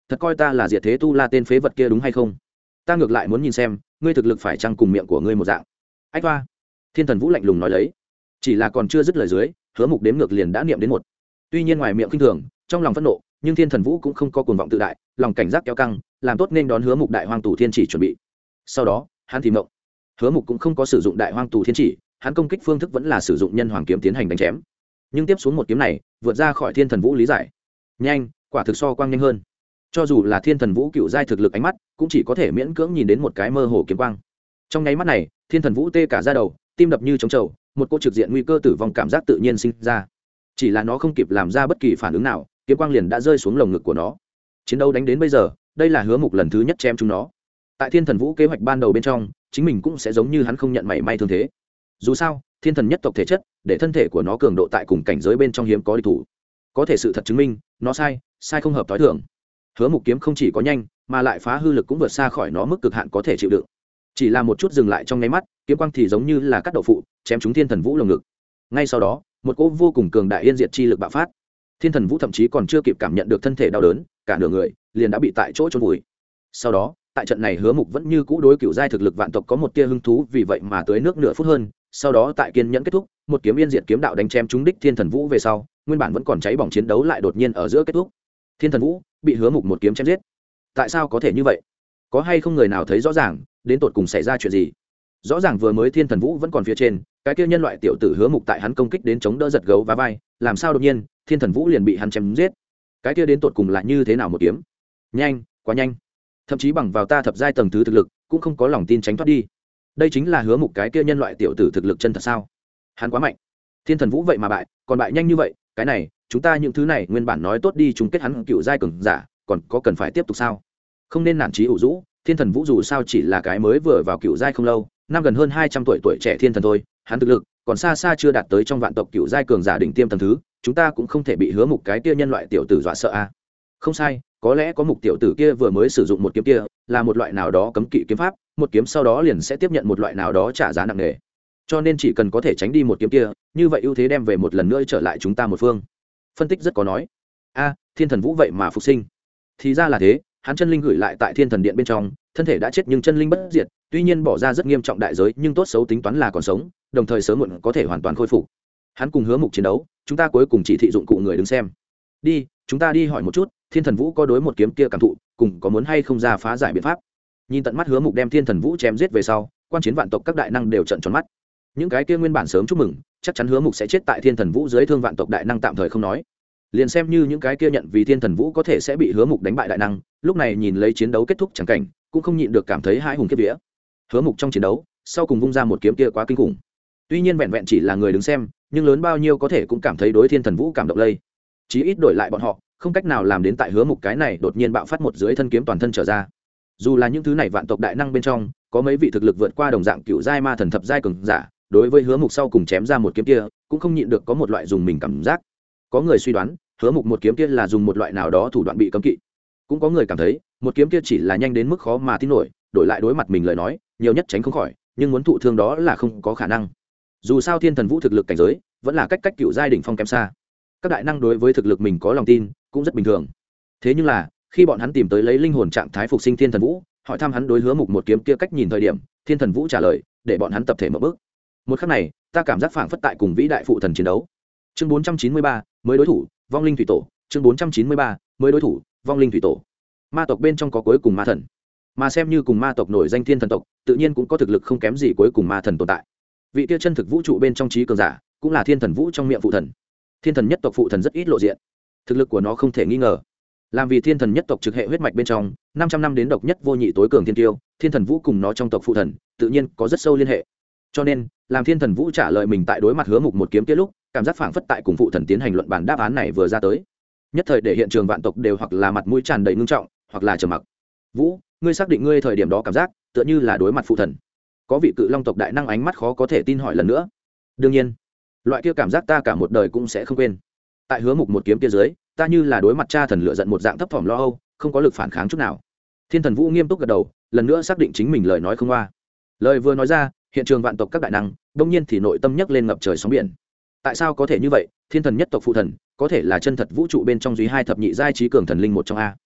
thật coi ta là diệt thế tu la tên phế vật kia đúng hay không? Ta ngược lại muốn nhìn xem ngươi thực lực phải chăng cùng miệng của ngươi một dạng. Ách hoa. Thiên Thần Vũ lạnh lùng nói lấy, chỉ là còn chưa dứt lời dưới, Hứa Mục đếm ngược liền đã niệm đến một. Tuy nhiên ngoài miệng khinh thường, trong lòng phẫn nộ, nhưng Thiên Thần Vũ cũng không có cuồng vọng tự đại, lòng cảnh giác kéo căng, làm tốt nên đón Hứa Mục đại hoang tù thiên chỉ chuẩn bị. Sau đó, hắn thì mộng. Hứa Mục cũng không có sử dụng đại hoang tù thiên chỉ, hắn công kích phương thức vẫn là sử dụng nhân hoàng kiếm tiến hành đánh chém. Nhưng tiếp xuống một kiếm này, vượt ra khỏi Thiên Thần Vũ lý giải. Nhanh, quả thực so quang nhanh hơn. Cho dù là Thiên Thần Vũ cựu giai thực lực ánh mắt, cũng chỉ có thể miễn cưỡng nhìn đến một cái mơ hồ kiếm quang. Trong nháy mắt này, Thiên Thần Vũ tê cả da đầu, tim đập như trống trầu, một cô trực diện nguy cơ tử vong cảm giác tự nhiên sinh ra. Chỉ là nó không kịp làm ra bất kỳ phản ứng nào, kiếm quang liền đã rơi xuống lồng ngực của nó. Chiến đấu đánh đến bây giờ, đây là Hứa Mục lần thứ nhất chém chúng nó. Tại Thiên Thần Vũ kế hoạch ban đầu bên trong, chính mình cũng sẽ giống như hắn không nhận mảy may thương thế. Dù sao, Thiên Thần nhất tộc thể chất, để thân thể của nó cường độ tại cùng cảnh giới bên trong hiếm có địch thủ. Có thể sự thật chứng minh, nó sai, sai không hợp tối thường. Hứa Mục kiếm không chỉ có nhanh, mà lại phá hư lực cũng vượt xa khỏi nó mức cực hạn có thể chịu đựng. Chỉ là một chút dừng lại trong nháy mắt, kiếm quang thì giống như là cắt đậu phụ, chém trúng Thiên Thần Vũ lồng ngực. Ngay sau đó, một cỗ vô cùng cường đại yên diệt chi lực bạo phát. Thiên Thần Vũ thậm chí còn chưa kịp cảm nhận được thân thể đau đớn, cả nửa người liền đã bị tại chỗ chôn vùi. Sau đó, tại trận này Hứa Mục vẫn như cũ đối cựu giai thực lực vạn tộc có một tia hứng thú, vì vậy mà tới nước nửa phút hơn, sau đó tại kiên nhẫn kết thúc, một kiếm yên diệt kiếm đạo đánh chém trúng đích Thiên Thần Vũ về sau, nguyên bản vẫn còn cháy bỏng chiến đấu lại đột nhiên ở giữa kết thúc. Thiên Thần Vũ bị Hứa Mục một kiếm chém giết. Tại sao có thể như vậy? Có hay không người nào thấy rõ ràng, đến tột cùng xảy ra chuyện gì? Rõ ràng vừa mới Thiên Thần Vũ vẫn còn phía trên, cái kia nhân loại tiểu tử Hứa Mục tại hắn công kích đến chống đỡ giật gấu và vai, làm sao đột nhiên Thiên Thần Vũ liền bị hắn chém giết? Cái kia đến tột cùng là như thế nào một kiếm? Nhanh, quá nhanh. Thậm chí bằng vào ta thập giai tầng thứ thực lực, cũng không có lòng tin tránh thoát đi. Đây chính là Hứa Mục cái kia nhân loại tiểu tử thực lực chân thật sao? Hắn quá mạnh. Thiên Thần Vũ vậy mà bại, còn bại nhanh như vậy, cái này, chúng ta những thứ này nguyên bản nói tốt đi chung kết hắn cựu giai cường giả, còn có cần phải tiếp tục sao? Không nên nản chí ủ rũ, Thiên Thần Vũ dù sao chỉ là cái mới vừa vào cựu giai không lâu, năm gần hơn hai trăm tuổi tuổi trẻ thiên thần thôi, hắn thực lực còn xa xa chưa đạt tới trong vạn tộc cựu giai cường giả đỉnh tiêm tầng thứ, chúng ta cũng không thể bị Hứa Mục cái kia nhân loại tiểu tử dọa sợ a. À. Không sai, có lẽ có Mục tiểu tử kia vừa mới sử dụng một kiếm kia, là một loại nào đó cấm kỵ kiếm pháp, một kiếm sau đó liền sẽ tiếp nhận một loại nào đó trả giá nặng nề. Cho nên chỉ cần có thể tránh đi một kiếm kia, như vậy ưu thế đem về một lần nữa trở lại chúng ta một phương. Phân tích rất có nói. A, Thiên Thần Vũ vậy mà phục sinh. Thì ra là thế, hắn chân linh gửi lại tại Thiên Thần Điện bên trong, thân thể đã chết nhưng chân linh bất diệt, tuy nhiên bỏ ra rất nghiêm trọng đại giới, nhưng tốt xấu tính toán là còn sống, đồng thời sớm muộn có thể hoàn toàn khôi phục. Hắn cùng Hứa Mục chiến đấu, chúng ta cuối cùng chỉ thị dụng cụ người đứng xem. Đi, chúng ta đi hỏi một chút, Thiên Thần Vũ có đối một kiếm kia cảm thụ, cùng có muốn hay không ra phá giải biện pháp. Nhìn tận mắt Hứa Mục đem Thiên Thần Vũ chém giết về sau, quan chiến vạn tộc các đại năng đều trợn tròn mắt. Những cái kia nguyên bản sớm chúc mừng, chắc chắn Hứa Mục sẽ chết tại Thiên Thần Vũ dưới thương vạn tộc đại năng tạm thời không nói. Liền xem như những cái kia nhận vì Thiên Thần Vũ có thể sẽ bị Hứa Mục đánh bại đại năng, lúc này nhìn lấy chiến đấu kết thúc chẳng cảnh, cũng không nhịn được cảm thấy hai hùng kiếp vía. Hứa Mục trong chiến đấu, sau cùng vung ra một kiếm kia quá kinh khủng. Tuy nhiên vẹn vẹn chỉ là người đứng xem, nhưng lớn bao nhiêu có thể cũng cảm thấy đối Thiên Thần Vũ cảm động lây. Chí ít đổi lại bọn họ, không cách nào làm đến tại Hứa Mục cái này đột nhiên bạo phát một dưới thân kiếm toàn thân trở ra. Dù là những thứ này vạn tộc đại năng bên trong, có mấy vị thực lực vượt qua đồng dạng cựu giai ma thần thập giai cường giả, đối với Hứa Mục sau cùng chém ra một kiếm kia, cũng không nhịn được có một loại dùng mình cảm giác. Có người suy đoán, Hứa Mục một kiếm kia là dùng một loại nào đó thủ đoạn bị cấm kỵ. Cũng có người cảm thấy, một kiếm kia chỉ là nhanh đến mức khó mà tin nổi, đổi lại đối mặt mình lời nói, nhiều nhất tránh không khỏi, nhưng muốn thụ thương đó là không có khả năng. Dù sao Thiên Thần Vũ thực lực cảnh giới, vẫn là cách cách cựu giai đỉnh phong kém xa. Các đại năng đối với thực lực mình có lòng tin, cũng rất bình thường. Thế nhưng là, khi bọn hắn tìm tới lấy linh hồn trạng thái phục sinh Thiên Thần Vũ, hỏi thăm hắn đối Hứa Mục một kiếm kia cách nhìn thời điểm, Thiên Thần Vũ trả lời, để bọn hắn tập thể mở bước. Một khắc này, ta cảm giác phảng phất tại cùng vĩ đại phụ thần chiến đấu. Chương bốn trăm chín mươi ba, mới đối thủ, Vong Linh Thủy Tổ, chương bốn trăm chín mươi ba, mới đối thủ, Vong Linh Thủy Tổ. Ma tộc bên trong có cuối cùng ma thần, mà xem như cùng ma tộc nổi danh thiên thần tộc, tự nhiên cũng có thực lực không kém gì cuối cùng ma thần tồn tại. Vị kia chân thực vũ trụ bên trong trí cường giả, cũng là Thiên Thần Vũ trong miệng phụ thần. Thiên thần nhất tộc phụ thần rất ít lộ diện, thực lực của nó không thể nghi ngờ. Làm vì Thiên thần nhất tộc trực hệ huyết mạch bên trong, năm trăm năm đến độc nhất vô nhị tối cường thiên tiêu, Thiên Thần Vũ cùng nó trong tộc phụ thần, tự nhiên có rất sâu liên hệ. Cho nên, làm Thiên Thần Vũ trả lời mình tại đối mặt Hứa Mục một kiếm kia lúc, cảm giác phảng phất tại cùng phụ thần tiến hành luận bàn, đáp án này vừa ra tới, nhất thời để hiện trường vạn tộc đều hoặc là mặt mũi tràn đầy ngưng trọng, hoặc là trầm mặc. Vũ, ngươi xác định ngươi thời điểm đó cảm giác tựa như là đối mặt phụ thần? Có vị cự long tộc đại năng ánh mắt khó có thể tin hỏi lần nữa. Đương nhiên, loại kia cảm giác ta cả một đời cũng sẽ không quên. Tại Hứa Mục một kiếm kia dưới, ta như là đối mặt cha thần lựa giận một dạng thấp thỏm lo âu, không có lực phản kháng chút nào. Thiên Thần Vũ nghiêm túc gật đầu, lần nữa xác định chính mình lời nói không hoa. Lời vừa nói ra, hiện trường vạn tộc các đại năng đông nhiên thì nội tâm nhấc lên ngập trời sóng biển. Tại sao có thể như vậy? Thiên thần nhất tộc phụ thần có thể là chân thật vũ trụ bên trong duy hai thập nhị giai trí cường thần linh một trong a.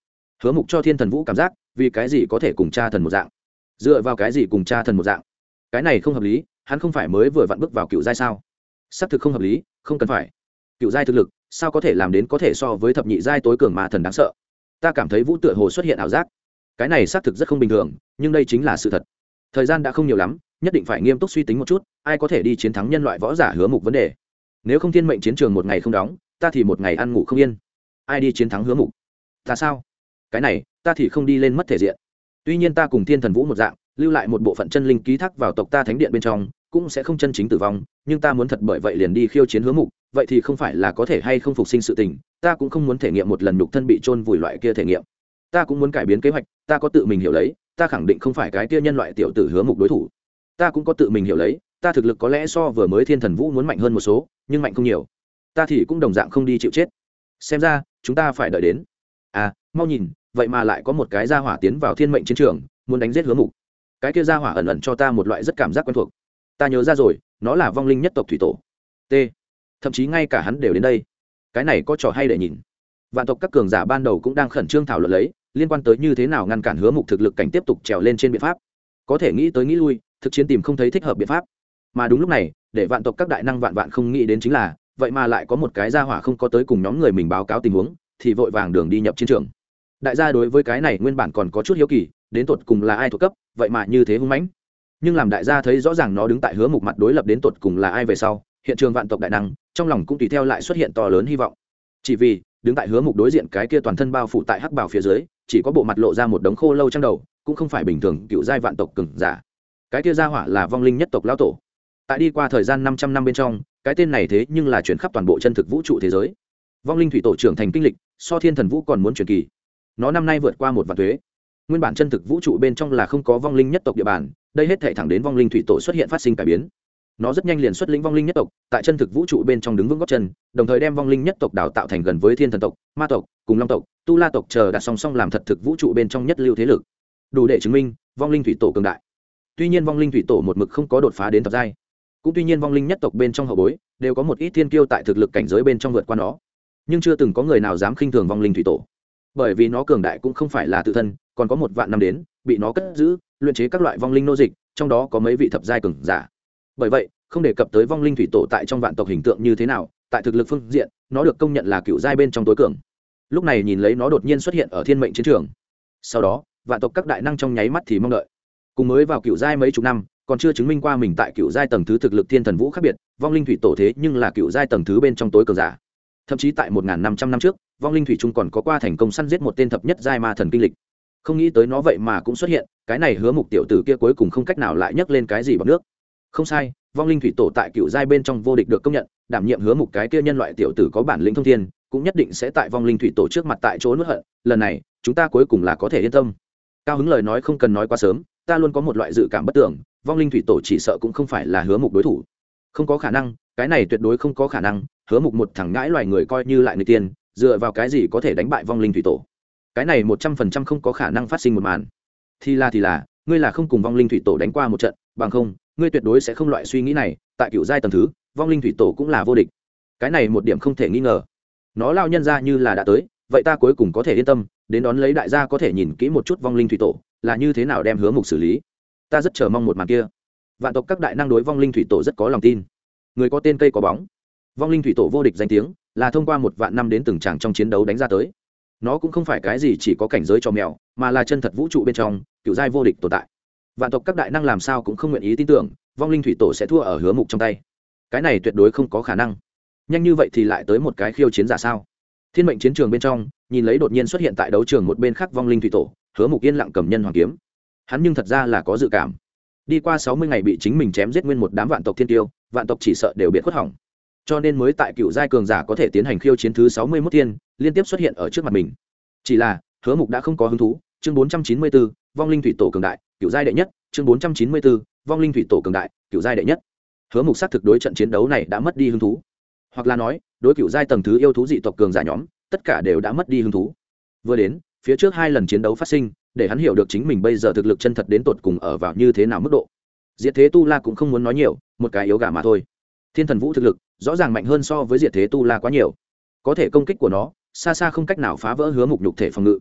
hứa mục cho thiên thần vũ cảm giác vì cái gì có thể cùng cha thần một dạng, dựa vào cái gì cùng cha thần một dạng, cái này không hợp lý. Hắn không phải mới vừa vặn bước vào cựu giai sao? Xác thực không hợp lý, không cần phải. Cựu giai thực lực sao có thể làm đến có thể so với thập nhị giai tối cường ma thần đáng sợ. Ta cảm thấy vũ tựa hồ xuất hiện ảo giác, cái này xác thực rất không bình thường, nhưng đây chính là sự thật. Thời gian đã không nhiều lắm, nhất định phải nghiêm túc suy tính một chút, ai có thể đi chiến thắng nhân loại võ giả hứa mục vấn đề. Nếu không thiên mệnh chiến trường một ngày không đóng, ta thì một ngày ăn ngủ không yên. Ai đi chiến thắng hứa mục? Ta sao? Cái này ta thì không đi lên mất thể diện. Tuy nhiên ta cùng thiên thần vũ một dạng, lưu lại một bộ phận chân linh ký thác vào tộc ta thánh điện bên trong, cũng sẽ không chân chính tử vong, nhưng ta muốn thật bởi vậy liền đi khiêu chiến hứa mục, vậy thì không phải là có thể hay không phục sinh sự tình. Ta cũng không muốn thể nghiệm một lần nhục thân bị chôn vùi loại kia thể nghiệm. Ta cũng muốn cải biến kế hoạch, ta có tự mình hiểu lấy, ta khẳng định không phải cái kia nhân loại tiểu tử hứa mục đối thủ. Ta cũng có tự mình hiểu lấy, ta thực lực có lẽ so vừa mới thiên thần vũ muốn mạnh hơn một số, nhưng mạnh không nhiều. Ta thì cũng đồng dạng không đi chịu chết. Xem ra chúng ta phải đợi đến. À, mau nhìn, vậy mà lại có một cái gia hỏa tiến vào thiên mệnh chiến trường, muốn đánh giết hứa mục. Cái kia gia hỏa ẩn ẩn cho ta một loại rất cảm giác quen thuộc. Ta nhớ ra rồi, nó là vong linh nhất tộc thủy tổ. T. Thậm chí ngay cả hắn đều đến đây. Cái này có trò hay để nhìn. Vạn tộc các cường giả ban đầu cũng đang khẩn trương thảo luận lấy liên quan tới như thế nào ngăn cản hứa mục thực lực cảnh tiếp tục trèo lên trên biện pháp. Có thể nghĩ tới nghĩ lui, thực chiến tìm không thấy thích hợp biện pháp. Mà đúng lúc này, để vạn tộc các đại năng vạn vạn không nghĩ đến chính là, vậy mà lại có một cái gia hỏa không có tới cùng nhóm người mình báo cáo tình huống, thì vội vàng đường đi nhập chiến trường. Đại gia đối với cái này nguyên bản còn có chút hiếu kỳ, đến tột cùng là ai thuộc cấp, vậy mà như thế hung mãnh. Nhưng làm đại gia thấy rõ ràng nó đứng tại hứa mục mặt đối lập đến tột cùng là ai về sau, hiện trường vạn tộc đại năng trong lòng cũng tùy theo lại xuất hiện to lớn hy vọng. Chỉ vì đứng tại hứa mục đối diện cái kia toàn thân bao phủ tại hắc bào phía dưới, chỉ có bộ mặt lộ ra một đống khô lâu trong đầu, cũng không phải bình thường cựu giai vạn tộc cường giả. Cái kia gia hỏa là vong linh nhất tộc lão tổ. Tại đi qua thời gian năm trăm năm bên trong, cái tên này thế nhưng là chuyển khắp toàn bộ chân thực vũ trụ thế giới. Vong linh thủy tổ trưởng thành kinh lịch, so thiên thần vũ còn muốn truyền kỳ. Nó năm nay vượt qua một vạn thuế. Nguyên bản chân thực vũ trụ bên trong là không có vong linh nhất tộc địa bàn, đây hết thảy thẳng đến vong linh thủy tổ xuất hiện phát sinh cải biến. Nó rất nhanh liền xuất lĩnh vong linh nhất tộc, tại chân thực vũ trụ bên trong đứng vững gót chân, đồng thời đem vong linh nhất tộc đào tạo thành gần với thiên thần tộc, ma tộc, cùng long tộc, tu la tộc chờ đặt song song làm thật thực vũ trụ bên trong nhất lưu thế lực. Đủ để chứng minh vong linh thủy tổ cường đại. Tuy nhiên vong linh thủy tổ một mực không có đột phá đến thập giai, cũng tuy nhiên vong linh nhất tộc bên trong hậu bối đều có một ít thiên kiêu tại thực lực cảnh giới bên trong vượt qua nó, nhưng chưa từng có người nào dám khinh thường vong linh thủy tổ, bởi vì nó cường đại cũng không phải là tự thân, còn có một vạn năm đến bị nó cất giữ luyện chế các loại vong linh nô dịch, trong đó có mấy vị thập giai cường giả. Bởi vậy không đề cập tới vong linh thủy tổ tại trong vạn tộc hình tượng như thế nào, tại thực lực phương diện nó được công nhận là cựu giai bên trong tối cường. Lúc này nhìn lấy nó đột nhiên xuất hiện ở thiên mệnh chiến trường, sau đó vạn tộc các đại năng trong nháy mắt thì mong đợi. Cùng mới vào cựu giai mấy chục năm, còn chưa chứng minh qua mình tại cựu giai tầng thứ thực lực thiên thần vũ khác biệt, vong linh thủy tổ thế nhưng là cựu giai tầng thứ bên trong tối cường giả. Thậm chí tại một nghìn năm trăm năm trước, vong linh thủy trung còn có qua thành công săn giết một tên thập nhất giai ma thần kinh lịch. Không nghĩ tới nó vậy mà cũng xuất hiện, cái này hứa mục tiểu tử kia cuối cùng không cách nào lại nhấc lên cái gì bằng nước. Không sai, vong linh thủy tổ tại cựu giai bên trong vô địch được công nhận, đảm nhiệm hứa mục cái kia nhân loại tiểu tử có bản lĩnh thông thiên, cũng nhất định sẽ tại vong linh thủy tổ trước mặt tại chỗ nuốt hận. Lần này chúng ta cuối cùng là có thể yên tâm. Cao hứng lời nói không cần nói quá sớm, ta luôn có một loại dự cảm bất tưởng, vong linh thủy tổ chỉ sợ cũng không phải là hứa mục đối thủ. Không có khả năng, cái này tuyệt đối không có khả năng. Hứa mục một thằng ngãi loài người coi như lại người tiên, dựa vào cái gì có thể đánh bại vong linh thủy tổ? Cái này một trăm phần trăm không có khả năng phát sinh một màn. Thì là thì là, ngươi là không cùng vong linh thủy tổ đánh qua một trận, bằng không ngươi tuyệt đối sẽ không loại suy nghĩ này. Tại cựu giai tầng thứ, vong linh thủy tổ cũng là vô địch, cái này một điểm không thể nghi ngờ. Nó lao nhân ra như là đã tới, vậy ta cuối cùng có thể yên tâm, đến đón lấy đại gia có thể nhìn kỹ một chút vong linh thủy tổ là như thế nào đem hứa mục xử lý. Ta rất chờ mong một màn kia. Vạn tộc các đại năng đối vong linh thủy tổ rất có lòng tin. Người có tên cây có bóng, vong linh thủy tổ vô địch danh tiếng là thông qua một vạn năm đến từng tràng trong chiến đấu đánh ra tới. Nó cũng không phải cái gì chỉ có cảnh giới cho mèo, mà là chân thật vũ trụ bên trong cựu giai vô địch tồn tại. Vạn tộc các đại năng làm sao cũng không nguyện ý tin tưởng vong linh thủy tổ sẽ thua ở hứa mục trong tay. Cái này tuyệt đối không có khả năng. Nhanh như vậy thì lại tới một cái khiêu chiến giả sao? Thiên mệnh chiến trường bên trong, nhìn lấy đột nhiên xuất hiện tại đấu trường một bên khác vong linh thủy tổ, hứa mục yên lặng cầm nhân hoàng kiếm. Hắn nhưng thật ra là có dự cảm. Đi qua sáu mươi ngày bị chính mình chém giết nguyên một đám vạn tộc thiên tiêu, vạn tộc chỉ sợ đều biệt khuất hỏng. Cho nên mới tại cựu giai cường giả có thể tiến hành khiêu chiến thứ sáu mươi mốt thiên, liên tiếp xuất hiện ở trước mặt mình. Chỉ là, hứa mục đã không có hứng thú. Chương bốn trăm chín mươi tư, vong linh thủy tổ cường đại, cựu giai đệ nhất. Chương bốn trăm chín mươi tư, vong linh thủy tổ cường đại, cựu giai đệ nhất. Hứa mục xác thực đối trận chiến đấu này đã mất đi hứng thú, hoặc là nói, đối cựu giai tầng thứ yêu thú dị tộc cường giả nhóm, tất cả đều đã mất đi hứng thú. Vừa đến, phía trước hai lần chiến đấu phát sinh, để hắn hiểu được chính mình bây giờ thực lực chân thật đến tột cùng ở vào như thế nào mức độ. Diệt thế tu la cũng không muốn nói nhiều, một cái yếu gà mà thôi. Thiên thần vũ thực lực rõ ràng mạnh hơn so với diệt thế tu la quá nhiều, có thể công kích của nó xa xa không cách nào phá vỡ hứa mục nhục thể phòng ngự.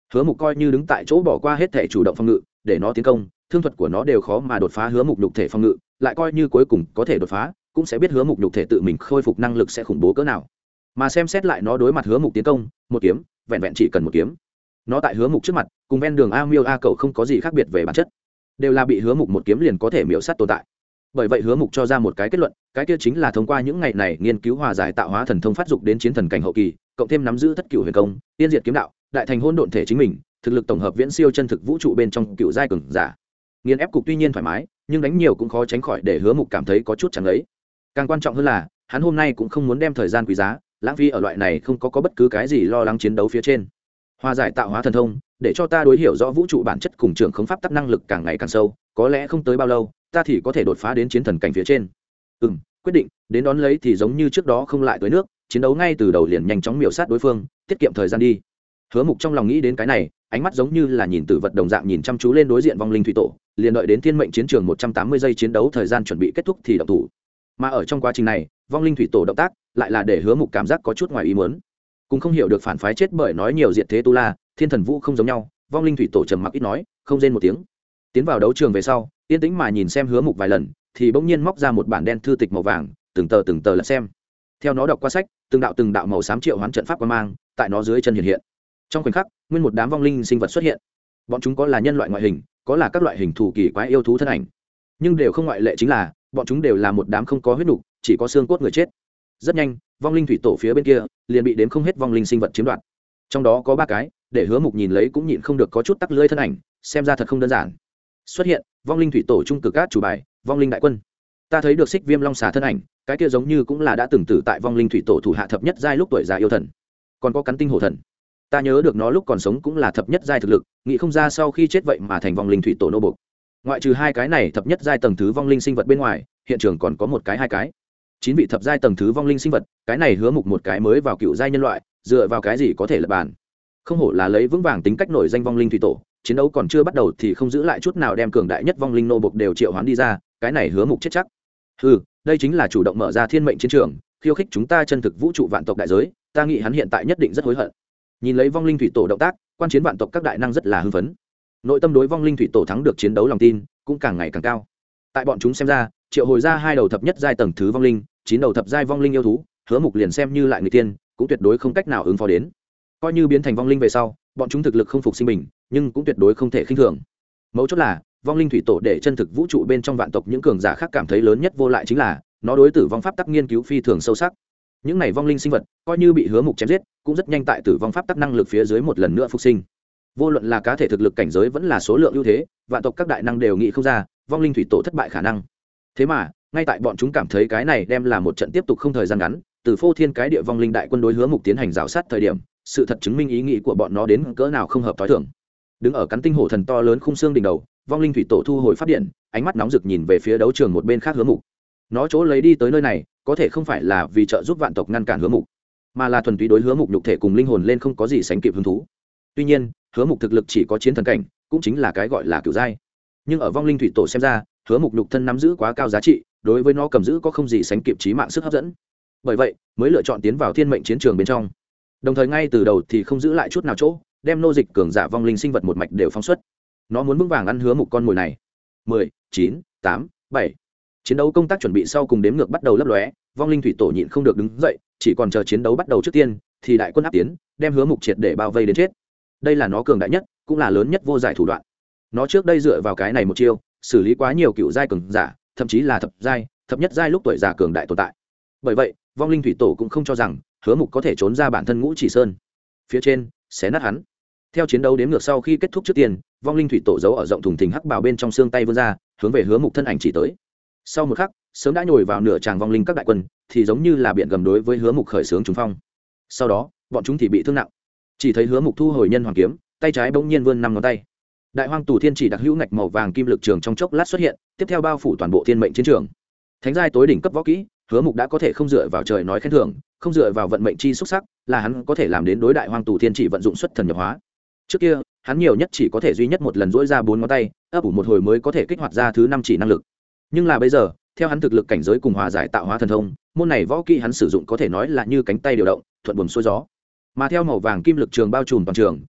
Hứa Mục coi như đứng tại chỗ bỏ qua hết thể chủ động phòng ngự, để nó tiến công, thương thuật của nó đều khó mà đột phá Hứa Mục nhục thể phòng ngự, lại coi như cuối cùng có thể đột phá, cũng sẽ biết Hứa Mục nhục thể tự mình khôi phục năng lực sẽ khủng bố cỡ nào. Mà xem xét lại nó đối mặt Hứa Mục tiến công, một kiếm, vẹn vẹn chỉ cần một kiếm. Nó tại Hứa Mục trước mặt, cùng ven đường A Miêu A Cẩu không có gì khác biệt về bản chất, đều là bị Hứa Mục một kiếm liền có thể miểu sát tồn tại. Bởi vậy Hứa Mục cho ra một cái kết luận, cái kia chính là thông qua những ngày này nghiên cứu hòa giải tạo hóa thần thông phát dục đến chiến thần cảnh hậu kỳ, cộng thêm nắm giữ thất cửu huyền công, tiên diệt kiếm đạo, đại thành hôn độn thể chính mình, thực lực tổng hợp viễn siêu chân thực vũ trụ bên trong cựu giai cường giả. Nghiên ép cục tuy nhiên thoải mái, nhưng đánh nhiều cũng khó tránh khỏi để Hứa Mục cảm thấy có chút chẳng lấy. Càng quan trọng hơn là, hắn hôm nay cũng không muốn đem thời gian quý giá lãng phí ở loại này không có có bất cứ cái gì lo lắng chiến đấu phía trên. Hòa giải tạo hóa thần thông, để cho ta đối hiểu rõ vũ trụ bản chất cùng trường khống pháp tắc năng lực càng ngày càng sâu, có lẽ không tới bao lâu, ta thì có thể đột phá đến chiến thần cảnh phía trên. Ừm, quyết định, đến đón lấy thì giống như trước đó không lại tới nước, chiến đấu ngay từ đầu liền nhanh chóng miểu sát đối phương, tiết kiệm thời gian đi. Hứa Mục trong lòng nghĩ đến cái này, ánh mắt giống như là nhìn tử vật đồng dạng nhìn chăm chú lên đối diện vong linh thủy tổ, liền đợi đến thiên mệnh chiến trường một trăm tám mươi giây chiến đấu thời gian chuẩn bị kết thúc thì động thủ. Mà ở trong quá trình này, vong linh thủy tổ động tác lại là để Hứa Mục cảm giác có chút ngoài ý muốn. Cũng không hiểu được phản phái chết bởi nói nhiều diệt thế tu la, thiên thần vũ không giống nhau, vong linh thủy tổ trầm mặc ít nói, không rên một tiếng. Tiến vào đấu trường về sau, yên tĩnh mà nhìn xem Hứa Mục vài lần, thì bỗng nhiên móc ra một bản đen thư tịch màu vàng, từng tờ từng tờ lật xem. Theo nó đọc qua sách, từng đạo từng đạo màu xám triệu hoán trận pháp quang mang, tại nó dưới chân hiện hiện. Trong khoảnh khắc, nguyên một đám vong linh sinh vật xuất hiện. Bọn chúng có là nhân loại ngoại hình, có là các loại hình thù kỳ quái yêu thú thân ảnh, nhưng đều không ngoại lệ chính là, bọn chúng đều là một đám không có huyết nục, chỉ có xương cốt người chết. Rất nhanh, vong linh thủy tổ phía bên kia liền bị đếm không hết vong linh sinh vật chiếm đoạt. Trong đó có ba cái, để Hứa Mục nhìn lấy cũng nhịn không được có chút tắc lưỡi thân ảnh, xem ra thật không đơn giản. Xuất hiện, vong linh thủy tổ trung cực át chủ bài, vong linh đại quân. Ta thấy được xích viêm long xà thân ảnh, cái kia giống như cũng là đã từng tử tại vong linh thủy tổ thủ hạ thập nhất giai lúc tuổi già yêu thần. Còn có cắn tinh hổ thần, ta nhớ được nó lúc còn sống cũng là thập nhất giai thực lực, nghĩ không ra sau khi chết vậy mà thành vong linh thủy tổ nô bộc. Ngoại trừ hai cái này thập nhất giai tầng thứ vong linh sinh vật bên ngoài, hiện trường còn có một cái hai cái chín vị thập giai tầng thứ vong linh sinh vật, cái này Hứa Mục một cái mới vào cựu giai nhân loại, dựa vào cái gì có thể lật bàn. Không hổ là lấy vững vàng tính cách nổi danh vong linh thủy tổ, chiến đấu còn chưa bắt đầu thì không giữ lại chút nào đem cường đại nhất vong linh nô bộc đều triệu hoán đi ra, cái này Hứa Mục chết chắc. Ừ, đây chính là chủ động mở ra thiên mệnh chiến trường, khiêu khích chúng ta chân thực vũ trụ vạn tộc đại giới, ta nghĩ hắn hiện tại nhất định rất hối hận. Nhìn lấy vong linh thủy tổ động tác, quan chiến vạn tộc các đại năng rất là hưng phấn. Nội tâm đối vong linh thủy tổ thắng được chiến đấu lòng tin cũng càng ngày càng cao. Tại bọn chúng xem ra, triệu hồi ra hai đầu thập nhất giai tầng thứ vong linh, chín đầu thập giai vong linh yêu thú, Hứa Mục liền xem như lại người tiên, cũng tuyệt đối không cách nào ứng phó đến. Coi như biến thành vong linh về sau, bọn chúng thực lực không phục sinh mình, nhưng cũng tuyệt đối không thể khinh thường. Mấu chốt là, vong linh thủy tổ để chân thực vũ trụ bên trong vạn tộc những cường giả khác cảm thấy lớn nhất vô lại chính là, nó đối tử vong pháp tắc nghiên cứu phi thường sâu sắc. Những này vong linh sinh vật, coi như bị Hứa Mục chém giết, cũng rất nhanh tại tử vong pháp tắc năng lực phía dưới một lần nữa phục sinh. Vô luận là cá thể thực lực cảnh giới vẫn là số lượng ưu thế, vạn tộc các đại năng đều nghĩ không ra, vong linh thủy tổ thất bại khả năng. Thế mà, ngay tại bọn chúng cảm thấy cái này đem là một trận tiếp tục không thời gian ngắn, từ phô thiên cái địa vong linh đại quân đối Hứa Mục tiến hành rào sát thời điểm, sự thật chứng minh ý nghĩ của bọn nó đến cỡ nào không hợp tối thường. Đứng ở cắn tinh hổ thần to lớn khung xương đỉnh đầu, vong linh thủy tổ thu hồi pháp điện, ánh mắt nóng rực nhìn về phía đấu trường một bên khác Hứa Mục. Nó chỗ lấy đi tới nơi này, có thể không phải là vì trợ giúp vạn tộc ngăn cản Hứa Mục, mà là thuần túy đối Hứa Mục nhục thể cùng linh hồn lên không có gì sánh kịp hứng thú. Tuy nhiên, Hứa Mục thực lực chỉ có chiến thần cảnh, cũng chính là cái gọi là cửu giai. Nhưng ở vong linh thủy tổ xem ra, Hứa Mục nhục thân nắm giữ quá cao giá trị, đối với nó cầm giữ có không gì sánh kịp chí mạng sức hấp dẫn. Bởi vậy, mới lựa chọn tiến vào thiên mệnh chiến trường bên trong. Đồng thời ngay từ đầu thì không giữ lại chút nào chỗ, đem nô dịch cường giả vong linh sinh vật một mạch đều phóng xuất. Nó muốn vững vàng ăn Hứa Mục con mồi này. mười, chín, tám, bảy. Chiến đấu công tác chuẩn bị sau cùng đếm ngược bắt đầu lấp lóe, vong linh thủy tổ nhịn không được đứng dậy, chỉ còn chờ chiến đấu bắt đầu trước tiên, thì đại quân áp tiến, đem Hứa Mục triệt để bao vây đến chết. Đây là nó cường đại nhất, cũng là lớn nhất vô giải thủ đoạn. Nó trước đây dựa vào cái này một chiêu, xử lý quá nhiều cựu giai cường giả, thậm chí là thập giai, thập nhất giai lúc tuổi già cường đại tồn tại. Bởi vậy, vong linh thủy tổ cũng không cho rằng Hứa Mục có thể trốn ra bản thân Ngũ Chỉ Sơn. Phía trên, xé nát hắn. Theo chiến đấu đếm ngược sau khi kết thúc trước tiên, vong linh thủy tổ giấu ở rộng thùng thình hắc bào bên trong xương tay vươn ra, hướng về Hứa Mục thân ảnh chỉ tới. Sau một khắc, sớm đã nhồi vào nửa tràng vong linh các đại quân, thì giống như là biển gầm đối với Hứa Mục khởi xướng trùng phong. Sau đó, bọn chúng thì bị thương nặng. Chỉ thấy Hứa Mục thu hồi nhân hoàng kiếm, tay trái bỗng nhiên vươn năm ngón tay. Đại hoang tù thiên chỉ đặc hữu ngạch màu vàng kim lực trường trong chốc lát xuất hiện, tiếp theo bao phủ toàn bộ thiên mệnh chiến trường. Thánh giai tối đỉnh cấp võ kỹ, Hứa Mục đã có thể không dựa vào trời nói khen thưởng, không dựa vào vận mệnh chi xúc sắc, là hắn có thể làm đến đối đại hoang tù thiên chỉ vận dụng xuất thần nhập hóa. Trước kia, hắn nhiều nhất chỉ có thể duy nhất một lần duỗi ra bốn ngón tay, ấp ủ một hồi mới có thể kích hoạt ra thứ năm chỉ năng lực. Nhưng là bây giờ, theo hắn thực lực cảnh giới cùng hòa giải tạo hóa thần thông, môn này võ kỹ hắn sử dụng có thể nói là như cánh tay điều động, thuận buồm xuôi gió. Mà theo màu vàng kim lực trường bao trùm toàn trường,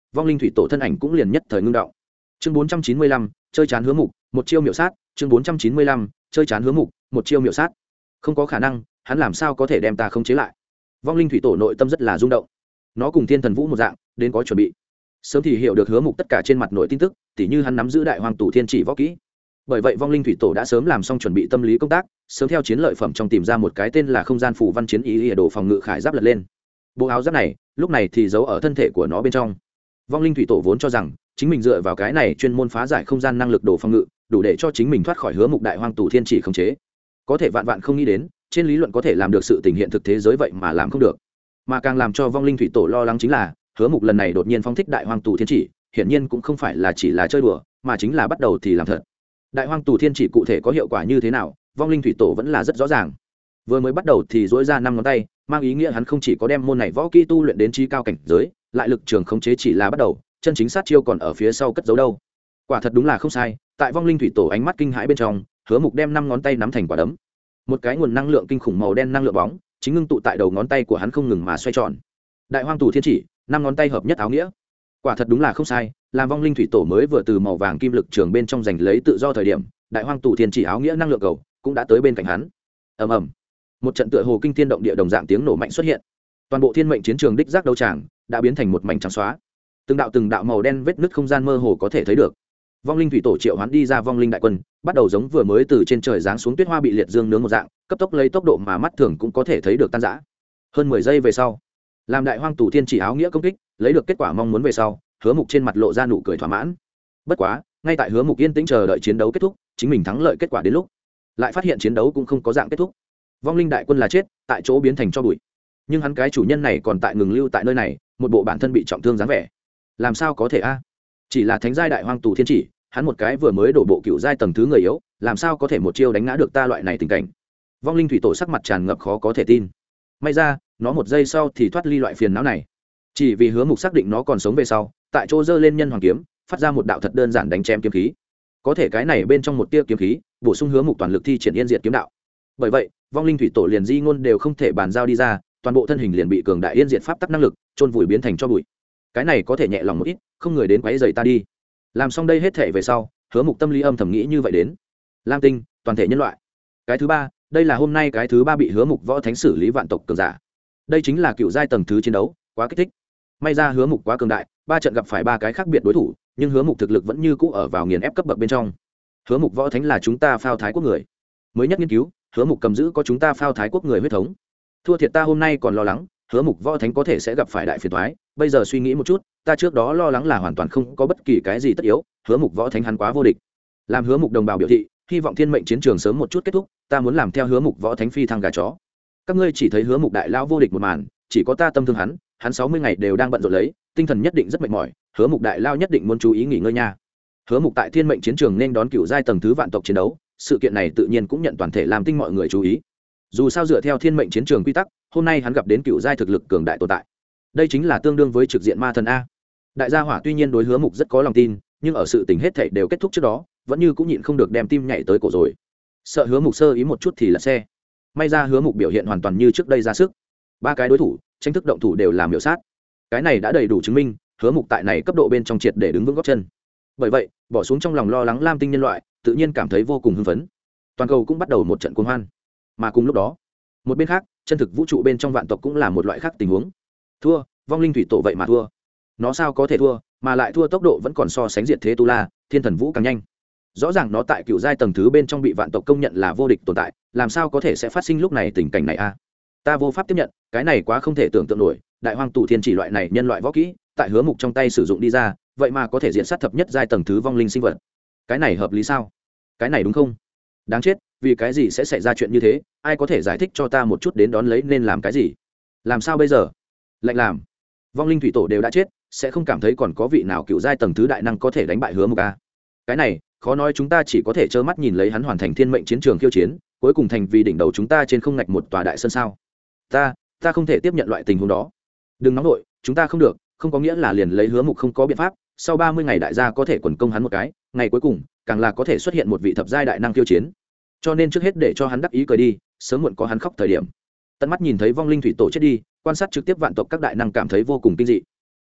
vong linh thủy tổ thân ảnh cũng liền nhất thời ngưng động. Chương bốn trăm chín mươi lăm, chơi chán hứa mục, một chiêu miểu sát. Chương bốn trăm chín mươi lăm, chơi chán hứa mục, một chiêu miểu sát. Không có khả năng, hắn làm sao có thể đem ta khống chế lại? Vong linh thủy tổ nội tâm rất là rung động. Nó cùng thiên thần vũ một dạng, đến có chuẩn bị. Sớm thì hiểu được hứa mục tất cả trên mặt nội tin tức, tỉ như hắn nắm giữ đại hoàng tù thiên chỉ võ kỹ. Bởi vậy vong linh thủy tổ đã sớm làm xong chuẩn bị tâm lý công tác, sớm theo chiến lợi phẩm trong tìm ra một cái tên là không gian phù văn chiến ý ỉa đồ phòng ngự khải giáp lật lên. Bộ áo giáp này lúc này thì giấu ở thân thể của nó bên trong. Vong linh thủy tổ vốn cho rằng chính mình dựa vào cái này chuyên môn phá giải không gian năng lực đồ phòng ngự, đủ để cho chính mình thoát khỏi hứa mục đại hoang tù thiên chỉ khống chế. Có thể vạn vạn không nghĩ đến, trên lý luận có thể làm được sự tình hiện thực thế giới vậy mà làm không được. Mà càng làm cho vong linh thủy tổ lo lắng chính là, hứa mục lần này đột nhiên phóng thích đại hoang tù thiên chỉ, hiển nhiên cũng không phải là chỉ là chơi đùa, mà chính là bắt đầu thì làm thật. Đại hoang tù thiên chỉ cụ thể có hiệu quả như thế nào, vong linh thủy tổ vẫn là rất rõ ràng. Vừa mới bắt đầu thì dỗi ra năm ngón tay, mang ý nghĩa hắn không chỉ có đem môn này võ kỹ tu luyện đến trí cao cảnh giới, lại lực trường khống chế chỉ là bắt đầu, chân chính sát chiêu còn ở phía sau cất giấu đâu. Quả thật đúng là không sai, tại vong linh thủy tổ ánh mắt kinh hãi bên trong, hứa mục đem năm ngón tay nắm thành quả đấm. Một cái nguồn năng lượng kinh khủng màu đen năng lượng bóng, chính ngưng tụ tại đầu ngón tay của hắn không ngừng mà xoay tròn. Đại hoang tù thiên chỉ, năm ngón tay hợp nhất áo nghĩa. Quả thật đúng là không sai, làm vong linh thủy tổ mới vừa từ màu vàng kim lực trường bên trong giành lấy tự do thời điểm, đại hoang tù thiên chỉ áo nghĩa năng lượng cầu cũng đã tới bên cạnh hắn. Ầm ầm. Một trận tựa hồ kinh thiên động địa đồng dạng tiếng nổ mạnh xuất hiện. Toàn bộ thiên mệnh chiến trường đích giác đấu tràng đã biến thành một mảnh trắng xóa. Từng đạo từng đạo màu đen vết nứt không gian mơ hồ có thể thấy được. Vong linh thủy tổ triệu hoán đi ra vong linh đại quân, bắt đầu giống vừa mới từ trên trời giáng xuống tuyết hoa bị liệt dương nướng một dạng, cấp tốc lấy tốc độ mà mắt thường cũng có thể thấy được tan rã. Hơn mười giây về sau, làm đại hoang tù thiên chỉ áo nghĩa công kích, lấy được kết quả mong muốn về sau, hứa mục trên mặt lộ ra nụ cười thỏa mãn. Bất quá, ngay tại hứa mục yên tĩnh chờ đợi chiến đấu kết thúc, chính mình thắng lợi kết quả đến lúc, lại phát hiện chiến đấu cũng không có dạng kết thúc. Vong linh đại quân là chết, tại chỗ biến thành tro bụi. Nhưng hắn cái chủ nhân này còn tại ngừng lưu tại nơi này, một bộ bản thân bị trọng thương dáng vẻ. Làm sao có thể a? Chỉ là thánh giai đại hoang tù thiên chỉ, hắn một cái vừa mới đổ bộ cựu giai tầng thứ người yếu, làm sao có thể một chiêu đánh ngã được ta loại này tình cảnh. Vong linh thủy tổ sắc mặt tràn ngập khó có thể tin. May ra, nó một giây sau thì thoát ly loại phiền não này. Chỉ vì hứa mục xác định nó còn sống về sau, tại chỗ giơ lên nhân hoàng kiếm, phát ra một đạo thật đơn giản đánh chém kiếm khí. Có thể cái này bên trong một tia kiếm khí, bổ sung hứa mục toàn lực thi triển yên diệt kiếm đạo. Bởi vậy, vong linh thủy tổ liền di ngôn đều không thể bàn giao đi ra, toàn bộ thân hình liền bị cường đại yên diệt pháp tắc năng lực chôn vùi biến thành cho bụi. Cái này có thể nhẹ lòng một ít, không người đến quấy rầy ta đi. Làm xong đây hết thể về sau, hứa mục tâm lý âm thầm nghĩ như vậy đến. Lam tinh, toàn thể nhân loại. Cái thứ ba, đây là hôm nay cái thứ ba bị hứa mục võ thánh xử lý vạn tộc cường giả. Đây chính là cựu giai tầng thứ chiến đấu, quá kích thích. May ra hứa mục quá cường đại, ba trận gặp phải ba cái khác biệt đối thủ, nhưng hứa mục thực lực vẫn như cũ ở vào nghiền ép cấp bậc bên trong. Hứa mục võ thánh là chúng ta phao thái quốc người. Mới nhất nghiên cứu, hứa mục cầm giữ có chúng ta phao thái quốc người huyết thống. Thua thiệt ta hôm nay còn lo lắng, hứa mục võ thánh có thể sẽ gặp phải đại phiền toái, bây giờ suy nghĩ một chút, ta trước đó lo lắng là hoàn toàn không có bất kỳ cái gì tất yếu, hứa mục võ thánh hắn quá vô địch. Làm hứa mục đồng bào biểu thị, hy vọng thiên mệnh chiến trường sớm một chút kết thúc, ta muốn làm theo hứa mục võ thánh phi thăng gà chó. Các ngươi chỉ thấy hứa mục đại lão vô địch một màn, chỉ có ta tâm thương hắn, hắn sáu mươi ngày đều đang bận rộn lấy, tinh thần nhất định rất mệt mỏi, hứa mục đại lao nhất định muốn chú ý nghỉ ngơi nha. Hứa mục tại thiên mệnh chiến trường nên đón cựu giai tầng thứ vạn tộc chiến đấu, sự kiện này tự nhiên cũng nhận toàn thể làm tinh mọi người chú ý. Dù sao dựa theo thiên mệnh chiến trường quy tắc, hôm nay hắn gặp đến cựu giai thực lực cường đại tồn tại, đây chính là tương đương với trực diện ma thần a. Đại gia hỏa tuy nhiên đối hứa mục rất có lòng tin, nhưng ở sự tình hết thảy đều kết thúc trước đó, vẫn như cũng nhịn không được đem tim nhảy tới cổ rồi. Sợ hứa mục sơ ý một chút thì là xe. May ra hứa mục biểu hiện hoàn toàn như trước đây ra sức, ba cái đối thủ tranh thức động thủ đều làm miểu sát. Cái này đã đầy đủ chứng minh hứa mục tại này cấp độ bên trong triệt để đứng vững gót chân. Bởi vậy, bỏ xuống trong lòng lo lắng lam tinh nhân loại, tự nhiên cảm thấy vô cùng hưng phấn. Toàn cầu cũng bắt đầu một trận cuồng hoan. Mà cùng lúc đó, một bên khác, chân thực vũ trụ bên trong vạn tộc cũng là một loại khác tình huống. Thua, vong linh thủy tổ vậy mà thua. Nó sao có thể thua, mà lại thua tốc độ vẫn còn so sánh diệt thế tu la, thiên thần vũ càng nhanh. Rõ ràng nó tại cựu giai tầng thứ bên trong bị vạn tộc công nhận là vô địch tồn tại, làm sao có thể sẽ phát sinh lúc này tình cảnh này a? Ta vô pháp tiếp nhận, cái này quá không thể tưởng tượng nổi, đại hoang tù thiên chỉ loại này nhân loại võ kỹ, tại hứa mục trong tay sử dụng đi ra, vậy mà có thể diện sát thập nhất giai tầng thứ vong linh sinh vật. Cái này hợp lý sao? Cái này đúng không? Đáng chết, vì cái gì sẽ xảy ra chuyện như thế, ai có thể giải thích cho ta một chút đến đón lấy nên làm cái gì? Làm sao bây giờ? Lạnh làm. Vong linh thủy tổ đều đã chết, sẽ không cảm thấy còn có vị nào cựu giai tầng thứ đại năng có thể đánh bại hứa mục a? Cái này, khó nói chúng ta chỉ có thể trơ mắt nhìn lấy hắn hoàn thành thiên mệnh chiến trường khiêu chiến, cuối cùng thành vì đỉnh đầu chúng ta trên không ngạch một tòa đại sơn sao? Ta, ta không thể tiếp nhận loại tình huống đó. Đừng nóng nổi, chúng ta không được, không có nghĩa là liền lấy hứa mục không có biện pháp, sau ba mươi ngày đại gia có thể quần công hắn một cái, ngày cuối cùng, càng là có thể xuất hiện một vị thập giai đại năng khiêu chiến. Cho nên trước hết để cho hắn đắc ý cười đi, sớm muộn có hắn khóc thời điểm. Tận mắt nhìn thấy vong linh thủy tổ chết đi, quan sát trực tiếp vạn tộc các đại năng cảm thấy vô cùng kinh dị.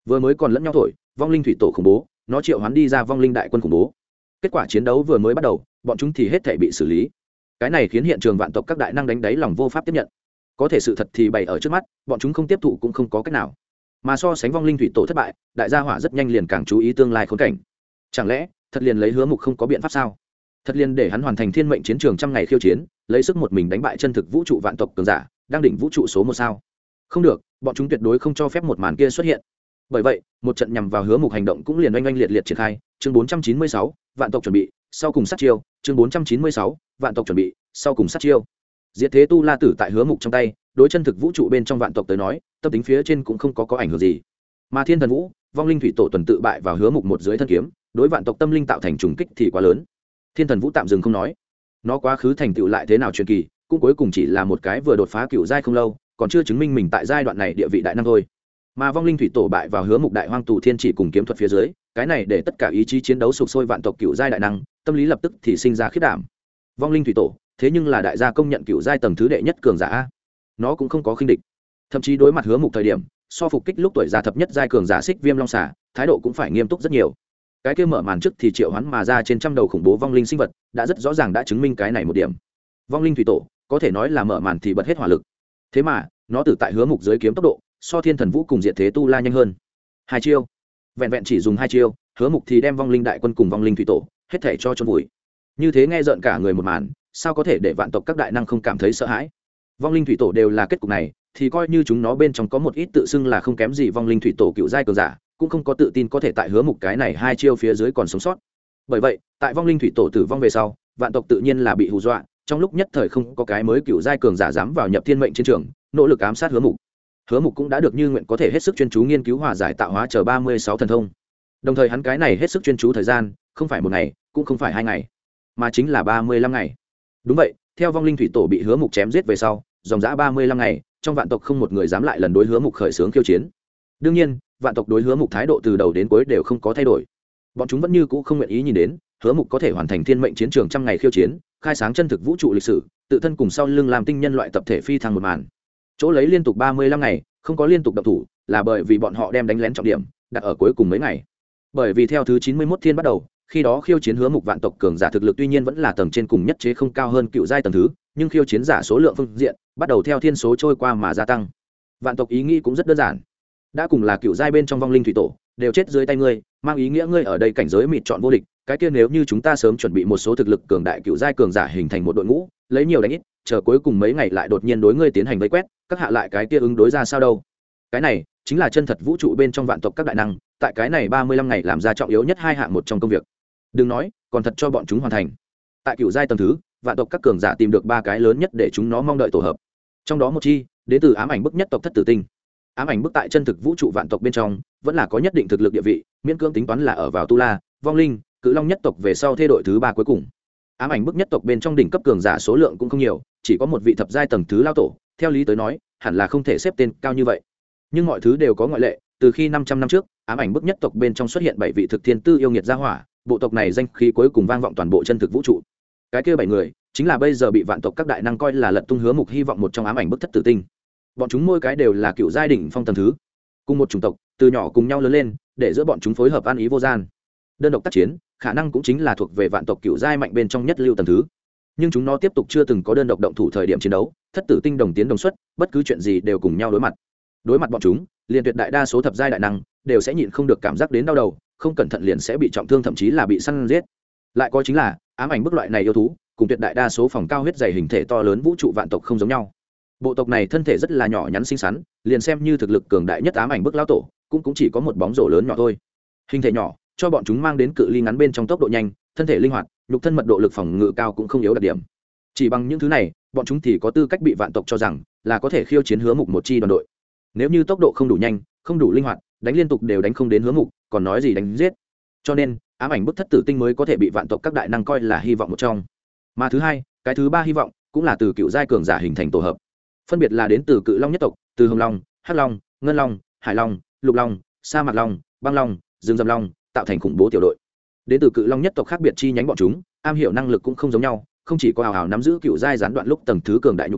vừa mới còn lẫn nhau thổi vong linh thủy tổ khủng bố, nó triệu hoán đi ra vong linh đại quân khủng bố. Kết quả chiến đấu vừa mới bắt đầu, bọn chúng thì hết thể bị xử lý. Cái này khiến hiện trường vạn tộc các đại năng đánh đáy lòng vô pháp tiếp nhận. Có thể sự thật thì bày ở trước mắt, bọn chúng không tiếp thụ cũng không có cách nào. Mà so sánh vong linh thủy tổ thất bại, đại gia hỏa rất nhanh liền càng chú ý tương lai khốn cảnh. Chẳng lẽ thật liền lấy Hứa Mục không có biện pháp sao? Thật liền để hắn hoàn thành thiên mệnh chiến trường trăm ngày khiêu chiến, lấy sức một mình đánh bại chân thực vũ trụ vạn tộc cường giả, đang đỉnh vũ trụ số một sao? Không được, bọn chúng tuyệt đối không cho phép một màn kia xuất hiện. Bởi vậy, một trận nhằm vào Hứa Mục hành động cũng liền oanh oanh liệt liệt triển khai. Chương bốn trăm chín mươi sáu, vạn tộc chuẩn bị, sau cùng sát chiêu. Chương bốn trăm chín mươi sáu, vạn tộc chuẩn bị, sau cùng sát chiêu. Diệt thế tu la tử tại Hứa Mục trong tay, đối chân thực vũ trụ bên trong vạn tộc tới nói, tâm tính phía trên cũng không có có ảnh hưởng gì. Mà Thiên Thần Vũ, vong linh thủy tổ tuần tự bại vào Hứa Mục một dưới thân kiếm, đối vạn tộc tâm linh tạo thành trùng kích thì quá lớn. Thiên Thần Vũ tạm dừng không nói, nó quá khứ thành tựu lại thế nào truyền kỳ, cũng cuối cùng chỉ là một cái vừa đột phá cựu giai không lâu, còn chưa chứng minh mình tại giai đoạn này địa vị đại năng thôi. Mà vong linh thủy tổ bại vào Hứa Mục đại hoang tù thiên chỉ cùng kiếm thuật phía dưới, cái này để tất cả ý chí chiến đấu sục sôi vạn tộc cựu giai đại năng, tâm lý lập tức thì sinh ra khiếp đảm. Vong linh thủy tổ, thế nhưng là đại gia công nhận cựu giai tầng thứ đệ nhất cường giả, nó cũng không có khinh địch, thậm chí đối mặt Hứa Mục thời điểm, so phục kích lúc tuổi già thập nhất giai cường giả Xích Viêm Long Xà, thái độ cũng phải nghiêm túc rất nhiều. Cái kia mở màn trước thì triệu hoán mà ra trên trăm đầu khủng bố vong linh sinh vật, đã rất rõ ràng đã chứng minh cái này một điểm. Vong linh thủy tổ có thể nói là mở màn thì bật hết hỏa lực. Thế mà, nó từ tại Hứa Mục dưới kiếm tốc độ, so Thiên Thần Vũ cùng Diệt Thế Tu La nhanh hơn. Hai chiêu, vẹn vẹn chỉ dùng hai chiêu, Hứa Mục thì đem vong linh đại quân cùng vong linh thủy tổ hết thảy cho chôn vùi. Như thế nghe rợn cả người một màn, sao có thể để vạn tộc các đại năng không cảm thấy sợ hãi? Vong linh thủy tổ đều là kết cục này, thì coi như chúng nó bên trong có một ít tự xưng là không kém gì vong linh thủy tổ cựu giai cường giả, cũng không có tự tin có thể tại Hứa Mục cái này hai chiêu phía dưới còn sống sót. Bởi vậy, tại vong linh thủy tổ tử vong về sau, vạn tộc tự nhiên là bị hù dọa, trong lúc nhất thời không có cái mới cựu giai cường giả dám vào nhập thiên mệnh chiến trường, nỗ lực ám sát Hứa Mục. Hứa Mục cũng đã được như nguyện có thể hết sức chuyên chú nghiên cứu hòa giải tạo hóa chờ ba mươi sáu thần thông. Đồng thời hắn cái này hết sức chuyên chú thời gian, không phải một ngày, cũng không phải hai ngày, mà chính là ba mươi lăm ngày. Đúng vậy, theo vong linh thủy tổ bị Hứa Mục chém giết về sau, dòng dã ba mươi lăm ngày, trong vạn tộc không một người dám lại lần đối Hứa Mục khởi xướng khiêu chiến. Đương nhiên, vạn tộc đối Hứa Mục thái độ từ đầu đến cuối đều không có thay đổi. Bọn chúng vẫn như cũ không nguyện ý nhìn đến Hứa Mục có thể hoàn thành thiên mệnh chiến trường trăm ngày khiêu chiến, khai sáng chân thực vũ trụ lịch sử, tự thân cùng sau lưng làm tinh nhân loại tập thể phi thăng một màn. Chỗ lấy liên tục ba mươi lăm ngày, không có liên tục động thủ, là bởi vì bọn họ đem đánh lén trọng điểm đặt ở cuối cùng mấy ngày. Bởi vì theo thứ chín mươi mốt thiên bắt đầu, khi đó khiêu chiến Hứa Mục vạn tộc cường giả thực lực tuy nhiên vẫn là tầng trên cùng nhất chế không cao hơn cựu giai tầng thứ, nhưng khiêu chiến giả số lượng phương diện bắt đầu theo thiên số trôi qua mà gia tăng. Vạn tộc ý nghĩ cũng rất đơn giản, đã cùng là cựu giai bên trong vong linh thủy tổ đều chết dưới tay ngươi, mang ý nghĩa ngươi ở đây cảnh giới mịt chọn vô địch. Cái kia nếu như chúng ta sớm chuẩn bị một số thực lực cường đại cựu giai cường giả hình thành một đội ngũ, lấy nhiều đánh ít, chờ cuối cùng mấy ngày lại đột nhiên đối ngươi tiến hành vây quét, các hạ lại cái kia ứng đối ra sao đâu? Cái này chính là chân thật vũ trụ bên trong vạn tộc các đại năng, tại cái này ba mươi lăm ngày làm ra trọng yếu nhất hai hạng một trong công việc. Đừng nói, còn thật cho bọn chúng hoàn thành. Tại cựu giai tầng thứ, vạn tộc các cường giả tìm được ba cái lớn nhất để chúng nó mong đợi tổ hợp. Trong đó một chi đến từ ám ảnh bức nhất tộc thất tử tinh. Ám ảnh bức tại chân thực vũ trụ vạn tộc bên trong vẫn là có nhất định thực lực địa vị, miễn cưỡng tính toán là ở vào tu la, vong linh, cự long nhất tộc về sau thay đổi thứ ba cuối cùng. Ám ảnh bức nhất tộc bên trong đỉnh cấp cường giả số lượng cũng không nhiều, chỉ có một vị thập giai tầng thứ lao tổ, theo lý tới nói hẳn là không thể xếp tên cao như vậy. Nhưng mọi thứ đều có ngoại lệ, từ khi năm trăm năm trước ám ảnh bức nhất tộc bên trong xuất hiện bảy vị thực thiên tư yêu nghiệt gia hỏa, bộ tộc này danh khí cuối cùng vang vọng toàn bộ chân thực vũ trụ. Cái kia bảy người chính là bây giờ bị vạn tộc các đại năng coi là lật tung Hứa Mục hy vọng một trong ám ảnh bức thất tử tinh. Bọn chúng mỗi cái đều là cựu giai đỉnh phong tầng thứ, cùng một chủng tộc, từ nhỏ cùng nhau lớn lên, để giữa bọn chúng phối hợp ăn ý vô gian. Đơn độc tác chiến, khả năng cũng chính là thuộc về vạn tộc cựu giai mạnh bên trong nhất lưu tầng thứ. Nhưng chúng nó tiếp tục chưa từng có đơn độc động thủ thời điểm chiến đấu, thất tử tinh đồng tiến đồng xuất, bất cứ chuyện gì đều cùng nhau đối mặt. Đối mặt bọn chúng, liền tuyệt đại đa số thập giai đại năng đều sẽ nhịn không được cảm giác đến đau đầu, không cẩn thận liền sẽ bị trọng thương, thậm chí là bị săn giết. Lại có chính là ám ảnh bức loại này yêu thú, cùng tuyệt đại đa số phòng cao huyết dày hình thể to lớn vũ trụ vạn tộc không giống nhau. Bộ tộc này thân thể rất là nhỏ nhắn xinh xắn, liền xem như thực lực cường đại nhất ám ảnh bức lão tổ cũng cũng chỉ có một bóng rổ lớn nhỏ thôi. Hình thể nhỏ cho bọn chúng mang đến cự ly ngắn bên trong tốc độ nhanh, thân thể linh hoạt, nhục thân mật độ lực phòng ngự cao cũng không yếu đặc điểm. Chỉ bằng những thứ này, bọn chúng thì có tư cách bị vạn tộc cho rằng là có thể khiêu chiến Hứa Mục một chi đoàn đội. Nếu như tốc độ không đủ nhanh, không đủ linh hoạt, đánh liên tục đều đánh không đến Hứa Mục, còn nói gì đánh giết. Cho nên ám ảnh bức thất tử tinh mới có thể bị vạn tộc các đại năng coi là hy vọng một trong. Mà thứ hai, cái thứ ba hy vọng cũng là từ cựu giai cường giả hình thành tổ hợp, phân biệt là đến từ cự long nhất tộc, từ hồng long, hắc long, ngân long, hải long, lục long, sa mạc long, băng long, rừng rậm long, tạo thành khủng bố tiểu đội. Đến từ cự long nhất tộc khác biệt chi nhánh bọn chúng, am hiểu năng lực cũng không giống nhau, không chỉ có hào hào nắm giữ cựu giai gián đoạn lúc tầng thứ cường đại nhục thân,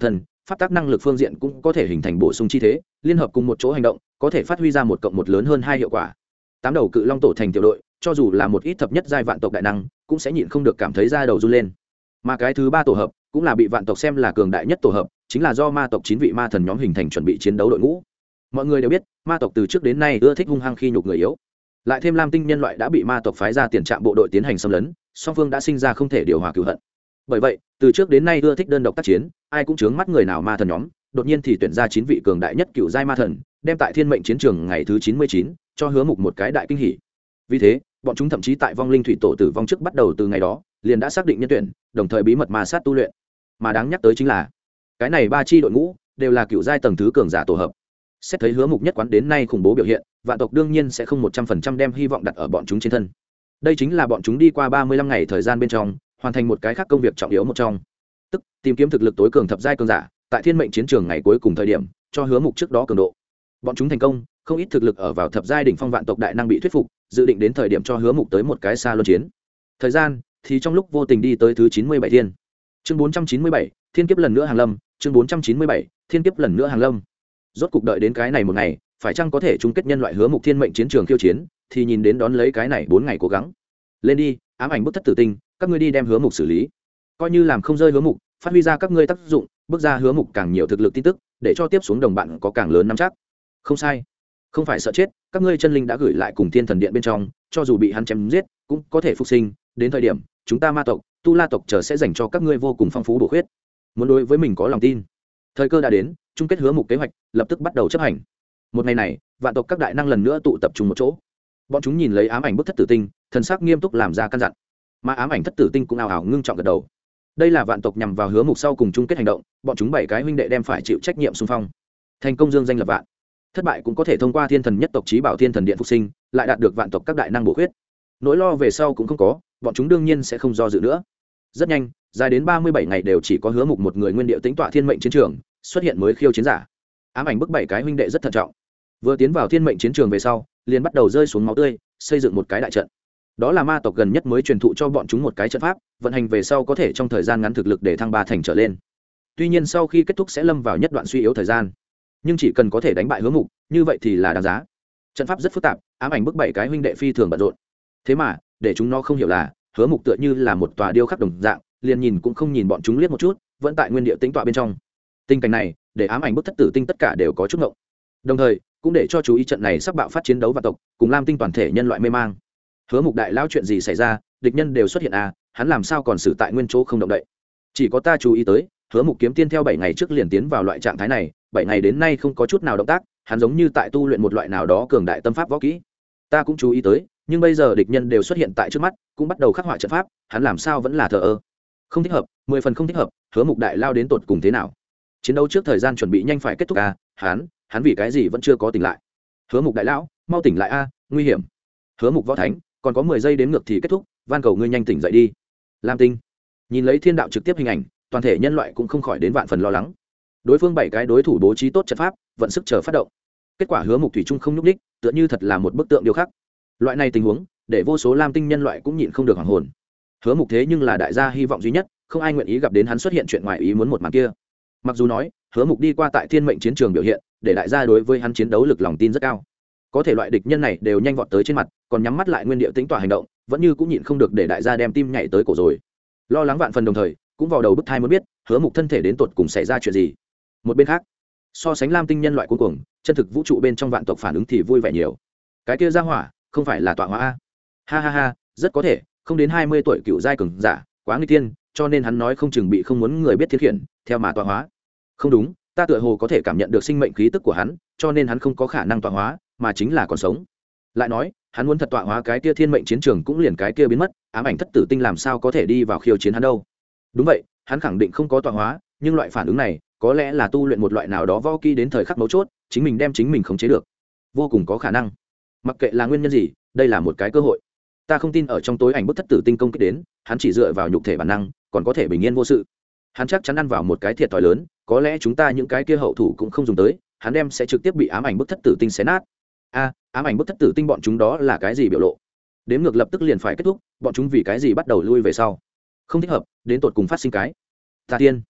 pháp tắc năng lực phương diện cũng có thể hình thành bổ sung chi thế, liên hợp cùng một chỗ hành động có thể phát huy ra một cộng một lớn hơn hai hiệu quả. Tám đầu cự long tổ thành tiểu đội, cho dù là một ít thập nhất giai vạn tộc đại năng cũng sẽ nhịn không được cảm thấy da đầu run lên. Mà cái thứ ba tổ hợp cũng là bị vạn tộc xem là cường đại nhất tổ hợp, chính là do ma tộc chín vị ma thần nhóm hình thành chuẩn bị chiến đấu đội ngũ. Mọi người đều biết ma tộc từ trước đến nay ưa thích hung hăng khi nhục người yếu, lại thêm lam tinh nhân loại đã bị ma tộc phái ra tiền trạm bộ đội tiến hành xâm lấn, song phương đã sinh ra không thể điều hòa cửu hận. Bởi vậy từ trước đến nay ưa thích đơn độc tác chiến, ai cũng chướng mắt người nào ma thần nhóm, đột nhiên thì tuyển ra chín vị cường đại nhất cựu giai ma thần, đem tại thiên mệnh chiến trường ngày thứ chín mươi chín cho Hứa Mục một cái đại kinh hỉ. Vì thế bọn chúng thậm chí tại vong linh thủy tổ tử vong trước bắt đầu từ ngày đó liền đã xác định nhân tuyển, đồng thời bí mật ma sát tu luyện. Mà đáng nhắc tới chính là cái này ba chi đội ngũ đều là cựu giai tầng thứ cường giả tổ hợp. Xét thấy Hứa Mục nhất quán đến nay khủng bố biểu hiện, vạn tộc đương nhiên sẽ không một trăm phần trăm đem hy vọng đặt ở bọn chúng trên thân. Đây chính là bọn chúng đi qua ba mươi lăm ngày thời gian bên trong hoàn thành một cái khác công việc trọng yếu một trong, tức tìm kiếm thực lực tối cường thập giai cường giả tại thiên mệnh chiến trường ngày cuối cùng thời điểm cho Hứa Mục trước đó cường độ. Bọn chúng thành công, không ít thực lực ở vào thập giai đỉnh phong vạn tộc đại năng bị thuyết phục, dự định đến thời điểm cho Hứa Mục tới một cái xa luân chiến. Thời gian thì trong lúc vô tình đi tới thứ chín mươi bảy thiên. Chương bốn trăm chín mươi bảy, thiên kiếp lần nữa hàng lâm, chương bốn trăm chín mươi bảy, thiên kiếp lần nữa hàng lâm. Rốt cục đợi đến cái này một ngày, phải chăng có thể chung kết nhân loại Hứa Mục thiên mệnh chiến trường khiêu chiến, thì nhìn đến đón lấy cái này bốn ngày cố gắng. Lên đi, ám ảnh bức thất tử tinh, các ngươi đi đem Hứa Mục xử lý. Coi như làm không rơi Hứa Mục, phát huy ra các ngươi tác dụng, bước ra Hứa Mục càng nhiều thực lực tin tức, để cho tiếp xuống đồng bạn có càng lớn nắm chắc. Không sai, không phải sợ chết, các ngươi chân linh đã gửi lại cùng thiên thần điện bên trong, cho dù bị hắn chém giết cũng có thể phục sinh, đến thời điểm chúng ta ma tộc tu la tộc chờ sẽ dành cho các ngươi vô cùng phong phú bổ khuyết. Muốn đối với mình có lòng tin, thời cơ đã đến, chung kết Hứa Mục kế hoạch lập tức bắt đầu chấp hành. Một ngày này vạn tộc các đại năng lần nữa tụ tập trung một chỗ, bọn chúng nhìn lấy ám ảnh bức thất tử tinh, thần sắc nghiêm túc làm ra căn dặn, mà ám ảnh thất tử tinh cũng ảo ảo ngưng trọng gật đầu. Đây là vạn tộc nhằm vào Hứa Mục sau cùng chung kết hành động, bọn chúng bảy cái huynh đệ đem phải chịu trách nhiệm xung phong, thành công dương danh lập vạn, thất bại cũng có thể thông qua thiên thần nhất tộc trí bảo thiên thần điện phục sinh, lại đạt được vạn tộc các đại năng bổ khuyết. Nỗi lo về sau cũng không có, bọn chúng đương nhiên sẽ không do dự nữa. Rất nhanh, dài đến ba mươi bảy ngày đều chỉ có Hứa Mục một người nguyên điệu tính tọa thiên mệnh chiến trường, xuất hiện mới khiêu chiến giả. Ám ảnh bức bảy cái huynh đệ rất thận trọng, vừa tiến vào thiên mệnh chiến trường về sau liền bắt đầu rơi xuống máu tươi, xây dựng một cái đại trận. Đó là ma tộc gần nhất mới truyền thụ cho bọn chúng một cái trận pháp, vận hành về sau có thể trong thời gian ngắn thực lực để thăng ba thành trở lên. Tuy nhiên sau khi kết thúc sẽ lâm vào nhất đoạn suy yếu thời gian, nhưng chỉ cần có thể đánh bại Hứa Mục, như vậy thì là đáng giá. Trận pháp rất phức tạp, ám ảnh bức bảy cái huynh đệ phi thường bận rộn. Thế mà để chúng nó không hiểu là Hứa Mục tựa như là một tòa điêu khắc đồng dạng, liền nhìn cũng không nhìn bọn chúng liếc một chút, vẫn tại nguyên địa tĩnh tọa bên trong. Tình cảnh này để ám ảnh bức thất tử tinh tất cả đều có chút ngộng, đồng thời cũng để cho chú ý trận này sắp bạo phát chiến đấu vạn tộc cùng lam tinh toàn thể nhân loại mê mang. Hứa Mục đại lao chuyện gì xảy ra, địch nhân đều xuất hiện à, hắn làm sao còn xử tại nguyên chỗ không động đậy. Chỉ có ta chú ý tới Hứa Mục kiếm tiên theo bảy ngày trước liền tiến vào loại trạng thái này, bảy ngày đến nay không có chút nào động tác, hắn giống như tại tu luyện một loại nào đó cường đại tâm pháp võ kỹ. Ta cũng chú ý tới, nhưng bây giờ địch nhân đều xuất hiện tại trước mắt, cũng bắt đầu khắc họa trận pháp, hắn làm sao vẫn là thờ ơ. Không thích hợp, mười phần không thích hợp. Hứa Mục đại lao đến tột cùng thế nào? Chiến đấu trước thời gian chuẩn bị nhanh phải kết thúc à, hắn hắn vì cái gì vẫn chưa có tỉnh lại? Hứa Mục đại lão, mau tỉnh lại a, nguy hiểm. Hứa Mục võ thánh, còn có mười giây đến ngược thì kết thúc, van cầu ngươi nhanh tỉnh dậy đi. Lam Tinh nhìn lấy thiên đạo trực tiếp hình ảnh, toàn thể nhân loại cũng không khỏi đến vạn phần lo lắng. Đối phương bảy cái đối thủ bố trí tốt trận pháp, vận sức chờ phát động. Kết quả Hứa Mục thủy chung không nhúc đích, tựa như thật là một bức tượng điêu khắc. Loại này tình huống để vô số lam tinh nhân loại cũng nhịn không được hoảng hồn. Hứa Mục thế nhưng là đại gia hy vọng duy nhất, không ai nguyện ý gặp đến hắn xuất hiện chuyện ngoài ý muốn một màn kia. Mặc dù nói Hứa Mục đi qua tại thiên mệnh chiến trường biểu hiện, để đại gia đối với hắn chiến đấu lực lòng tin rất cao, có thể loại địch nhân này đều nhanh vọt tới trên mặt, còn nhắm mắt lại nguyên địa tính tỏa hành động, vẫn như cũng nhịn không được để đại gia đem tim nhảy tới cổ rồi. Lo lắng vạn phần đồng thời cũng vào đầu bức thai muốn biết Hứa Mục thân thể đến tột cùng xảy ra chuyện gì. Một bên khác, so sánh lam tinh nhân loại cuối cùng chân thực vũ trụ bên trong vạn tộc phản ứng thì vui vẻ nhiều. Cái kia ra hỏa không phải là tọa hóa a? Ha ha ha, rất có thể, không đến hai mươi tuổi cựu giai cường giả, quá nguy tiên, cho nên hắn nói không chừng bị không muốn người biết thiên khiển, theo mà tọa hóa. Không đúng, ta tựa hồ có thể cảm nhận được sinh mệnh khí tức của hắn, cho nên hắn không có khả năng tọa hóa, mà chính là còn sống. Lại nói, hắn muốn thật tọa hóa cái kia thiên mệnh chiến trường cũng liền cái kia biến mất, ám ảnh thất tử tinh làm sao có thể đi vào khiêu chiến hắn đâu? Đúng vậy, hắn khẳng định không có tọa hóa, nhưng loại phản ứng này có lẽ là tu luyện một loại nào đó võ kỹ đến thời khắc mấu chốt, chính mình đem chính mình khống chế được, vô cùng có khả năng. Mặc kệ là nguyên nhân gì, đây là một cái cơ hội. Ta không tin ở trong tối ảnh bức thất tử tinh công kích đến, hắn chỉ dựa vào nhục thể bản năng còn có thể bình yên vô sự. Hắn chắc chắn ăn vào một cái thiệt thòi lớn, có lẽ chúng ta những cái kia hậu thủ cũng không dùng tới, hắn đem sẽ trực tiếp bị ám ảnh bức thất tử tinh xé nát. A, ám ảnh bức thất tử tinh bọn chúng đó là cái gì biểu lộ? Đếm ngược lập tức liền phải kết thúc, bọn chúng vì cái gì bắt đầu lui về sau? Không thích hợp, đến tột cùng phát sinh cái. Tà tiên,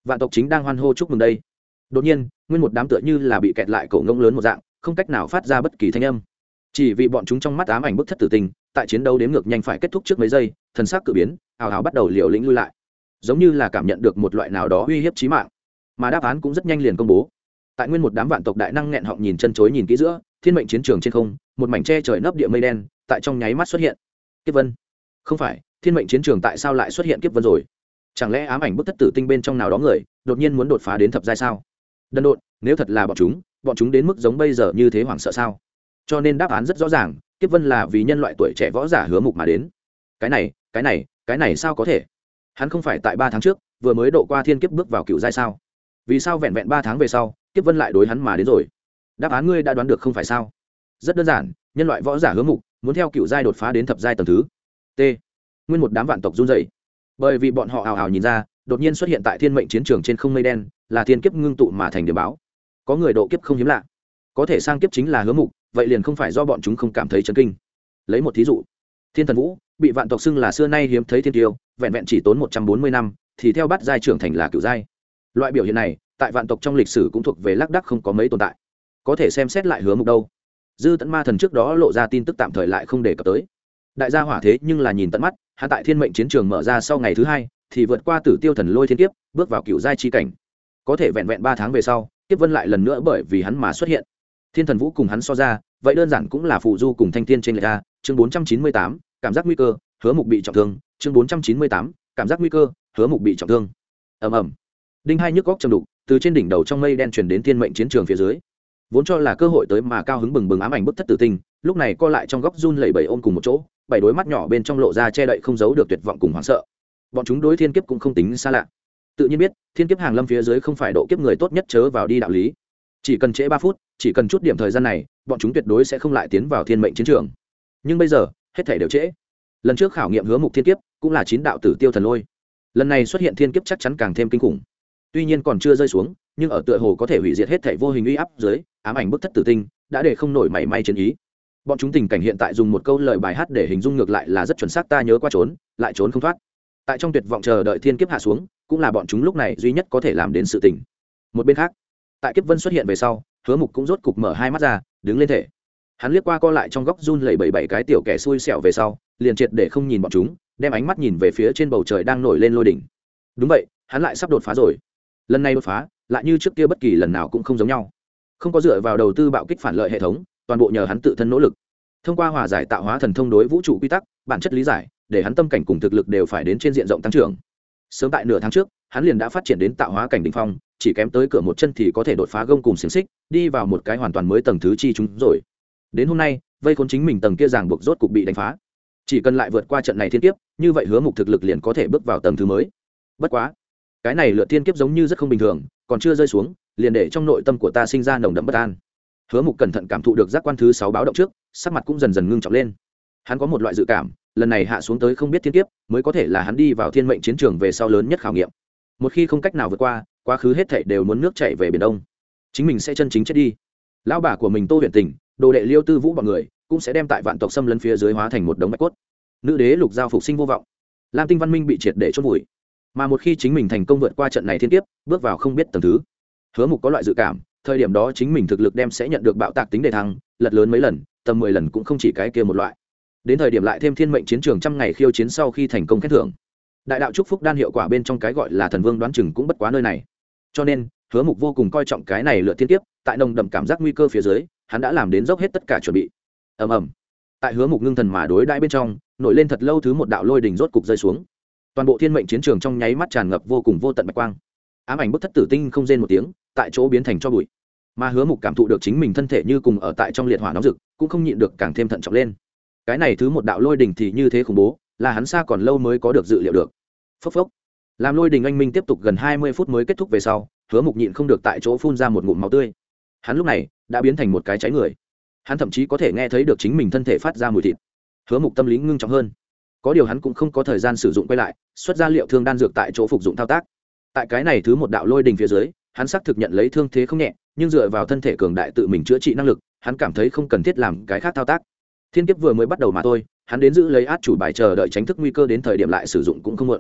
vạn tộc chính đang hoan hô chúc mừng đây. Đột nhiên nguyên một đám tựa như là bị kẹt lại cổ ngông lớn một dạng, không cách nào phát ra bất kỳ thanh âm, chỉ vì bọn chúng trong mắt ám ảnh bức thất tử tình tại chiến đấu đếm ngược nhanh phải kết thúc trước mấy giây, thần sắc cự biến, ào ào bắt đầu liều lĩnh lui lại, giống như là cảm nhận được một loại nào đó uy hiếp chí mạng. Mà đáp án cũng rất nhanh liền công bố. Tại nguyên một đám vạn tộc đại năng nghẹn họng nhìn chân chối nhìn kỹ giữa, thiên mệnh chiến trường trên không, một mảnh che trời nấp địa mây đen tại trong nháy mắt xuất hiện. Kiếp vân? Không phải, thiên mệnh chiến trường tại sao lại xuất hiện kiếp vân rồi? Chẳng lẽ ám ảnh bức thất tử tinh bên trong nào đó người đột nhiên muốn đột phá đến thập giai sao? Đần độn, nếu thật là bọn chúng, bọn chúng đến mức giống bây giờ như thế hoảng sợ sao? Cho nên đáp án rất rõ ràng, kiếp vân là vì nhân loại tuổi trẻ võ giả Hứa Mục mà đến. Cái này, cái này, cái này sao có thể? Hắn không phải tại ba tháng trước vừa mới độ qua thiên kiếp bước vào cựu giai sao? Vì sao vẹn vẹn ba tháng về sau, kiếp vân lại đối hắn mà đến rồi? Đáp án ngươi đã đoán được không phải sao? Rất đơn giản, nhân loại võ giả Hứa Mục muốn theo cựu giai đột phá đến thập giai tầng thứ. T. Nguyên một đám vạn tộc run rẩy, bởi vì bọn họ ào ào nhìn ra, đột nhiên xuất hiện tại thiên mệnh chiến trường trên không mây đen, là thiên kiếp ngưng tụ mà thành điểm báo. Có người độ kiếp không hiếm lạ, có thể sang kiếp chính là Hứa Mục, vậy liền không phải do bọn chúng không cảm thấy chấn kinh. Lấy một thí dụ, Thiên Thần Vũ bị vạn tộc xưng là xưa nay hiếm thấy thiên tiêu, vẹn vẹn chỉ tốn một trăm bốn mươi năm thì theo bát giai trưởng thành là cửu giai. Loại biểu hiện này tại vạn tộc trong lịch sử cũng thuộc về lác đác không có mấy tồn tại. Có thể xem xét lại Hứa Mục đâu. Dư Tẫn Ma Thần trước đó lộ ra tin tức tạm thời lại không đề cập tới. Đại gia hỏa thế nhưng là nhìn tận mắt, hắn tại thiên mệnh chiến trường mở ra sau ngày thứ hai thì vượt qua Tử Tiêu Thần Lôi thiên kiếp, bước vào cửu giai chi cảnh. Có thể vẹn vẹn ba tháng về sau, kiếp vân lại lần nữa bởi vì hắn mà xuất hiện. Thiên Thần Vũ cùng hắn so ra, vậy đơn giản cũng là phụ du cùng thanh thiên trên lệch ra. Chương bốn trăm chín mươi tám, cảm giác nguy cơ, Hứa Mục bị trọng thương. Chương bốn trăm chín mươi tám, cảm giác nguy cơ, Hứa Mục bị trọng thương. Ầm ầm. Đinh hai nhức góc trầm đục, từ trên đỉnh đầu trong mây đen truyền đến thiên mệnh chiến trường phía dưới. Vốn cho là cơ hội tới mà cao hứng bừng bừng ám ảnh bức thất tử tinh, lúc này co lại trong góc run lẩy bẩy ôm cùng một chỗ, bảy đôi mắt nhỏ bên trong lộ ra che đậy không giấu được tuyệt vọng cùng hoảng sợ. Bọn chúng đối thiên kiếp cũng không tính xa lạ, tự nhiên biết thiên kiếp hàng lâm phía dưới không phải độ kiếp người tốt nhất chớ vào đi đạo lý. Chỉ cần trễ ba phút, chỉ cần chút điểm thời gian này, bọn chúng tuyệt đối sẽ không lại tiến vào thiên mệnh chiến trường. Nhưng bây giờ hết thảy đều trễ. Lần trước khảo nghiệm Hứa Mục thiên kiếp cũng là chín đạo Tử Tiêu Thần Lôi, lần này xuất hiện thiên kiếp chắc chắn càng thêm kinh khủng. Tuy nhiên còn chưa rơi xuống, nhưng ở tựa hồ có thể hủy diệt hết thảy vô hình uy áp dưới, ám ảnh bức thất tử tinh đã để không nổi mảy may chiến ý. Bọn chúng tình cảnh hiện tại dùng một câu lời bài hát để hình dung ngược lại là rất chuẩn xác, ta nhớ qua trốn, lại trốn không thoát. Tại trong tuyệt vọng chờ đợi thiên kiếp hạ xuống, cũng là bọn chúng lúc này duy nhất có thể làm đến sự tình. Một bên khác, tại kiếp vân xuất hiện về sau, Hứa Mục cũng rốt cục mở hai mắt ra, đứng lên thể. Hắn liếc qua co lại trong góc run lẩy bẩy bảy cái tiểu kẻ xui xẻo về sau, liền triệt để không nhìn bọn chúng, đem ánh mắt nhìn về phía trên bầu trời đang nổi lên lôi đỉnh. Đúng vậy, hắn lại sắp đột phá rồi. Lần này đột phá, lại như trước kia bất kỳ lần nào cũng không giống nhau. Không có dựa vào đầu tư bạo kích phản lợi hệ thống, toàn bộ nhờ hắn tự thân nỗ lực. Thông qua hòa giải tạo hóa thần thông đối vũ trụ quy tắc, bản chất lý giải, để hắn tâm cảnh cùng thực lực đều phải đến trên diện rộng tăng trưởng. Sớm tại nửa tháng trước, hắn liền đã phát triển đến tạo hóa cảnh đỉnh phong, chỉ kém tới cửa một chân thì có thể đột phá gông cùng xiềng xích, đi vào một cái hoàn toàn mới tầng thứ chi chúng rồi. Đến hôm nay, vây khốn chính mình tầng kia ràng buộc rốt cục bị đánh phá. Chỉ cần lại vượt qua trận này thiên kiếp, như vậy Hứa Mục thực lực liền có thể bước vào tầng thứ mới. Bất quá, cái này lượt thiên kiếp giống như rất không bình thường, còn chưa rơi xuống, liền để trong nội tâm của ta sinh ra nồng đậm bất an. Hứa Mục cẩn thận cảm thụ được giác quan thứ sáu báo động trước, sắc mặt cũng dần dần ngưng trọng lên. Hắn có một loại dự cảm, lần này hạ xuống tới không biết thiên kiếp, mới có thể là hắn đi vào thiên mệnh chiến trường về sau lớn nhất khảo nghiệm. Một khi không cách nào vượt qua, quá khứ hết thảy đều muốn nước chảy về biển đông, chính mình sẽ chân chính chết đi. Lão bà của mình Tô Huyền Tình, đồ đệ Liêu Tư Vũ bọn người, cũng sẽ đem tại vạn tộc xâm lấn phía dưới hóa thành một đống bạch cốt. Nữ đế Lục Giao phục sinh vô vọng, Lam Tinh văn minh bị triệt để chôn vùi. Mà một khi chính mình thành công vượt qua trận này thiên kiếp, bước vào không biết tầng thứ, Hứa Mục có loại dự cảm, thời điểm đó chính mình thực lực đem sẽ nhận được bạo tạc tính đề thăng, lật lớn mấy lần, tầm mười lần cũng không chỉ cái kia một loại. Đến thời điểm lại thêm thiên mệnh chiến trường trăm ngày khiêu chiến sau khi thành công khen thưởng, đại đạo chúc phúc đan hiệu quả bên trong cái gọi là thần vương đoán chừng cũng bất quá nơi này. Cho nên Hứa Mục vô cùng coi trọng cái này lựa thiên kiếp, tại nồng đậm cảm giác nguy cơ phía dưới, hắn đã làm đến dốc hết tất cả chuẩn bị. Ầm ầm. Tại Hứa Mục ngưng thần mà đối đãi bên trong, nổi lên thật lâu thứ một đạo lôi đỉnh rốt cục rơi xuống. Toàn bộ thiên mệnh chiến trường trong nháy mắt tràn ngập vô cùng vô tận bạch quang. Ám ảnh bức thất tử tinh không rên một tiếng, tại chỗ biến thành tro bụi. Mà Hứa Mục cảm thụ được chính mình thân thể như cùng ở tại trong liệt hỏa nóng rực, cũng không nhịn được càng thêm thận trọng lên. Cái này thứ một đạo lôi đỉnh thì như thế khủng bố, là hắn xa còn lâu mới có được dự liệu được. Phốc phốc. Làm lôi đỉnh anh minh tiếp tục gần hai mươi phút mới kết thúc về sau, Hứa Mục nhịn không được tại chỗ phun ra một ngụm máu tươi. Hắn lúc này đã biến thành một cái cháy người. Hắn thậm chí có thể nghe thấy được chính mình thân thể phát ra mùi thịt. Hứa Mục tâm lý ngưng trọng hơn. Có điều hắn cũng không có thời gian sử dụng quay lại, xuất ra liệu thương đan dược tại chỗ phục dụng thao tác. Tại cái này thứ một đạo lôi đỉnh phía dưới, hắn xác thực nhận lấy thương thế không nhẹ, nhưng dựa vào thân thể cường đại tự mình chữa trị năng lực, hắn cảm thấy không cần thiết làm cái khác thao tác. Thiên kiếp vừa mới bắt đầu mà thôi, hắn đến giữ lấy át chủ bài chờ đợi tránh thức nguy cơ đến thời điểm lại sử dụng cũng không muộn.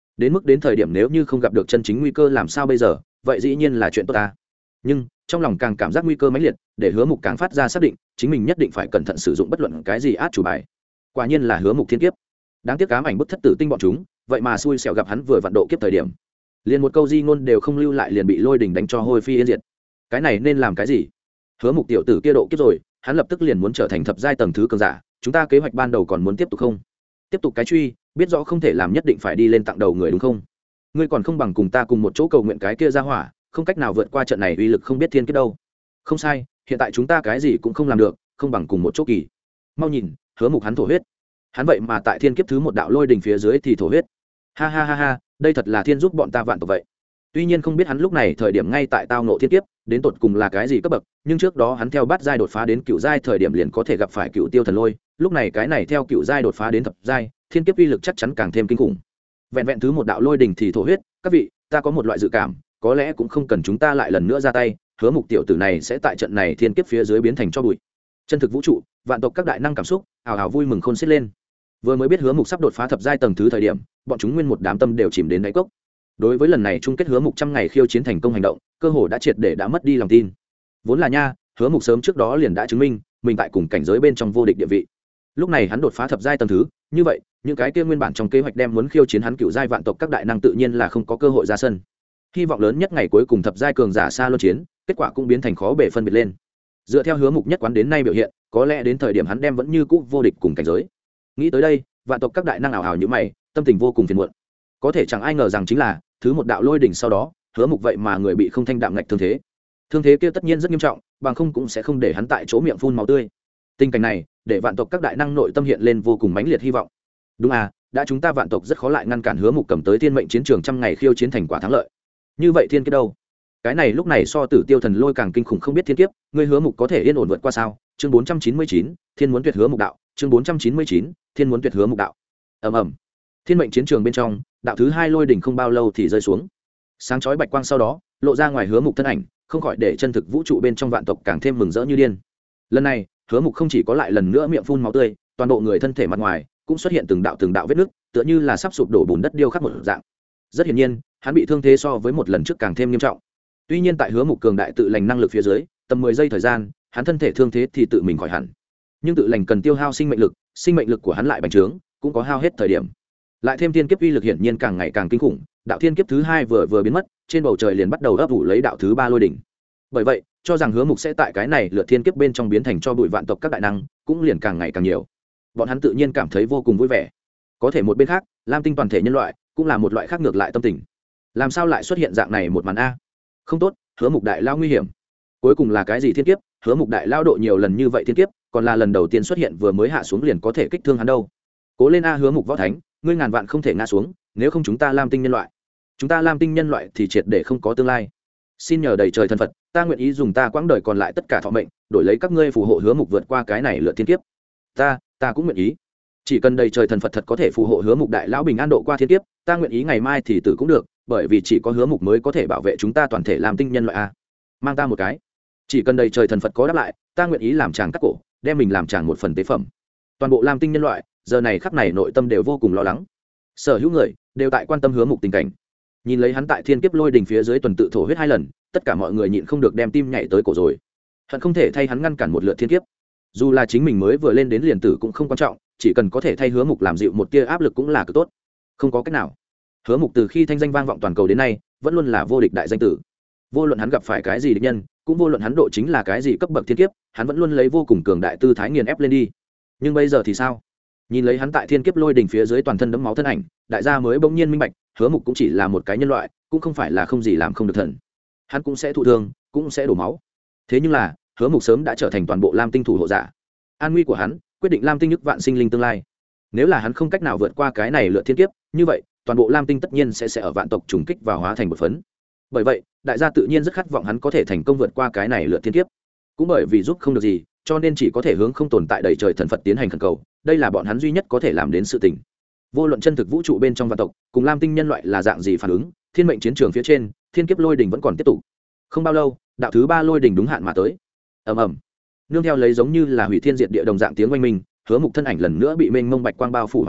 đến mức đến thời điểm nếu như không gặp được chân chính nguy cơ làm sao bây giờ, vậy dĩ nhiên là chuyện tốt ta. Nhưng trong lòng càng cảm giác nguy cơ mãnh liệt, để Hứa Mục càng phát ra xác định chính mình nhất định phải cẩn thận sử dụng bất luận cái gì át chủ bài. Quả nhiên là Hứa Mục thiên kiếp. Đáng tiếc ám ảnh bức thất tử tinh bọn chúng vậy mà xui xẻo gặp hắn vừa vặn độ kiếp thời điểm, liền một câu di ngôn đều không lưu lại liền bị lôi đình đánh cho hôi phi yên diệt. Cái này nên làm cái gì? Hứa Mục tiểu tử kia độ kiếp rồi, hắn lập tức liền muốn trở thành thập giai tầng thứ cường giả, chúng ta kế hoạch ban đầu còn muốn tiếp tục không? Tiếp tục cái truy, biết rõ không thể làm nhất định phải đi lên tặng đầu người đúng không? Ngươi còn không bằng cùng ta cùng một chỗ cầu nguyện cái kia ra hỏa, không cách nào vượt qua trận này uy lực không biết thiên kiếp đâu. Không sai, hiện tại chúng ta cái gì cũng không làm được, không bằng cùng một chỗ kỳ. Mau nhìn, Hứa Mục hắn thổ huyết. Hắn vậy mà tại thiên kiếp thứ một đạo lôi đình phía dưới thì thổ huyết. Ha ha ha ha, đây thật là thiên giúp bọn ta vạn tộc vậy. Tuy nhiên không biết hắn lúc này thời điểm ngay tại tao ngộ thiên kiếp, đến tột cùng là cái gì cấp bậc, nhưng trước đó hắn theo bát giai đột phá đến cựu giai thời điểm liền có thể gặp phải cựu tiêu thần lôi, lúc này cái này theo cựu giai đột phá đến thập giai, thiên kiếp uy lực chắc chắn càng thêm kinh khủng. Vẹn vẹn thứ một đạo lôi đình thì thổ huyết, các vị, ta có một loại dự cảm, có lẽ cũng không cần chúng ta lại lần nữa ra tay, Hứa Mục tiểu tử này sẽ tại trận này thiên kiếp phía dưới biến thành cho bụi. Chân thực vũ trụ, vạn tộc các đại năng cảm xúc, ào ào vui mừng khôn xiết lên. Vừa mới biết Hứa Mục sắp đột phá thập giai tầng thứ thời điểm, bọn chúng nguyên một đám tâm đều chìm đến đáy cốc. Đối với lần này chung kết Hứa Mục trăm ngày khiêu chiến thành công hành động, cơ hồ đã triệt để đã mất đi lòng tin. Vốn là nha, Hứa Mục sớm trước đó liền đã chứng minh mình tại cùng cảnh giới bên trong vô địch địa vị. Lúc này hắn đột phá thập giai tầng thứ, như vậy, những cái kia nguyên bản trong kế hoạch đem muốn khiêu chiến hắn cựu giai vạn tộc các đại năng tự nhiên là không có cơ hội ra sân. Hy vọng lớn nhất ngày cuối cùng thập giai cường giả xa luân chiến, kết quả cũng biến thành khó bề phân biệt lên. Dựa theo Hứa Mục nhất quán đến nay biểu hiện, có lẽ đến thời điểm hắn đem vẫn như cũ vô địch cùng cảnh giới. Nghĩ tới đây, vạn tộc các đại năng ảo ảo như mày, tâm tình vô cùng phiền muộn. Có thể chẳng ai ngờ rằng chính là thứ một đạo lôi đỉnh sau đó, Hứa Mục vậy mà người bị không thanh đạm ngạch thương thế. Thương thế kia tất nhiên rất nghiêm trọng, bằng không cũng sẽ không để hắn tại chỗ miệng phun máu tươi. Tình cảnh này, để vạn tộc các đại năng nội tâm hiện lên vô cùng mãnh liệt hy vọng. Đúng à, đã chúng ta vạn tộc rất khó lại ngăn cản Hứa Mục cầm tới thiên mệnh chiến trường trăm ngày khiêu chiến thành quả thắng lợi. Như vậy thiên kiếp đâu? Cái này lúc này so Tử Tiêu thần lôi càng kinh khủng không biết thiên kiếp, ngươi Hứa Mục có thể yên ổn vượt qua sao? Chương bốn trăm chín mươi chín, Thiên muốn tuyệt Hứa Mục đạo, chương bốn trăm chín mươi chín, Thiên muốn tuyệt Hứa Mục đạo. Ầm ầm. Thiên mệnh chiến trường bên trong, đạo thứ hai lôi đỉnh không bao lâu thì rơi xuống. Sáng chói bạch quang sau đó, lộ ra ngoài Hứa Mục thân ảnh, không khỏi để chân thực vũ trụ bên trong vạn tộc càng thêm mừng rỡ như điên. Lần này, Hứa Mục không chỉ có lại lần nữa miệng phun máu tươi, toàn bộ người thân thể mặt ngoài cũng xuất hiện từng đạo từng đạo vết nứt, tựa như là sắp sụp đổ bùn đất điêu khắc một dạng. Rất hiển nhiên, hắn bị thương thế so với một lần trước càng thêm nghiêm trọng. Tuy nhiên tại Hứa Mục cường đại tự lành năng lực phía dưới, tầm mười giây thời gian, hắn thân thể thương thế thì tự mình khỏi hẳn. Nhưng tự lành cần tiêu hao sinh mệnh lực, sinh mệnh lực của hắn lại bành trướng, cũng có hao hết thời điểm. Lại thêm thiên kiếp uy lực hiển nhiên càng ngày càng kinh khủng, đạo thiên kiếp thứ hai vừa vừa biến mất, trên bầu trời liền bắt đầu ấp ủ lấy đạo thứ ba lôi đỉnh. Bởi vậy, cho rằng Hứa Mục sẽ tại cái này lượt thiên kiếp bên trong biến thành cho bụi vạn tộc các đại năng, cũng liền càng ngày càng nhiều. Bọn hắn tự nhiên cảm thấy vô cùng vui vẻ. Có thể một bên khác, Lam Tinh toàn thể nhân loại cũng là một loại khác ngược lại tâm tình. Làm sao lại xuất hiện dạng này một màn a? Không tốt, Hứa Mục đại lao nguy hiểm. Cuối cùng là cái gì thiên kiếp? Hứa Mục đại lao độ nhiều lần như vậy thiên kiếp, còn là lần đầu tiên xuất hiện vừa mới hạ xuống liền có thể kích thương hắn đâu. Cố lên a Hứa Mục võ thánh, ngươi ngàn vạn không thể ngã xuống, nếu không chúng ta Lam Tinh nhân loại, chúng ta Lam Tinh nhân loại thì triệt để không có tương lai. Xin nhờ đầy trời thần Phật, ta nguyện ý dùng ta quãng đời còn lại tất cả thọ mệnh, đổi lấy các ngươi phù hộ Hứa Mục vượt qua cái này lượt thiên kiếp. Ta, ta cũng nguyện ý. Chỉ cần đầy trời thần Phật thật có thể phù hộ Hứa Mục đại lão bình an độ qua thiên kiếp, ta nguyện ý ngày mai thì tử cũng được, bởi vì chỉ có Hứa Mục mới có thể bảo vệ chúng ta toàn thể Lam Tinh nhân loại a. Mang ta một cái. Chỉ cần đầy trời thần Phật có đáp lại, ta nguyện ý làm chàng cắt cổ, đem mình làm chàng một phần tế phẩm. Toàn bộ Lam Tinh nhân loại, giờ này khắc này nội tâm đều vô cùng lo lắng. Sở hữu người đều tại quan tâm Hứa Mục tình cảnh. Nhìn lấy hắn tại thiên kiếp lôi đỉnh phía dưới tuần tự thổ huyết hai lần, tất cả mọi người nhịn không được đem tim nhảy tới cổ rồi. Hận không thể thay hắn ngăn cản một lượt thiên kiếp. Dù là chính mình mới vừa lên đến liền tử cũng không quan trọng, chỉ cần có thể thay Hứa Mục làm dịu một tia áp lực cũng là cực tốt. Không có cách nào. Hứa Mục từ khi thanh danh vang vọng toàn cầu đến nay, vẫn luôn là vô địch đại danh tử. Vô luận hắn gặp phải cái gì địch nhân, cũng vô luận hắn độ chính là cái gì cấp bậc thiên kiếp, hắn vẫn luôn lấy vô cùng cường đại tư thái nghiền ép lên đi. Nhưng bây giờ thì sao? Nhìn lấy hắn tại thiên kiếp lôi đỉnh phía dưới toàn thân đẫm máu thân ảnh, đại gia mới bỗng nhiên minh bạch, Hứa Mục cũng chỉ là một cái nhân loại, cũng không phải là không gì làm không được thần. Hắn cũng sẽ thụ thương, cũng sẽ đổ máu. Thế nhưng là, Hứa Mục sớm đã trở thành toàn bộ Lam Tinh thủ hộ giả. An nguy của hắn quyết định Lam Tinh nhức vạn sinh linh tương lai. Nếu là hắn không cách nào vượt qua cái này lượt thiên kiếp, như vậy, toàn bộ Lam Tinh tất nhiên sẽ sẽ ở vạn tộc trùng kích và hóa thành một phấn. Bởi vậy, đại gia tự nhiên rất khát vọng hắn có thể thành công vượt qua cái này lượt thiên kiếp. Cũng bởi vì giúp không được gì, cho nên chỉ có thể hướng không tồn tại đầy trời thần Phật tiến hành khẩn cầu, đây là bọn hắn duy nhất có thể làm đến sự tình. Vô luận chân thực vũ trụ bên trong vạn tộc, cùng Lam Tinh nhân loại là dạng gì phản ứng, thiên mệnh chiến trường phía trên, thiên kiếp lôi đỉnh vẫn còn tiếp tục. Không bao lâu, đạo thứ ba lôi đỉnh đúng hạn mà tới. Ầm ầm. Nương theo lấy giống như là hủy thiên diệt địa đồng dạng tiếng oanh minh, Hứa Mục thân ảnh lần nữa bị mênh mông bạch quang bao phủ hoàn toàn,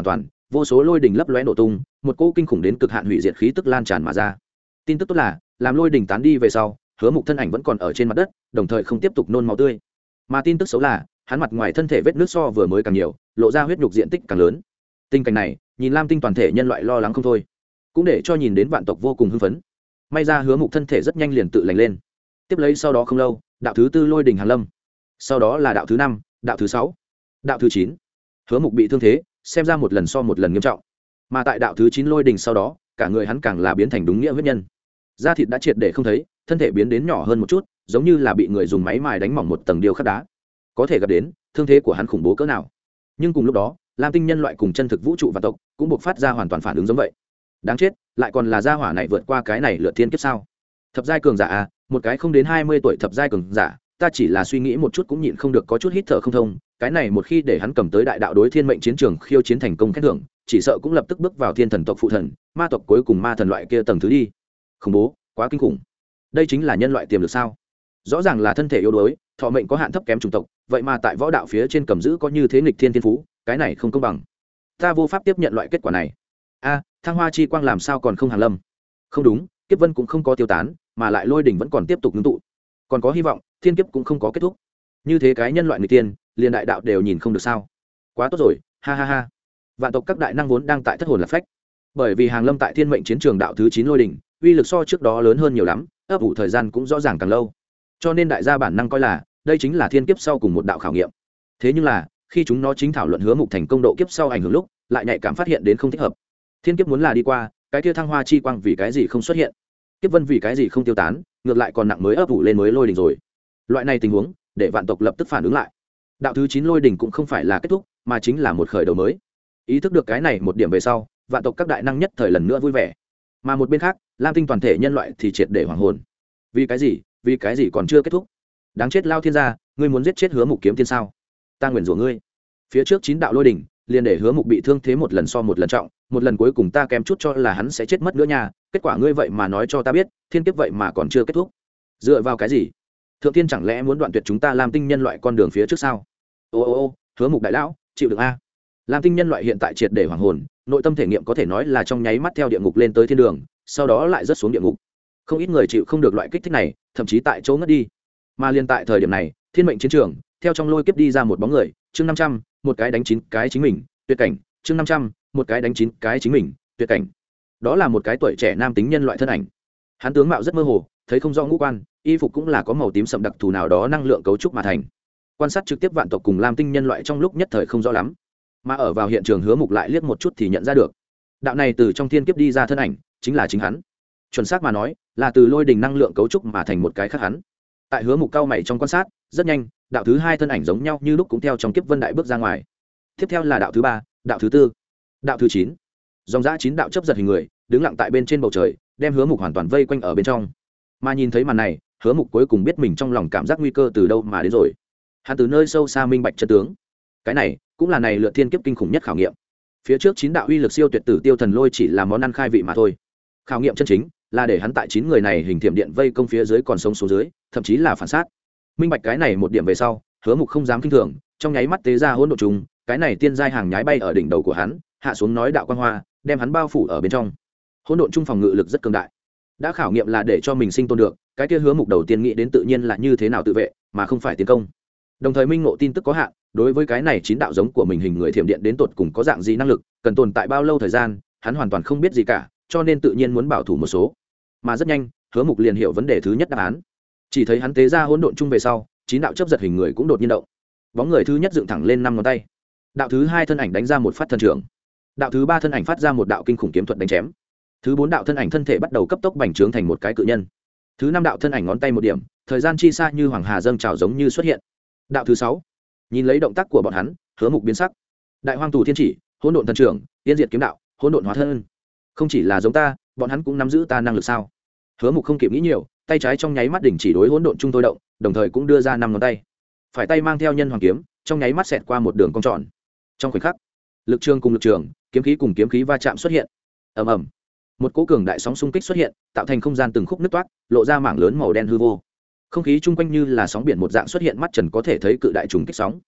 vô số lôi đình lấp lóe nổ tung, một cỗ kinh khủng đến cực hạn hủy diệt khí tức lan tràn mà ra. Tin tức tốt là, làm lôi đình tán đi về sau, Hứa Mục thân ảnh vẫn còn ở trên mặt đất, đồng thời không tiếp tục nôn máu tươi. Mà tin tức xấu là, hắn mặt ngoài thân thể vết nứt so vừa mới càng nhiều, lộ ra huyết nhục diện tích càng lớn. Tình cảnh này, nhìn Lam Tinh toàn thể nhân loại lo lắng không thôi, cũng để cho nhìn đến vạn tộc vô cùng hưng phấn. May ra Hứa Mục thân thể rất nhanh liền tự lành lên. Tiếp lấy sau đó không lâu, đạo thứ tư lôi đình hàng lâm, sau đó là đạo thứ năm, đạo thứ sáu, đạo thứ chín. Hứa Mục bị thương thế, xem ra một lần so một lần nghiêm trọng. Mà tại đạo thứ chín lôi đình sau đó, cả người hắn càng là biến thành đúng nghĩa huyết nhân. Da thịt đã triệt để không thấy, thân thể biến đến nhỏ hơn một chút, giống như là bị người dùng máy mài đánh mỏng một tầng điêu khắc đá. Có thể gặp đến, thương thế của hắn khủng bố cỡ nào. Nhưng cùng lúc đó, Lam Tinh nhân loại cùng chân thực vũ trụ và tộc cũng buộc phát ra hoàn toàn phản ứng giống vậy. Đáng chết, lại còn là gia hỏa này vượt qua cái này lượt thiên kiếp sao? Thập giai cường giả à, một cái không đến hai mươi tuổi thập giai cường giả, ta chỉ là suy nghĩ một chút cũng nhịn không được có chút hít thở không thông, cái này một khi để hắn cầm tới đại đạo đối thiên mệnh chiến trường khiêu chiến thành công khen thưởng, chỉ sợ cũng lập tức bước vào thiên thần tộc phụ thần, ma tộc cuối cùng ma thần loại kia tầng thứ đi. Khủng bố, quá kinh khủng. Đây chính là nhân loại tiềm lực sao? Rõ ràng là thân thể yếu đuối, thọ mệnh có hạn thấp kém chủng tộc, vậy mà tại võ đạo phía trên cầm giữ có như thế nghịch thiên thiên phú, cái này không công bằng. Ta vô pháp tiếp nhận loại kết quả này. A, thăng hoa chi quang làm sao còn không hàng lâm? Không đúng, kiếp vân cũng không có tiêu tán, mà lại lôi đỉnh vẫn còn tiếp tục ngưng tụ. Còn có hy vọng, thiên kiếp cũng không có kết thúc. Như thế cái nhân loại người tiên, liền đại đạo đều nhìn không được sao? Quá tốt rồi, ha ha ha. Vạn tộc các đại năng vốn đang tại thất hồn lạc phách. Bởi vì hàng lâm tại thiên mệnh chiến trường đạo thứ chín lôi đỉnh, uy lực so trước đó lớn hơn nhiều lắm, ấp ủ thời gian cũng rõ ràng càng lâu. Cho nên đại gia bản năng coi là đây chính là thiên kiếp sau cùng một đạo khảo nghiệm. Thế nhưng là, khi chúng nó chính thảo luận Hứa Mục thành công độ kiếp sau ảnh hưởng lúc, lại nhạy cảm phát hiện đến không thích hợp. Thiên kiếp muốn là đi qua, cái kia thăng hoa chi quang vì cái gì không xuất hiện? Kiếp vân vì cái gì không tiêu tán, ngược lại còn nặng mới ấp ủ lên mới lôi đỉnh rồi. Loại này tình huống, để vạn tộc lập tức phản ứng lại. Đạo thứ chín lôi đỉnh cũng không phải là kết thúc, mà chính là một khởi đầu mới. Ý thức được cái này một điểm về sau, vạn tộc các đại năng nhất thời lần nữa vui vẻ. Mà một bên khác, Lam Tinh toàn thể nhân loại thì triệt để hoảng hồn. Vì cái gì? Vì cái gì còn chưa kết thúc? Đáng chết lao thiên gia, ngươi muốn giết chết Hứa Mục kiếm tiên sao? Ta nguyền rủa ngươi. Phía trước chín đạo lôi đỉnh, liền để Hứa Mục bị thương thế một lần so một lần trọng, một lần cuối cùng ta kém chút cho là hắn sẽ chết mất nữa nha, kết quả ngươi vậy mà nói cho ta biết, thiên kiếp vậy mà còn chưa kết thúc. Dựa vào cái gì? Thượng tiên chẳng lẽ muốn đoạn tuyệt chúng ta Lam Tinh nhân loại con đường phía trước sao? Ô ô ô, Hứa Mục đại lão, chịu đựng a. Lam Tinh nhân loại hiện tại triệt để hoảng hồn, nội tâm thể nghiệm có thể nói là trong nháy mắt theo địa ngục lên tới thiên đường, sau đó lại rớt xuống địa ngục. Không ít người chịu không được loại kích thích này, thậm chí tại chỗ ngất đi. Mà liên tại thời điểm này, thiên mệnh chiến trường, theo trong lôi kiếp đi ra một bóng người, chương năm trăm, một cái đánh chín cái chính mình, tuyệt cảnh, chương năm trăm, một cái đánh chín cái chính mình, tuyệt cảnh. Đó là một cái tuổi trẻ nam tính nhân loại thân ảnh. Hắn tướng mạo rất mơ hồ, thấy không rõ ngũ quan, y phục cũng là có màu tím sậm đặc thù nào đó năng lượng cấu trúc mà thành. Quan sát trực tiếp vạn tộc cùng Lam Tinh nhân loại trong lúc nhất thời không rõ lắm, mà ở vào hiện trường Hứa Mục lại liếc một chút thì nhận ra được. Đạo này từ trong thiên kiếp đi ra thân ảnh, chính là chính hắn. Chuẩn xác mà nói, là từ lôi đình năng lượng cấu trúc mà thành một cái khác hắn. Tại Hứa Mục cao mày trong quan sát, rất nhanh, đạo thứ hai thân ảnh giống nhau như lúc cũng theo trong kiếp vân đại bước ra ngoài. Tiếp theo là đạo thứ ba, đạo thứ tư, đạo thứ chín. Dòng dã chín đạo chấp giật hình người, đứng lặng tại bên trên bầu trời, đem Hứa Mục hoàn toàn vây quanh ở bên trong. Mà nhìn thấy màn này, Hứa Mục cuối cùng biết mình trong lòng cảm giác nguy cơ từ đâu mà đến rồi. Hắn từ nơi sâu xa minh bạch chân tướng. Cái này, cũng là này lượt thiên kiếp kinh khủng nhất khảo nghiệm. Phía trước chín đạo uy lực siêu tuyệt tử tiêu thần lôi chỉ là món ăn khai vị mà thôi. Khảo nghiệm chân chính là để hắn tại chín người này hình thiểm điện vây công phía dưới còn sống số dưới, thậm chí là phản sát. Minh bạch cái này một điểm về sau, Hứa Mục không dám kinh thường, trong nháy mắt tế ra hỗn độn trùng, cái này tiên giai hàng nhái bay ở đỉnh đầu của hắn, hạ xuống nói đạo quang hoa, đem hắn bao phủ ở bên trong. Hỗn độn trung phòng ngự lực rất cường đại. Đã khảo nghiệm là để cho mình sinh tồn được, cái kia Hứa Mục đầu tiên nghĩ đến tự nhiên là như thế nào tự vệ, mà không phải tiến công. Đồng thời minh ngộ tin tức có hạn, đối với cái này chín đạo giống của mình hình người thiểm điện đến tột cùng có dạng gì năng lực, cần tồn tại bao lâu thời gian, hắn hoàn toàn không biết gì cả, cho nên tự nhiên muốn bảo thủ một số. Mà rất nhanh, Hứa Mục liền hiểu vấn đề thứ nhất đáp án. Chỉ thấy hắn tế ra hỗn độn chung về sau, chín đạo chớp giật hình người cũng đột nhiên động. Bóng người thứ nhất dựng thẳng lên năm ngón tay. Đạo thứ hai thân ảnh đánh ra một phát thần trưởng. Đạo thứ ba thân ảnh phát ra một đạo kinh khủng kiếm thuật đánh chém. Thứ bốn đạo thân ảnh thân thể bắt đầu cấp tốc bành trướng thành một cái cự nhân. Thứ năm đạo thân ảnh ngón tay một điểm, thời gian chi xa như hoàng hà dâng trào giống như xuất hiện. Đạo thứ sáu, nhìn lấy động tác của bọn hắn, Hứa Mục biến sắc. Đại hoang tù thiên chỉ, hỗn độn thần trưởng, tiên diệt kiếm đạo, hỗn độn hóa thân. Không chỉ là giống ta, bọn hắn cũng nắm giữ ta năng lực sao? Hứa Mục không kịp nghĩ nhiều, tay trái trong nháy mắt đình chỉ đối hỗn độn trung tôi động, đồng thời cũng đưa ra năm ngón tay. Phải tay mang theo nhân hoàng kiếm, trong nháy mắt xẹt qua một đường cong tròn. Trong khoảnh khắc, lực trường cùng lực trường, kiếm khí cùng kiếm khí va chạm xuất hiện. Ầm ầm. Một cỗ cường đại sóng xung kích xuất hiện, tạo thành không gian từng khúc nứt toát, lộ ra mảng lớn màu đen hư vô. Không khí chung quanh như là sóng biển một dạng xuất hiện, mắt trần có thể thấy cự đại trùng kích sóng.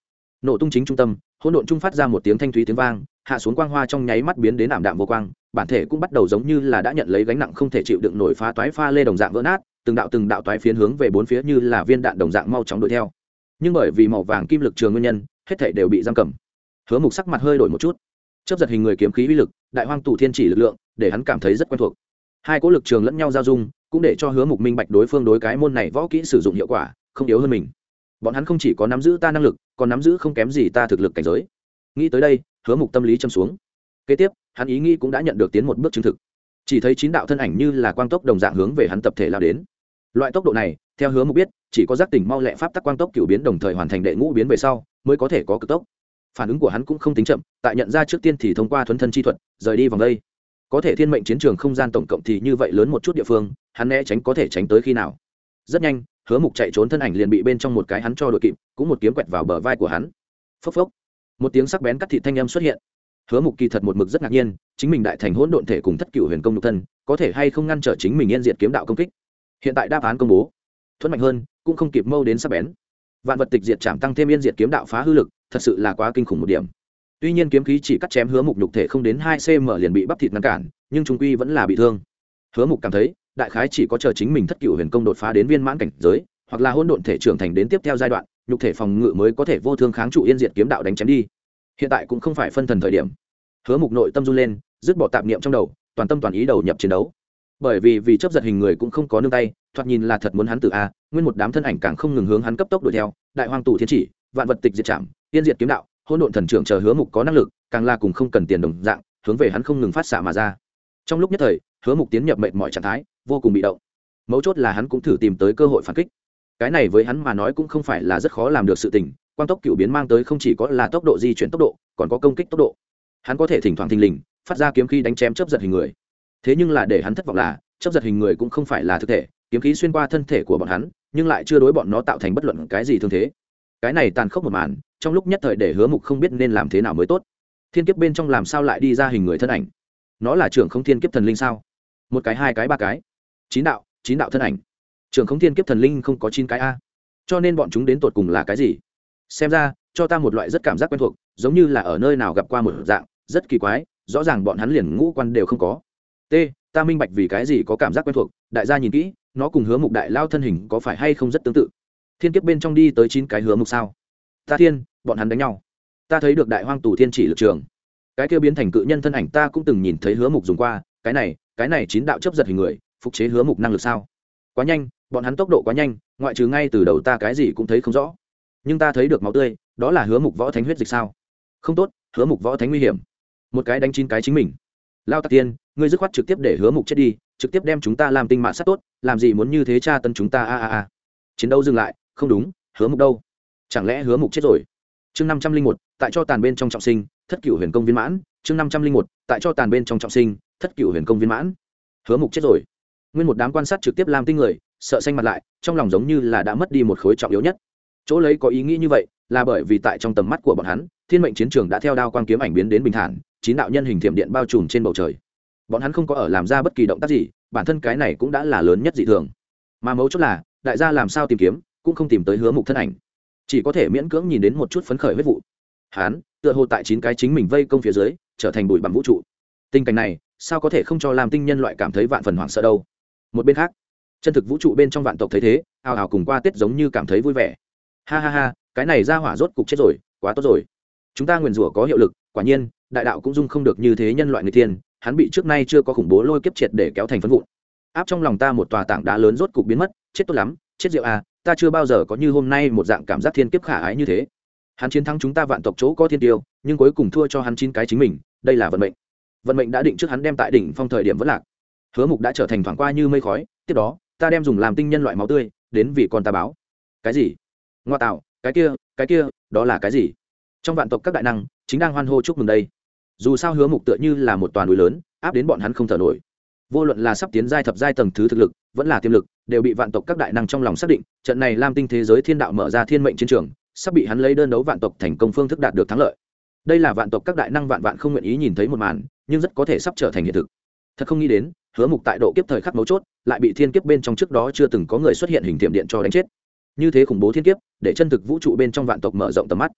nổ tung chính trung tâm, hỗn độn trung phát ra một tiếng thanh thúy tiếng vang, hạ xuống quang hoa trong nháy mắt biến đến ảm đạm vô quang, bản thể cũng bắt đầu giống như là đã nhận lấy gánh nặng không thể chịu đựng nổi, phá toái pha lê đồng dạng vỡ nát, từng đạo từng đạo toái phiến hướng về bốn phía như là viên đạn đồng dạng mau chóng đuổi theo. Nhưng bởi vì màu vàng kim lực trường nguyên nhân, hết thảy đều bị giam cầm. Hứa Mục sắc mặt hơi đổi một chút. Chớp giật hình người kiếm khí uy lực, đại hoang tù thiên chỉ lực lượng, để hắn cảm thấy rất quen thuộc. Hai cỗ lực trường lẫn nhau giao dung, cũng để cho Hứa Mục minh bạch đối phương đối cái môn này võ kỹ sử dụng hiệu quả không yếu hơn mình. Bọn hắn không chỉ có nắm giữ ta năng lực, còn nắm giữ không kém gì ta thực lực cảnh giới. Nghĩ tới đây, Hứa Mục tâm lý châm xuống. Kế tiếp, hắn ý nghĩ cũng đã nhận được tiến một bước chứng thực. Chỉ thấy chín đạo thân ảnh như là quang tốc đồng dạng hướng về hắn tập thể lao đến. Loại tốc độ này, theo Hứa Mục biết, chỉ có giác tỉnh mau lẹ pháp tắc quang tốc cửu biến đồng thời hoàn thành đệ ngũ biến về sau, mới có thể có cực tốc. Phản ứng của hắn cũng không tính chậm, tại nhận ra trước tiên thì thông qua thuần thân chi thuật, rời đi vòng đây. Có thể thiên mệnh chiến trường không gian tổng cộng thì như vậy lớn một chút địa phương, hắn né tránh có thể tránh tới khi nào? Rất nhanh, Hứa Mục chạy trốn thân ảnh liền bị bên trong một cái hắn cho đội kịp, cũng một kiếm quẹt vào bờ vai của hắn. Phốc phốc. Một tiếng sắc bén cắt thịt thanh âm xuất hiện. Hứa Mục kỳ thật một mực rất ngạc nhiên, chính mình đại thành hỗn độn thể cùng thất cửu huyền công nhục thân, có thể hay không ngăn trở chính mình yên diệt kiếm đạo công kích. Hiện tại đáp án công bố. Thuần mạnh hơn, cũng không kịp mâu đến sắc bén. Vạn vật tịch diệt chạm tăng thêm yên diệt kiếm đạo phá hư lực, thật sự là quá kinh khủng một điểm. Tuy nhiên kiếm khí chỉ cắt chém Hứa Mục nhục thể không đến hai xăng-ti-mét liền bị bắp thịt ngăn cản, nhưng trung quy vẫn là bị thương. Hứa Mục cảm thấy, đại khái chỉ có chờ chính mình thất cửu huyền công đột phá đến viên mãn cảnh giới, hoặc là hỗn độn thể trưởng thành đến tiếp theo giai đoạn, nhục thể phòng ngự mới có thể vô thương kháng trụ yên diệt kiếm đạo đánh chém đi. Hiện tại cũng không phải phân thần thời điểm. Hứa Mục nội tâm run lên, dứt bỏ tạp niệm trong đầu, toàn tâm toàn ý đầu nhập chiến đấu. Bởi vì vì chớp giật hình người cũng không có nương tay, thoạt nhìn là thật muốn hắn tự a, nguyên một đám thân ảnh càng không ngừng hướng hắn cấp tốc đuổi theo, đại hoang tù thiên chỉ, vạn vật tịch diệt trảm, yên diệt kiếm đạo, hỗn độn thần trưởng chờ Hứa Mục có năng lực, càng là cùng không cần tiền đồng dạng, hướng về hắn không ngừng phát xạ mà ra. Trong lúc nhất thời, Hứa Mục tiến nhập mệt mỏi trạng thái, vô cùng bị động. Mấu chốt là hắn cũng thử tìm tới cơ hội phản kích. Cái này với hắn mà nói cũng không phải là rất khó làm được sự tình, quang tốc cựu biến mang tới không chỉ có là tốc độ di chuyển tốc độ, còn có công kích tốc độ. Hắn có thể thỉnh thoảng thình lình phát ra kiếm khí đánh chém chớp giật hình người. Thế nhưng là để hắn thất vọng là, chớp giật hình người cũng không phải là thực thể, kiếm khí xuyên qua thân thể của bọn hắn, nhưng lại chưa đối bọn nó tạo thành bất luận cái gì thương thế. Cái này tàn khốc một màn, trong lúc nhất thời để Hứa Mục không biết nên làm thế nào mới tốt. Thiên kiếp bên trong làm sao lại đi ra hình người thân ảnh? Nó là trưởng không thiên kiếp thần linh sao? Một cái, hai cái, ba cái, chín đạo, chín đạo thân ảnh. Trưởng không thiên kiếp thần linh không có chín cái a. Cho nên bọn chúng đến tột cùng là cái gì? Xem ra, cho ta một loại rất cảm giác quen thuộc, giống như là ở nơi nào gặp qua một dạng, rất kỳ quái, rõ ràng bọn hắn liền ngũ quan đều không có. T, ta minh bạch vì cái gì có cảm giác quen thuộc, đại gia nhìn kỹ, nó cùng Hứa Mục đại lao thân hình có phải hay không rất tương tự. Thiên kiếp bên trong đi tới chín cái Hứa Mục sao? Ta thiên, bọn hắn đánh nhau. Ta thấy được đại hoang tù thiên chỉ lực trường. Cái kia biến thành cự nhân thân ảnh ta cũng từng nhìn thấy Hứa Mục dùng qua, cái này, cái này chín đạo chấp giật hình người, phục chế Hứa Mục năng lực sao? Quá nhanh, bọn hắn tốc độ quá nhanh, ngoại trừ ngay từ đầu ta cái gì cũng thấy không rõ. Nhưng ta thấy được máu tươi, đó là Hứa Mục võ thánh huyết dịch sao? Không tốt, Hứa Mục võ thánh nguy hiểm. Một cái đánh chín cái chính mình. Lao Tạc Tiên, ngươi dứt khoát trực tiếp để Hứa Mục chết đi, trực tiếp đem chúng ta làm tinh mạng sát tốt, làm gì muốn như thế tra tấn chúng ta a a a. Chiến đấu dừng lại, không đúng, Hứa Mục đâu? Chẳng lẽ Hứa Mục chết rồi? Chương năm trăm linh một, tại cho tàn bên trong trọng sinh, thất cửu huyền công viên mãn, chương năm trăm linh một, tại cho tàn bên trong trọng sinh, thất cửu huyền công viên mãn. Hứa Mục chết rồi. Nguyên một đám quan sát trực tiếp làm tinh người, sợ xanh mặt lại, trong lòng giống như là đã mất đi một khối trọng yếu nhất. Chỗ lấy có ý nghĩ như vậy, là bởi vì tại trong tầm mắt của bọn hắn, thiên mệnh chiến trường đã theo đao quang kiếm ảnh biến đến bình thản, chín đạo nhân hình thiểm điện bao trùm trên bầu trời. Bọn hắn không có ở làm ra bất kỳ động tác gì, bản thân cái này cũng đã là lớn nhất dị thường. Mà mấu chốt là, đại gia làm sao tìm kiếm, cũng không tìm tới Hứa Mục thân ảnh, chỉ có thể miễn cưỡng nhìn đến một chút phấn khởi huyết vụ. Hắn tựa hồ tại chín cái chính mình vây công phía dưới, trở thành bụi bặm vũ trụ. Tình cảnh này, sao có thể không cho làm tinh nhân loại cảm thấy vạn phần hoảng sợ đâu? Một bên khác, chân thực vũ trụ bên trong vạn tộc thấy thế, ào ào cùng qua Tết giống như cảm thấy vui vẻ. Ha ha ha, cái này ra hỏa rốt cục chết rồi, quá tốt rồi. Chúng ta nguyền rủa có hiệu lực, quả nhiên, đại đạo cũng dung không được như thế nhân loại người tiên, hắn bị trước nay chưa có khủng bố lôi kiếp triệt để kéo thành phấn vụn. Áp trong lòng ta một tòa tảng đá lớn rốt cục biến mất, chết tốt lắm, chết rượu à, ta chưa bao giờ có như hôm nay một dạng cảm giác thiên kiếp khả ái như thế. Hắn chiến thắng chúng ta vạn tộc chỗ có thiên tiêu, nhưng cuối cùng thua cho hắn chín cái chính mình, đây là vận mệnh. Vận mệnh đã định trước hắn đem tại đỉnh phong thời điểm vẫn lạc. Hứa Mục đã trở thành thoảng qua như mây khói, tiếp đó, ta đem dùng làm tinh nhân loại máu tươi, đến vì con ta báo. Cái gì? Ngoa tạo, cái kia, cái kia, đó là cái gì? Trong vạn tộc các đại năng chính đang hoan hô chúc mừng đây. Dù sao Hứa Mục tựa như là một toàn núi lớn, áp đến bọn hắn không thở nổi. Vô luận là sắp tiến giai thập giai tầng thứ thực lực, vẫn là tiềm lực, đều bị vạn tộc các đại năng trong lòng xác định, trận này Lam Tinh thế giới thiên đạo mở ra thiên mệnh chiến trường, sắp bị hắn lấy đơn đấu vạn tộc thành công phương thức đạt được thắng lợi. Đây là vạn tộc các đại năng vạn vạn không nguyện ý nhìn thấy một màn, nhưng rất có thể sắp trở thành hiện thực. Thật không nghĩ đến, Hứa Mục tại độ kiếp thời khắc mấu chốt, lại bị thiên kiếp bên trong trước đó chưa từng có người xuất hiện hình tiệm điện cho đánh chết. Như thế khủng bố thiên kiếp, để chân thực vũ trụ bên trong vạn tộc mở rộng tầm mắt.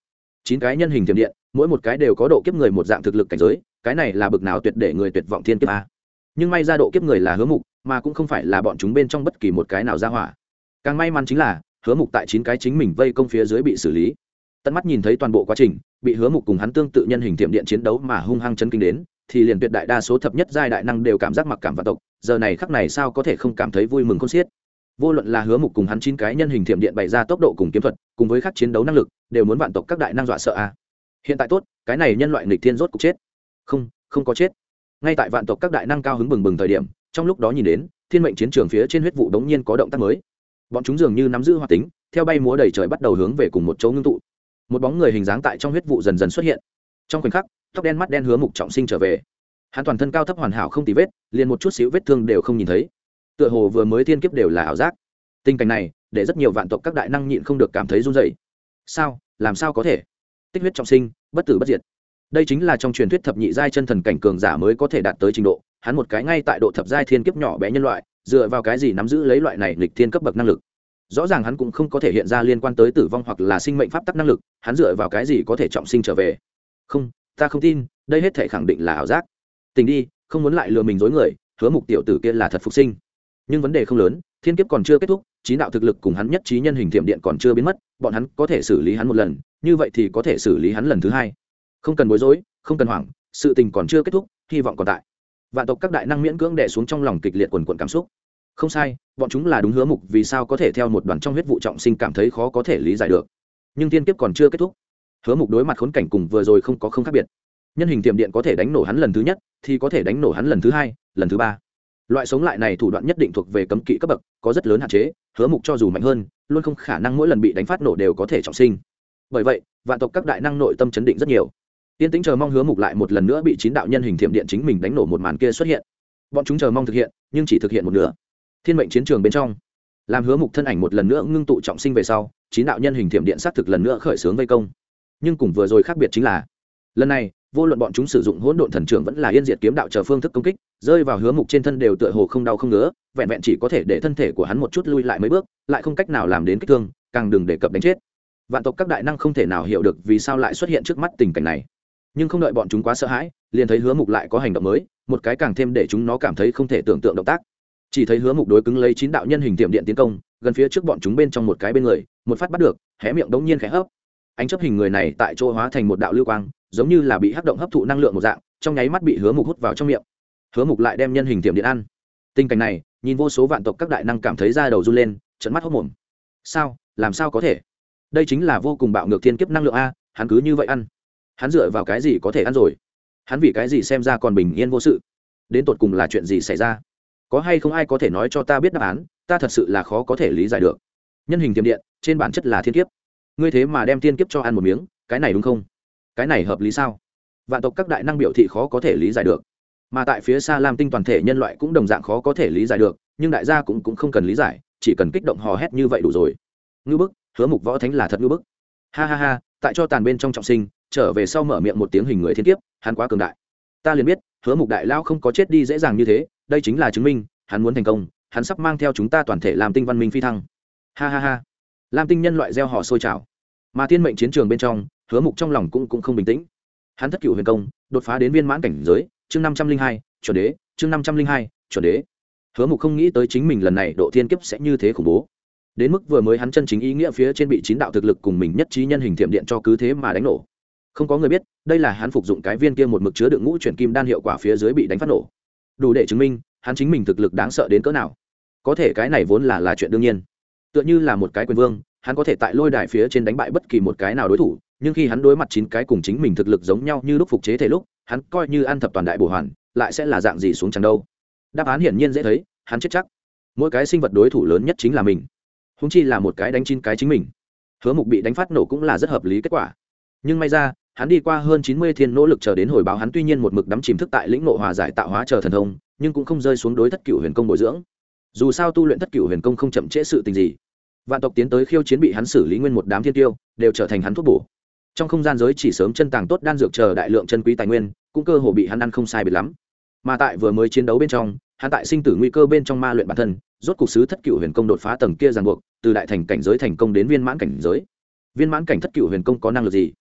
chín cái nhân hình thiểm điện, mỗi một cái đều có độ kiếp người một dạng thực lực cảnh giới, cái này là bực nào tuyệt để người tuyệt vọng thiên kiếp a. Nhưng may ra độ kiếp người là Hứa Mục, mà cũng không phải là bọn chúng bên trong bất kỳ một cái nào ra hỏa. Càng may mắn chính là Hứa Mục tại chín cái chính mình vây công phía dưới bị xử lý. Tận mắt nhìn thấy toàn bộ quá trình, bị Hứa Mục cùng hắn tương tự nhân hình thiểm điện chiến đấu mà hung hăng chấn kinh đến, thì liền tuyệt đại đa số thập nhất giai đại năng đều cảm giác mặc cảm vạn tộc, giờ này khắc này sao có thể không cảm thấy vui mừng khôn xiết. Vô luận là Hứa Mục cùng hắn chín cái nhân hình thiểm điện bày ra tốc độ cùng kiếm thuật, cùng với các chiến đấu năng lực, đều muốn vạn tộc các đại năng dọa sợ a. Hiện tại tốt, cái này nhân loại nghịch thiên rốt cục chết. Không, không có chết. Ngay tại vạn tộc các đại năng cao hứng bừng bừng thời điểm, trong lúc đó nhìn đến, thiên mệnh chiến trường phía trên huyết vụ đống nhiên có động tác mới. Bọn chúng dường như nắm giữ hoạt tính, theo bay múa đầy trời bắt đầu hướng về cùng một chỗ ngưng tụ. Một bóng người hình dáng tại trong huyết vụ dần dần xuất hiện. Trong khoảnh khắc, tóc đen mắt đen Hứa Mục trọng sinh trở về. Hắn toàn thân cao thấp hoàn hảo không tì vết, liền một chút xíu vết thương đều không nhìn thấy. Tựa hồ vừa mới thiên kiếp đều là ảo giác. Tình cảnh này, để rất nhiều vạn tộc các đại năng nhịn không được cảm thấy run rẩy. Sao, làm sao có thể? Tích huyết trọng sinh, bất tử bất diệt. Đây chính là trong truyền thuyết thập nhị giai chân thần cảnh cường giả mới có thể đạt tới trình độ, hắn một cái ngay tại độ thập giai thiên kiếp nhỏ bé nhân loại, dựa vào cái gì nắm giữ lấy loại này nghịch thiên cấp bậc năng lực? Rõ ràng hắn cũng không có thể hiện ra liên quan tới tử vong hoặc là sinh mệnh pháp tắc năng lực, hắn dựa vào cái gì có thể trọng sinh trở về? Không, ta không tin, đây hết thể khẳng định là ảo giác. Tỉnh đi, không muốn lại lừa mình dối người, Hứa Mục tiểu tử kia là thật phục sinh. Nhưng vấn đề không lớn, thiên kiếp còn chưa kết thúc, chín đạo thực lực cùng hắn nhất trí nhân hình thiểm điện còn chưa biến mất, bọn hắn có thể xử lý hắn một lần, như vậy thì có thể xử lý hắn lần thứ hai. Không cần bối rối, không cần hoảng, sự tình còn chưa kết thúc, hy vọng còn tại. Vạn tộc các đại năng miễn cưỡng đè xuống trong lòng kịch liệt quần quần cảm xúc. Không sai, bọn chúng là đúng. Hứa Mục vì sao có thể theo một đoàn trong huyết vụ trọng sinh cảm thấy khó có thể lý giải được. Nhưng thiên kiếp còn chưa kết thúc. Hứa Mục đối mặt khốn cảnh cùng vừa rồi không có không khác biệt. Nhân hình tiềm điện có thể đánh nổ hắn lần thứ nhất, thì có thể đánh nổ hắn lần thứ hai, lần thứ ba. Loại sống lại này thủ đoạn nhất định thuộc về cấm kỵ cấp bậc, có rất lớn hạn chế. Hứa Mục cho dù mạnh hơn, luôn không khả năng mỗi lần bị đánh phát nổ đều có thể trọng sinh. Bởi vậy, vạn tộc các đại năng nội tâm chấn định rất nhiều. Tiên tĩnh chờ mong Hứa Mục lại một lần nữa bị chín đạo nhân hình thiểm điện chính mình đánh nổ một màn kia xuất hiện. Bọn chúng chờ mong thực hiện, nhưng chỉ thực hiện một nửa. Thiên mệnh chiến trường bên trong, làm Hứa Mục thân ảnh một lần nữa ngưng tụ trọng sinh về sau, chín đạo nhân hình thiểm điện sát thực lần nữa khởi xướng vây công. Nhưng cùng vừa rồi khác biệt chính là, lần này, vô luận bọn chúng sử dụng hỗn độn thần trưởng vẫn là yên diệt kiếm đạo chờ phương thức công kích, rơi vào Hứa Mục trên thân đều tựa hồ không đau không ngứa, vẹn vẹn chỉ có thể để thân thể của hắn một chút lui lại mấy bước, lại không cách nào làm đến kích thương, càng đừng đề cập đánh chết. Vạn tộc các đại năng không thể nào hiểu được vì sao lại xuất hiện trước mắt tình cảnh này. Nhưng không đợi bọn chúng quá sợ hãi, liền thấy Hứa Mục lại có hành động mới, một cái càng thêm để chúng nó cảm thấy không thể tưởng tượng động tác. Chỉ thấy Hứa Mục đối cứng lấy chín đạo nhân hình tiệm điện tiến công, gần phía trước bọn chúng bên trong một cái bên người, một phát bắt được, hé miệng đống nhiên khẽ hấp. Ánh chớp hình người này tại chỗ hóa thành một đạo lưu quang, giống như là bị hắc động hấp thụ năng lượng một dạng, trong nháy mắt bị Hứa Mục hút vào trong miệng. Hứa Mục lại đem nhân hình tiệm điện ăn. Tình cảnh này, nhìn vô số vạn tộc các đại năng cảm thấy da đầu run lên, trợn mắt hốt mồm. Sao, làm sao có thể? Đây chính là vô cùng bạo ngược thiên kiếp năng lượng a, hắn cứ như vậy ăn. Hắn dựa vào cái gì có thể ăn rồi? Hắn vì cái gì xem ra còn bình yên vô sự? Đến tột cùng là chuyện gì xảy ra? Có hay không ai có thể nói cho ta biết đáp án? Ta thật sự là khó có thể lý giải được. Nhân hình tiềm điện, trên bản chất là thiên kiếp. Ngươi thế mà đem thiên kiếp cho ăn một miếng, cái này đúng không? Cái này hợp lý sao? Vạn tộc các đại năng biểu thị khó có thể lý giải được. Mà tại phía xa Lam Tinh toàn thể nhân loại cũng đồng dạng khó có thể lý giải được, nhưng đại gia cũng cũng không cần lý giải, chỉ cần kích động hò hét như vậy đủ rồi. Ngưu bức, Hứa Mục võ thánh là thật ngưu bức. Ha ha ha, tại cho tàn bên trong trọng sinh, trở về sau mở miệng một tiếng hình người thiên kiếp, hắn quá cường đại. Ta liền biết, Hứa Mục đại lão không có chết đi dễ dàng như thế, đây chính là chứng minh, hắn muốn thành công, hắn sắp mang theo chúng ta toàn thể làm tinh văn minh phi thăng. Ha ha ha. Lam Tinh nhân loại gieo họ sôi trào. Mà thiên mệnh chiến trường bên trong, Hứa Mục trong lòng cũng cũng không bình tĩnh. Hắn thất cửu huyền công, đột phá đến viên mãn cảnh giới, chương năm trăm linh hai, chuẩn đế, chương năm trăm linh hai, chuẩn đế. Hứa Mục không nghĩ tới chính mình lần này độ thiên kiếp sẽ như thế khủng bố. Đến mức vừa mới hắn chân chính ý nghĩa phía trên bị chín đạo thực lực cùng mình nhất trí nhân hình thiểm điện cho cứ thế mà đánh nổ. Không có người biết, đây là hắn phục dụng cái viên kia một mực chứa đựng ngũ chuyển kim đan hiệu quả phía dưới bị đánh phát nổ. Đủ để chứng minh, hắn chính mình thực lực đáng sợ đến cỡ nào. Có thể cái này vốn là là chuyện đương nhiên. Tựa như là một cái quyền vương, hắn có thể tại lôi đài phía trên đánh bại bất kỳ một cái nào đối thủ, nhưng khi hắn đối mặt chín cái cùng chính mình thực lực giống nhau như lúc phục chế thể lúc, hắn coi như ăn thập toàn đại bổ hoàn, lại sẽ là dạng gì xuống chẳng đâu. Đáp án hiển nhiên dễ thấy, hắn chết chắc. Mỗi cái sinh vật đối thủ lớn nhất chính là mình. Huống chi là một cái đánh chín cái chính mình. Hứa Mục bị đánh phát nổ cũng là rất hợp lý kết quả. Nhưng may ra, hắn đi qua hơn chín mươi thiên nỗ lực chờ đến hồi báo, hắn tuy nhiên một mực đắm chìm thức tại lĩnh ngộ hòa giải tạo hóa chờ thần thông, nhưng cũng không rơi xuống đối thất cửu huyền công bồi dưỡng. Dù sao tu luyện thất cửu huyền công không chậm trễ sự tình gì. Vạn tộc tiến tới khiêu chiến bị hắn xử lý nguyên một đám thiên tiêu, đều trở thành hắn thuốc bổ. Trong không gian giới chỉ sớm chân tàng tốt đan dược chờ đại lượng chân quý tài nguyên, cũng cơ hồ bị hắn ăn không sai biệt lắm. Mà tại vừa mới chiến đấu bên trong, hắn tại sinh tử nguy cơ bên trong ma luyện bản thân, rốt cục sứ thất cửu huyền công đột phá tầng kia ràng buộc, từ đại thành cảnh giới thành công đến viên mãn cảnh giới. Viên mãn cảnh thất cửu huyền công có năng lực gì?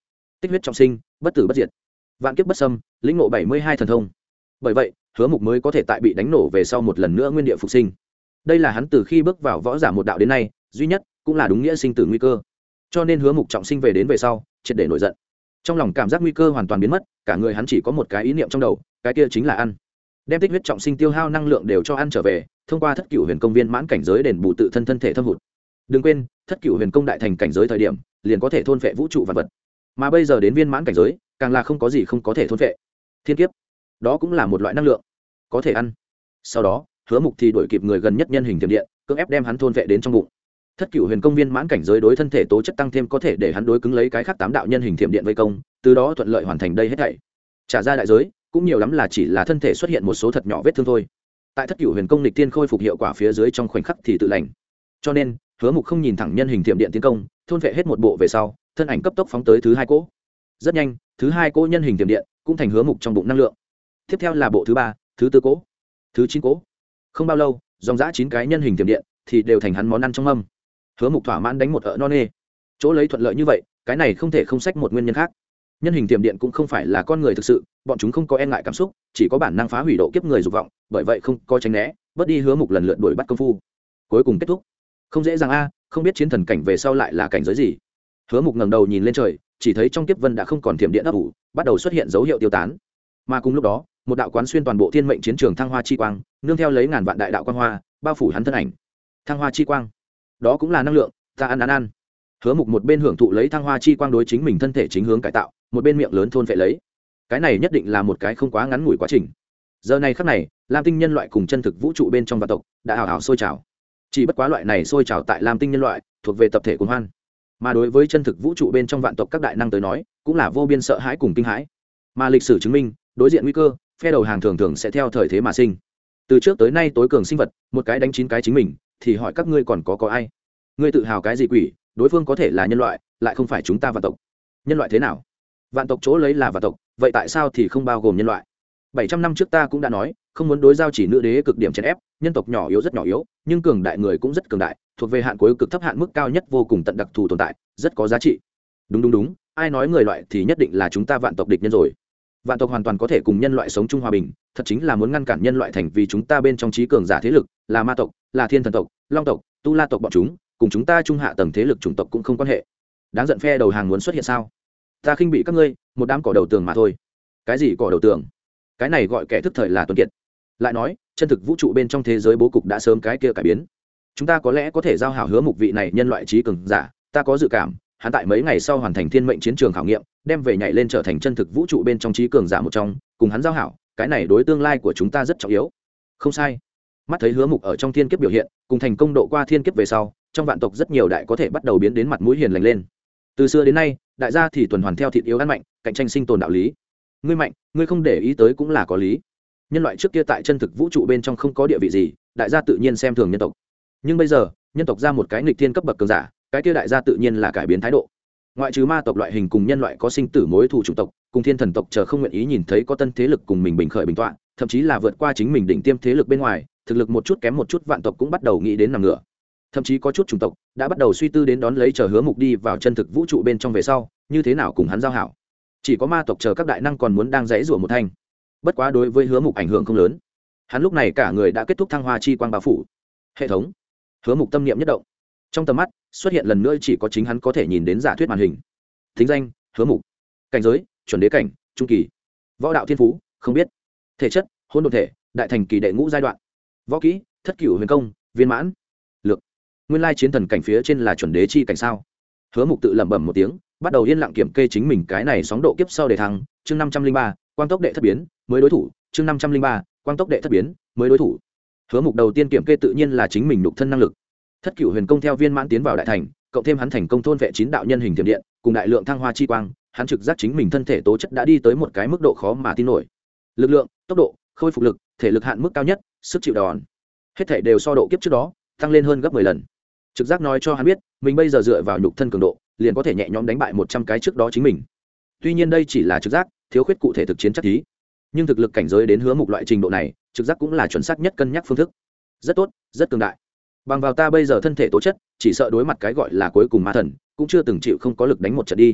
tích huyết trọng sinh, bất tử bất diệt, vạn kiếp bất xâm, lĩnh ngộ bảy mươi hai thần thông. Bởi vậy hứa mục mới có thể tại bị đánh nổ về sau một lần nữa nguyên địa phục sinh. Đây là hắn từ khi bước vào võ giả một đạo đến nay duy nhất cũng là đúng nghĩa sinh tử nguy cơ, cho nên hứa mục trọng sinh về đến về sau triệt để nổi giận. Trong lòng cảm giác nguy cơ hoàn toàn biến mất, cả người hắn chỉ có một cái ý niệm trong đầu, cái kia chính là ăn. Đem tích huyết trọng sinh tiêu hao năng lượng đều cho ăn trở về, thông qua thất cửu huyền công viên mãn cảnh giới đền bù tự thân thân thể thâm hụt. Đừng quên, thất cửu huyền công đại thành cảnh giới thời điểm liền có thể thôn phệ vũ trụ vạn vật, mà bây giờ đến viên mãn cảnh giới càng là không có gì không có thể thôn phệ. Thiên kiếp, đó cũng là một loại năng lượng có thể ăn. Sau đó hứa mục thì đuổi kịp người gần nhất nhân hình tiềm điện, cưỡng ép đem hắn thôn phệ đến trong bụng. Thất cửu huyền công viên mãn cảnh giới đối thân thể tố chất tăng thêm có thể để hắn đối cứng lấy cái khác tám đạo nhân hình thiểm điện vây công, từ đó thuận lợi hoàn thành đây hết thảy. Trả ra đại giới cũng nhiều lắm là chỉ là thân thể xuất hiện một số thật nhỏ vết thương thôi. Tại thất cửu huyền công lịch tiên khôi phục hiệu quả phía dưới trong khoảnh khắc thì tự lành. Cho nên hứa mục không nhìn thẳng nhân hình thiểm điện tiến công, thôn phệ hết một bộ về sau, thân ảnh cấp tốc phóng tới thứ hai cỗ. Rất nhanh thứ hai cỗ nhân hình thiểm điện cũng thành hứa mục trong bụng năng lượng. Tiếp theo là bộ thứ ba, thứ tư cỗ, thứ chín cỗ. Không bao lâu dòng dã chín cái nhân hình thiểm điện thì đều thành hắn món ăn trong mâm. Hứa mục thỏa mãn đánh một ợ no nê. Chỗ lấy thuận lợi như vậy, cái này không thể không sách một nguyên nhân khác. Nhân hình tiềm điện cũng không phải là con người thực sự, bọn chúng không có e ngại cảm xúc, chỉ có bản năng phá hủy độ kiếp người dục vọng, bởi vậy không có tránh né, bớt đi hứa mục lần lượt đuổi bắt công phu. Cuối cùng kết thúc. Không dễ dàng a, không biết chiến thần cảnh về sau lại là cảnh giới gì. Hứa mục ngẩng đầu nhìn lên trời, chỉ thấy trong kiếp vân đã không còn tiềm điện ấp ủ, bắt đầu xuất hiện dấu hiệu tiêu tán. Mà cùng lúc đó, một đạo quán xuyên toàn bộ thiên mệnh chiến trường thăng hoa chi quang, nương theo lấy ngàn vạn đại đạo quang hoa, bao phủ hắn thân ảnh. Thăng hoa chi quang, đó cũng là năng lượng, ta ăn ăn ăn. Hứa mục một bên hưởng thụ lấy thăng hoa chi quang đối chính mình thân thể chính hướng cải tạo, một bên miệng lớn thôn phệ lấy. Cái này nhất định là một cái không quá ngắn ngủi quá trình. Giờ này khắc này, lam tinh nhân loại cùng chân thực vũ trụ bên trong vạn tộc đã hào hào sôi trào. Chỉ bất quá loại này sôi trào tại lam tinh nhân loại thuộc về tập thể cuồng hoan, mà đối với chân thực vũ trụ bên trong vạn tộc các đại năng tới nói cũng là vô biên sợ hãi cùng kinh hãi. Mà lịch sử chứng minh, đối diện nguy cơ, phe đầu hàng thường thường sẽ theo thời thế mà sinh. Từ trước tới nay tối cường sinh vật, một cái đánh chín cái chính mình, thì hỏi các ngươi còn có có ai? Ngươi tự hào cái gì quỷ? Đối phương có thể là nhân loại, lại không phải chúng ta vạn tộc. Nhân loại thế nào? Vạn tộc chỗ lấy là vạn tộc, vậy tại sao thì không bao gồm nhân loại? Bảy trăm năm trước ta cũng đã nói, không muốn đối giao chỉ nữ đế cực điểm chèn ép, nhân tộc nhỏ yếu rất nhỏ yếu, nhưng cường đại người cũng rất cường đại, thuộc về hạn cuối cực thấp hạn mức cao nhất vô cùng tận đặc thù tồn tại, rất có giá trị. Đúng đúng đúng, ai nói người loại thì nhất định là chúng ta vạn tộc địch nhân rồi? Vạn tộc hoàn toàn có thể cùng nhân loại sống chung hòa bình, thật chính là muốn ngăn cản nhân loại thành vì chúng ta bên trong trí cường giả thế lực, là ma tộc, là thiên thần tộc, long tộc, tu la tộc bọn chúng, cùng chúng ta trung hạ tầng thế lực chủng tộc cũng không quan hệ. Đáng giận phe đầu hàng muốn xuất hiện sao? Ta khinh bị các ngươi, một đám cỏ đầu tường mà thôi. Cái gì cỏ đầu tường? Cái này gọi kẻ thức thời là tuấn kiệt. Lại nói, chân thực vũ trụ bên trong thế giới bố cục đã sớm cái kia cải biến. Chúng ta có lẽ có thể giao hảo hứa mục vị này nhân loại trí cường giả, ta có dự cảm, hắn tại mấy ngày sau hoàn thành thiên mệnh chiến trường khảo nghiệm, đem về nhảy lên trở thành chân thực vũ trụ bên trong trí cường giả một trong, cùng hắn giao hảo, cái này đối tương lai của chúng ta rất trọng yếu. Không sai. Mắt thấy hứa mục ở trong thiên kiếp biểu hiện, cùng thành công độ qua thiên kiếp về sau, trong vạn tộc rất nhiều đại có thể bắt đầu biến đến mặt mũi hiền lành lên. Từ xưa đến nay, đại gia thì tuần hoàn theo thịt yếu ăn mạnh, cạnh tranh sinh tồn đạo lý. Ngươi mạnh, ngươi không để ý tới cũng là có lý. Nhân loại trước kia tại chân thực vũ trụ bên trong không có địa vị gì, đại gia tự nhiên xem thường nhân tộc. Nhưng bây giờ, nhân tộc ra một cái nghịch thiên cấp bậc cường giả, cái kia đại gia tự nhiên là cải biến thái độ. Ngoại trừ ma tộc loại hình cùng nhân loại có sinh tử mối thù chủng tộc, cùng thiên thần tộc chờ không nguyện ý nhìn thấy có tân thế lực cùng mình bình khởi bình tọa, thậm chí là vượt qua chính mình đỉnh tiêm thế lực bên ngoài, thực lực một chút kém một chút vạn tộc cũng bắt đầu nghĩ đến nằm ngửa. Thậm chí có chút chủng tộc đã bắt đầu suy tư đến đón lấy chờ hứa mục đi vào chân thực vũ trụ bên trong về sau, như thế nào cùng hắn giao hảo. Chỉ có ma tộc chờ các đại năng còn muốn đang dãy rủa một thanh. Bất quá đối với hứa mục ảnh hưởng không lớn. Hắn lúc này cả người đã kết thúc thăng hoa chi quang bao phủ. Hệ thống. Hứa mục tâm niệm nhất động. Trong tầm mắt xuất hiện lần nữa chỉ có chính hắn có thể nhìn đến giả thuyết màn hình. Thính danh: Hứa mục. Cảnh giới: chuẩn đế cảnh, trung kỳ. Võ đạo thiên phú: không biết. Thể chất: hỗn độn thể, đại thành kỳ đệ ngũ giai đoạn. Võ kỹ: thất cửu huyền công, viên mãn. Lược: nguyên lai chiến thần cảnh phía trên là chuẩn đế chi cảnh sao? Hứa mục tự lẩm bẩm một tiếng, bắt đầu yên lặng kiểm kê chính mình cái này sóng độ kiếp sau để thăng. Chương năm trăm linh ba, quang tốc đệ thất biến, mới đối thủ. Chương năm trăm linh ba, quang tốc đệ thất biến, mới đối thủ. Hứa mục đầu tiên kiểm kê tự nhiên là chính mình nhục thân năng lực. Thất cửu huyền công theo viên mãn tiến vào đại thành, cộng thêm hắn thành công thôn vệ chín đạo nhân hình tiềm điện, cùng đại lượng thăng hoa chi quang, hắn trực giác chính mình thân thể tố chất đã đi tới một cái mức độ khó mà tin nổi. Lực lượng, tốc độ, khôi phục lực, thể lực hạn mức cao nhất, sức chịu đòn, hết thể đều so độ kiếp trước đó tăng lên hơn gấp mười lần. Trực giác nói cho hắn biết, mình bây giờ dựa vào nhục thân cường độ, liền có thể nhẹ nhõm đánh bại một trăm cái trước đó chính mình. Tuy nhiên đây chỉ là trực giác, thiếu khuyết cụ thể thực chiến chắc thí, nhưng thực lực cảnh giới đến hứa mục loại trình độ này, trực giác cũng là chuẩn xác nhất cân nhắc phương thức. Rất tốt, rất cường đại. Bằng vào ta bây giờ thân thể tố chất, chỉ sợ đối mặt cái gọi là cuối cùng ma thần, cũng chưa từng chịu không có lực đánh một trận đi.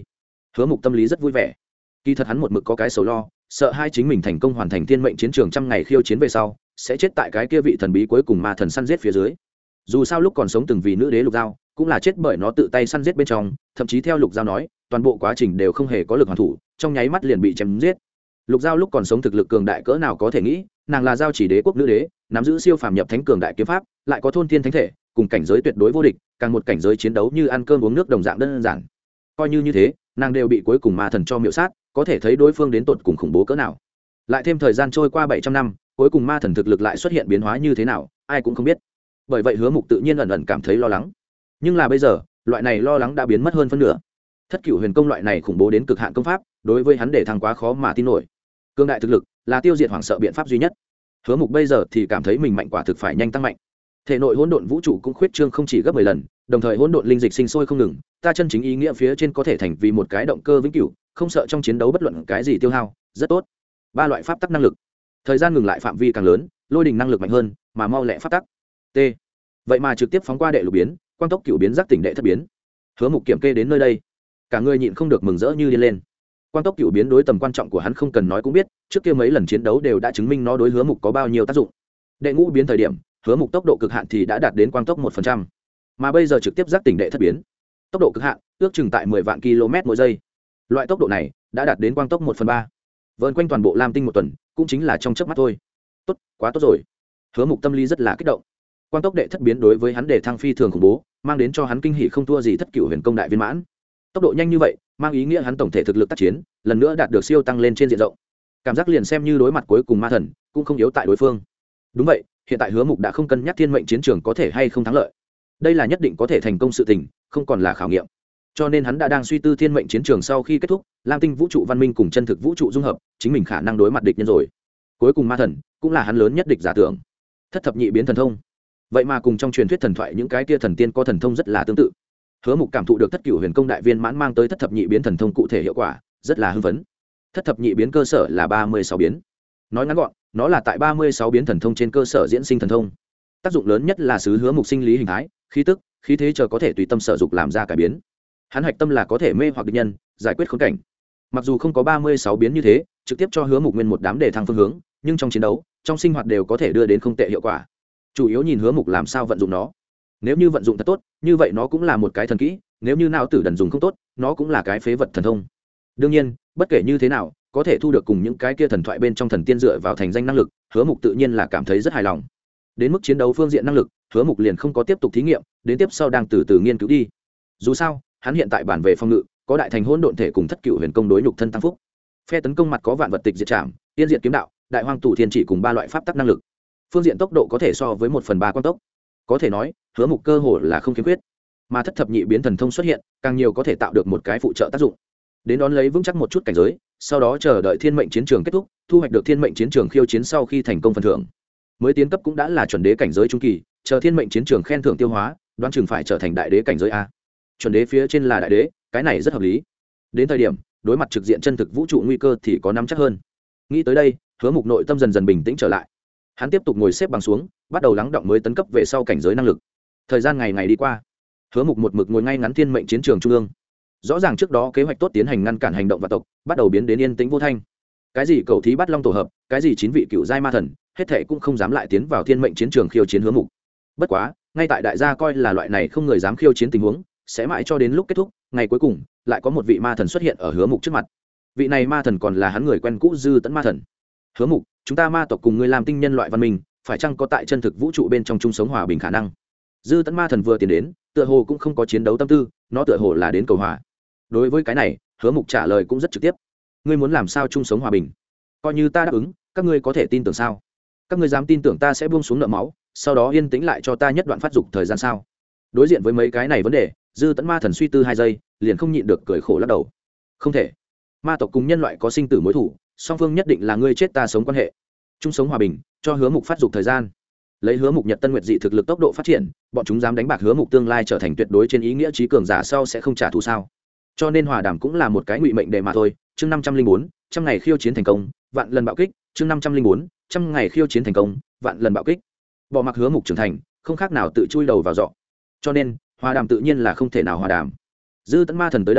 Hứa Mục tâm lý rất vui vẻ. Kỳ thật hắn một mực có cái sầu lo, sợ hai chính mình thành công hoàn thành thiên mệnh chiến trường trăm ngày khiêu chiến về sau sẽ chết tại cái kia vị thần bí cuối cùng ma thần săn giết phía dưới. Dù sao lúc còn sống từng vì nữ đế Lục Giao cũng là chết bởi nó tự tay săn giết bên trong, thậm chí theo Lục Giao nói toàn bộ quá trình đều không hề có lực hoàn thủ, trong nháy mắt liền bị chém giết. Lục Giao lúc còn sống thực lực cường đại cỡ nào có thể nghĩ, nàng là Giao chỉ đế quốc nữ đế, nắm giữ siêu phàm nhập thánh cường đại kiếm pháp, lại có thôn thiên thánh thể, cùng cảnh giới tuyệt đối vô địch, càng một cảnh giới chiến đấu như ăn cơm uống nước đồng dạng đơn giản. Coi như như thế, nàng đều bị cuối cùng ma thần cho miểu sát, có thể thấy đối phương đến tột cùng khủng bố cỡ nào. Lại thêm thời gian trôi qua bảy trăm năm, cuối cùng ma thần thực lực lại xuất hiện biến hóa như thế nào, ai cũng không biết. Bởi vậy Hứa Mục tự nhiên ẩn ẩn cảm thấy lo lắng. Nhưng là bây giờ, loại này lo lắng đã biến mất hơn phân nửa. Thất Cửu Huyền Công loại này khủng bố đến cực hạn công pháp, đối với hắn để thăng quá khó mà tin nổi. Cương đại thực lực là tiêu diệt hoảng sợ biện pháp duy nhất. Hứa Mục bây giờ thì cảm thấy mình mạnh quả thực phải nhanh tăng mạnh. Thể nội hỗn độn vũ trụ cũng khuyết trương không chỉ gấp mười lần, đồng thời hỗn độn linh dịch sinh sôi không ngừng, ta chân chính ý nghĩa phía trên có thể thành vì một cái động cơ vĩnh cửu, không sợ trong chiến đấu bất luận cái gì tiêu hao, rất tốt. Ba loại pháp tắc năng lực. Thời gian ngừng lại phạm vi càng lớn, lôi đình năng lực mạnh hơn, mà mau lẹ pháp tắc. T. Vậy mà trực tiếp phóng qua đệ lục biến, quang tốc cửu biến giác tỉnh đệ thất biến. Hứa Mục kiểm kê đến nơi đây, cả người nhịn không được mừng rỡ như điên lên. Quang tốc cửu biến đối tầm quan trọng của hắn không cần nói cũng biết, trước kia mấy lần chiến đấu đều đã chứng minh nó đối Hứa Mục có bao nhiêu tác dụng. Đệ ngũ biến thời điểm, Hứa Mục tốc độ cực hạn thì đã đạt đến quang tốc một phần trăm, mà bây giờ trực tiếp giác tỉnh đệ thất biến, tốc độ cực hạn ước chừng tại mười vạn km mỗi giây. Loại tốc độ này đã đạt đến quang tốc một phần ba, vờn quanh toàn bộ Lam Tinh một tuần, cũng chính là trong chớp mắt thôi. Tốt, quá tốt rồi. Hứa Mục tâm lý rất là kích động. Quang tốc đệ thất biến đối với hắn để thăng phi thường khủng bố, mang đến cho hắn kinh hỉ không thua gì Thất Cửu Huyền Công đại viên mãn. Tốc độ nhanh như vậy, mang ý nghĩa hắn tổng thể thực lực tác chiến lần nữa đạt được siêu tăng lên trên diện rộng. Cảm giác liền xem như đối mặt cuối cùng ma thần, cũng không yếu tại đối phương. Đúng vậy, hiện tại Hứa Mục đã không cân nhắc thiên mệnh chiến trường có thể hay không thắng lợi. Đây là nhất định có thể thành công sự tình, không còn là khảo nghiệm. Cho nên hắn đã đang suy tư thiên mệnh chiến trường sau khi kết thúc, Lam Tinh vũ trụ văn minh cùng chân thực vũ trụ dung hợp, chính mình khả năng đối mặt địch nhân rồi. Cuối cùng ma thần cũng là hắn lớn nhất địch giả tưởng. Thất thập nhị biến thần thông, vậy mà cùng trong truyền thuyết thần thoại những cái kia thần tiên có thần thông rất là tương tự. Hứa Mục cảm thụ được Thất Cửu Huyền Công đại viên mãn mang tới thất thập nhị biến thần thông cụ thể hiệu quả, rất là hưng phấn. Thất thập nhị biến cơ sở là ba mươi sáu biến. Nói ngắn gọn, nó là tại ba mươi sáu biến thần thông trên cơ sở diễn sinh thần thông. Tác dụng lớn nhất là xứ Hứa Mục sinh lý hình thái, khí tức, khí thế chờ có thể tùy tâm sở dục làm ra cải biến. Hắn hạch tâm là có thể mê hoặc địch nhân, giải quyết khốn cảnh. Mặc dù không có ba mươi sáu biến như thế, trực tiếp cho Hứa Mục nguyên một đám để thăng phương hướng, nhưng trong chiến đấu, trong sinh hoạt đều có thể đưa đến không tệ hiệu quả. Chủ yếu nhìn Hứa Mục làm sao vận dụng nó. Nếu như vận dụng thật tốt, như vậy nó cũng là một cái thần kỹ, nếu như não tử đần dùng không tốt, nó cũng là cái phế vật thần thông. Đương nhiên, bất kể như thế nào, có thể thu được cùng những cái kia thần thoại bên trong thần tiên dựa vào thành danh năng lực, Hứa Mục tự nhiên là cảm thấy rất hài lòng. Đến mức chiến đấu phương diện năng lực, Hứa Mục liền không có tiếp tục thí nghiệm, đến tiếp sau đang từ từ nghiên cứu đi. Dù sao, hắn hiện tại bản về phòng ngự, có đại thành hỗn độn thể cùng Thất Cửu Huyền Công đối nhục thân tăng phúc. Phe tấn công mặt có vạn vật tịch diệt trảm, tiên diệt kiếm đạo, đại hoang tụ thiên chỉ cùng ba loại pháp tắc năng lực. Phương diện tốc độ có thể so với một phần ba quang tốc. Có thể nói, Hứa Mục cơ hồ là không khiếm khuyết. Mà thất thập nhị biến thần thông xuất hiện, càng nhiều có thể tạo được một cái phụ trợ tác dụng. Đến đón lấy vững chắc một chút cảnh giới, sau đó chờ đợi thiên mệnh chiến trường kết thúc, thu hoạch được thiên mệnh chiến trường khiêu chiến sau khi thành công phần thưởng. Mới tiến cấp cũng đã là chuẩn đế cảnh giới trung kỳ, chờ thiên mệnh chiến trường khen thưởng tiêu hóa, đoán chừng phải trở thành đại đế cảnh giới a. Chuẩn đế phía trên là đại đế, cái này rất hợp lý. Đến thời điểm, đối mặt trực diện chân thực vũ trụ nguy cơ thì có nắm chắc hơn. Nghĩ tới đây, Hứa Mục nội tâm dần dần bình tĩnh trở lại. Hắn tiếp tục ngồi xếp bằng xuống, bắt đầu lắng động mới tấn cấp về sau cảnh giới năng lực. Thời gian ngày ngày đi qua, Hứa Mục một mực ngồi ngay ngắn thiên mệnh chiến trường trung ương. Rõ ràng trước đó kế hoạch tốt tiến hành ngăn cản hành động vạn tộc, bắt đầu biến đến yên tĩnh vô thanh. Cái gì cầu thí bắt long tổ hợp, cái gì chín vị cựu giai ma thần, hết thảy cũng không dám lại tiến vào thiên mệnh chiến trường khiêu chiến Hứa Mục. Bất quá, ngay tại đại gia coi là loại này không người dám khiêu chiến tình huống, sẽ mãi cho đến lúc kết thúc, ngày cuối cùng, lại có một vị ma thần xuất hiện ở Hứa Mục trước mặt. Vị này ma thần còn là hắn người quen cũ Dư Tẫn ma thần. Hứa Mục, chúng ta ma tộc cùng ngươi làm tinh nhân loại văn minh, phải chăng có tại chân thực vũ trụ bên trong chung sống hòa bình khả năng? Dư Tẫn ma thần vừa tiến đến, tựa hồ cũng không có chiến đấu tâm tư, nó tựa hồ là đến cầu hòa. Đối với cái này, Hứa Mục trả lời cũng rất trực tiếp. Ngươi muốn làm sao chung sống hòa bình? Coi như ta đáp ứng, các ngươi có thể tin tưởng sao? Các ngươi dám tin tưởng ta sẽ buông xuống nợ máu, sau đó yên tĩnh lại cho ta nhất đoạn phát dục thời gian sao? Đối diện với mấy cái này vấn đề, Dư Tẫn ma thần suy tư hai giây, liền không nhịn được cười khổ lắc đầu. Không thể. Ma tộc cùng nhân loại có sinh tử mối thù, song phương nhất định là ngươi chết ta sống quan hệ. Chung sống hòa bình, cho Hứa Mục phát dục thời gian. Lấy Hứa Mục Nhật Tân Nguyệt dị thực lực tốc độ phát triển, bọn chúng dám đánh bạc Hứa Mục tương lai trở thành tuyệt đối trên ý nghĩa trí cường giả sau sẽ không trả thù sao? Cho nên hòa đàm cũng là một cái ngụy mệnh đề mà thôi. Chương năm trăm linh bốn, trăm ngày khiêu chiến thành công, vạn lần bạo kích. Chương năm trăm linh bốn, trăm ngày khiêu chiến thành công, vạn lần bạo kích. Bỏ mặc Hứa Mục trưởng thành, không khác nào tự chui đầu vào giọ. Cho nên, hòa đàm tự nhiên là không thể nào hòa đàm. Dư Tẫn ma thần tới đây,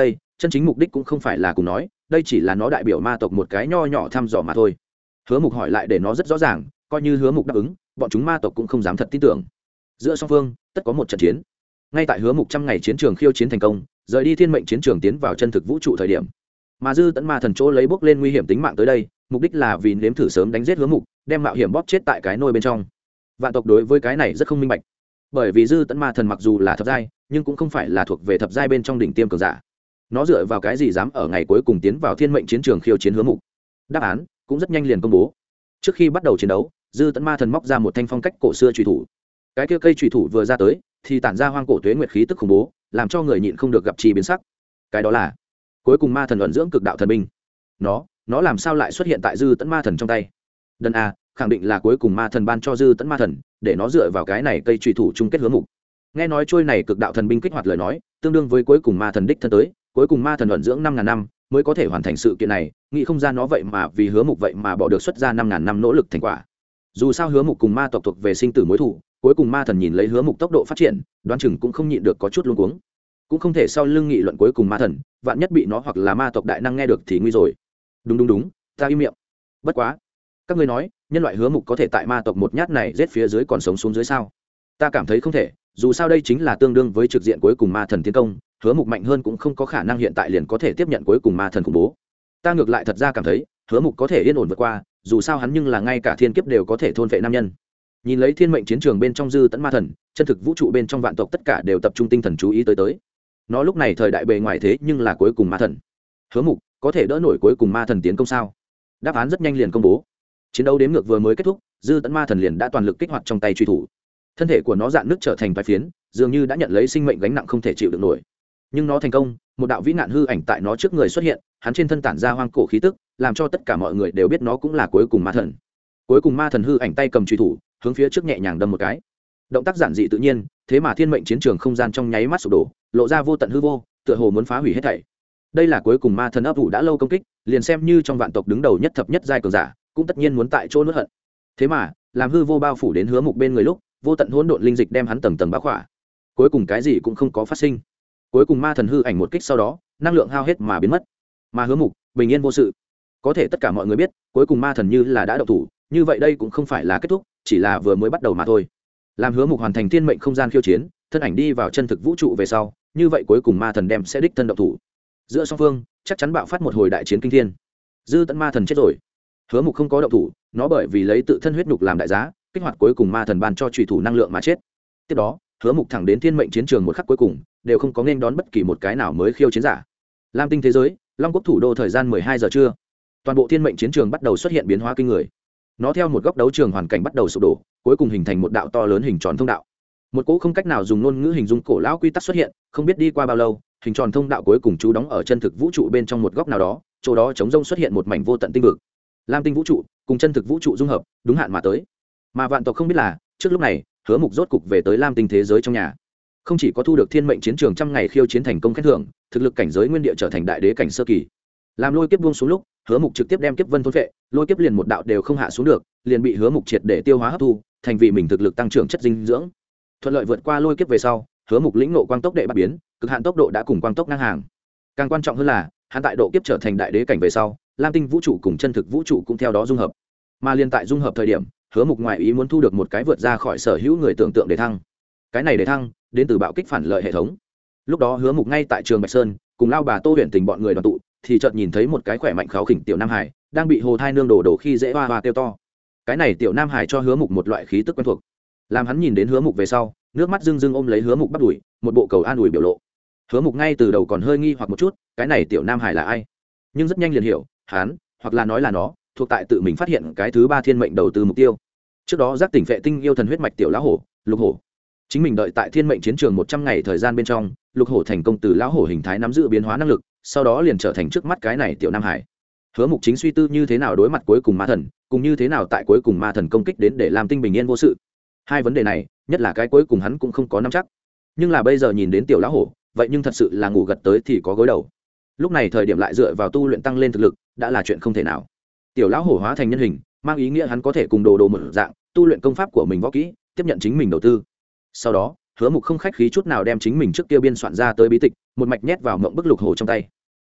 chân chính mục đích cũng không phải là cùng nói, đây chỉ là nó đại biểu ma tộc một cái nho nhỏ thăm dò mà thôi. Hứa Mục hỏi lại để nó rất rõ ràng, coi như Hứa Mục đáp ứng, bọn chúng ma tộc cũng không dám thật tin tưởng. Giữa song phương tất có một trận chiến. Ngay tại Hứa Mục trăm ngày chiến trường khiêu chiến thành công, rời đi thiên mệnh chiến trường tiến vào chân thực vũ trụ thời điểm, mà Dư Tẫn Ma Thần chỗ lấy bước lên nguy hiểm tính mạng tới đây, mục đích là vì nếm thử sớm đánh giết Hứa Mục, đem mạo hiểm bóp chết tại cái nôi bên trong. Vạn tộc đối với cái này rất không minh bạch, bởi vì Dư Tẫn Ma Thần mặc dù là thập giai, nhưng cũng không phải là thuộc về thập giai bên trong đỉnh tiêm cường giả. Nó dựa vào cái gì dám ở ngày cuối cùng tiến vào thiên mệnh chiến trường khiêu chiến Hứa Mục? Đáp án cũng rất nhanh liền công bố. Trước khi bắt đầu chiến đấu, Dư Tẫn Ma Thần móc ra một thanh phong cách cổ xưa chùy thủ. Cái kia cây chùy thủ vừa ra tới, thì tản ra hoang cổ tuế nguyệt khí tức khủng bố, làm cho người nhịn không được gặp chi biến sắc. Cái đó là cuối cùng ma thần ẩn dưỡng cực đạo thần binh. Nó, nó làm sao lại xuất hiện tại Dư Tẫn Ma Thần trong tay? Đần a, khẳng định là cuối cùng ma thần ban cho Dư Tẫn Ma Thần, để nó dựa vào cái này cây chùy thủ chung kết Hứa Mục. Nghe nói trôi này cực đạo thần binh kích hoạt lời nói, tương đương với cuối cùng ma thần đích thân tới, cuối cùng ma thần ẩn dưỡng năm ngàn năm mới có thể hoàn thành sự kiện này, nghĩ không ra nó vậy mà vì Hứa Mục vậy mà bỏ được xuất ra năm ngàn năm nỗ lực thành quả. Dù sao Hứa Mục cùng ma tộc thuộc về sinh tử mối thù, cuối cùng ma thần nhìn lấy Hứa Mục tốc độ phát triển, đoán chừng cũng không nhịn được có chút luống cuống. Cũng không thể sau lưng nghị luận cuối cùng ma thần, vạn nhất bị nó hoặc là ma tộc đại năng nghe được thì nguy rồi. Đúng đúng đúng, ta im miệng. Bất quá, các ngươi nói, nhân loại Hứa Mục có thể tại ma tộc một nhát này giết phía dưới còn sống xuống dưới sao? Ta cảm thấy không thể, dù sao đây chính là tương đương với trực diện cuối cùng ma thần tiến công, Hứa Mục mạnh hơn cũng không có khả năng hiện tại liền có thể tiếp nhận cuối cùng ma thần khủng bố. Ta ngược lại thật ra cảm thấy, Hứa Mục có thể yên ổn vượt qua, dù sao hắn nhưng là ngay cả thiên kiếp đều có thể thôn vệ nam nhân. Nhìn lấy thiên mệnh chiến trường bên trong Dư Tẫn Ma Thần, chân thực vũ trụ bên trong vạn tộc tất cả đều tập trung tinh thần chú ý tới tới. Nó lúc này thời đại bề ngoài thế nhưng là cuối cùng ma thần. Hứa Mục có thể đỡ nổi cuối cùng ma thần tiến công sao? Đáp án rất nhanh liền công bố. Chiến đấu đếm ngược vừa mới kết thúc, Dư Tẫn Ma Thần liền đã toàn lực kích hoạt trong tay truy thủ. Thân thể của nó dạn nứt trở thành vài phiến, dường như đã nhận lấy sinh mệnh gánh nặng không thể chịu được nổi. Nhưng nó thành công, một đạo vĩ nạn hư ảnh tại nó trước người xuất hiện, hắn trên thân tản ra hoang cổ khí tức, làm cho tất cả mọi người đều biết nó cũng là cuối cùng ma thần. Cuối cùng ma thần hư ảnh tay cầm truy thủ, hướng phía trước nhẹ nhàng đâm một cái. Động tác giản dị tự nhiên, thế mà thiên mệnh chiến trường không gian trong nháy mắt sụp đổ, lộ ra vô tận hư vô, tựa hồ muốn phá hủy hết thảy. Đây là cuối cùng ma thần ấp ủ đã lâu công kích, liền xem như trong vạn tộc đứng đầu nhất thập nhất giai cường giả, cũng tất nhiên muốn tại chỗ nuốt hận. Thế mà, làm hư vô bao phủ đến Hứa Mục bên người lúc, vô tận hỗn độn linh dịch đem hắn tầng tầng bao khỏa. Cuối cùng cái gì cũng không có phát sinh. Cuối cùng ma thần hư ảnh một kích sau đó, năng lượng hao hết mà biến mất. Mà Hứa Mục bình yên vô sự. Có thể tất cả mọi người biết, cuối cùng ma thần như là đã động thủ, như vậy đây cũng không phải là kết thúc, chỉ là vừa mới bắt đầu mà thôi. Làm Hứa Mục hoàn thành thiên mệnh không gian khiêu chiến, thân ảnh đi vào chân thực vũ trụ về sau, như vậy cuối cùng ma thần đem sẽ đích thân động thủ. Giữa song phương chắc chắn bạo phát một hồi đại chiến kinh thiên. Dư Tẫn Ma Thần chết rồi. Hứa Mục không có động thủ, nó bởi vì lấy tự thân huyết nhục làm đại giá, kích hoạt cuối cùng ma thần ban cho chủy thủ năng lượng mà chết. Tiếp đó, Hứa Mục thẳng đến thiên mệnh chiến trường một khắc cuối cùng, đều không có nên đón bất kỳ một cái nào mới khiêu chiến giả. Lam tinh thế giới, Long Quốc thủ đô thời gian mười hai giờ trưa. Toàn bộ thiên mệnh chiến trường bắt đầu xuất hiện biến hóa kinh người. Nó theo một góc đấu trường hoàn cảnh bắt đầu sụp đổ, cuối cùng hình thành một đạo to lớn hình tròn thông đạo. Một cỗ không cách nào dùng ngôn ngữ hình dung cổ lão quy tắc xuất hiện, không biết đi qua bao lâu, hình tròn thông đạo cuối cùng trú đóng ở chân thực vũ trụ bên trong một góc nào đó, chỗ đó trống rông xuất hiện một mảnh vô tận tinh vực. Lam tinh vũ trụ cùng chân thực vũ trụ dung hợp, đúng hạn mà tới. Mà vạn tộc không biết là, trước lúc này, Hứa Mục rốt cục về tới Lam tinh thế giới trong nhà. Không chỉ có thu được thiên mệnh chiến trường trăm ngày khiêu chiến thành công khen thưởng, thực lực cảnh giới nguyên địa trở thành đại đế cảnh sơ kỳ. Làm lôi kiếp buông xuống lúc, Hứa Mục trực tiếp đem kiếp vân thôn phệ, lôi kiếp liền một đạo đều không hạ xuống được, liền bị Hứa Mục triệt để tiêu hóa hấp thu, thành vì mình thực lực tăng trưởng chất dinh dưỡng. Thuận lợi vượt qua lôi kiếp về sau, Hứa Mục lĩnh ngộ quang tốc đệ bát biến, cực hạn tốc độ đã cùng quang tốc ngang hàng. Càng quan trọng hơn là, hắn tại độ kiếp trở thành đại đế cảnh về sau, Lam tinh vũ trụ cùng chân thực vũ trụ cũng theo đó dung hợp. Mà liên tại dung hợp thời điểm, Hứa Mục ngoại ý muốn thu được một cái vượt ra khỏi sở hữu người tưởng tượng để thăng. Cái này để thăng đến từ bạo kích phản lợi hệ thống. Lúc đó Hứa Mục ngay tại trường Bạch Sơn, cùng lao bà Tô Huyền Tình bọn người đoàn tụ, thì chợt nhìn thấy một cái khỏe mạnh kháo khỉnh tiểu nam hải, đang bị hồ thai nương đổ đổ khi dễ hoa hoa kêu to. Cái này tiểu nam hải cho Hứa Mục một loại khí tức quen thuộc. Làm hắn nhìn đến Hứa Mục về sau, nước mắt rưng rưng ôm lấy Hứa Mục bắt đuổi, một bộ cầu an ủi biểu lộ. Hứa Mục ngay từ đầu còn hơi nghi hoặc một chút, cái này tiểu nam hải là ai? Nhưng rất nhanh liền hiểu, hắn, hoặc là nói là nó, thuộc tại tự mình phát hiện cái thứ ba thiên mệnh đầu tư mục tiêu. Trước đó giác tỉnh phệ tinh yêu thần huyết mạch tiểu lão hổ, Lục Hổ. Chính mình đợi tại thiên mệnh chiến trường một trăm ngày thời gian bên trong, Lục Hổ thành công từ lão hổ hình thái nắm giữ biến hóa năng lực, sau đó liền trở thành trước mắt cái này tiểu nam hải. Hứa Mục chính suy tư như thế nào đối mặt cuối cùng ma thần, cùng như thế nào tại cuối cùng ma thần công kích đến để làm tinh bình yên vô sự. Hai vấn đề này, nhất là cái cuối cùng hắn cũng không có nắm chắc. Nhưng là bây giờ nhìn đến tiểu lão hổ, vậy nhưng thật sự là ngủ gật tới thì có gối đầu. Lúc này thời điểm lại dựa vào tu luyện tăng lên thực lực, đã là chuyện không thể nào. Tiểu lão hổ hóa thành nhân hình, mang ý nghĩa hắn có thể cùng đồ đồ một dạng, tu luyện công pháp của mình võ kỹ, tiếp nhận chính mình đầu tư. Sau đó, Hứa Mục không khách khí chút nào đem chính mình trước kia biên soạn ra tới bí tịch, một mạch nhét vào mộng bức Lục Hổ trong tay.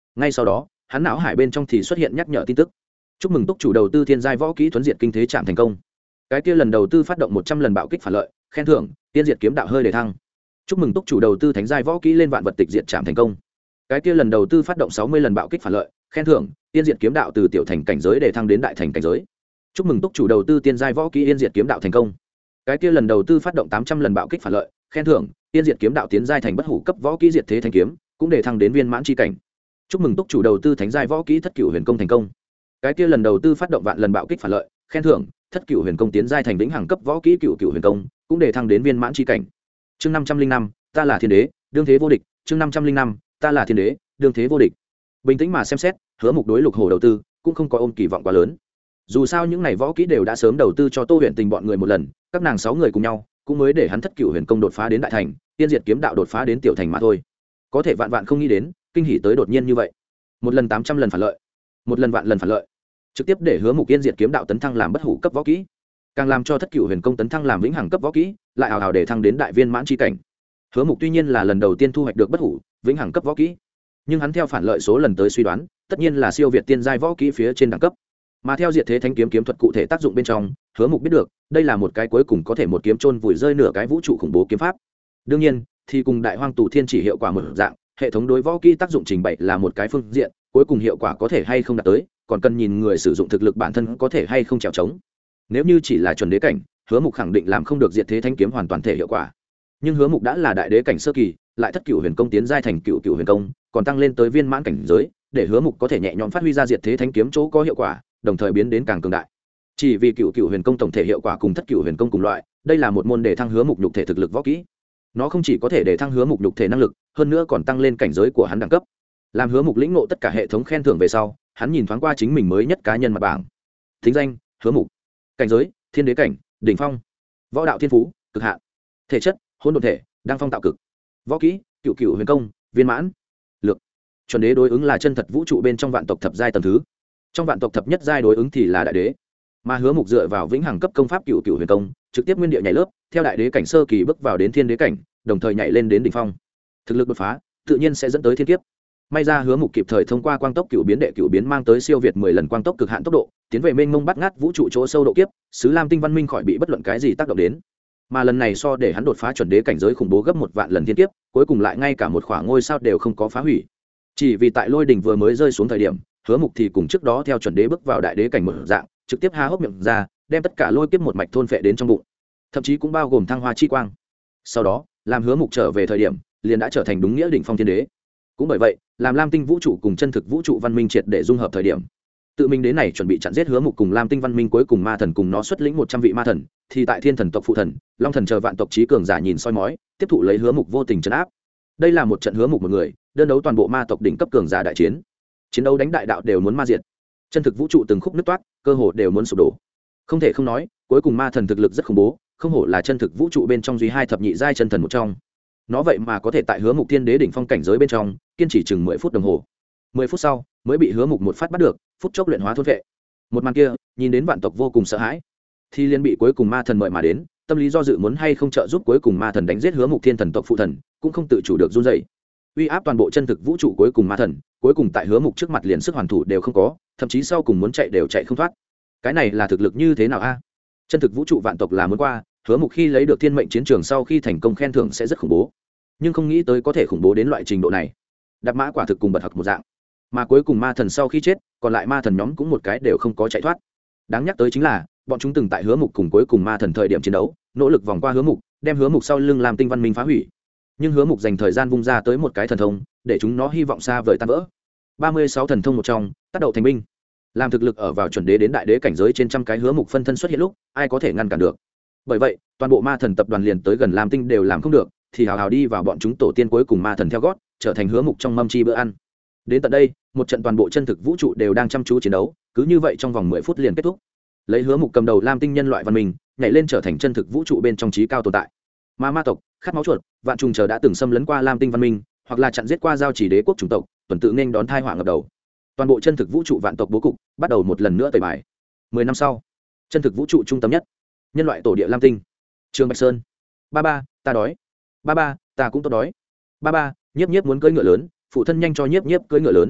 ngay sau đó hắn não hải bên trong thì xuất hiện nhắc nhở tin tức. Chúc mừng túc chủ đầu tư thiên giai võ kỹ thuấn diệt kinh thế chạm thành công. Cái kia lần đầu tư phát động một trăm lần bạo kích phản lợi, khen thưởng tiên diệt kiếm đạo hơi đề thăng. Chúc mừng túc chủ đầu tư thánh giai võ kỹ lên vạn vật tịch diệt chạm thành công. Cái kia lần đầu tư phát động sáu mươi lần bạo kích phản lợi, khen thưởng tiên diệt kiếm đạo từ tiểu thành cảnh giới đề thăng đến đại thành cảnh giới. Chúc mừng túc chủ đầu tư tiên giai võ kỹ yên diệt kiếm đạo thành công. Cái kia lần đầu tư phát động tám trăm lần bạo kích phản lợi, khen thưởng tiên diệt kiếm đạo tiến giai thành bất hủ cấp võ kỹ diệt thế thanh kiếm, cũng đề thăng đến viên mãn chi cảnh. Chúc mừng túc chủ đầu tư thánh giai võ kỹ thất cửu huyền công thành công. Cái kia lần đầu tư phát động vạn lần bạo kích phản lợi, khen thưởng thất cửu huyền công tiến giai thành vĩnh hằng cấp võ kỹ cửu cửu huyền công, cũng đề thăng đến viên mãn chi cảnh. Chương năm trăm linh năm, ta là thiên đế, đương thế vô địch. Chương năm trăm linh năm, ta là thiên đế, đương thế vô địch. Bình tĩnh mà xem xét, Hứa Mục đối Lục Hổ đầu tư cũng không có ôm kỳ vọng quá lớn. Dù sao những này võ kỹ đều đã sớm đầu tư cho Tô Huyền Tình bọn người một lần, các nàng sáu người cùng nhau, cũng mới để hắn thất cửu huyền công đột phá đến đại thành, tiên diệt kiếm đạo đột phá đến tiểu thành mà thôi. Có thể vạn vạn không nghĩ đến, kinh hỉ tới đột nhiên như vậy. Một lần tám trăm lần phản lợi, một lần vạn lần phản lợi, trực tiếp để Hứa Mục tiên diệt kiếm đạo tấn thăng làm bất hủ cấp võ kỹ, càng làm cho thất cửu huyền công tấn thăng làm vĩnh hằng cấp võ kỹ, lại ào ào để thăng đến đại viên mãn chi cảnh. Hứa Mục tuy nhiên là lần đầu tiên thu hoạch được bất hủ, vĩnh hằng cấp võ kỹ, nhưng hắn theo phản lợi số lần tới suy đoán, tất nhiên là siêu việt tiên giai võ kỹ phía trên đẳng cấp. Mà theo diệt thế thánh kiếm kiếm thuật cụ thể tác dụng bên trong, Hứa Mục biết được, đây là một cái cuối cùng có thể một kiếm chôn vùi rơi nửa cái vũ trụ khủng bố kiếm pháp. Đương nhiên, thì cùng đại hoang tù thiên chỉ hiệu quả một dạng, hệ thống đối võ kỹ tác dụng trình bày là một cái phương diện, cuối cùng hiệu quả có thể hay không đạt tới, còn cần nhìn người sử dụng thực lực bản thân có thể hay không chèo chống. Nếu như chỉ là chuẩn đế cảnh, Hứa Mục khẳng định làm không được diệt thế thánh kiếm hoàn toàn thể hiệu quả. Nhưng Hứa Mục đã là đại đế cảnh sơ kỳ, lại thất cửu huyền công tiến giai thành cửu cửu huyền công, còn tăng lên tới viên mãn cảnh giới, để Hứa Mục có thể nhẹ nhõm phát huy ra diệt thế thánh kiếm chỗ có hiệu quả, đồng thời biến đến càng cường đại. Chỉ vì cửu cửu huyền công tổng thể hiệu quả cùng thất cửu huyền công cùng loại, đây là một môn để thăng Hứa Mục nhục thể thực lực võ kỹ. Nó không chỉ có thể để thăng Hứa Mục nhục thể năng lực, hơn nữa còn tăng lên cảnh giới của hắn đẳng cấp. Làm Hứa Mục lĩnh ngộ tất cả hệ thống khen thưởng về sau, hắn nhìn thoáng qua chính mình mới nhất cá nhân mặt bảng. Thính danh: Hứa Mục. Cảnh giới: thiên đế cảnh, đỉnh phong. Võ đạo thiên phú: cực hạn. Thể chất: hỗn độn thể, đăng phong tạo cực. Võ kỹ: cửu cửu huyền công, viên mãn. Lược: chuẩn đế đối ứng là chân thật vũ trụ bên trong vạn tộc thập giai tầng thứ, trong vạn tộc thập nhất giai đối ứng thì là đại đế. Mà Hứa Mục dựa vào vĩnh hằng cấp công pháp cửu cửu huyền công, trực tiếp nguyên địa nhảy lớp, theo đại đế cảnh sơ kỳ bước vào đến thiên đế cảnh, đồng thời nhảy lên đến đỉnh phong. Thực lực đột phá, tự nhiên sẽ dẫn tới thiên kiếp. May ra Hứa Mục kịp thời thông qua quang tốc cửu biến đệ cửu biến mang tới siêu việt mười lần quang tốc cực hạn tốc độ, tiến về mênh mông bắt ngát vũ trụ chỗ sâu độ kiếp, xứ Lam Tinh văn minh khỏi bị bất luận cái gì tác động đến. Mà lần này so để hắn đột phá chuẩn đế cảnh giới khủng bố gấp một vạn lần thiên kiếp, cuối cùng lại ngay cả một khoảng ngôi sao đều không có phá hủy. Chỉ vì tại lôi đỉnh vừa mới rơi xuống thời điểm, Hứa Mục thì cùng trước đó theo chuẩn đế bước vào đại đế cảnh một dạng, trực tiếp há hốc miệng ra, đem tất cả lôi kiếp một mạch thôn phệ đến trong bụng, thậm chí cũng bao gồm thăng hoa chi quang. Sau đó, làm Hứa Mục trở về thời điểm, liền đã trở thành đúng nghĩa đỉnh phong thiên đế. Cũng bởi vậy, làm Lam Tinh vũ trụ cùng chân thực vũ trụ văn minh triệt để dung hợp thời điểm, tự mình đến này chuẩn bị chặn giết Hứa Mục cùng Lam Tinh văn minh cuối cùng ma thần cùng nó xuất lĩnh một trăm vị ma thần, thì tại thiên thần tộc phụ thần, long thần chờ vạn tộc trí cường giả nhìn soi mói, tiếp thụ lấy Hứa Mục vô tình trấn áp. Đây là một trận Hứa Mục một người đơn đấu toàn bộ ma tộc đỉnh cấp cường giả đại chiến. Chiến đấu đánh đại đạo đều muốn ma diệt, chân thực vũ trụ từng khúc nứt toát, cơ hồ đều muốn sụp đổ. Không thể không nói, cuối cùng ma thần thực lực rất khủng bố, không hổ là chân thực vũ trụ bên trong duy hai thập nhị giai chân thần một trong. Nó vậy mà có thể tại Hứa Mục thiên đế đỉnh phong cảnh giới bên trong kiên trì chừng mười phút đồng hồ. Mười phút sau mới bị Hứa Mục một phát bắt được, phút chốc luyện hóa thôn vệ. Một màn kia nhìn đến vạn tộc vô cùng sợ hãi, thì liên bị cuối cùng ma thần mời mà đến, tâm lý do dự muốn hay không trợ giúp cuối cùng ma thần đánh giết Hứa Mục thiên thần tộc phụ thần, cũng không tự chủ được run rẩy. Uy áp toàn bộ chân thực vũ trụ cuối cùng ma thần, cuối cùng tại Hứa Mục trước mặt liền sức hoàn thủ đều không có, thậm chí sau cùng muốn chạy đều chạy không thoát. Cái này là thực lực như thế nào a? Chân thực vũ trụ vạn tộc là muốn qua, Hứa Mục khi lấy được thiên mệnh chiến trường sau khi thành công khen thưởng sẽ rất khủng bố, nhưng không nghĩ tới có thể khủng bố đến loại trình độ này. Đạp mã quả thực cùng bật học một dạng. Mà cuối cùng ma thần sau khi chết, còn lại ma thần nhóm cũng một cái đều không có chạy thoát. Đáng nhắc tới chính là, bọn chúng từng tại Hứa Mục cùng cuối cùng ma thần thời điểm chiến đấu, nỗ lực vòng qua Hứa Mục, đem Hứa Mục sau lưng làm tinh văn minh phá hủy. Nhưng Hứa Mục dành thời gian vung ra tới một cái thần thông, để chúng nó hy vọng xa vời tan vỡ. ba mươi sáu thần thông một trong, tác động thành binh. Làm thực lực ở vào chuẩn đế đến đại đế cảnh giới trên trăm cái Hứa Mục phân thân xuất hiện lúc, ai có thể ngăn cản được. Bởi vậy, toàn bộ ma thần tập đoàn liền tới gần Lam Tinh đều làm không được, thì hào hào đi vào bọn chúng tổ tiên cuối cùng ma thần theo gót, trở thành Hứa Mục trong mâm chi bữa ăn. Đến tận đây, một trận toàn bộ chân thực vũ trụ đều đang chăm chú chiến đấu, cứ như vậy trong vòng mười phút liền kết thúc. Lấy Hứa Mục cầm đầu Lam Tinh nhân loại văn minh, nhảy lên trở thành chân thực vũ trụ bên trong trí cao tồn tại. Mà ma tộc, khát máu chuột, vạn trùng chờ đã từng xâm lấn qua Lam Tinh văn minh, hoặc là chặn giết qua giao chỉ đế quốc chủng tộc, tuần tự nên đón thai họa ngập đầu. Toàn bộ chân thực vũ trụ vạn tộc bố cục bắt đầu một lần nữa tẩy bài. Mười năm sau, chân thực vũ trụ trung tâm nhất, nhân loại tổ địa Lam Tinh, Trường Bạch Sơn. Ba ba, ta đói. Ba ba, ta cũng tốt đói. Ba ba, nhiếp nhiếp muốn cưỡi ngựa lớn, phụ thân nhanh cho nhiếp nhiếp cưỡi ngựa lớn.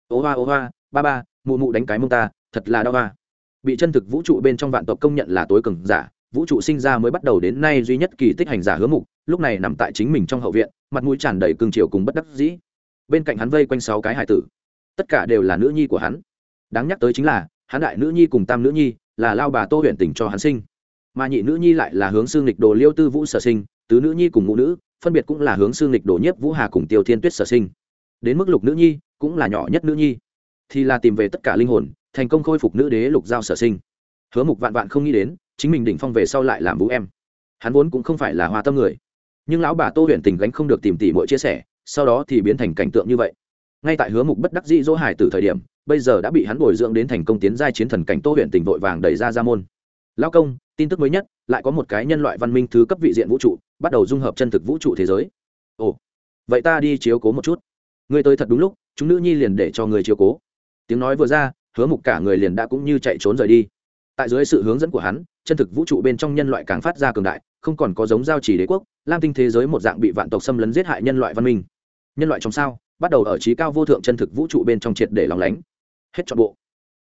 ô hoa ô hoa ba ba mụ mụ đánh cái mông ta thật là đau hoa. Bị chân thực vũ trụ bên trong vạn tộc công nhận là tối cường giả, vũ trụ sinh ra mới bắt đầu đến nay duy nhất kỳ tích hành giả Hứa Mục, lúc này nằm tại chính mình trong hậu viện, mặt mũi tràn đầy cương triều cùng bất đắc dĩ. Bên cạnh hắn vây quanh sáu cái hải tử, tất cả đều là nữ nhi của hắn. Đáng nhắc tới chính là hắn đại nữ nhi cùng tam nữ nhi là lao bà Tô Huyền Tình cho hắn sinh, mà nhị nữ nhi lại là hướng xương nghịch đồ Liêu Tư Vũ sở sinh, tứ nữ nhi cùng ngũ nữ phân biệt cũng là hướng xương nghịch đồ Nhiếp Vũ Hà cùng Tiêu Thiên Tuyết sở sinh. Đến mức lục nữ nhi cũng là nhỏ nhất nữ nhi, thì là tìm về tất cả linh hồn, thành công khôi phục nữ đế Lục Giao sở sinh. Hứa Mục vạn vạn không nghĩ đến chính mình đỉnh phong về sau lại làm vũ em. Hắn vốn cũng không phải là hoa tâm người, nhưng lão bà Tô Huyền Tình gánh không được tìm tỉ muội chia sẻ, sau đó thì biến thành cảnh tượng như vậy. Ngay tại Hứa Mục bất đắc dĩ dỗ hải từ thời điểm, bây giờ đã bị hắn bồi dưỡng đến thành công tiến giai chiến thần cảnh Tô Huyền Tình vội vàng đẩy ra ra môn. Lão công, tin tức mới nhất, lại có một cái nhân loại văn minh thứ cấp vị diện vũ trụ, bắt đầu dung hợp chân thực vũ trụ thế giới. Ồ, vậy ta đi chiếu cố một chút. Ngươi tới thật đúng lúc, chúng nữ nhi liền để cho người chiếu cố. Tiếng nói vừa ra, Hứa Mục cả người liền đã cũng như chạy trốn rời đi. Tại dưới sự hướng dẫn của hắn, chân thực vũ trụ bên trong nhân loại càng phát ra cường đại, không còn có giống giao chỉ đế quốc, lam tinh thế giới một dạng bị vạn tộc xâm lấn giết hại nhân loại văn minh. Nhân loại trong sao bắt đầu ở trí cao vô thượng chân thực vũ trụ bên trong triệt để lòng lánh hết trọn bộ.